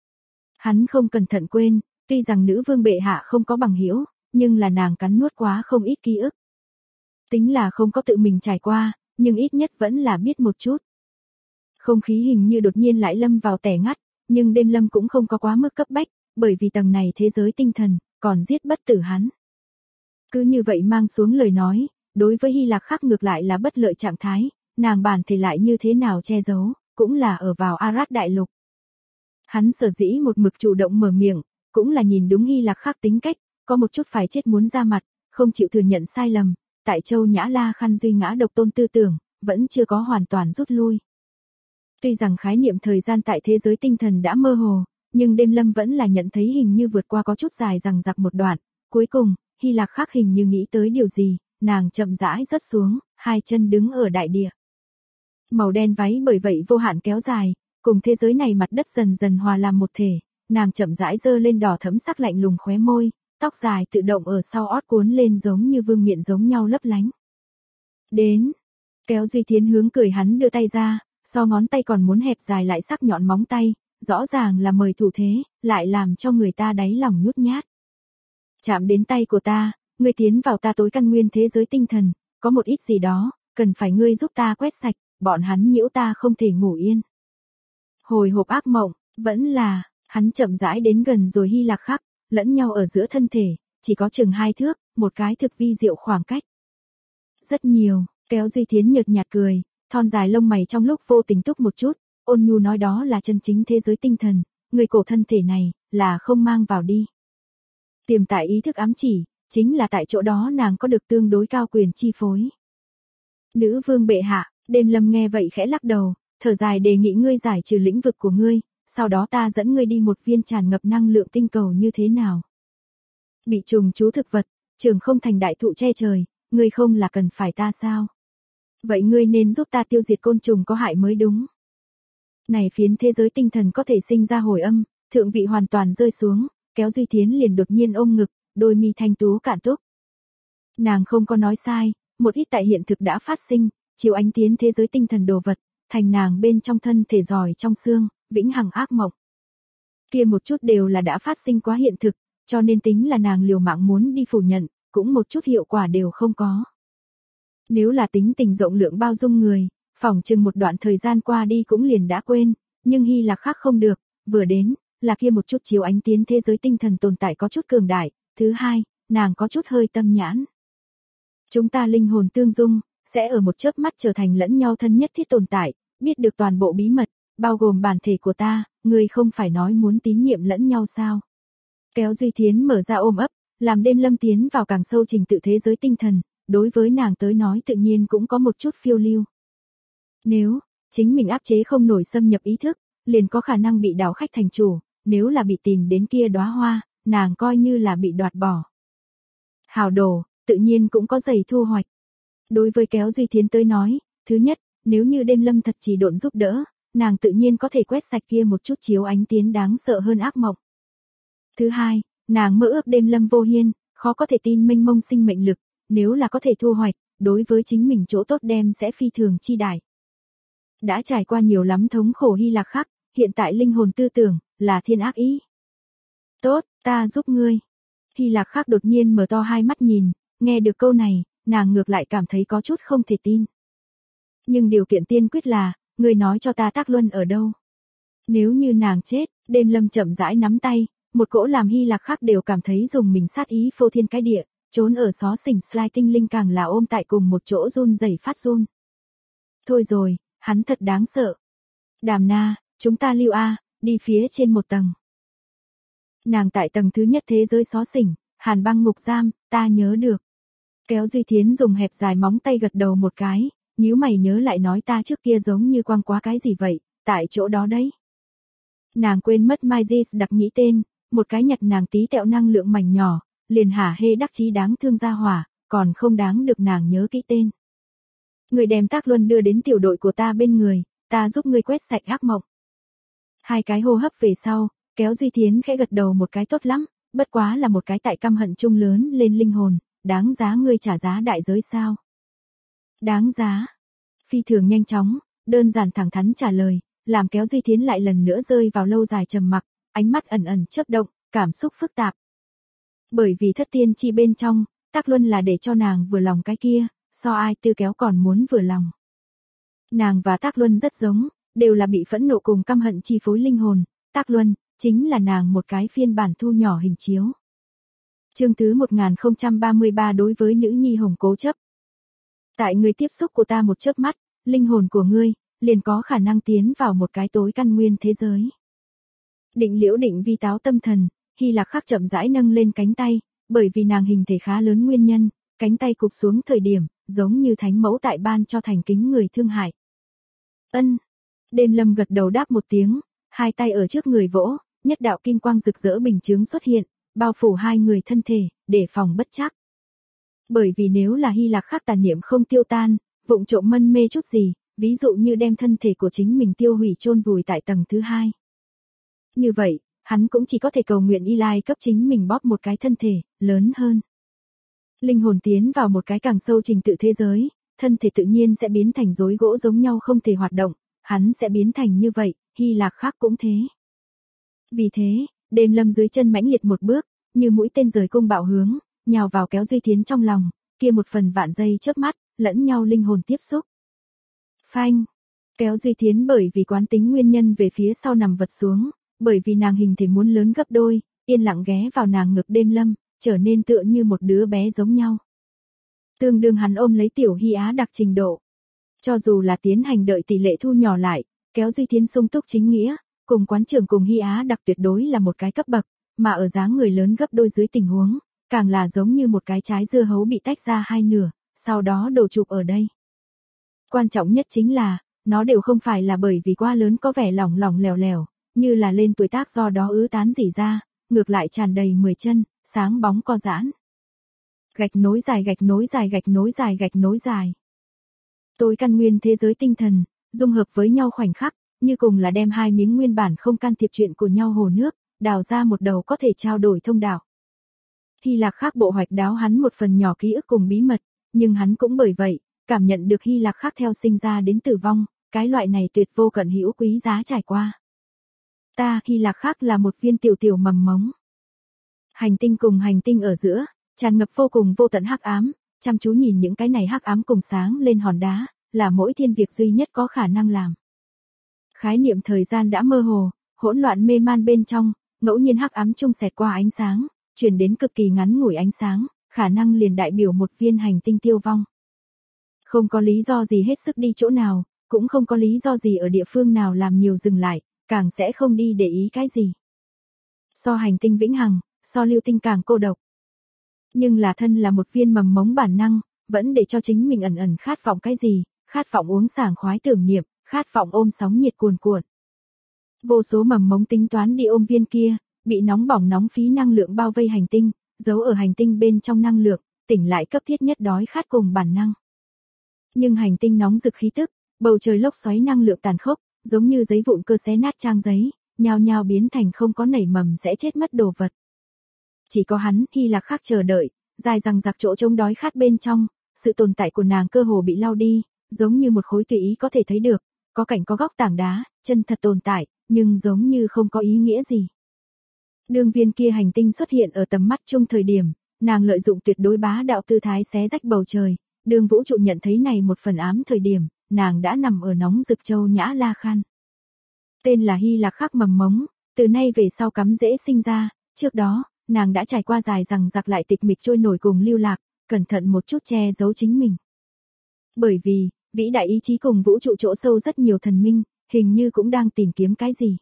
Hắn không cẩn thận quên, tuy rằng nữ vương bệ hạ không có bằng hữu, nhưng là nàng cắn nuốt quá không ít ký ức. Tính là không có tự mình trải qua, nhưng ít nhất vẫn là biết một chút. Không khí hình như đột nhiên lại lâm vào tẻ ngắt, nhưng Đêm Lâm cũng không có quá mức cấp bách, bởi vì tầng này thế giới tinh thần, còn giết bất tử hắn. Cứ như vậy mang xuống lời nói, đối với Hy Lạc Khắc ngược lại là bất lợi trạng thái, nàng bản thể lại như thế nào che giấu, cũng là ở vào Arad đại lục. Hắn sở dĩ một mực chủ động mở miệng, cũng là nhìn đúng Hy Lạc Khắc tính cách, có một chút phải chết muốn ra mặt, không chịu thừa nhận sai lầm, tại Châu Nhã La Khăn duy ngã độc tôn tư tưởng, vẫn chưa có hoàn toàn rút lui. Tuy rằng khái niệm thời gian tại thế giới tinh thần đã mơ hồ, nhưng đêm lâm vẫn là nhận thấy hình như vượt qua có chút dài dằng dặc một đoạn. Cuối cùng, Hy Lạc Khắc hình như nghĩ tới điều gì, nàng chậm rãi rớt xuống, hai chân đứng ở đại địa. Màu đen váy bởi vậy vô hạn kéo dài, cùng thế giới này mặt đất dần dần hòa làm một thể, nàng chậm rãi giơ lên đỏ thẫm sắc lạnh lùng khóe môi, tóc dài tự động ở sau ót cuốn lên giống như vương miện giống nhau lấp lánh. Đến, Kéo Duy Thiến hướng cười hắn đưa tay ra, so ngón tay còn muốn hẹp dài lại sắc nhọn móng tay, rõ ràng là mời thủ thế, lại làm cho người ta đáy lòng nhút nhát. Chạm đến tay của ta, ngươi tiến vào ta tối căn nguyên thế giới tinh thần, có một ít gì đó, cần phải ngươi giúp ta quét sạch, bọn hắn nhiễu ta không thể ngủ yên. Hồi hộp ác mộng, vẫn là, hắn chậm rãi đến gần rồi Hy Lạc Khắc, lẫn nhau ở giữa thân thể, chỉ có chừng 2 thước, một cái thực vi diệu khoảng cách. Rất nhiều, Kéo Duy Thiến nhợt nhạt cười, thon dài lông mày trong lúc vô tình túc một chút, ôn nhu nói đó là chân chính thế giới tinh thần, người cổ thân thể này, là không mang vào đi. Tiềm tại ý thức ám chỉ, chính là tại chỗ đó nàng có được tương đối cao quyền chi phối. Nữ vương bệ hạ, Đêm Lâm nghe vậy khẽ lắc đầu, thở dài đề nghị ngươi giải trừ lĩnh vực của ngươi, sau đó ta dẫn ngươi đi một viên tràn ngập năng lượng tinh cầu như thế nào. Bị trùng chú thực vật, trường không thành đại thụ che trời, ngươi không là cần phải ta sao? Vậy ngươi nên giúp ta tiêu diệt côn trùng có hại mới đúng. Này phiến thế giới tinh thần có thể sinh ra hồi âm, thượng vị hoàn toàn rơi xuống, Kéo Duy Thiến liền đột nhiên ôm ngực, đôi mi thanh tú cạn túc. Nàng không có nói sai, một ít tại hiện thực đã phát sinh, chiếu ánh tiến thế giới tinh thần đồ vật, thành nàng bên trong thân thể giỏi trong xương, vĩnh hằng ác mộng. Kia một chút đều là đã phát sinh quá hiện thực, cho nên tính là nàng liều mạng muốn đi phủ nhận, cũng một chút hiệu quả đều không có. Nếu là tính tình rộng lượng bao dung người, phỏng chừng một đoạn thời gian qua đi cũng liền đã quên, nhưng Hy Lạc Khắc không được, vừa đến, là kia một chút chiếu ánh tiến thế giới tinh thần tồn tại có chút cường đại, thứ hai, nàng có chút hơi tâm nhãn. Chúng ta linh hồn tương dung, sẽ ở một chớp mắt trở thành lẫn nhau thân nhất thiết tồn tại, biết được toàn bộ bí mật, bao gồm bản thể của ta, ngươi không phải nói muốn tín nhiệm lẫn nhau sao? Kéo Duy Thiến mở ra ôm ấp, làm Đêm Lâm tiến vào càng sâu trình tự thế giới tinh thần, đối với nàng tới nói tự nhiên cũng có một chút phiêu lưu. Nếu, chính mình áp chế không nổi xâm nhập ý thức, liền có khả năng bị đảo khách thành chủ, nếu là bị tìm đến kia đóa hoa, nàng coi như là bị đoạt bỏ. Hào đồ, tự nhiên cũng có giày thu hoạch. Đối với Kéo Duy Thiến tới nói, thứ nhất, nếu như Đêm Lâm thật chỉ độn giúp đỡ, nàng tự nhiên có thể quét sạch kia một chút chiếu ánh tiến đáng sợ hơn ác mộng. Thứ hai, nàng mơ ước Đêm Lâm vô hiên, khó có thể tin mênh mông sinh mệnh lực, nếu là có thể thu hoạch, đối với chính mình chỗ tốt đem sẽ phi thường chi đại. Đã trải qua nhiều lắm thống khổ Hy Lạc Khắc, hiện tại linh hồn tư tưởng, là thiên ác ý. Tốt, ta giúp ngươi. Hy Lạc Khắc đột nhiên mở to hai mắt nhìn, nghe được câu này, nàng ngược lại cảm thấy có chút không thể tin. Nhưng điều kiện tiên quyết là, ngươi nói cho ta Tác Luân ở đâu. Nếu như nàng chết, Đêm Lâm chậm rãi nắm tay, một cỗ làm Hy Lạc Khắc đều cảm thấy dùng mình sát ý phô thiên cái địa, trốn ở xó xỉnh Sly tinh linh càng là ôm tại cùng một chỗ run rẩy phát run. Thôi rồi, hắn thật đáng sợ. Đàm Na, chúng ta lưu đi phía trên một tầng. Nàng tại tầng thứ nhất thế giới xó xỉnh, hàn băng ngục giam, ta nhớ được. Kéo Duy Thiến dùng hẹp dài móng tay gật đầu một cái, nhíu mày nhớ lại nói ta trước kia giống như quăng quá cái gì vậy, tại chỗ đó đấy. Nàng quên mất Mysis đặc nhĩ tên, một cái nhặt nàng tí tẹo năng lượng mảnh nhỏ, liền hả hê đắc chí đáng thương ra hỏa, còn không đáng được nàng nhớ kỹ tên. Người đem Tác Luân đưa đến tiểu đội của ta bên người, ta giúp ngươi quét sạch ác mộng. 2 cái hô hấp về sau, Kéo Duy Thiến khẽ gật đầu một cái tốt lắm, bất quá là một cái tại căm hận chung lớn lên linh hồn, đáng giá ngươi trả giá đại giới sao? Đáng giá. Phi thường nhanh chóng, đơn giản thẳng thắn trả lời, làm Kéo Duy Thiến lại lần nữa rơi vào lâu dài trầm mặc, ánh mắt ẩn ẩn chớp động, cảm xúc phức tạp. Bởi vì thất tiên chi bên trong, Tác Luân là để cho nàng vừa lòng cái kia, so ai Tư Kéo còn muốn vừa lòng. Nàng và Tác Luân rất giống, đều là bị phẫn nộ cùng căm hận chi phối linh hồn, Tác Luân chính là nàng một cái phiên bản thu nhỏ hình chiếu. Chương thứ 1033 đối với nữ nhi hồng cố chấp. Tại người tiếp xúc của ta một chớp mắt, linh hồn của ngươi liền có khả năng tiến vào một cái tối căn nguyên thế giới. Định Liễu định vi táo tâm thần, Hy Lạc Khắc chậm rãi nâng lên cánh tay, bởi vì nàng hình thể khá lớn nguyên nhân, cánh tay cụp xuống thời điểm, giống như thánh mẫu tại ban cho thành kính người thương hại. Ân. Đêm Lâm gật đầu đáp một tiếng, hai tay ở trước người vỗ, nhất đạo kim quang rực rỡ bình chướng xuất hiện, bao phủ hai người thân thể, để phòng bất trắc. Bởi vì nếu là Hy Lạc Khắc tà niệm không tiêu tan, vụng trộm mân mê chút gì, ví dụ như đem thân thể của chính mình tiêu hủy chôn vùi tại tầng thứ hai. Như vậy, hắn cũng chỉ có thể cầu nguyện Y Lai cấp chính mình bóp một cái thân thể, lớn hơn. Linh hồn tiến vào một cái càng sâu trình tự thế giới, thân thể tự nhiên sẽ biến thành rối gỗ giống nhau không thể hoạt động, hắn sẽ biến thành như vậy, Hy Lạc Khắc cũng thế. Vì thế, Đêm Lâm dưới chân mãnh liệt một bước, như mũi tên rời cung bạo hướng, nhào vào kéo Duy Thiến trong lòng, kia một phần vạn giây chớp mắt, lẫn nhau linh hồn tiếp xúc. Phanh, kéo Duy Thiến bởi vì quán tính nguyên nhân về phía sau nằm vật xuống, bởi vì nàng hình thể muốn lớn gấp đôi, yên lặng ghé vào nàng ngực Đêm Lâm, trở nên tựa như một đứa bé giống nhau. Tương đương hắn ôm lấy Tiểu Hy Á đặc trình độ. Cho dù là tiến hành đợi tỷ lệ thu nhỏ lại, kéo Duy Thiến sung túc chính nghĩa, cùng quán trưởng cùng Hy Á đặc tuyệt đối là một cái cấp bậc, mà ở dáng người lớn gấp đôi dưới tình huống, càng là giống như một cái trái dưa hấu bị tách ra hai nửa, sau đó đổ chụp ở đây. Quan trọng nhất chính là, nó đều không phải là bởi vì quá lớn có vẻ lỏng lỏng lèo lèo, như là lên tuổi tác do đó ứ tán rỉ ra, ngược lại tràn đầy 10 chân, sáng bóng co giãn. Gạch nối dài gạch nối dài gạch nối dài gạch nối dài. Tối căn nguyên thế giới tinh thần, dung hợp với nhau khoảnh khắc, như cùng là đem hai miếng nguyên bản không can thiệp chuyện của nhau hồ nước, đào ra một đầu có thể trao đổi thông đạo. Hy Lạc Khắc bộ hoạch đáo hắn một phần nhỏ ký ức cùng bí mật, nhưng hắn cũng bởi vậy, cảm nhận được Hy Lạc Khắc theo sinh ra đến tử vong, cái loại này tuyệt vô cận hữu quý giá trải qua. Ta, Hy Lạc Khắc là một viên tiểu tiểu mầm mống. Hành tinh cùng hành tinh ở giữa, tràn ngập vô cùng vô tận hắc ám, chăm chú nhìn những cái này hắc ám cùng sáng lên hòn đá, là mỗi thiên việc duy nhất có khả năng làm. Khái niệm thời gian đã mơ hồ, hỗn loạn mê man bên trong, ngẫu nhiên hắc ám trung xẹt qua ánh sáng, truyền đến cực kỳ ngắn ngủi ánh sáng, khả năng liền đại biểu một viên hành tinh tiêu vong. Không có lý do gì hết sức đi chỗ nào, cũng không có lý do gì ở địa phương nào làm nhiều dừng lại, càng sẽ không đi để ý cái gì. So hành tinh vĩnh hằng, so lưu tinh càng cô độc. Nhưng là thân là một viên mầm mống bản năng, vẫn để cho chính mình ẩn ẩn khát vọng cái gì, khát vọng uống sảng khoái tưởng niệm, khát vọng ôm sóng nhiệt cuồn cuộn. Vô số mầm mống tính toán đi ôm viên kia, bị nóng bỏng nóng phí năng lượng bao vây hành tinh, giấu ở hành tinh bên trong năng lượng, tỉnh lại cấp thiết nhất đói khát cùng bản năng. Nhưng hành tinh nóng rực khí tức, bầu trời lốc xoáy năng lượng tàn khốc, giống như giấy vụn cơ xé nát trang giấy, nhao nhao biến thành không có nảy mầm sẽ chết mất đồ vật. Chỉ có hắn, Hy Lạc Khắc chờ đợi, dài rằng giặc chỗ trống đói khát bên trong, sự tồn tại của nàng cơ hồ bị lau đi, giống như một khối tùy ý có thể thấy được, có cảnh có góc tảng đá, chân thật tồn tại, nhưng giống như không có ý nghĩa gì. Đường viên kia hành tinh xuất hiện ở tầm mắt chung thời điểm, nàng lợi dụng tuyệt đối bá đạo tư thái xé rách bầu trời, đường vũ trụ nhận thấy này một phần ám thời điểm, nàng đã nằm ở nóng rực châu Nhã La Khan. Tên là Hy Lạc Khắc mầm mống, từ nay về sau cắm rễ sinh ra, trước đó, nàng đã trải qua dài rằng giặc lại tịch mịch trôi nổi cùng lưu lạc, cẩn thận một chút che giấu chính mình. Bởi vì, vĩ đại ý chí cùng vũ trụ chỗ sâu rất nhiều thần minh, hình như cũng đang tìm kiếm cái gì.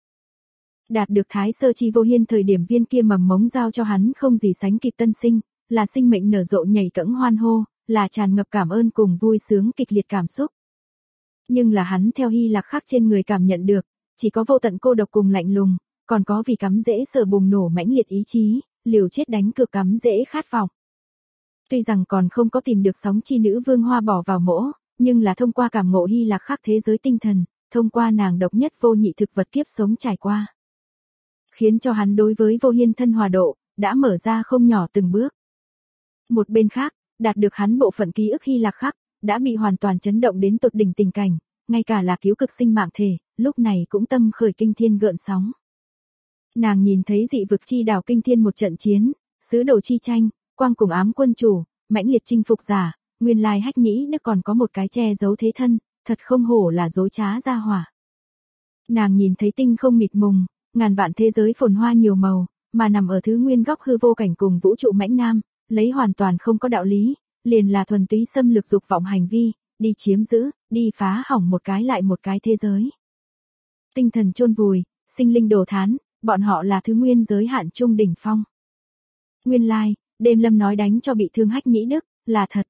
Đạt được Thái Sơ Chi Vô Hiên thời điểm viên kia mầm mống giao cho hắn không gì sánh kịp tân sinh, là sinh mệnh nở rộ nhảy cẫng hoan hô, là tràn ngập cảm ơn cùng vui sướng kịch liệt cảm xúc. Nhưng là hắn theo Hy Lạc Khắc trên người cảm nhận được, chỉ có vô tận cô độc cùng lạnh lùng, còn có vì cắm rễ sở bùng nổ mãnh liệt ý chí, liều chết đánh cược cắm rễ khát vọng. Tuy rằng còn không có tìm được sóng chi nữ vương hoa bỏ vào mỗ, nhưng là thông qua cảm ngộ Hy Lạc Khắc thế giới tinh thần, thông qua nàng độc nhất vô nhị thực vật kiếp sống trải qua, khiến cho hắn đối với Vô Hiên thân hòa độ, đã mở ra không nhỏ từng bước. Một bên khác, đạt được hắn bộ phận ký ức Hy Lạc Khắc, đã bị hoàn toàn chấn động đến tột đỉnh tình cảnh, ngay cả là cứu cực sinh mạng thể, lúc này cũng tâm khởi kinh thiên gợn sóng. Nàng nhìn thấy dị vực chi đảo kinh thiên một trận chiến, sứ đồ chi tranh, quang cùng ám quân chủ, mãnh liệt chinh phục giả, nguyên lai hách nhĩ đức còn có một cái che giấu thế thân, thật không hổ là dối trá ra hỏa. Nàng nhìn thấy tinh không mịt mùng, ngàn vạn thế giới phồn hoa nhiều màu, mà nằm ở thứ nguyên góc hư vô cảnh cùng vũ trụ mãnh nam, lấy hoàn toàn không có đạo lý, liền là thuần túy xâm lược dục vọng hành vi, đi chiếm giữ, đi phá hỏng một cái lại một cái thế giới. Tinh thần chôn vùi, sinh linh đồ thán, bọn họ là thứ nguyên giới hạn trung đỉnh phong. Nguyên lai, Đêm Lâm nói đánh cho bị thương Hách Nhĩ Đức, là thật.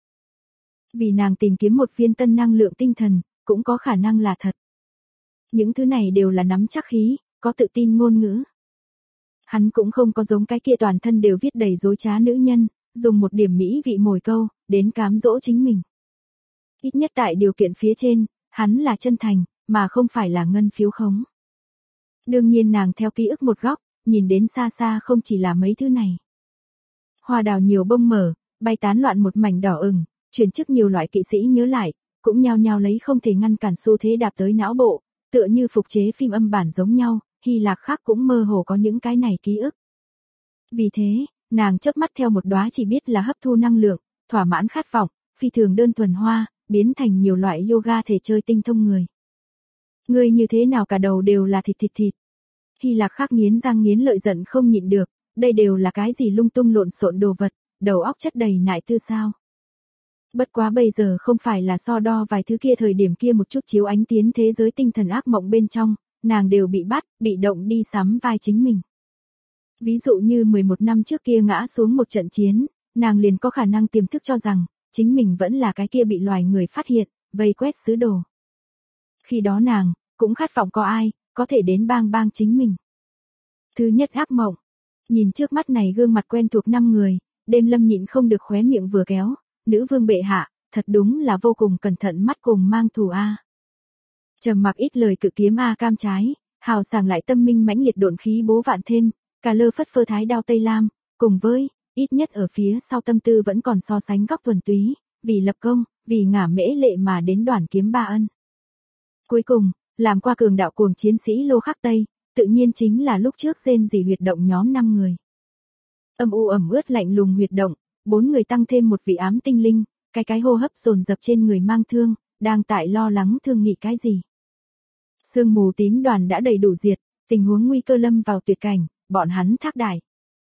Vì nàng tìm kiếm một viên tân năng lượng tinh thần, cũng có khả năng là thật. Những thứ này đều là nắm chắc khí, có tự tin ngôn ngữ. Hắn cũng không có giống cái kia toàn thân đều viết đầy dối trá nữ nhân, dùng một điểm mỹ vị mồi câu, đến cám dỗ chính mình. Ít nhất tại điều kiện phía trên, hắn là chân thành, mà không phải là ngân phiếu khống. Đương nhiên nàng theo ký ức một góc, nhìn đến xa xa không chỉ là mấy thứ này. Hoa đào nhiều bông mở, bay tán loạn một mảnh đỏ ửng, chuyển chức nhiều loại kỵ sĩ nhớ lại, cũng nhao nhao lấy không thể ngăn cản xu thế đạp tới não bộ, tựa như phục chế phim âm bản giống nhau, Hy Lạc khác cũng mơ hồ có những cái này ký ức. Vì thế, nàng chớp mắt theo một đóa chỉ biết là hấp thu năng lượng, thỏa mãn khát vọng, phi thường đơn thuần hoa, biến thành nhiều loại yoga thể chơi tinh thông người. Người như thế nào cả đầu đều là thịt. Hy Lạc khác nghiến răng nghiến lợi giận không nhịn được, đây đều là cái gì lung tung lộn xộn đồ vật, đầu óc chất đầy nại tư sao. Bất quá bây giờ không phải là so đo vài thứ kia thời điểm kia một chút chiếu ánh tiến thế giới tinh thần ác mộng bên trong, nàng đều bị bắt, bị động đi sắm vai chính mình. Ví dụ như 11 năm trước kia ngã xuống một trận chiến, nàng liền có khả năng tiềm thức cho rằng, chính mình vẫn là cái kia bị loài người phát hiện, vây quét sứ đồ. Khi đó nàng, cũng khát vọng có ai, có thể đến bang chính mình. Thứ nhất ác mộng, nhìn trước mắt này gương mặt quen thuộc 5 người, Đêm Lâm nhịn không được khóe miệng vừa kéo, nữ vương bệ hạ, thật đúng là vô cùng cẩn thận mắt cùng mang thù a. Trầm mặc ít lời cự kiếm a cam trái, hào sảng lại tâm minh mãnh liệt độn khí bố vạn thêm, cà lơ phất phơ thái đao tây lam, cùng với, ít nhất ở phía sau tâm tư vẫn còn so sánh góc thuần túy, vì lập công, vì ngả mễ lệ mà đến đoàn kiếm ba ân. Cuối cùng, làm qua cường đạo cuồng chiến sĩ Lô Khắc Tây, tự nhiên chính là lúc trước rên rỉ huyệt động nhóm 5 người. Âm u ẩm ướt lạnh lùng huyệt động, 4 người tăng thêm một vị ám tinh linh, cái hô hấp dồn dập trên người mang thương, đang tại lo lắng thương nghị cái gì. Sương mù tím đoàn đã đầy đủ diệt, tình huống nguy cơ lâm vào tuyệt cảnh, bọn hắn thác đài.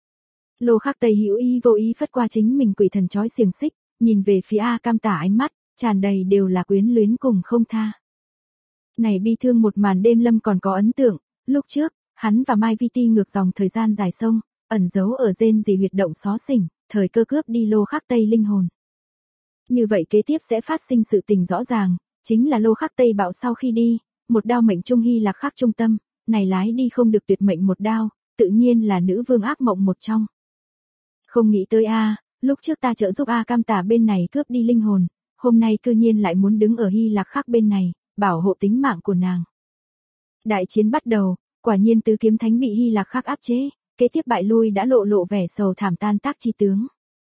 Lô Khắc Tây hữu ý vô ý phất qua chính mình quỷ thần chói xiềng xích, nhìn về phía A Cam Tả ánh mắt, tràn đầy đều là quyến luyến cùng không tha. Này bi thương một màn Đêm Lâm còn có ấn tượng, lúc trước, hắn và Mai Vi Ti ngược dòng thời gian dài sông, ẩn giấu ở rên rỉ huyệt động xó xỉnh, thời cơ cướp đi Lô Khắc Tây linh hồn. Như vậy kế tiếp sẽ phát sinh sự tình rõ ràng, chính là Lô Khắc Tây bạo sau khi đi, một đao mệnh trung Hy Lạc khác trung tâm, này lái đi không được tuyệt mệnh một đao, tự nhiên là nữ vương ác mộng một trong. Không nghĩ tới lúc trước ta trợ giúp A Cam Tả bên này cướp đi linh hồn, hôm nay cư nhiên lại muốn đứng ở Hy Lạc khác bên này, bảo hộ tính mạng của nàng. Đại chiến bắt đầu, quả nhiên tứ kiếm thánh bị Hy Lạc khác áp chế, kế tiếp bại lui đã lộ vẻ sầu thảm tan tác chi tướng.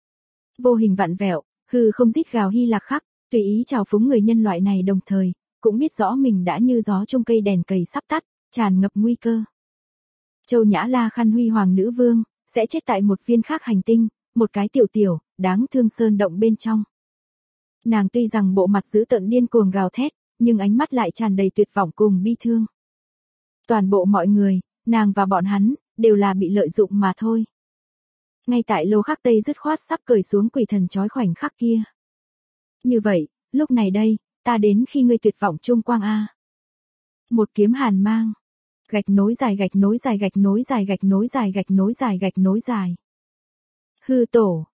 Vô hình vặn vẹo, hư không rít gào Hy Lạc khác, tùy ý chào phúng người nhân loại này đồng thời, cũng biết rõ mình đã như gió trong cây đèn cầy sắp tắt, tràn ngập nguy cơ. Châu Nhã La Khăn huy hoàng nữ vương, sẽ chết tại một viên khác hành tinh, một cái tiểu, đáng thương sơn động bên trong. Nàng tuy rằng bộ mặt dữ tợn điên cuồng gào thét, nhưng ánh mắt lại tràn đầy tuyệt vọng cùng bi thương. Toàn bộ mọi người, nàng và bọn hắn, đều là bị lợi dụng mà thôi. Ngay tại Lô Khắc Tây dứt khoát sắp cởi xuống quỷ thần chói khoảnh khắc kia. Như vậy, lúc này đây, ta đến khi ngươi tuyệt vọng trung quang a. Một kiếm hàn mang, gạch nối dài gạch nối dài gạch nối dài gạch nối dài gạch nối dài gạch nối dài. Hư tổ,